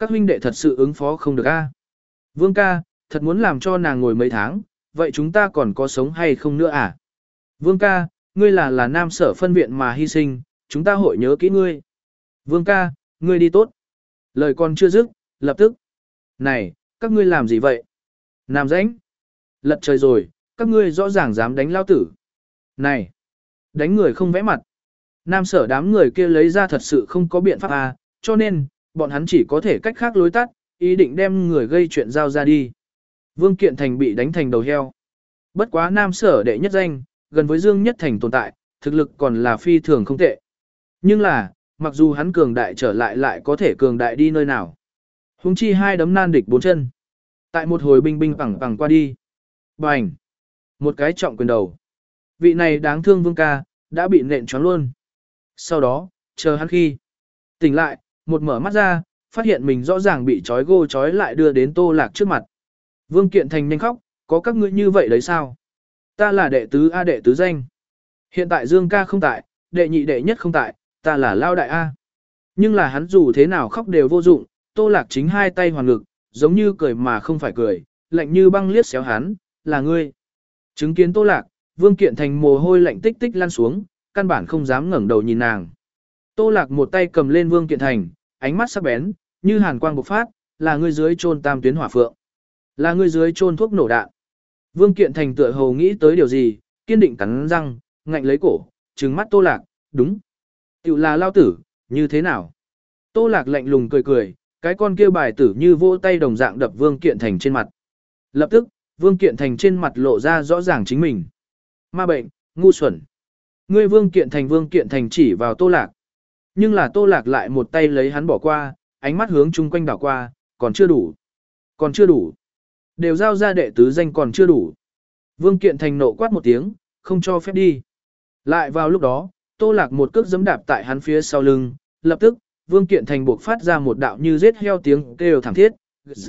Các huynh đệ thật sự ứng phó không được a. Vương ca, thật muốn làm cho nàng ngồi mấy tháng, vậy chúng ta còn có sống hay không nữa à? Vương ca, ngươi là là nam sở phân viện mà hy sinh, chúng ta hội nhớ kỹ ngươi. Vương ca, ngươi đi tốt. Lời còn chưa dứt, lập tức. Này, các ngươi làm gì vậy? Nam rãnh. Lật trời rồi, các ngươi rõ ràng dám đánh lao tử. Này, đánh người không vẽ mặt. Nam sở đám người kia lấy ra thật sự không có biện pháp à, cho nên, bọn hắn chỉ có thể cách khác lối tắt, ý định đem người gây chuyện giao ra đi. Vương Kiện Thành bị đánh thành đầu heo. Bất quá Nam sở đệ nhất danh, gần với Dương Nhất Thành tồn tại, thực lực còn là phi thường không tệ. Nhưng là, mặc dù hắn cường đại trở lại lại có thể cường đại đi nơi nào. Huống chi hai đấm nan địch bốn chân. Tại một hồi binh binh phẳng phẳng qua đi. Bành! Một cái trọng quyền đầu. Vị này đáng thương Vương ca, đã bị nện choáng luôn. Sau đó, chờ hắn khi tỉnh lại, một mở mắt ra, phát hiện mình rõ ràng bị trói gô trói lại đưa đến Tô Lạc trước mặt. Vương Kiện Thành nhanh khóc, có các ngươi như vậy đấy sao? Ta là đệ tứ A đệ tứ danh. Hiện tại Dương ca không tại, đệ nhị đệ nhất không tại, ta là lao đại A. Nhưng là hắn dù thế nào khóc đều vô dụng, Tô Lạc chính hai tay hoàn ngực, giống như cười mà không phải cười, lạnh như băng liếc xéo hắn, là ngươi. Chứng kiến Tô Lạc, Vương Kiện Thành mồ hôi lạnh tích tích lăn xuống, căn bản không dám ngẩng đầu nhìn nàng. Tô Lạc một tay cầm lên Vương Kiện Thành, ánh mắt sắc bén, như hàn quang bộc phát, là ngươi dưới chôn tam tuyến hỏa phượng. Là ngươi dưới chôn thuốc nổ đạn. Vương Kiện Thành tựa hồ nghĩ tới điều gì, kiên định cắn răng, ngạnh lấy cổ, trừng mắt Tô Lạc, đúng. Tiểu là lao tử, như thế nào? Tô Lạc lạnh lùng cười cười, cái con kia bài tử như vỗ tay đồng dạng đập Vương Kiện Thành trên mặt. Lập tức, Vương Kiện Thành trên mặt lộ ra rõ ràng chính mình. Ma bệnh, ngu xuẩn. Ngươi Vương Kiện Thành Vương Kiện Thành chỉ vào Tô Lạc. Nhưng là Tô Lạc lại một tay lấy hắn bỏ qua, ánh mắt hướng chung quanh đảo qua, còn chưa đủ. Còn chưa đủ. Đều giao ra đệ tứ danh còn chưa đủ. Vương Kiện Thành nộ quát một tiếng, không cho phép đi. Lại vào lúc đó, Tô Lạc một cước giẫm đạp tại hắn phía sau lưng, lập tức, Vương Kiện Thành buộc phát ra một đạo như giết heo tiếng kêu thảm thiết.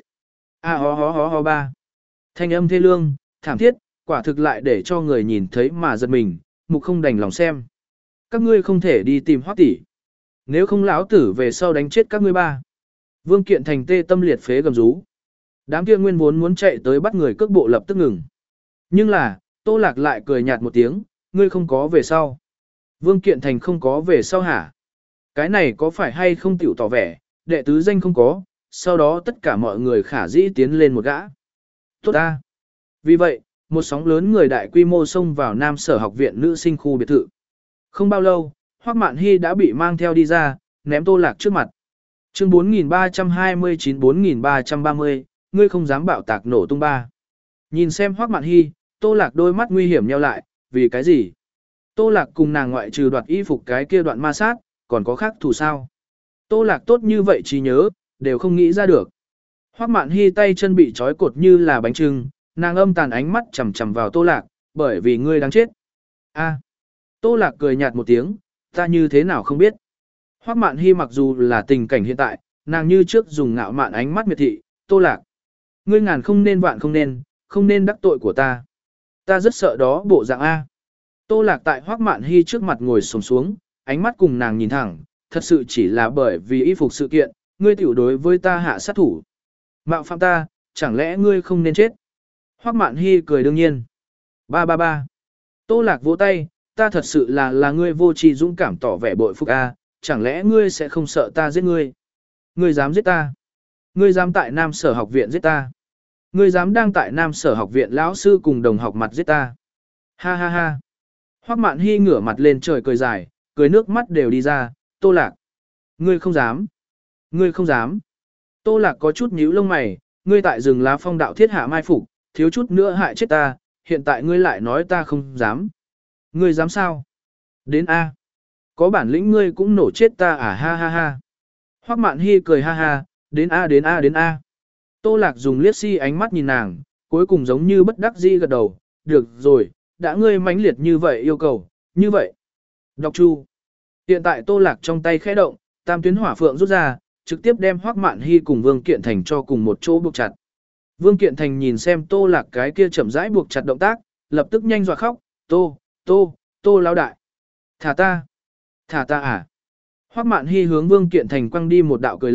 A ho ho ho ho ba. Thanh âm thê lương, thảm thiết, quả thực lại để cho người nhìn thấy mà giật mình, mục không đành lòng xem. Các ngươi không thể đi tìm Hoắc tỷ. Nếu không lão tử về sau đánh chết các ngươi ba. Vương Kiện Thành tê tâm liệt phế gầm rú. Đám kia nguyên vốn muốn chạy tới bắt người cước bộ lập tức ngừng. Nhưng là, Tô Lạc lại cười nhạt một tiếng, ngươi không có về sau. Vương Kiện Thành không có về sau hả? Cái này có phải hay không tiểu tỏ vẻ, đệ tứ danh không có, sau đó tất cả mọi người khả dĩ tiến lên một gã. Tốt ta. Vì vậy, một sóng lớn người đại quy mô xông vào Nam Sở học viện nữ sinh khu biệt thự. Không bao lâu, Hoắc Mạn Hy đã bị mang theo đi ra, ném Tô Lạc trước mặt. Chương bốn nghìn ba trăm hai mươi chín bốn nghìn ba trăm ba mươi, ngươi không dám bạo tạc nổ tung ba. Nhìn xem Hoắc Mạn Hy, Tô Lạc đôi mắt nguy hiểm nheo lại, vì cái gì? Tô Lạc cùng nàng ngoại trừ đoạt y phục cái kia đoạn ma sát, còn có khác thù sao? Tô Lạc tốt như vậy trí nhớ, đều không nghĩ ra được. Hoắc Mạn Hy tay chân bị trói cột như là bánh trưng, nàng âm tàn ánh mắt chằm chằm vào Tô Lạc, bởi vì ngươi đáng chết. A. Tô Lạc cười nhạt một tiếng, ta như thế nào không biết. Hoắc Mạn Hy mặc dù là tình cảnh hiện tại, nàng như trước dùng ngạo mạn ánh mắt miệt thị, Tô Lạc. Ngươi ngàn không nên vạn không nên, không nên đắc tội của ta. Ta rất sợ đó bộ dạng A. Tô Lạc tại Hoắc Mạn Hy trước mặt ngồi xổm xuống, ánh mắt cùng nàng nhìn thẳng, thật sự chỉ là bởi vì y phục sự kiện, ngươi tiểu đối với ta hạ sát thủ. Mạo phạm ta, chẳng lẽ ngươi không nên chết? Hoắc Mạn Hy cười đương nhiên. Ba ba ba. Tô Lạc vỗ tay, ta thật sự là là ngươi vô tri dũng cảm tỏ vẻ bội phục A, chẳng lẽ ngươi sẽ không sợ ta giết ngươi? Ngươi dám giết ta? Ngươi dám tại Nam Sở học viện giết ta? Ngươi dám đang tại Nam Sở học viện lão sư cùng đồng học mặt giết ta? Ha ha ha. Hoắc Mạn Hy ngửa mặt lên trời cười dài, cười nước mắt đều đi ra, Tô Lạc. Ngươi không dám. Ngươi không dám. Tô Lạc có chút nhíu lông mày, ngươi tại rừng lá phong đạo thiết hạ mai phục, thiếu chút nữa hại chết ta, hiện tại ngươi lại nói ta không dám. Ngươi dám sao? Đến A. Có bản lĩnh ngươi cũng nổ chết ta à ha ha ha. Hoắc Mạn Hy cười ha ha, đến A đến A đến A. Tô Lạc dùng liếc si ánh mắt nhìn nàng, cuối cùng giống như bất đắc dĩ gật đầu, được rồi, đã ngươi mãnh liệt như vậy yêu cầu, như vậy. Đọc chu. Hiện tại Tô Lạc trong tay khẽ động, tam tuyến hỏa phượng rút ra, trực tiếp đem Hoắc Mạn Hy cùng Vương Kiện Thành cho cùng một chỗ buộc chặt. Vương Kiện Thành nhìn xem Tô Lạc cái kia chậm rãi buộc chặt động tác, lập tức nhanh dọa khóc, Tô, Tô, Tô lão đại. Thả ta. Thả ta à. Hoắc Mạn Hy hướng Vương Kiện Thành quăng đi một đạo cười lạnh,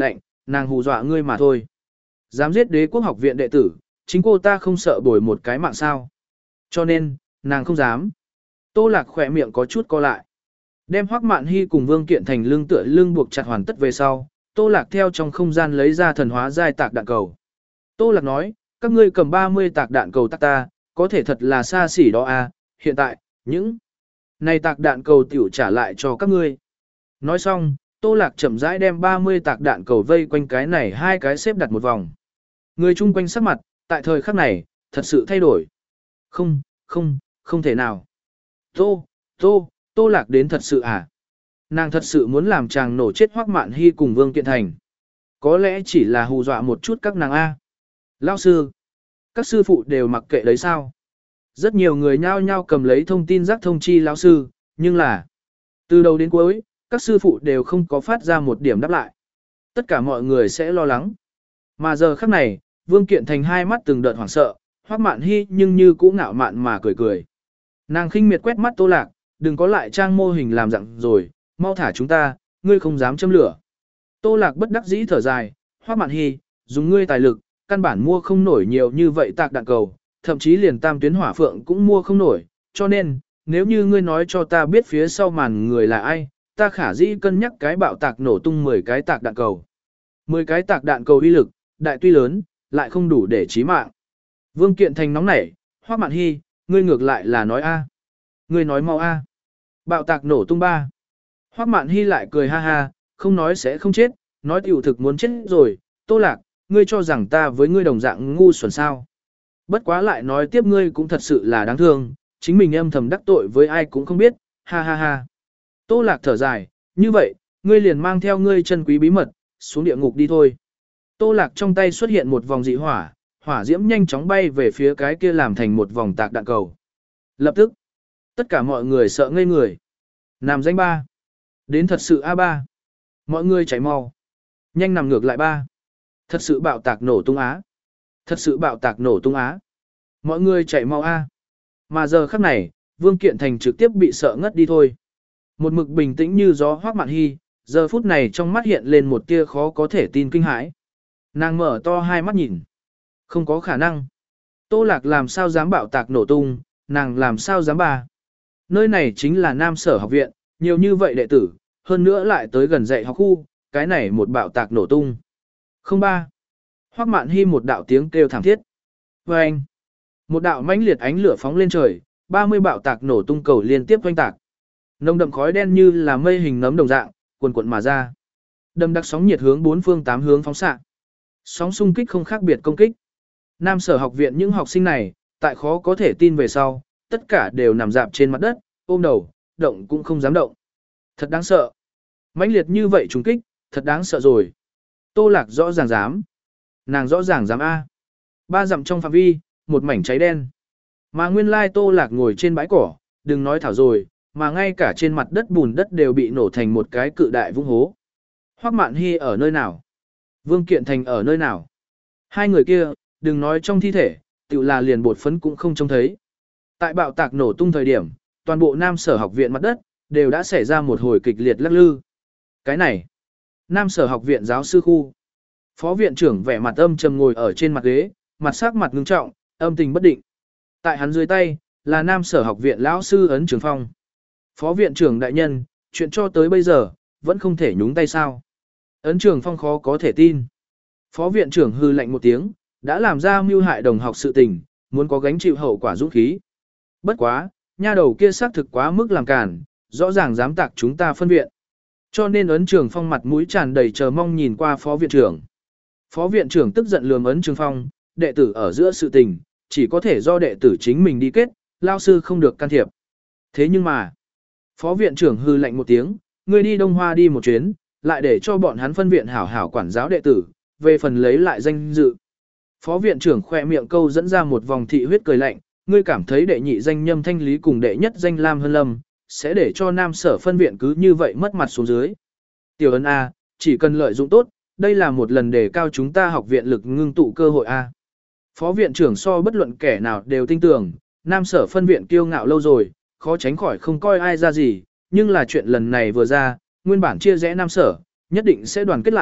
Nàng hù dọa ngươi mà thôi. Dám giết đế quốc học viện đệ tử, chính cô ta không sợ bồi một cái mạng sao. Cho nên, nàng không dám. Tô Lạc khỏe miệng có chút co lại. Đem Hoắc Mạn Hy cùng Vương Kiện Thành lưng tựa lưng buộc chặt hoàn tất về sau, Tô Lạc theo trong không gian lấy ra thần hóa giai tạc đạn cầu. Tô Lạc nói, các ngươi cầm ba mươi tạc đạn cầu tắc ta, có thể thật là xa xỉ đó à, hiện tại, những này tạc đạn cầu tiểu trả lại cho các ngươi. Nói xong, Tô Lạc chậm rãi đem ba mươi tạc đạn cầu vây quanh cái này hai cái xếp đặt một vòng. Người chung quanh sắc mặt, tại thời khắc này, thật sự thay đổi. Không, không, không thể nào. Tô, Tô, Tô Lạc đến thật sự à? Nàng thật sự muốn làm chàng nổ chết Hoắc Mạn Hy cùng Vương Kiện Thành. Có lẽ chỉ là hù dọa một chút các nàng A. Lão sư, các sư phụ đều mặc kệ đấy sao? Rất nhiều người nhao nhao cầm lấy thông tin rác thông chi lão sư, nhưng là từ đầu đến cuối, các sư phụ đều không có phát ra một điểm đáp lại. Tất cả mọi người sẽ lo lắng. Mà giờ khắc này, Vương Kiện Thành hai mắt từng đợt hoảng sợ, Hoắc Mạn Hy nhưng như cũ ngạo mạn mà cười cười. Nàng khinh miệt quét mắt Tô Lạc, đừng có lại trang mô hình làm dạng rồi, mau thả chúng ta, ngươi không dám châm lửa. Tô Lạc bất đắc dĩ thở dài, Hoắc Mạn Hy, dùng ngươi tài lực, căn bản mua không nổi nhiều như vậy tạc đạn cầu, thậm chí liền tam tuyến hỏa phượng cũng mua không nổi, cho nên, nếu như ngươi nói cho ta biết phía sau màn người là ai, ta khả dĩ cân nhắc cái bạo tạc nổ tung mười cái tạc đạn cầu. mười cái tạc đạn cầu uy lực, đại tuy lớn, lại không đủ để chí mạng. Vương Kiện Thành nóng nảy, Hoắc Mạn Hy, ngươi ngược lại là nói a. Ngươi nói mau a. Bạo tạc nổ tung ba. Hoắc Mạn Hy lại cười ha ha, không nói sẽ không chết, nói tiểu thực muốn chết rồi, Tô Lạc, ngươi cho rằng ta với ngươi đồng dạng ngu xuẩn sao. Bất quá lại nói tiếp ngươi cũng thật sự là đáng thương, chính mình âm thầm đắc tội với ai cũng không biết, ha ha ha. Tô Lạc thở dài, như vậy, ngươi liền mang theo ngươi chân quý bí mật, xuống địa ngục đi thôi. Tô Lạc trong tay xuất hiện một vòng dị hỏa, hỏa diễm nhanh chóng bay về phía cái kia làm thành một vòng tạc đạn cầu. Lập tức, tất cả mọi người sợ ngây người. Nằm danh ba. Đến thật sự a ba. Mọi người chạy mau. Nhanh nằm ngược lại ba. Thật sự bạo tạc nổ tung á. Thật sự bạo tạc nổ tung á. Mọi người chạy mau a. Mà giờ khắc này, Vương Kiện Thành trực tiếp bị sợ ngất đi thôi. Một mực bình tĩnh như gió Hoắc Mạn Hy, giờ phút này trong mắt hiện lên một tia khó có thể tin kinh hãi. Nàng mở to hai mắt nhìn. Không có khả năng. Tô Lạc làm sao dám bạo tạc nổ tung, nàng làm sao dám bà. Nơi này chính là Nam Sở học viện, nhiều như vậy đệ tử, hơn nữa lại tới gần dạy học khu, cái này một bạo tạc nổ tung. Không ba. Hoắc Mạn Hy một đạo tiếng kêu thảm thiết. Và anh. Một đạo mãnh liệt ánh lửa phóng lên trời, ba mươi bạo tạc nổ tung cầu liên tiếp oanh tạc. Nồng đậm khói đen như là mây hình nấm đồng dạng, cuồn cuộn mà ra. Đầm đặc sóng nhiệt hướng bốn phương tám hướng phóng xạ. Sóng xung kích không khác biệt công kích. Nam Sở học viện những học sinh này, tại khó có thể tin về sau, tất cả đều nằm dạp trên mặt đất, ôm đầu, động cũng không dám động. Thật đáng sợ. Mãnh liệt như vậy trùng kích, thật đáng sợ rồi. Tô Lạc rõ ràng dám. Nàng rõ ràng dám A. Ba dặm trong phạm vi, một mảnh cháy đen. Mà nguyên lai Tô Lạc ngồi trên bãi cỏ, đừng nói thảo rồi, mà ngay cả trên mặt đất bùn đất đều bị nổ thành một cái cự đại vũng hố. Hoắc Mạn Hy ở nơi nào? Vương Kiện Thành ở nơi nào? Hai người kia, đừng nói trong thi thể, tự là liền bột phấn cũng không trông thấy. Tại bạo tạc nổ tung thời điểm, toàn bộ Nam Sở học viện mặt đất, đều đã xảy ra một hồi kịch liệt lắc lư. Cái này, Nam Sở học viện giáo sư khu. Phó viện trưởng vẻ mặt âm trầm ngồi ở trên mặt ghế, mặt sắc mặt ngưng trọng, âm tình bất định. Tại hắn dưới tay, là Nam Sở học viện lão sư Ấn Trường Phong. Phó viện trưởng đại nhân, chuyện cho tới bây giờ, vẫn không thể nhúng tay sao. Ấn Trường Phong khó có thể tin. Phó viện trưởng hư lạnh một tiếng, đã làm ra mưu hại đồng học sự tình, muốn có gánh chịu hậu quả dũng khí. Bất quá, nha đầu kia xác thực quá mức làm cản, rõ ràng dám tạc chúng ta phân viện. Cho nên Ấn Trường Phong mặt mũi tràn đầy chờ mong nhìn qua phó viện trưởng. Phó viện trưởng tức giận lườm Ấn Trường Phong, đệ tử ở giữa sự tình, chỉ có thể do đệ tử chính mình đi kết, lao sư không được can thiệp. Thế nhưng mà, phó viện trưởng hư lạnh một tiếng, ngươi đi Đông Hoa đi một chuyến, lại để cho bọn hắn phân viện hảo hảo quản giáo đệ tử, về phần lấy lại danh dự. Phó viện trưởng khoe miệng câu dẫn ra một vòng thị huyết cười lạnh, ngươi cảm thấy đệ nhị danh Nhâm Thanh Lý cùng đệ nhất danh Lam Hân Lâm, sẽ để cho Nam Sở phân viện cứ như vậy mất mặt xuống dưới. Tiểu Ấn A, chỉ cần lợi dụng tốt, đây là một lần để cao chúng ta học viện lực ngưng tụ cơ hội A. Phó viện trưởng so bất luận kẻ nào đều tin tưởng, Nam Sở phân viện kiêu ngạo lâu rồi, khó tránh khỏi không coi ai ra gì, nhưng là chuyện lần này vừa ra, nguyên bản chia rẽ Nam Sở, nhất định sẽ đoàn kết lại,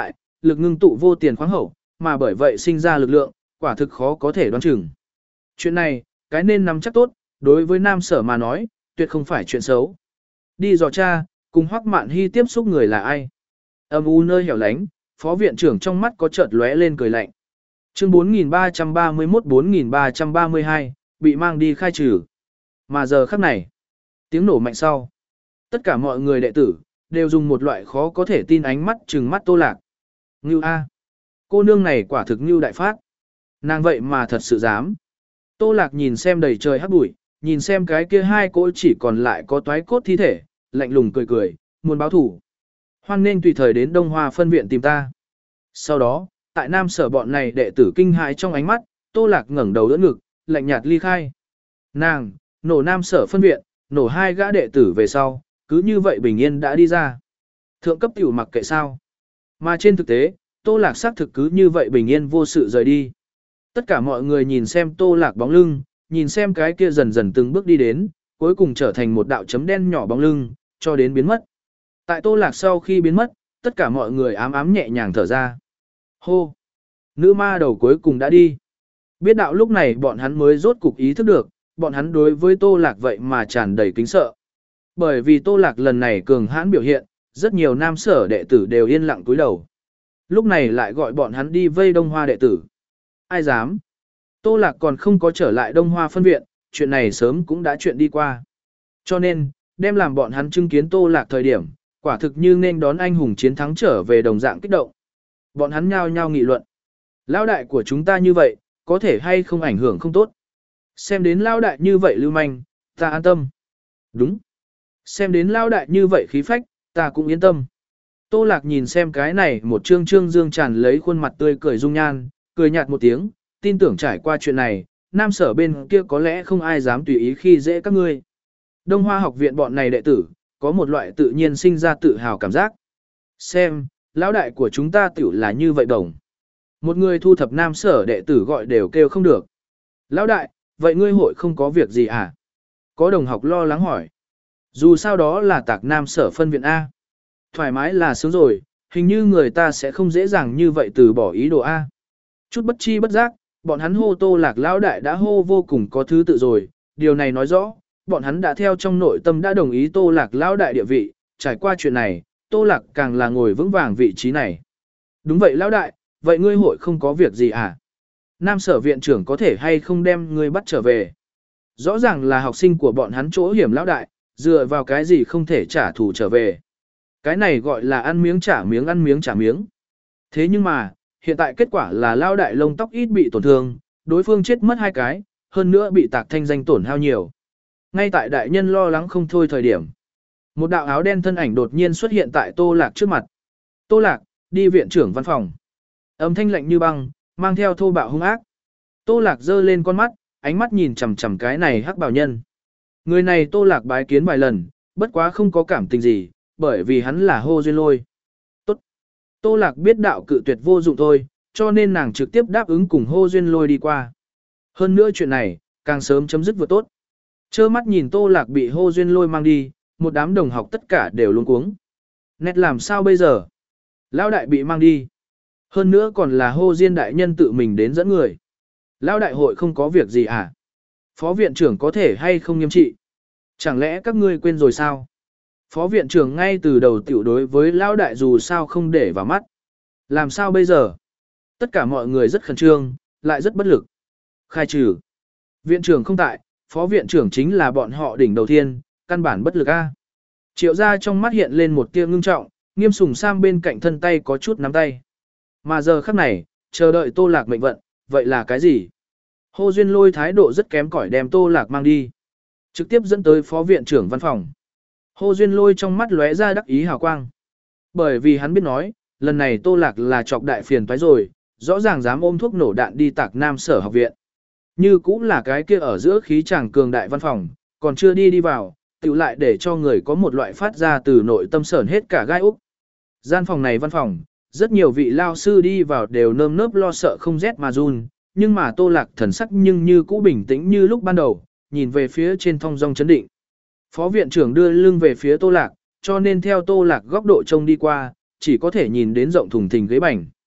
lực ngưng tụ vô tiền khoáng hậu, mà bởi vậy sinh ra lực lượng, quả thực khó có thể đoán chừng. Chuyện này, cái nên nắm chắc tốt, đối với Nam Sở mà nói, tuyệt không phải chuyện xấu. Đi dò cha, cùng Hoắc Mạn Hy tiếp xúc người là ai? Âm u nơi hẻo lánh, phó viện trưởng trong mắt có chợt lóe lên cười lạnh. Chương bốn nghìn ba trăm ba mươi mốt bốn nghìn ba trăm ba mươi hai, bị mang đi khai trừ. Mà giờ khắc này, tiếng nổ mạnh sau. Tất cả mọi người đệ tử, đều dùng một loại khó có thể tin ánh mắt trừng mắt Tô Lạc. Ngưu A. Cô nương này quả thực ngưu đại phát. Nàng vậy mà thật sự dám. Tô Lạc nhìn xem đầy trời hắc bụi, nhìn xem cái kia hai cỗ chỉ còn lại có toái cốt thi thể, lạnh lùng cười cười, muốn báo thủ. Hoan nên tùy thời đến Đông Hoa phân viện tìm ta. Sau đó, tại Nam Sở bọn này đệ tử kinh hãi trong ánh mắt, Tô Lạc ngẩng đầu đỡ ngực, lạnh nhạt ly khai. Nàng, nổ Nam Sở phân viện, nổ hai gã đệ tử về sau, cứ như vậy bình yên đã đi ra. Thượng cấp tiểu mặc kệ sao. Mà trên thực tế, Tô Lạc xác thực cứ như vậy bình yên vô sự rời đi. Tất cả mọi người nhìn xem Tô Lạc bóng lưng, nhìn xem cái kia dần dần từng bước đi đến, cuối cùng trở thành một đạo chấm đen nhỏ bóng lưng, cho đến biến mất. Tại Tô Lạc sau khi biến mất, tất cả mọi người ám ám nhẹ nhàng thở ra. Hô! Nữ ma đầu cuối cùng đã đi. Biết đạo lúc này bọn hắn mới rốt cục ý thức được, bọn hắn đối với Tô Lạc vậy mà tràn đầy kính sợ. Bởi vì Tô Lạc lần này cường hãn biểu hiện, rất nhiều Nam Sở đệ tử đều yên lặng cúi đầu. Lúc này lại gọi bọn hắn đi vây Đông Hoa đệ tử. Ai dám? Tô Lạc còn không có trở lại Đông Hoa phân viện, chuyện này sớm cũng đã chuyện đi qua. Cho nên, đem làm bọn hắn chứng kiến Tô Lạc thời điểm, quả thực như nên đón anh hùng chiến thắng trở về đồng dạng kích động. Bọn hắn nhao nhao nghị luận. Lão đại của chúng ta như vậy, có thể hay không ảnh hưởng không tốt. Xem đến lão đại như vậy lưu manh, ta an tâm. Đúng. Xem đến lão đại như vậy khí phách, ta cũng yên tâm. Tô Lạc nhìn xem cái này một trương trương dương tràn lấy khuôn mặt tươi cười dung nhan, cười nhạt một tiếng, tin tưởng trải qua chuyện này, Nam Sở bên kia có lẽ không ai dám tùy ý khi dễ các ngươi. Đông Hoa học viện bọn này đệ tử, có một loại tự nhiên sinh ra tự hào cảm giác. Xem, lão đại của chúng ta tiểu là như vậy đồng. Một người thu thập Nam Sở đệ tử gọi đều kêu không được. Lão đại, vậy ngươi hội không có việc gì à? Có đồng học lo lắng hỏi. Dù sao đó là tạc Nam Sở phân viện A. Thoải mái là sướng rồi, hình như người ta sẽ không dễ dàng như vậy từ bỏ ý đồ A. Chút bất chi bất giác, bọn hắn hô Tô Lạc lão đại đã hô vô cùng có thứ tự rồi, điều này nói rõ, bọn hắn đã theo trong nội tâm đã đồng ý Tô Lạc lão đại địa vị, trải qua chuyện này, Tô Lạc càng là ngồi vững vàng vị trí này. Đúng vậy lão đại, vậy ngươi hội không có việc gì à? Nam Sở viện trưởng có thể hay không đem ngươi bắt trở về? Rõ ràng là học sinh của bọn hắn chỗ hiểm lão đại, dựa vào cái gì không thể trả thù trở về. Cái này gọi là ăn miếng trả miếng ăn miếng trả miếng. Thế nhưng mà, hiện tại kết quả là lão đại lông tóc ít bị tổn thương, đối phương chết mất hai cái, hơn nữa bị tạc thanh danh tổn hao nhiều. Ngay tại đại nhân lo lắng không thôi thời điểm. Một đạo áo đen thân ảnh đột nhiên xuất hiện tại Tô Lạc trước mặt. Tô Lạc, đi viện trưởng văn phòng. Âm thanh lạnh như băng, mang theo thô bạo hung ác. Tô Lạc giơ lên con mắt, ánh mắt nhìn chằm chằm cái này hắc bào nhân. Người này Tô Lạc bái kiến vài lần, bất quá không có cảm tình gì, bởi vì hắn là Hô Duyên Lôi. Tốt. Tô Lạc biết đạo cự tuyệt vô dụng thôi, cho nên nàng trực tiếp đáp ứng cùng Hô Duyên Lôi đi qua. Hơn nữa chuyện này, càng sớm chấm dứt vừa tốt. Trơ mắt nhìn Tô Lạc bị Hô Duyên Lôi mang đi, một đám đồng học tất cả đều luống cuống. Nét làm sao bây giờ? Lão đại bị mang đi. Hơn nữa còn là Hô Diên đại nhân tự mình đến dẫn người. Lão đại hội không có việc gì à? Phó viện trưởng có thể hay không nghiêm trị? Chẳng lẽ các ngươi quên rồi sao? Phó viện trưởng ngay từ đầu tiểu đối với lão đại dù sao không để vào mắt. Làm sao bây giờ? Tất cả mọi người rất khẩn trương, lại rất bất lực. Khai trừ. Viện trưởng không tại, phó viện trưởng chính là bọn họ đỉnh đầu tiên, căn bản bất lực a. Triệu gia trong mắt hiện lên một tia ngưng trọng, Nghiêm Sùng Sam bên cạnh thân tay có chút nắm tay. Mà giờ khắc này, chờ đợi Tô Lạc mệnh vận, vậy là cái gì? Hô Duyên Lôi thái độ rất kém cỏi đem Tô Lạc mang đi. Trực tiếp dẫn tới phó viện trưởng văn phòng. Hô Duyên Lôi trong mắt lóe ra đắc ý hào quang. Bởi vì hắn biết nói, lần này Tô Lạc là chọc đại phiền toái rồi, rõ ràng dám ôm thuốc nổ đạn đi tạc Nam Sở học viện. Như cũng là cái kia ở giữa khí chàng cường đại văn phòng, còn chưa đi đi vào, tiểu lại để cho người có một loại phát ra từ nội tâm sởn hết cả gai úc. Gian phòng này văn phòng, rất nhiều vị lao sư đi vào đều nơm nớp lo sợ không rét mà run, nhưng mà Tô Lạc thần sắc nhưng như cũ bình tĩnh như lúc ban đầu, nhìn về phía trên thong dong chấn định. Phó viện trưởng đưa lưng về phía Tô Lạc, cho nên theo Tô Lạc góc độ trông đi qua, chỉ có thể nhìn đến rộng thùng thình ghế bành.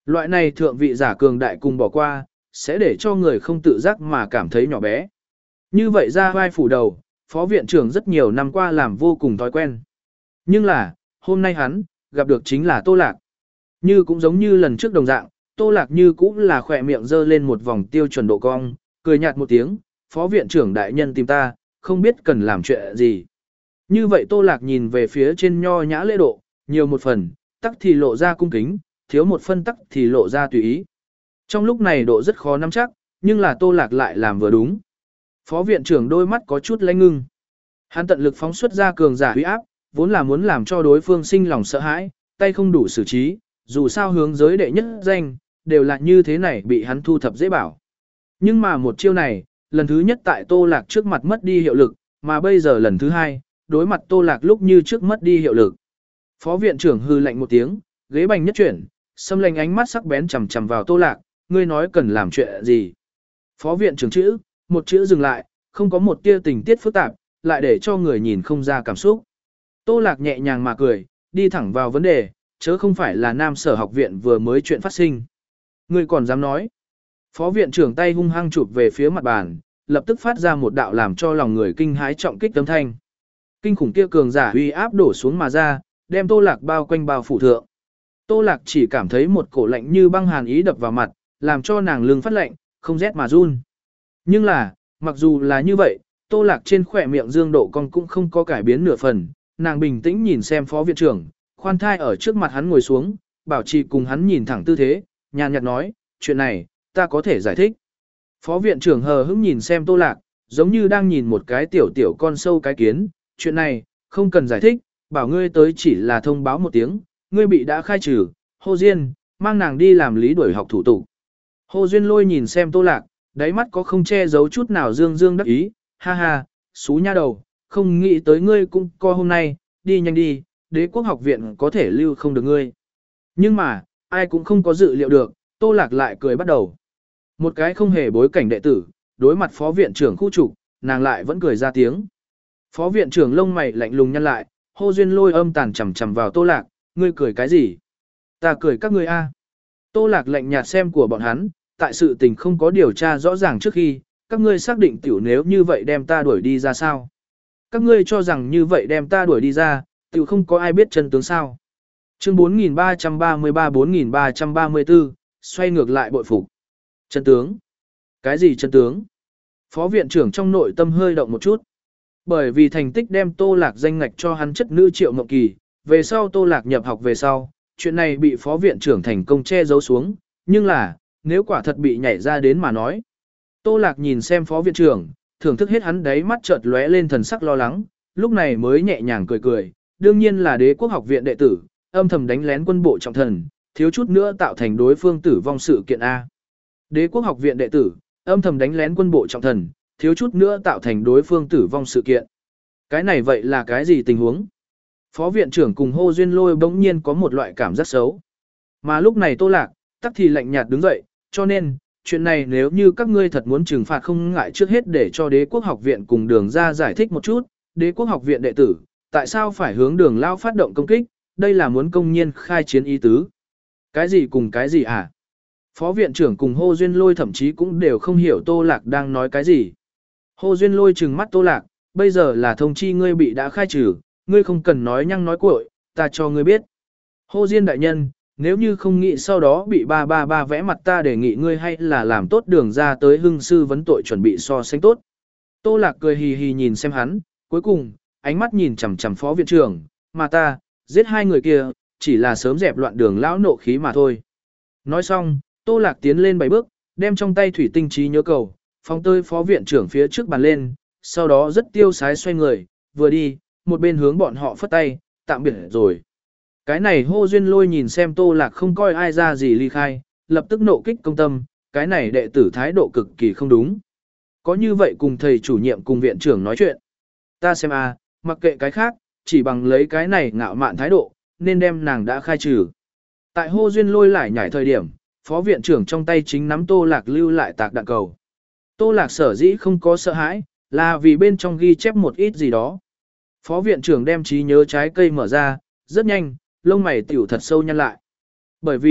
Loại này thượng vị giả cường đại cùng bỏ qua, sẽ để cho người không tự giác mà cảm thấy nhỏ bé. Như vậy ra vai phủ đầu, phó viện trưởng rất nhiều năm qua làm vô cùng thói quen. Nhưng là, hôm nay hắn, gặp được chính là Tô Lạc. Như cũng giống như lần trước đồng dạng, Tô Lạc như cũng là khỏe miệng dơ lên một vòng tiêu chuẩn độ cong, cười nhạt một tiếng, phó viện trưởng đại nhân tìm ta, không biết cần làm chuyện gì. Như vậy Tô Lạc nhìn về phía trên nho nhã lễ độ, nhiều một phần, tắc thì lộ ra cung kính, thiếu một phân tắc thì lộ ra tùy ý. Trong lúc này độ rất khó nắm chắc, nhưng là Tô Lạc lại làm vừa đúng. Phó viện trưởng đôi mắt có chút lanh ngưng. Hắn tận lực phóng xuất ra cường giả uy áp, vốn là muốn làm cho đối phương sinh lòng sợ hãi, tay không đủ xử trí, dù sao hướng giới đệ nhất danh, đều là như thế này bị hắn thu thập dễ bảo. Nhưng mà một chiêu này, lần thứ nhất tại Tô Lạc trước mặt mất đi hiệu lực, mà bây giờ lần thứ hai, đối mặt Tô Lạc lúc như trước mất đi hiệu lực. Phó viện trưởng hư lạnh một tiếng, ghế bành nhất chuyển, xâm lệnh ánh mắt sắc bén chằm chằm vào Tô Lạc, ngươi nói cần làm chuyện gì. Phó viện trưởng chữ, một chữ dừng lại, không có một tia tình tiết phức tạp, lại để cho người nhìn không ra cảm xúc. Tô Lạc nhẹ nhàng mà cười, đi thẳng vào vấn đề, chớ không phải là Nam Sở học viện vừa mới chuyện phát sinh. Ngươi còn dám nói. Phó viện trưởng tay hung hăng chụp về phía mặt bàn, lập tức phát ra một đạo làm cho lòng người kinh hãi trọng kích âm thanh. Kinh khủng kia cường giả uy áp đổ xuống mà ra, đem Tô Lạc bao quanh bao phủ thượng. Tô Lạc chỉ cảm thấy một cổ lạnh như băng hàn ý đập vào mặt, làm cho nàng lưng phát lạnh, không rét mà run. Nhưng là, mặc dù là như vậy, Tô Lạc trên khỏe miệng dương độ cong cũng không có cải biến nửa phần, nàng bình tĩnh nhìn xem phó viện trưởng, khoan thai ở trước mặt hắn ngồi xuống, bảo trì cùng hắn nhìn thẳng tư thế, nhàn nhạt nói, chuyện này, ta có thể giải thích. Phó viện trưởng hờ hững nhìn xem Tô Lạc, giống như đang nhìn một cái tiểu tiểu con sâu cái kiến, chuyện này, không cần giải thích, bảo ngươi tới chỉ là thông báo một tiếng, ngươi bị đã khai trừ, Hồ Duyên, mang nàng đi làm lý đuổi học thủ tục. Hồ Duyên Lôi nhìn xem Tô Lạc, đáy mắt có không che giấu chút nào dương dương đắc ý, ha ha, xú nha đầu, không nghĩ tới ngươi cũng co hôm nay, đi nhanh đi, đế quốc học viện có thể lưu không được ngươi. Nhưng mà, ai cũng không có dự liệu được, Tô Lạc lại cười bắt đầu. Một cái không hề bối cảnh đệ tử, đối mặt phó viện trưởng khu trục, nàng lại vẫn cười ra tiếng. Phó viện trưởng lông mày lạnh lùng nhăn lại, Hồ Duyên Lôi âm tàn chầm chầm vào Tô Lạc, ngươi cười cái gì? Ta cười các ngươi a. Tô Lạc lạnh nhạt xem của bọn hắn, tại sự tình không có điều tra rõ ràng trước khi, các ngươi xác định tiểu nếu như vậy đem ta đuổi đi ra sao? Các ngươi cho rằng như vậy đem ta đuổi đi ra, tiểu không có ai biết chân tướng sao? Chương bốn nghìn ba trăm ba mươi ba bốn nghìn ba trăm ba mươi tư, xoay ngược lại bội phục. Chân tướng? Cái gì chân tướng? Phó viện trưởng trong nội tâm hơi động một chút. Bởi vì thành tích đem Tô Lạc danh ngạch cho hắn chất nữ Triệu Ngọc Kỳ, về sau Tô Lạc nhập học về sau, chuyện này bị phó viện trưởng thành công che giấu xuống, nhưng là, nếu quả thật bị nhảy ra đến mà nói. Tô Lạc nhìn xem phó viện trưởng, thưởng thức hết hắn đáy mắt chợt lóe lên thần sắc lo lắng, lúc này mới nhẹ nhàng cười cười, đương nhiên là đế quốc học viện đệ tử, âm thầm đánh lén quân bộ trọng thần, thiếu chút nữa tạo thành đối phương tử vong sự kiện A. Đế quốc học viện đệ tử, âm thầm đánh lén quân bộ trọng thần, thiếu chút nữa tạo thành đối phương tử vong sự kiện. Cái này vậy là cái gì tình huống? Phó viện trưởng cùng Hồ Duyên Lôi bỗng nhiên có một loại cảm giác xấu. Mà lúc này Tô Lạc, tắc thì lạnh nhạt đứng dậy, cho nên, chuyện này nếu như các ngươi thật muốn trừng phạt không ngại trước hết để cho đế quốc học viện cùng đường ra giải thích một chút, đế quốc học viện đệ tử, tại sao phải hướng đường lao phát động công kích, đây là muốn công nhiên khai chiến ý tứ. Cái gì cùng cái gì hả? Phó viện trưởng cùng Hồ Duyên Lôi thậm chí cũng đều không hiểu Tô Lạc đang nói cái gì. Hồ Duyên Lôi trừng mắt Tô Lạc, bây giờ là thông chi ngươi bị đã khai trừ, ngươi không cần nói nhăng nói cuội, ta cho ngươi biết. Hồ Diên đại nhân, nếu như không nghĩ sau đó bị ba ba ba vẽ mặt ta đề nghị ngươi hay là làm tốt đường ra tới hưng sư vấn tội chuẩn bị so sánh tốt. Tô Lạc cười hì hì nhìn xem hắn, cuối cùng, ánh mắt nhìn chằm chằm phó viện trưởng, mà ta, giết hai người kia, chỉ là sớm dẹp loạn đường lão nộ khí mà thôi. Nói xong, Tô Lạc tiến lên bảy bước, đem trong tay thủy tinh trí nhớ cầu, phóng tới phó viện trưởng phía trước bàn lên, sau đó rất tiêu sái xoay người, vừa đi, một bên hướng bọn họ phất tay, tạm biệt rồi. Cái này Hồ Duyên Lôi nhìn xem Tô Lạc không coi ai ra gì ly khai, lập tức nộ kích công tâm, cái này đệ tử thái độ cực kỳ không đúng. Có như vậy cùng thầy chủ nhiệm cùng viện trưởng nói chuyện. Ta xem a, mặc kệ cái khác, chỉ bằng lấy cái này ngạo mạn thái độ, nên đem nàng đã khai trừ. Tại Hồ Duyên Lôi lại nhảy thời điểm, phó viện trưởng trong tay chính nắm Tô Lạc lưu lại tạc đạn cầu. Tô Lạc sở dĩ không có sợ hãi, là vì bên trong ghi chép một ít gì đó. Phó viện trưởng đem trí nhớ trái cây mở ra, rất nhanh, lông mày tiểu thật sâu nhăn lại. Bởi vì,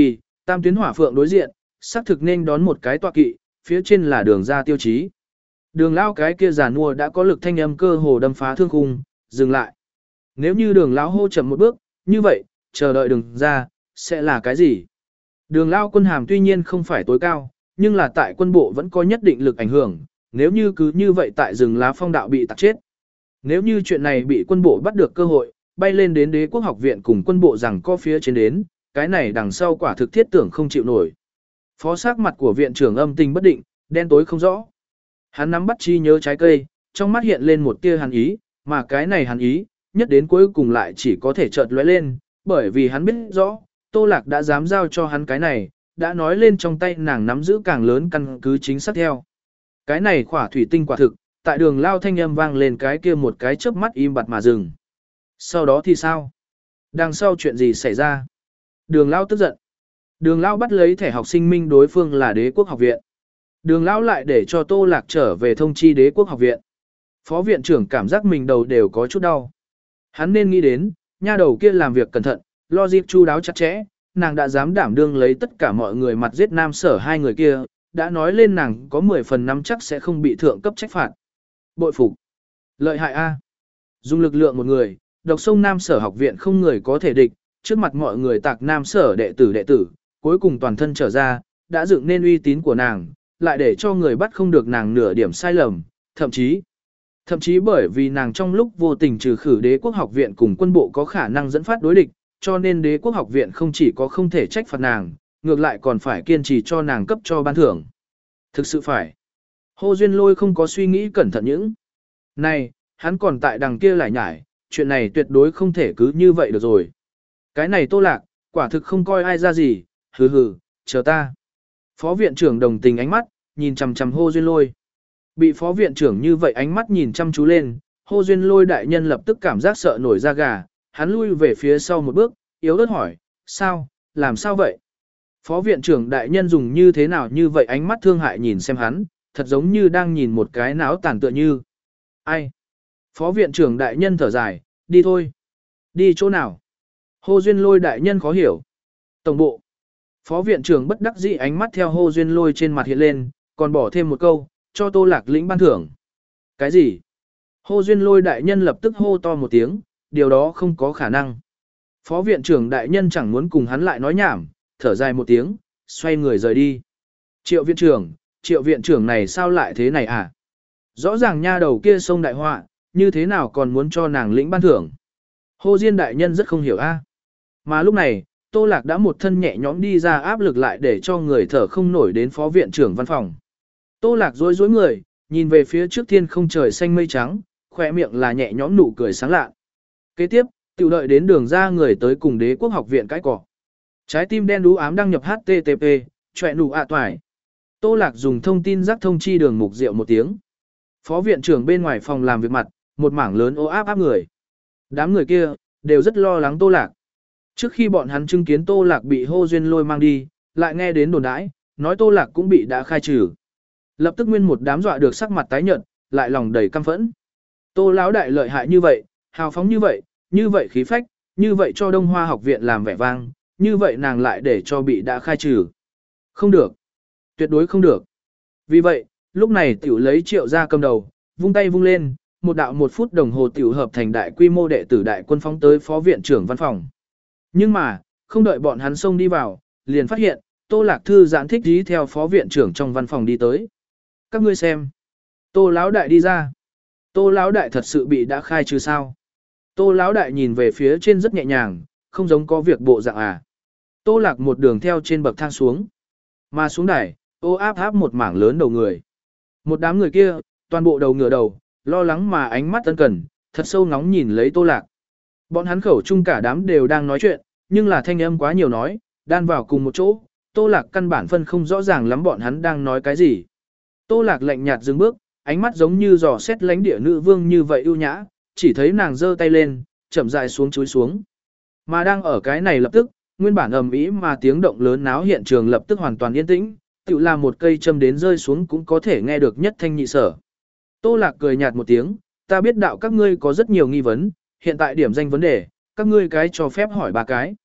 Tam tuyến hỏa phượng đối diện, xác thực nên đón một cái tọa kỵ, phía trên là đường ra tiêu chí. Đường lão cái kia giàn mua đã có lực thanh âm cơ hồ đâm phá thương khung, dừng lại. Nếu như đường lão hô chậm một bước, như vậy, chờ đợi đường ra, sẽ là cái gì? Đường lão quân hàm tuy nhiên không phải tối cao, nhưng là tại quân bộ vẫn có nhất định lực ảnh hưởng, nếu như cứ như vậy tại rừng lá phong đạo bị tạc chết. Nếu như chuyện này bị quân bộ bắt được cơ hội, bay lên đến đế quốc học viện cùng quân bộ rằng có phía trên đến, cái này đằng sau quả thực thiết tưởng không chịu nổi. Phó sắc mặt của viện trưởng âm tình bất định, đen tối không rõ. Hắn nắm bắt chi nhớ trái cây, trong mắt hiện lên một tia hàn ý, mà cái này hàn ý, nhất đến cuối cùng lại chỉ có thể chợt lóe lên, bởi vì hắn biết rõ, Tô Lạc đã dám giao cho hắn cái này, đã nói lên trong tay nàng nắm giữ càng lớn căn cứ chính xác theo. Cái này khỏa thủy tinh quả thực, tại đường lao thanh âm vang lên cái kia một cái chớp mắt im bặt mà dừng. Sau đó thì sao? Đằng sau chuyện gì xảy ra? Đường lao tức giận. Đường lao bắt lấy thẻ học sinh minh đối phương là đế quốc học viện. Đường lao lại để cho Tô Lạc trở về thông chi đế quốc học viện. Phó viện trưởng cảm giác mình đầu đều có chút đau. Hắn nên nghĩ đến, nha đầu kia làm việc cẩn thận, logic chu đáo chặt chẽ, nàng đã dám đảm đương lấy tất cả mọi người mặt giết nam sở hai người kia, đã nói lên nàng có mười phần năm chắc sẽ không bị thượng cấp trách phạt. Bội phục. Lợi hại A. Dùng lực lượng một người, độc sông nam sở học viện không người có thể địch, trước mặt mọi người tạc nam sở đệ tử đệ tử, cuối cùng toàn thân trở ra, đã dựng nên uy tín của nàng, lại để cho người bắt không được nàng nửa điểm sai lầm, thậm chí, thậm chí bởi vì nàng trong lúc vô tình trừ khử đế quốc học viện cùng quân bộ có khả năng dẫn phát đối địch, cho nên đế quốc học viện không chỉ có không thể trách phạt nàng, ngược lại còn phải kiên trì cho nàng cấp cho ban thưởng. Thực sự phải. Hồ Duyên Lôi không có suy nghĩ cẩn thận những. Này, hắn còn tại đằng kia lại nhải, chuyện này tuyệt đối không thể cứ như vậy được rồi. Cái này Tô Lạc, quả thực không coi ai ra gì, hừ hừ, chờ ta. Phó viện trưởng đồng tình ánh mắt, nhìn chằm chằm Hồ Duyên Lôi. Bị phó viện trưởng như vậy ánh mắt nhìn chăm chú lên, Hồ Duyên Lôi đại nhân lập tức cảm giác sợ nổi da gà, hắn lui về phía sau một bước, yếu ớt hỏi, sao, làm sao vậy? Phó viện trưởng đại nhân dùng như thế nào như vậy ánh mắt thương hại nhìn xem hắn, thật giống như đang nhìn một cái náo tàn tựa như. Ai? Phó viện trưởng đại nhân thở dài, đi thôi. Đi chỗ nào? Hồ Duyên Lôi đại nhân khó hiểu. Tổng bộ. Phó viện trưởng bất đắc dĩ ánh mắt theo Hồ Duyên Lôi trên mặt hiện lên, còn bỏ thêm một câu, cho Tô Lạc lĩnh ban thưởng. Cái gì? Hồ Duyên Lôi đại nhân lập tức hô to một tiếng, điều đó không có khả năng. Phó viện trưởng đại nhân chẳng muốn cùng hắn lại nói nhảm, thở dài một tiếng, xoay người rời đi. Triệu viện trưởng, triệu viện trưởng này sao lại thế này à? Rõ ràng nha đầu kia sông đại họa, như thế nào còn muốn cho nàng lĩnh ban thưởng? Hồ Diên đại nhân rất không hiểu a. Mà lúc này, Tô Lạc đã một thân nhẹ nhõm đi ra áp lực lại để cho người thở không nổi đến phó viện trưởng văn phòng. Tô Lạc rối rối người, nhìn về phía trước thiên không trời xanh mây trắng, khỏe miệng là nhẹ nhõm nụ cười sáng lạ. Kế tiếp, tiểu đợi đến đường ra người tới cùng đế quốc học viện cái cỏ. Trái tim đen đú ám đăng nhập hát tê tê pê, chọe nụ ạ toài. Tô Lạc dùng thông tin giác thông chi đường mục rượu một tiếng. Phó viện trưởng bên ngoài phòng làm việc mặt, một mảng lớn ô áp áp người. Đám người kia, đều rất lo lắng Tô Lạc. Trước khi bọn hắn chứng kiến Tô Lạc bị Hồ Duyên Lôi mang đi, lại nghe đến đồn đãi, nói Tô Lạc cũng bị đã khai trừ. Lập tức nguyên một đám dọa được sắc mặt tái nhợt, lại lòng đầy căm phẫn. Tô lão đại lợi hại như vậy, hào phóng như vậy, như vậy khí phách, như vậy cho Đông Hoa học viện làm vẻ vang, như vậy nàng lại để cho bị đã khai trừ. Không được. Tuyệt đối không được. Vì vậy, lúc này tiểu lấy triệu ra cầm đầu, vung tay vung lên, một đạo một phút đồng hồ tiểu hợp thành đại quy mô đệ tử đại quân phóng tới phó viện trưởng văn phòng. Nhưng mà, không đợi bọn hắn xông đi vào, liền phát hiện, Tô Lạc thư giãn thích dí theo phó viện trưởng trong văn phòng đi tới. Các ngươi xem. Tô lão đại đi ra. Tô lão đại thật sự bị đã khai trừ sao? Tô lão đại nhìn về phía trên rất nhẹ nhàng, không giống có việc bộ dạng à. Tô Lạc một đường theo trên bậc thang xuống. Mà xuống đài, ô áp áp một mảng lớn đầu người. Một đám người kia, toàn bộ đầu ngửa đầu, lo lắng mà ánh mắt ân cần, thật sâu ngóng nhìn lấy Tô Lạc. Bọn hắn khẩu chung cả đám đều đang nói chuyện, nhưng là thanh âm quá nhiều nói, đan vào cùng một chỗ, Tô Lạc căn bản phân không rõ ràng lắm bọn hắn đang nói cái gì. Tô Lạc lạnh nhạt dừng bước, ánh mắt giống như dò xét lánh địa nữ vương như vậy ưu nhã, chỉ thấy nàng giơ tay lên, chậm rãi xuống chúi xuống. Mà đang ở cái này lập tức, nguyên bản ầm ĩ mà tiếng động lớn náo hiện trường lập tức hoàn toàn yên tĩnh, tựu là một cây châm đến rơi xuống cũng có thể nghe được nhất thanh nhị sở. Tô Lạc cười nhạt một tiếng, ta biết đạo các ngươi có rất nhiều nghi vấn, hiện tại điểm danh vấn đề, các ngươi cái cho phép hỏi ba cái.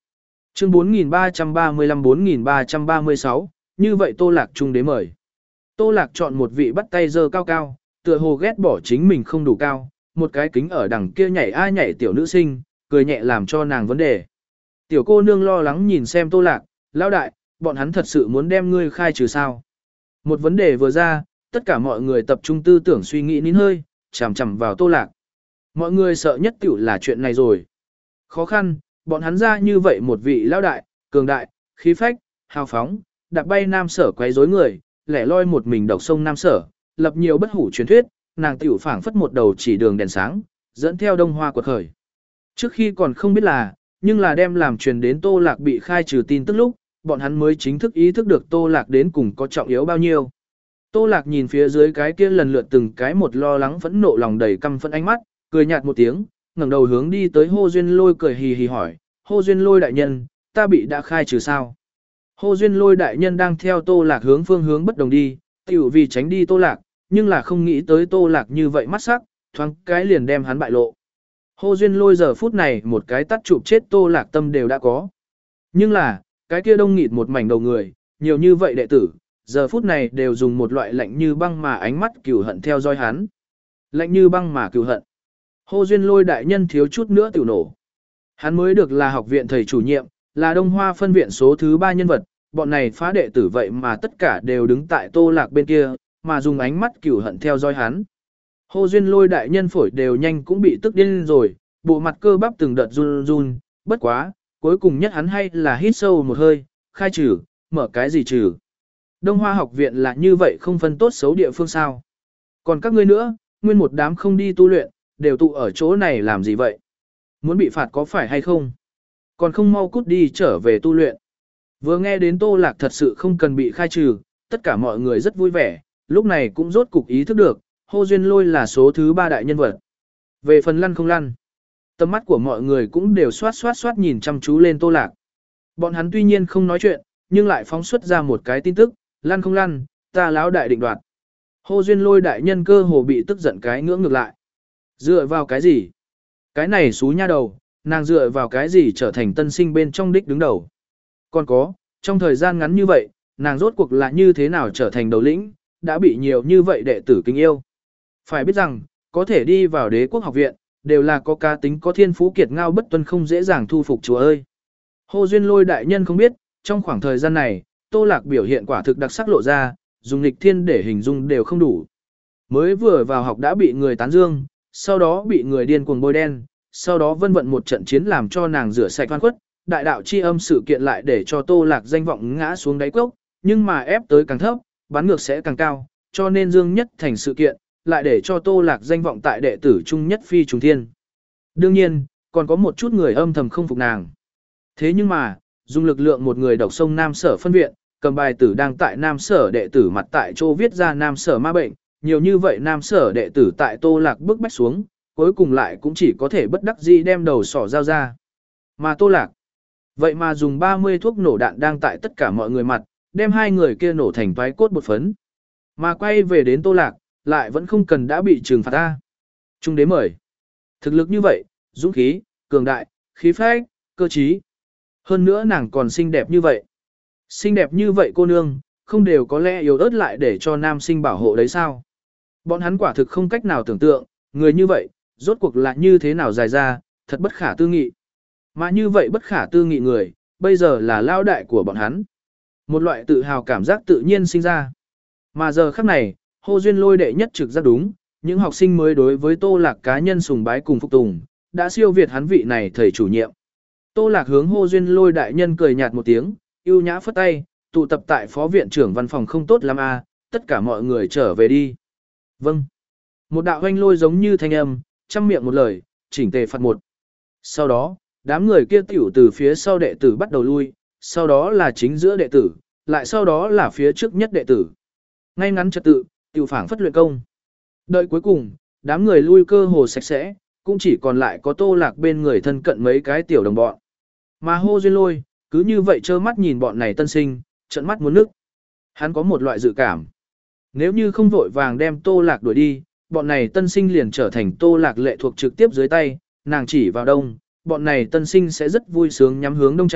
Chương bốn nghìn ba trăm ba mươi lăm bốn nghìn ba trăm ba mươi sáu, như vậy Tô Lạc trung đế mời. Tô Lạc chọn một vị bắt tay dơ cao cao, tựa hồ ghét bỏ chính mình không đủ cao, một cái kính ở đằng kia nhảy a nhảy tiểu nữ sinh, cười nhẹ làm cho nàng vấn đề. Tiểu cô nương lo lắng nhìn xem Tô Lạc, lão đại, bọn hắn thật sự muốn đem ngươi khai trừ sao? Một vấn đề vừa ra, tất cả mọi người tập trung tư tưởng suy nghĩ nín hơi, chằm chằm vào Tô Lạc. Mọi người sợ nhất tiểu là chuyện này rồi. Khó khăn, bọn hắn ra như vậy một vị lão đại, cường đại, khí phách, hào phóng, đạp bay Nam Sở quấy rối người, lẻ loi một mình độc sông Nam Sở, lập nhiều bất hủ truyền thuyết, nàng tiểu phảng phất một đầu chỉ đường đèn sáng, dẫn theo Đông Hoa quật khởi. Trước khi còn không biết là, nhưng là đem làm truyền đến Tô Lạc bị khai trừ tin tức lúc, bọn hắn mới chính thức ý thức được Tô Lạc đến cùng có trọng yếu bao nhiêu. Tô Lạc nhìn phía dưới cái kia lần lượt từng cái một lo lắng phẫn nộ lòng đầy căm phẫn ánh mắt, cười nhạt một tiếng, ngẩng đầu hướng đi tới Hô Duyên Lôi cười hì hì hỏi, Hô Duyên Lôi đại nhân, ta bị đã khai trừ sao? Hô Duyên Lôi đại nhân đang theo Tô Lạc hướng phương hướng bất đồng đi, tiểu vì tránh đi Tô Lạc, nhưng là không nghĩ tới Tô Lạc như vậy mắt sắc, thoáng cái liền đem hắn bại lộ. Hô Duyên Lôi giờ phút này một cái tắt chụp chết Tô Lạc tâm đều đã có. Nhưng là, cái kia đông nghịt một mảnh đầu người, nhiều như vậy đệ tử, giờ phút này đều dùng một loại lạnh như băng mà ánh mắt cừu hận theo dõi hắn. Lạnh như băng mà cừu hận. Hô Duyên Lôi đại nhân thiếu chút nữa tiểu nổ. Hắn mới được là học viện thầy chủ nhiệm, là Đông Hoa phân viện số thứ ba nhân vật, bọn này phá đệ tử vậy mà tất cả đều đứng tại Tô Lạc bên kia, mà dùng ánh mắt cừu hận theo dõi hắn. Hô Duyên Lôi đại nhân phổi đều nhanh cũng bị tức điên rồi, bộ mặt cơ bắp từng đợt run run, bất quá, cuối cùng nhất hắn hay là hít sâu một hơi, khai trừ, mở cái gì trừ. Đông Hoa học viện là như vậy không phân tốt xấu địa phương sao. Còn các ngươi nữa, nguyên một đám không đi tu luyện, đều tụ ở chỗ này làm gì vậy? Muốn bị phạt có phải hay không? Còn không mau cút đi trở về tu luyện. Vừa nghe đến Tô Lạc thật sự không cần bị khai trừ, tất cả mọi người rất vui vẻ, lúc này cũng rốt cục ý thức được, Hô Duyên Lôi là số thứ ba đại nhân vật. Về phần lăn không lăn, tầm mắt của mọi người cũng đều xoát xoát xoát nhìn chăm chú lên Tô Lạc. Bọn hắn tuy nhiên không nói chuyện, nhưng lại phóng xuất ra một cái tin tức, lăn không lăn, ta lão đại định đoạt. Hô Duyên Lôi đại nhân cơ hồ bị tức giận cái ngưỡng ngược lại. Dựa vào cái gì? Cái này xú nha đầu, nàng dựa vào cái gì trở thành tân sinh bên trong đích đứng đầu? Còn có, trong thời gian ngắn như vậy, nàng rốt cuộc là như thế nào trở thành đầu lĩnh, đã bị nhiều như vậy đệ tử kính yêu. Phải biết rằng, có thể đi vào đế quốc học viện, đều là có cá tính có thiên phú kiệt ngao bất tuân không dễ dàng thu phục chúa ơi. Hô Duyên Lôi đại nhân không biết, trong khoảng thời gian này, Tô Lạc biểu hiện quả thực đặc sắc lộ ra, dùng nghịch thiên để hình dung đều không đủ. Mới vừa vào học đã bị người tán dương, sau đó bị người điên cuồng bôi đen, sau đó vân vận một trận chiến làm cho nàng rửa sạch oan khuất, đại đạo chi âm sự kiện lại để cho Tô Lạc danh vọng ngã xuống đáy cốc, nhưng mà ép tới càng thấp, bán ngược sẽ càng cao, cho nên Dương Nhất Thành sự kiện, lại để cho Tô Lạc danh vọng tại đệ tử trung nhất phi trùng thiên. Đương nhiên, còn có một chút người âm thầm không phục nàng. Thế nhưng mà, dùng lực lượng một người độc sông Nam Sở phân viện, cầm bài tử đang tại Nam Sở đệ tử mặt tại chỗ viết ra Nam Sở ma bệnh, nhiều như vậy Nam Sở đệ tử tại Tô Lạc bức bách xuống, cuối cùng lại cũng chỉ có thể bất đắc dĩ đem đầu sỏ giao ra. Mà Tô Lạc, vậy mà dùng ba mươi thuốc nổ đạn đang tại tất cả mọi người mặt, đem hai người kia nổ thành toái cốt bột phấn. Mà quay về đến Tô Lạc, lại vẫn không cần đã bị trừng phạt ta. Trung đế mời. Thực lực như vậy, dũng khí, cường đại, khí phách, cơ trí. Hơn nữa nàng còn xinh đẹp như vậy. Xinh đẹp như vậy cô nương, không đều có lẽ yếu ớt lại để cho nam sinh bảo hộ đấy sao? Bọn hắn quả thực không cách nào tưởng tượng, người như vậy, rốt cuộc là như thế nào dài ra, thật bất khả tư nghị. Mà như vậy bất khả tư nghị người, bây giờ là lao đại của bọn hắn. Một loại tự hào cảm giác tự nhiên sinh ra. Mà giờ khắc này, Hô Duyên Lôi đệ nhất trực giác đúng, những học sinh mới đối với Tô Lạc cá nhân sùng bái cùng phục tùng, đã siêu việt hắn vị này thầy chủ nhiệm. Tô Lạc hướng Hô Duyên Lôi đại nhân cười nhạt một tiếng, ưu nhã phất tay, tụ tập tại phó viện trưởng văn phòng không tốt lắm à, tất cả mọi người trở về đi. Vâng. Một đạo hoanh lôi giống như thanh âm, trăm miệng một lời, chỉnh tề phạt một. Sau đó, đám người kia tiểu từ phía sau đệ tử bắt đầu lui, sau đó là chính giữa đệ tử, lại sau đó là phía trước nhất đệ tử. Ngay ngắn trật tự, tiểu phảng phất luyện công. Đợi cuối cùng, đám người lui cơ hồ sạch sẽ, cũng chỉ còn lại có Tô Lạc bên người thân cận mấy cái tiểu đồng bọn. Mà Hô Duyên Lôi, cứ như vậy trơ mắt nhìn bọn này tân sinh, trận mắt muốn nước. Hắn có một loại dự cảm. Nếu như không vội vàng đem Tô Lạc đuổi đi, bọn này tân sinh liền trở thành Tô Lạc lệ thuộc trực tiếp dưới tay, nàng chỉ vào đông, bọn này tân sinh sẽ rất vui sướng nhắm hướng đông chạy,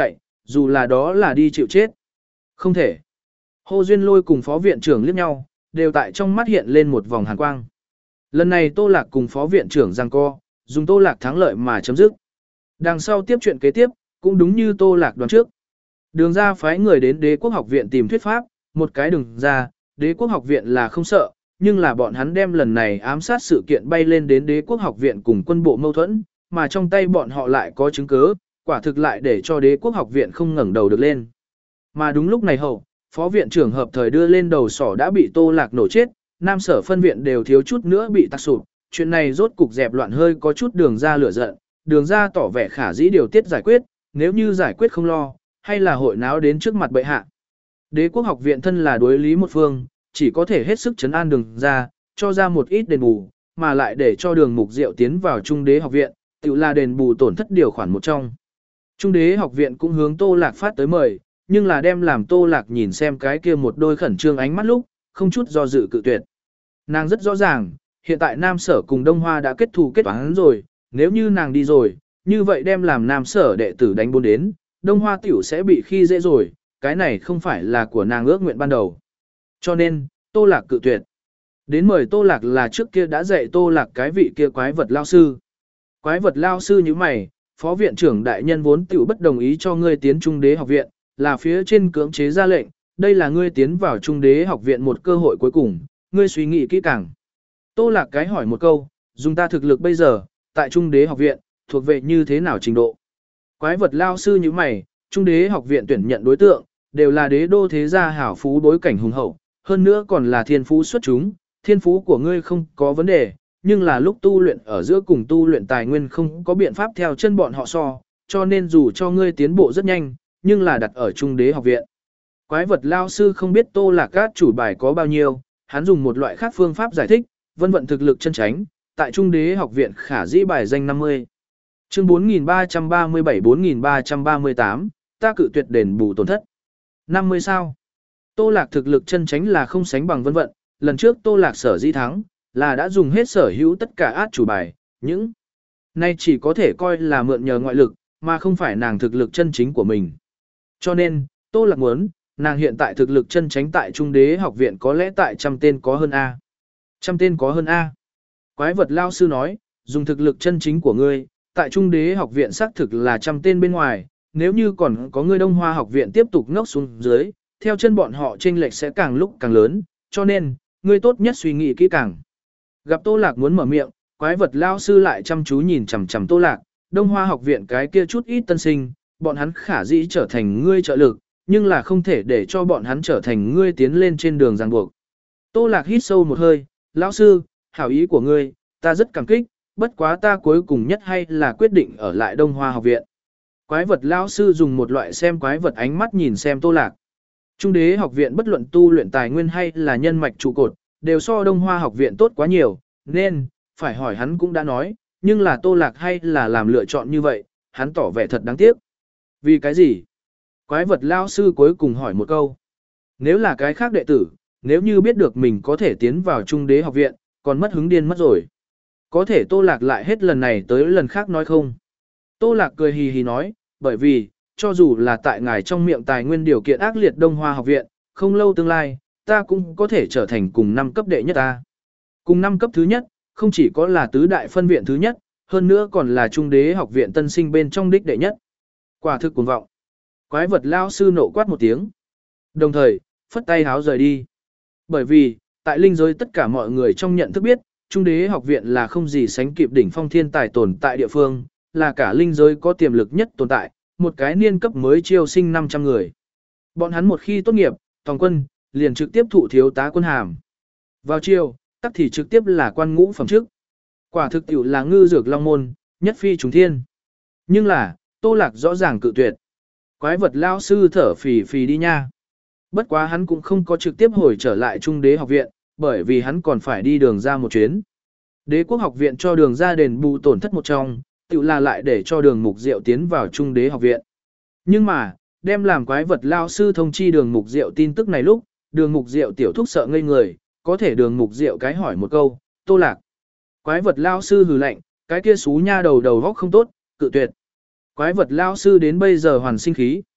dù là đó là đi chịu chết. Không thể. Hồ Duyên Lôi cùng phó viện trưởng liếc nhau, đều tại trong mắt hiện lên một vòng hàn quang. Lần này Tô Lạc cùng phó viện trưởng giằng co, dùng Tô Lạc thắng lợi mà chấm dứt. Đằng sau tiếp chuyện kế tiếp, cũng đúng như Tô Lạc đoán trước. Đường ra phái người đến Đế quốc học viện tìm thuyết pháp, một cái đường ra, Đế quốc học viện là không sợ, nhưng là bọn hắn đem lần này ám sát sự kiện bay lên đến Đế quốc học viện cùng quân bộ mâu thuẫn, mà trong tay bọn họ lại có chứng cứ, quả thực lại để cho Đế quốc học viện không ngẩng đầu được lên. Mà đúng lúc này hậu, phó viện trưởng hợp thời đưa lên đầu sỏ đã bị Tô Lạc nổ chết, nam sở phân viện đều thiếu chút nữa bị tạc sụp, chuyện này rốt cục dẹp loạn hơi có chút đường ra lửa giận, đường ra tỏ vẻ khả dĩ điều tiết giải quyết, nếu như giải quyết không lo, hay là hội náo đến trước mặt bệ hạ. Đế quốc học viện thân là đối lý một phương, chỉ có thể hết sức trấn an đường ra, cho ra một ít đền bù, mà lại để cho đường mục diệu tiến vào trung đế học viện, tự là đền bù tổn thất điều khoản một trong. Trung đế học viện cũng hướng Tô Lạc phát tới mời, nhưng là đem làm Tô Lạc nhìn xem cái kia một đôi khẩn trương ánh mắt lúc, không chút do dự cự tuyệt. Nàng rất rõ ràng, hiện tại Nam Sở cùng Đông Hoa đã kết thù kết toán rồi, nếu như nàng đi rồi, như vậy đem làm Nam Sở đệ tử đánh bốn đến, Đông Hoa tiểu sẽ bị khi dễ rồi, cái này không phải là của nàng ước nguyện ban đầu. Cho nên, Tô Lạc cự tuyệt. Đến mời Tô Lạc là trước kia đã dạy Tô Lạc cái vị kia quái vật lao sư. Quái vật lao sư như mày, phó viện trưởng đại nhân vốn tiểu bất đồng ý cho ngươi tiến trung đế học viện, là phía trên cưỡng chế ra lệnh, đây là ngươi tiến vào trung đế học viện một cơ hội cuối cùng, ngươi suy nghĩ kỹ càng. Tô Lạc cái hỏi một câu, dùng ta thực lực bây giờ, tại trung đế học viện, thuộc về như thế nào trình độ? Quái vật lao sư như mày, trung đế học viện tuyển nhận đối tượng, đều là đế đô thế gia hảo phú đối cảnh hùng hậu, hơn nữa còn là thiên phú xuất chúng, thiên phú của ngươi không có vấn đề, nhưng là lúc tu luyện ở giữa cùng tu luyện tài nguyên không có biện pháp theo chân bọn họ so, cho nên dù cho ngươi tiến bộ rất nhanh, nhưng là đặt ở trung đế học viện. Quái vật lao sư không biết Tô Lạc các chủ bài có bao nhiêu, hắn dùng một loại khác phương pháp giải thích, vân vận thực lực chân tránh, tại trung đế học viện khả dĩ bài danh năm mươi. Chương bốn nghìn ba trăm ba mươi bảy bốn nghìn ba trăm ba mươi tám, ta cự tuyệt đền bù tổn thất. năm mươi sao? Tô Lạc thực lực chân tránh là không sánh bằng vân vận, lần trước Tô Lạc sở di thắng, là đã dùng hết sở hữu tất cả át chủ bài, những nay chỉ có thể coi là mượn nhờ ngoại lực, mà không phải nàng thực lực chân chính của mình. Cho nên, Tô Lạc muốn, nàng hiện tại thực lực chân tránh tại trung đế học viện có lẽ tại trăm tên có hơn A. Trăm tên có hơn A. Quái vật lao sư nói, dùng thực lực chân chính của ngươi, tại trung đế học viện xác thực là trăm tên bên ngoài, nếu như còn có ngươi Đông Hoa học viện tiếp tục ngốc xuống dưới, theo chân bọn họ chênh lệch sẽ càng lúc càng lớn, cho nên, ngươi tốt nhất suy nghĩ kỹ càng. Gặp Tô Lạc muốn mở miệng, quái vật lao sư lại chăm chú nhìn chằm chằm Tô Lạc, Đông Hoa học viện cái kia chút ít tân sinh, bọn hắn khả dĩ trở thành ngươi trợ lực, nhưng là không thể để cho bọn hắn trở thành ngươi tiến lên trên đường ràng buộc. Tô Lạc hít sâu một hơi, lão sư, hảo ý của ngươi, ta rất cảm kích, bất quá ta cuối cùng nhất hay là quyết định ở lại Đông Hoa học viện. Quái vật lão sư dùng một loại xem quái vật ánh mắt nhìn xem Tô Lạc. Trung đế học viện bất luận tu luyện tài nguyên hay là nhân mạch trụ cột, đều so Đông Hoa học viện tốt quá nhiều, nên, phải hỏi hắn cũng đã nói, nhưng là Tô Lạc hay là làm lựa chọn như vậy, hắn tỏ vẻ thật đáng tiếc. Vì cái gì? Quái vật lao sư cuối cùng hỏi một câu. Nếu là cái khác đệ tử, nếu như biết được mình có thể tiến vào trung đế học viện, còn mất hứng điên mất rồi. Có thể Tô Lạc lại hết lần này tới lần khác nói không. Tô Lạc cười hì hì nói, bởi vì, cho dù là tại ngài trong miệng tài nguyên điều kiện ác liệt Đông Hoa học viện, không lâu tương lai, ta cũng có thể trở thành cùng năm cấp đệ nhất ta. Cùng năm cấp thứ nhất, không chỉ có là tứ đại phân viện thứ nhất, hơn nữa còn là trung đế học viện tân sinh bên trong đích đệ nhất. Quả thực cuồng vọng. Quái vật lao sư nộ quát một tiếng. Đồng thời, phất tay háo rời đi. Bởi vì, tại linh giới tất cả mọi người trong nhận thức biết, trung đế học viện là không gì sánh kịp đỉnh phong thiên tài tồn tại địa phương, là cả linh giới có tiềm lực nhất tồn tại, một cái niên cấp mới chiêu sinh năm trăm người. Bọn hắn một khi tốt nghiệp, toàn quân, liền trực tiếp thụ thiếu tá quân hàm. Vào chiều, tắc thì trực tiếp là quan ngũ phẩm chức. Quả thực tiểu là ngư dược long môn, nhất phi trùng thiên. Nhưng là, Tô Lạc rõ ràng cự tuyệt. Quái vật lao sư thở phì phì đi nha. Bất quá hắn cũng không có trực tiếp hồi trở lại trung đế học viện, bởi vì hắn còn phải đi đường ra một chuyến. Đế quốc học viện cho đường ra đền bù tổn thất một trong, tự là lại để cho đường mục diệu tiến vào trung đế học viện. Nhưng mà, đem làm quái vật lao sư thông chi đường mục diệu tin tức này lúc, đường mục diệu tiểu thúc sợ ngây người, có thể đường mục diệu cái hỏi một câu, Tô Lạc. Quái vật lao sư hừ lạnh, cái kia xú nha đầu đầu góc không tốt, cự tuyệt. Quái vật lao sư đến bây giờ hoàn sinh khí.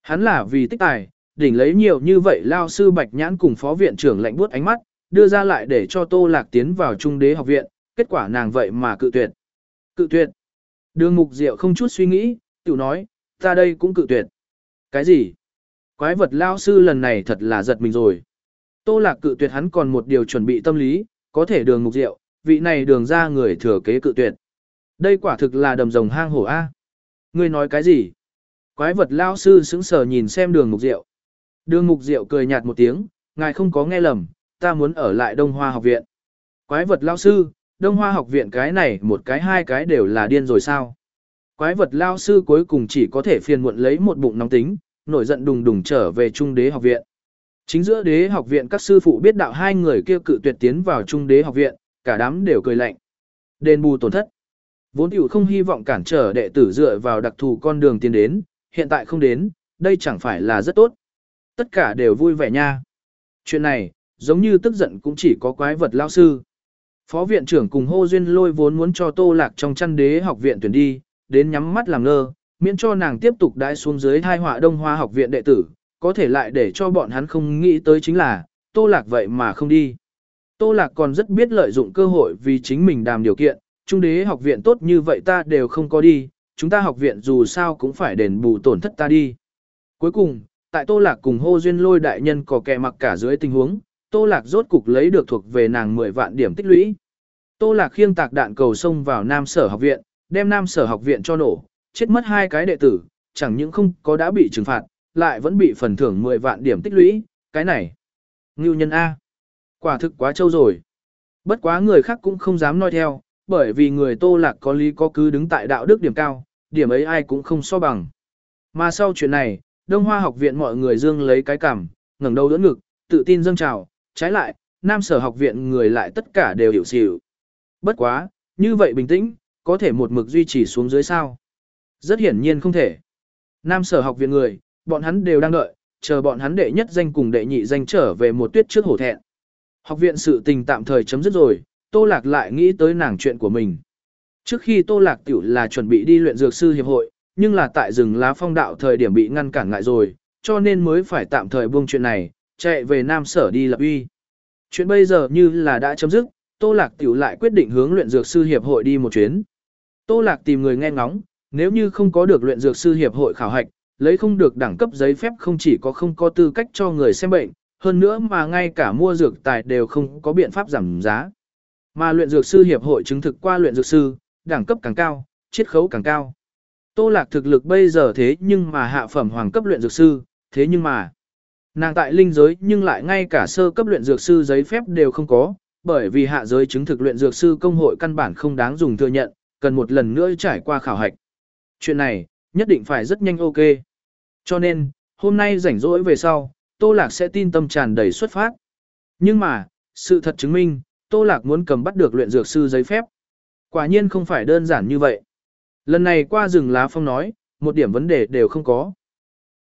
Hắn là vì tích tài, đỉnh lấy nhiều như vậy lao sư Bạch Nhãn cùng phó viện trưởng lạnh buốt ánh mắt, đưa ra lại để cho Tô Lạc tiến vào Trung Đế học viện, kết quả nàng vậy mà cự tuyệt. Cự tuyệt. Đường Mục Diệu không chút suy nghĩ, tiểu nói, ta đây cũng cự tuyệt. Cái gì? Quái vật lao sư lần này thật là giật mình rồi. Tô Lạc cự tuyệt hắn còn một điều chuẩn bị tâm lý, có thể Đường Mục Diệu, vị này đường ra người thừa kế cự tuyệt. Đây quả thực là đầm rồng hang hổ A. Ngươi nói cái gì? Quái vật lao sư sững sờ nhìn xem Đường Mục Diệu. Đường Mục Diệu cười nhạt một tiếng, ngài không có nghe lầm, ta muốn ở lại Đông Hoa học viện. Quái vật lao sư, Đông Hoa học viện cái này một cái hai cái đều là điên rồi sao? Quái vật lao sư cuối cùng chỉ có thể phiền muộn lấy một bụng nóng tính, nổi giận đùng đùng trở về Trung Đế học viện. Chính giữa Đế học viện các sư phụ biết đạo hai người kia cự tuyệt tiến vào Trung Đế học viện, cả đám đều cười lạnh. Đền bù tổn thất. Vốn tiểu không hy vọng cản trở đệ tử dựa vào đặc thù con đường tiến đến, hiện tại không đến, đây chẳng phải là rất tốt. Tất cả đều vui vẻ nha. Chuyện này, giống như tức giận cũng chỉ có quái vật lao sư. Phó viện trưởng cùng Hô Duyên Lôi vốn muốn cho Tô Lạc trong chăn Đế học viện tuyển đi, đến nhắm mắt làm ngơ, miễn cho nàng tiếp tục đãi xuống dưới thai họa Đông Hoa học viện đệ tử, có thể lại để cho bọn hắn không nghĩ tới chính là, Tô Lạc vậy mà không đi. Tô Lạc còn rất biết lợi dụng cơ hội vì chính mình đàm điều kiện, Trung Đế học viện tốt như vậy ta đều không có đi, chúng ta học viện dù sao cũng phải đền bù tổn thất ta đi. Cuối cùng, tại Tô Lạc cùng Hô Duyên Lôi đại nhân có kẻ mặc cả dưới tình huống, Tô Lạc rốt cục lấy được thuộc về nàng mười vạn điểm tích lũy. Tô Lạc khiêng tạc đạn cầu xông vào Nam Sở học viện, đem Nam Sở học viện cho nổ, chết mất hai cái đệ tử, chẳng những không có đã bị trừng phạt, lại vẫn bị phần thưởng mười vạn điểm tích lũy, cái này. Ngưu nhân A. Quả thực quá trâu rồi. Bất quá người khác cũng không dám nói theo, bởi vì người Tô Lạc có lý có cứ đứng tại đạo đức điểm cao, điểm ấy ai cũng không so bằng. Mà sau chuyện này, Đông Hoa học viện mọi người dương lấy cái cằm, ngẩng đầu đỡ ngực, tự tin dâng trào, trái lại, Nam Sở học viện người lại tất cả đều hiểu xỉu. Bất quá, như vậy bình tĩnh, có thể một mực duy trì xuống dưới sao? Rất hiển nhiên không thể. Nam Sở học viện người, bọn hắn đều đang đợi, chờ bọn hắn đệ nhất danh cùng đệ nhị danh trở về một tuyết trước hổ thẹn. Học viện sự tình tạm thời chấm dứt rồi, Tô Lạc lại nghĩ tới nàng chuyện của mình. Trước khi Tô Lạc tiểu là chuẩn bị đi luyện dược sư hiệp hội, nhưng là tại rừng lá phong đạo thời điểm bị ngăn cản ngại rồi, cho nên mới phải tạm thời buông chuyện này, chạy về Nam Sở đi lập uy. Chuyện bây giờ như là đã chấm dứt, Tô Lạc tiểu lại quyết định hướng luyện dược sư hiệp hội đi một chuyến. Tô Lạc tìm người nghe ngóng, nếu như không có được luyện dược sư hiệp hội khảo hạch, lấy không được đẳng cấp giấy phép không chỉ có không có tư cách cho người xem bệnh, hơn nữa mà ngay cả mua dược tài đều không có biện pháp giảm giá. Mà luyện dược sư hiệp hội chứng thực qua luyện dược sư, đẳng cấp càng cao, chiết khấu càng cao. Tô Lạc thực lực bây giờ thế nhưng mà hạ phẩm hoàng cấp luyện dược sư, thế nhưng mà nàng tại linh giới nhưng lại ngay cả sơ cấp luyện dược sư giấy phép đều không có, bởi vì hạ giới chứng thực luyện dược sư công hội căn bản không đáng dùng thừa nhận, cần một lần nữa trải qua khảo hạch. Chuyện này, nhất định phải rất nhanh ok. Cho nên, hôm nay rảnh rỗi về sau, Tô Lạc sẽ tin tâm tràn đầy xuất phát. Nhưng mà, sự thật chứng minh, Tô Lạc muốn cầm bắt được luyện dược sư giấy phép. Quả nhiên không phải đơn giản như vậy. Lần này qua rừng lá phong nói, một điểm vấn đề đều không có.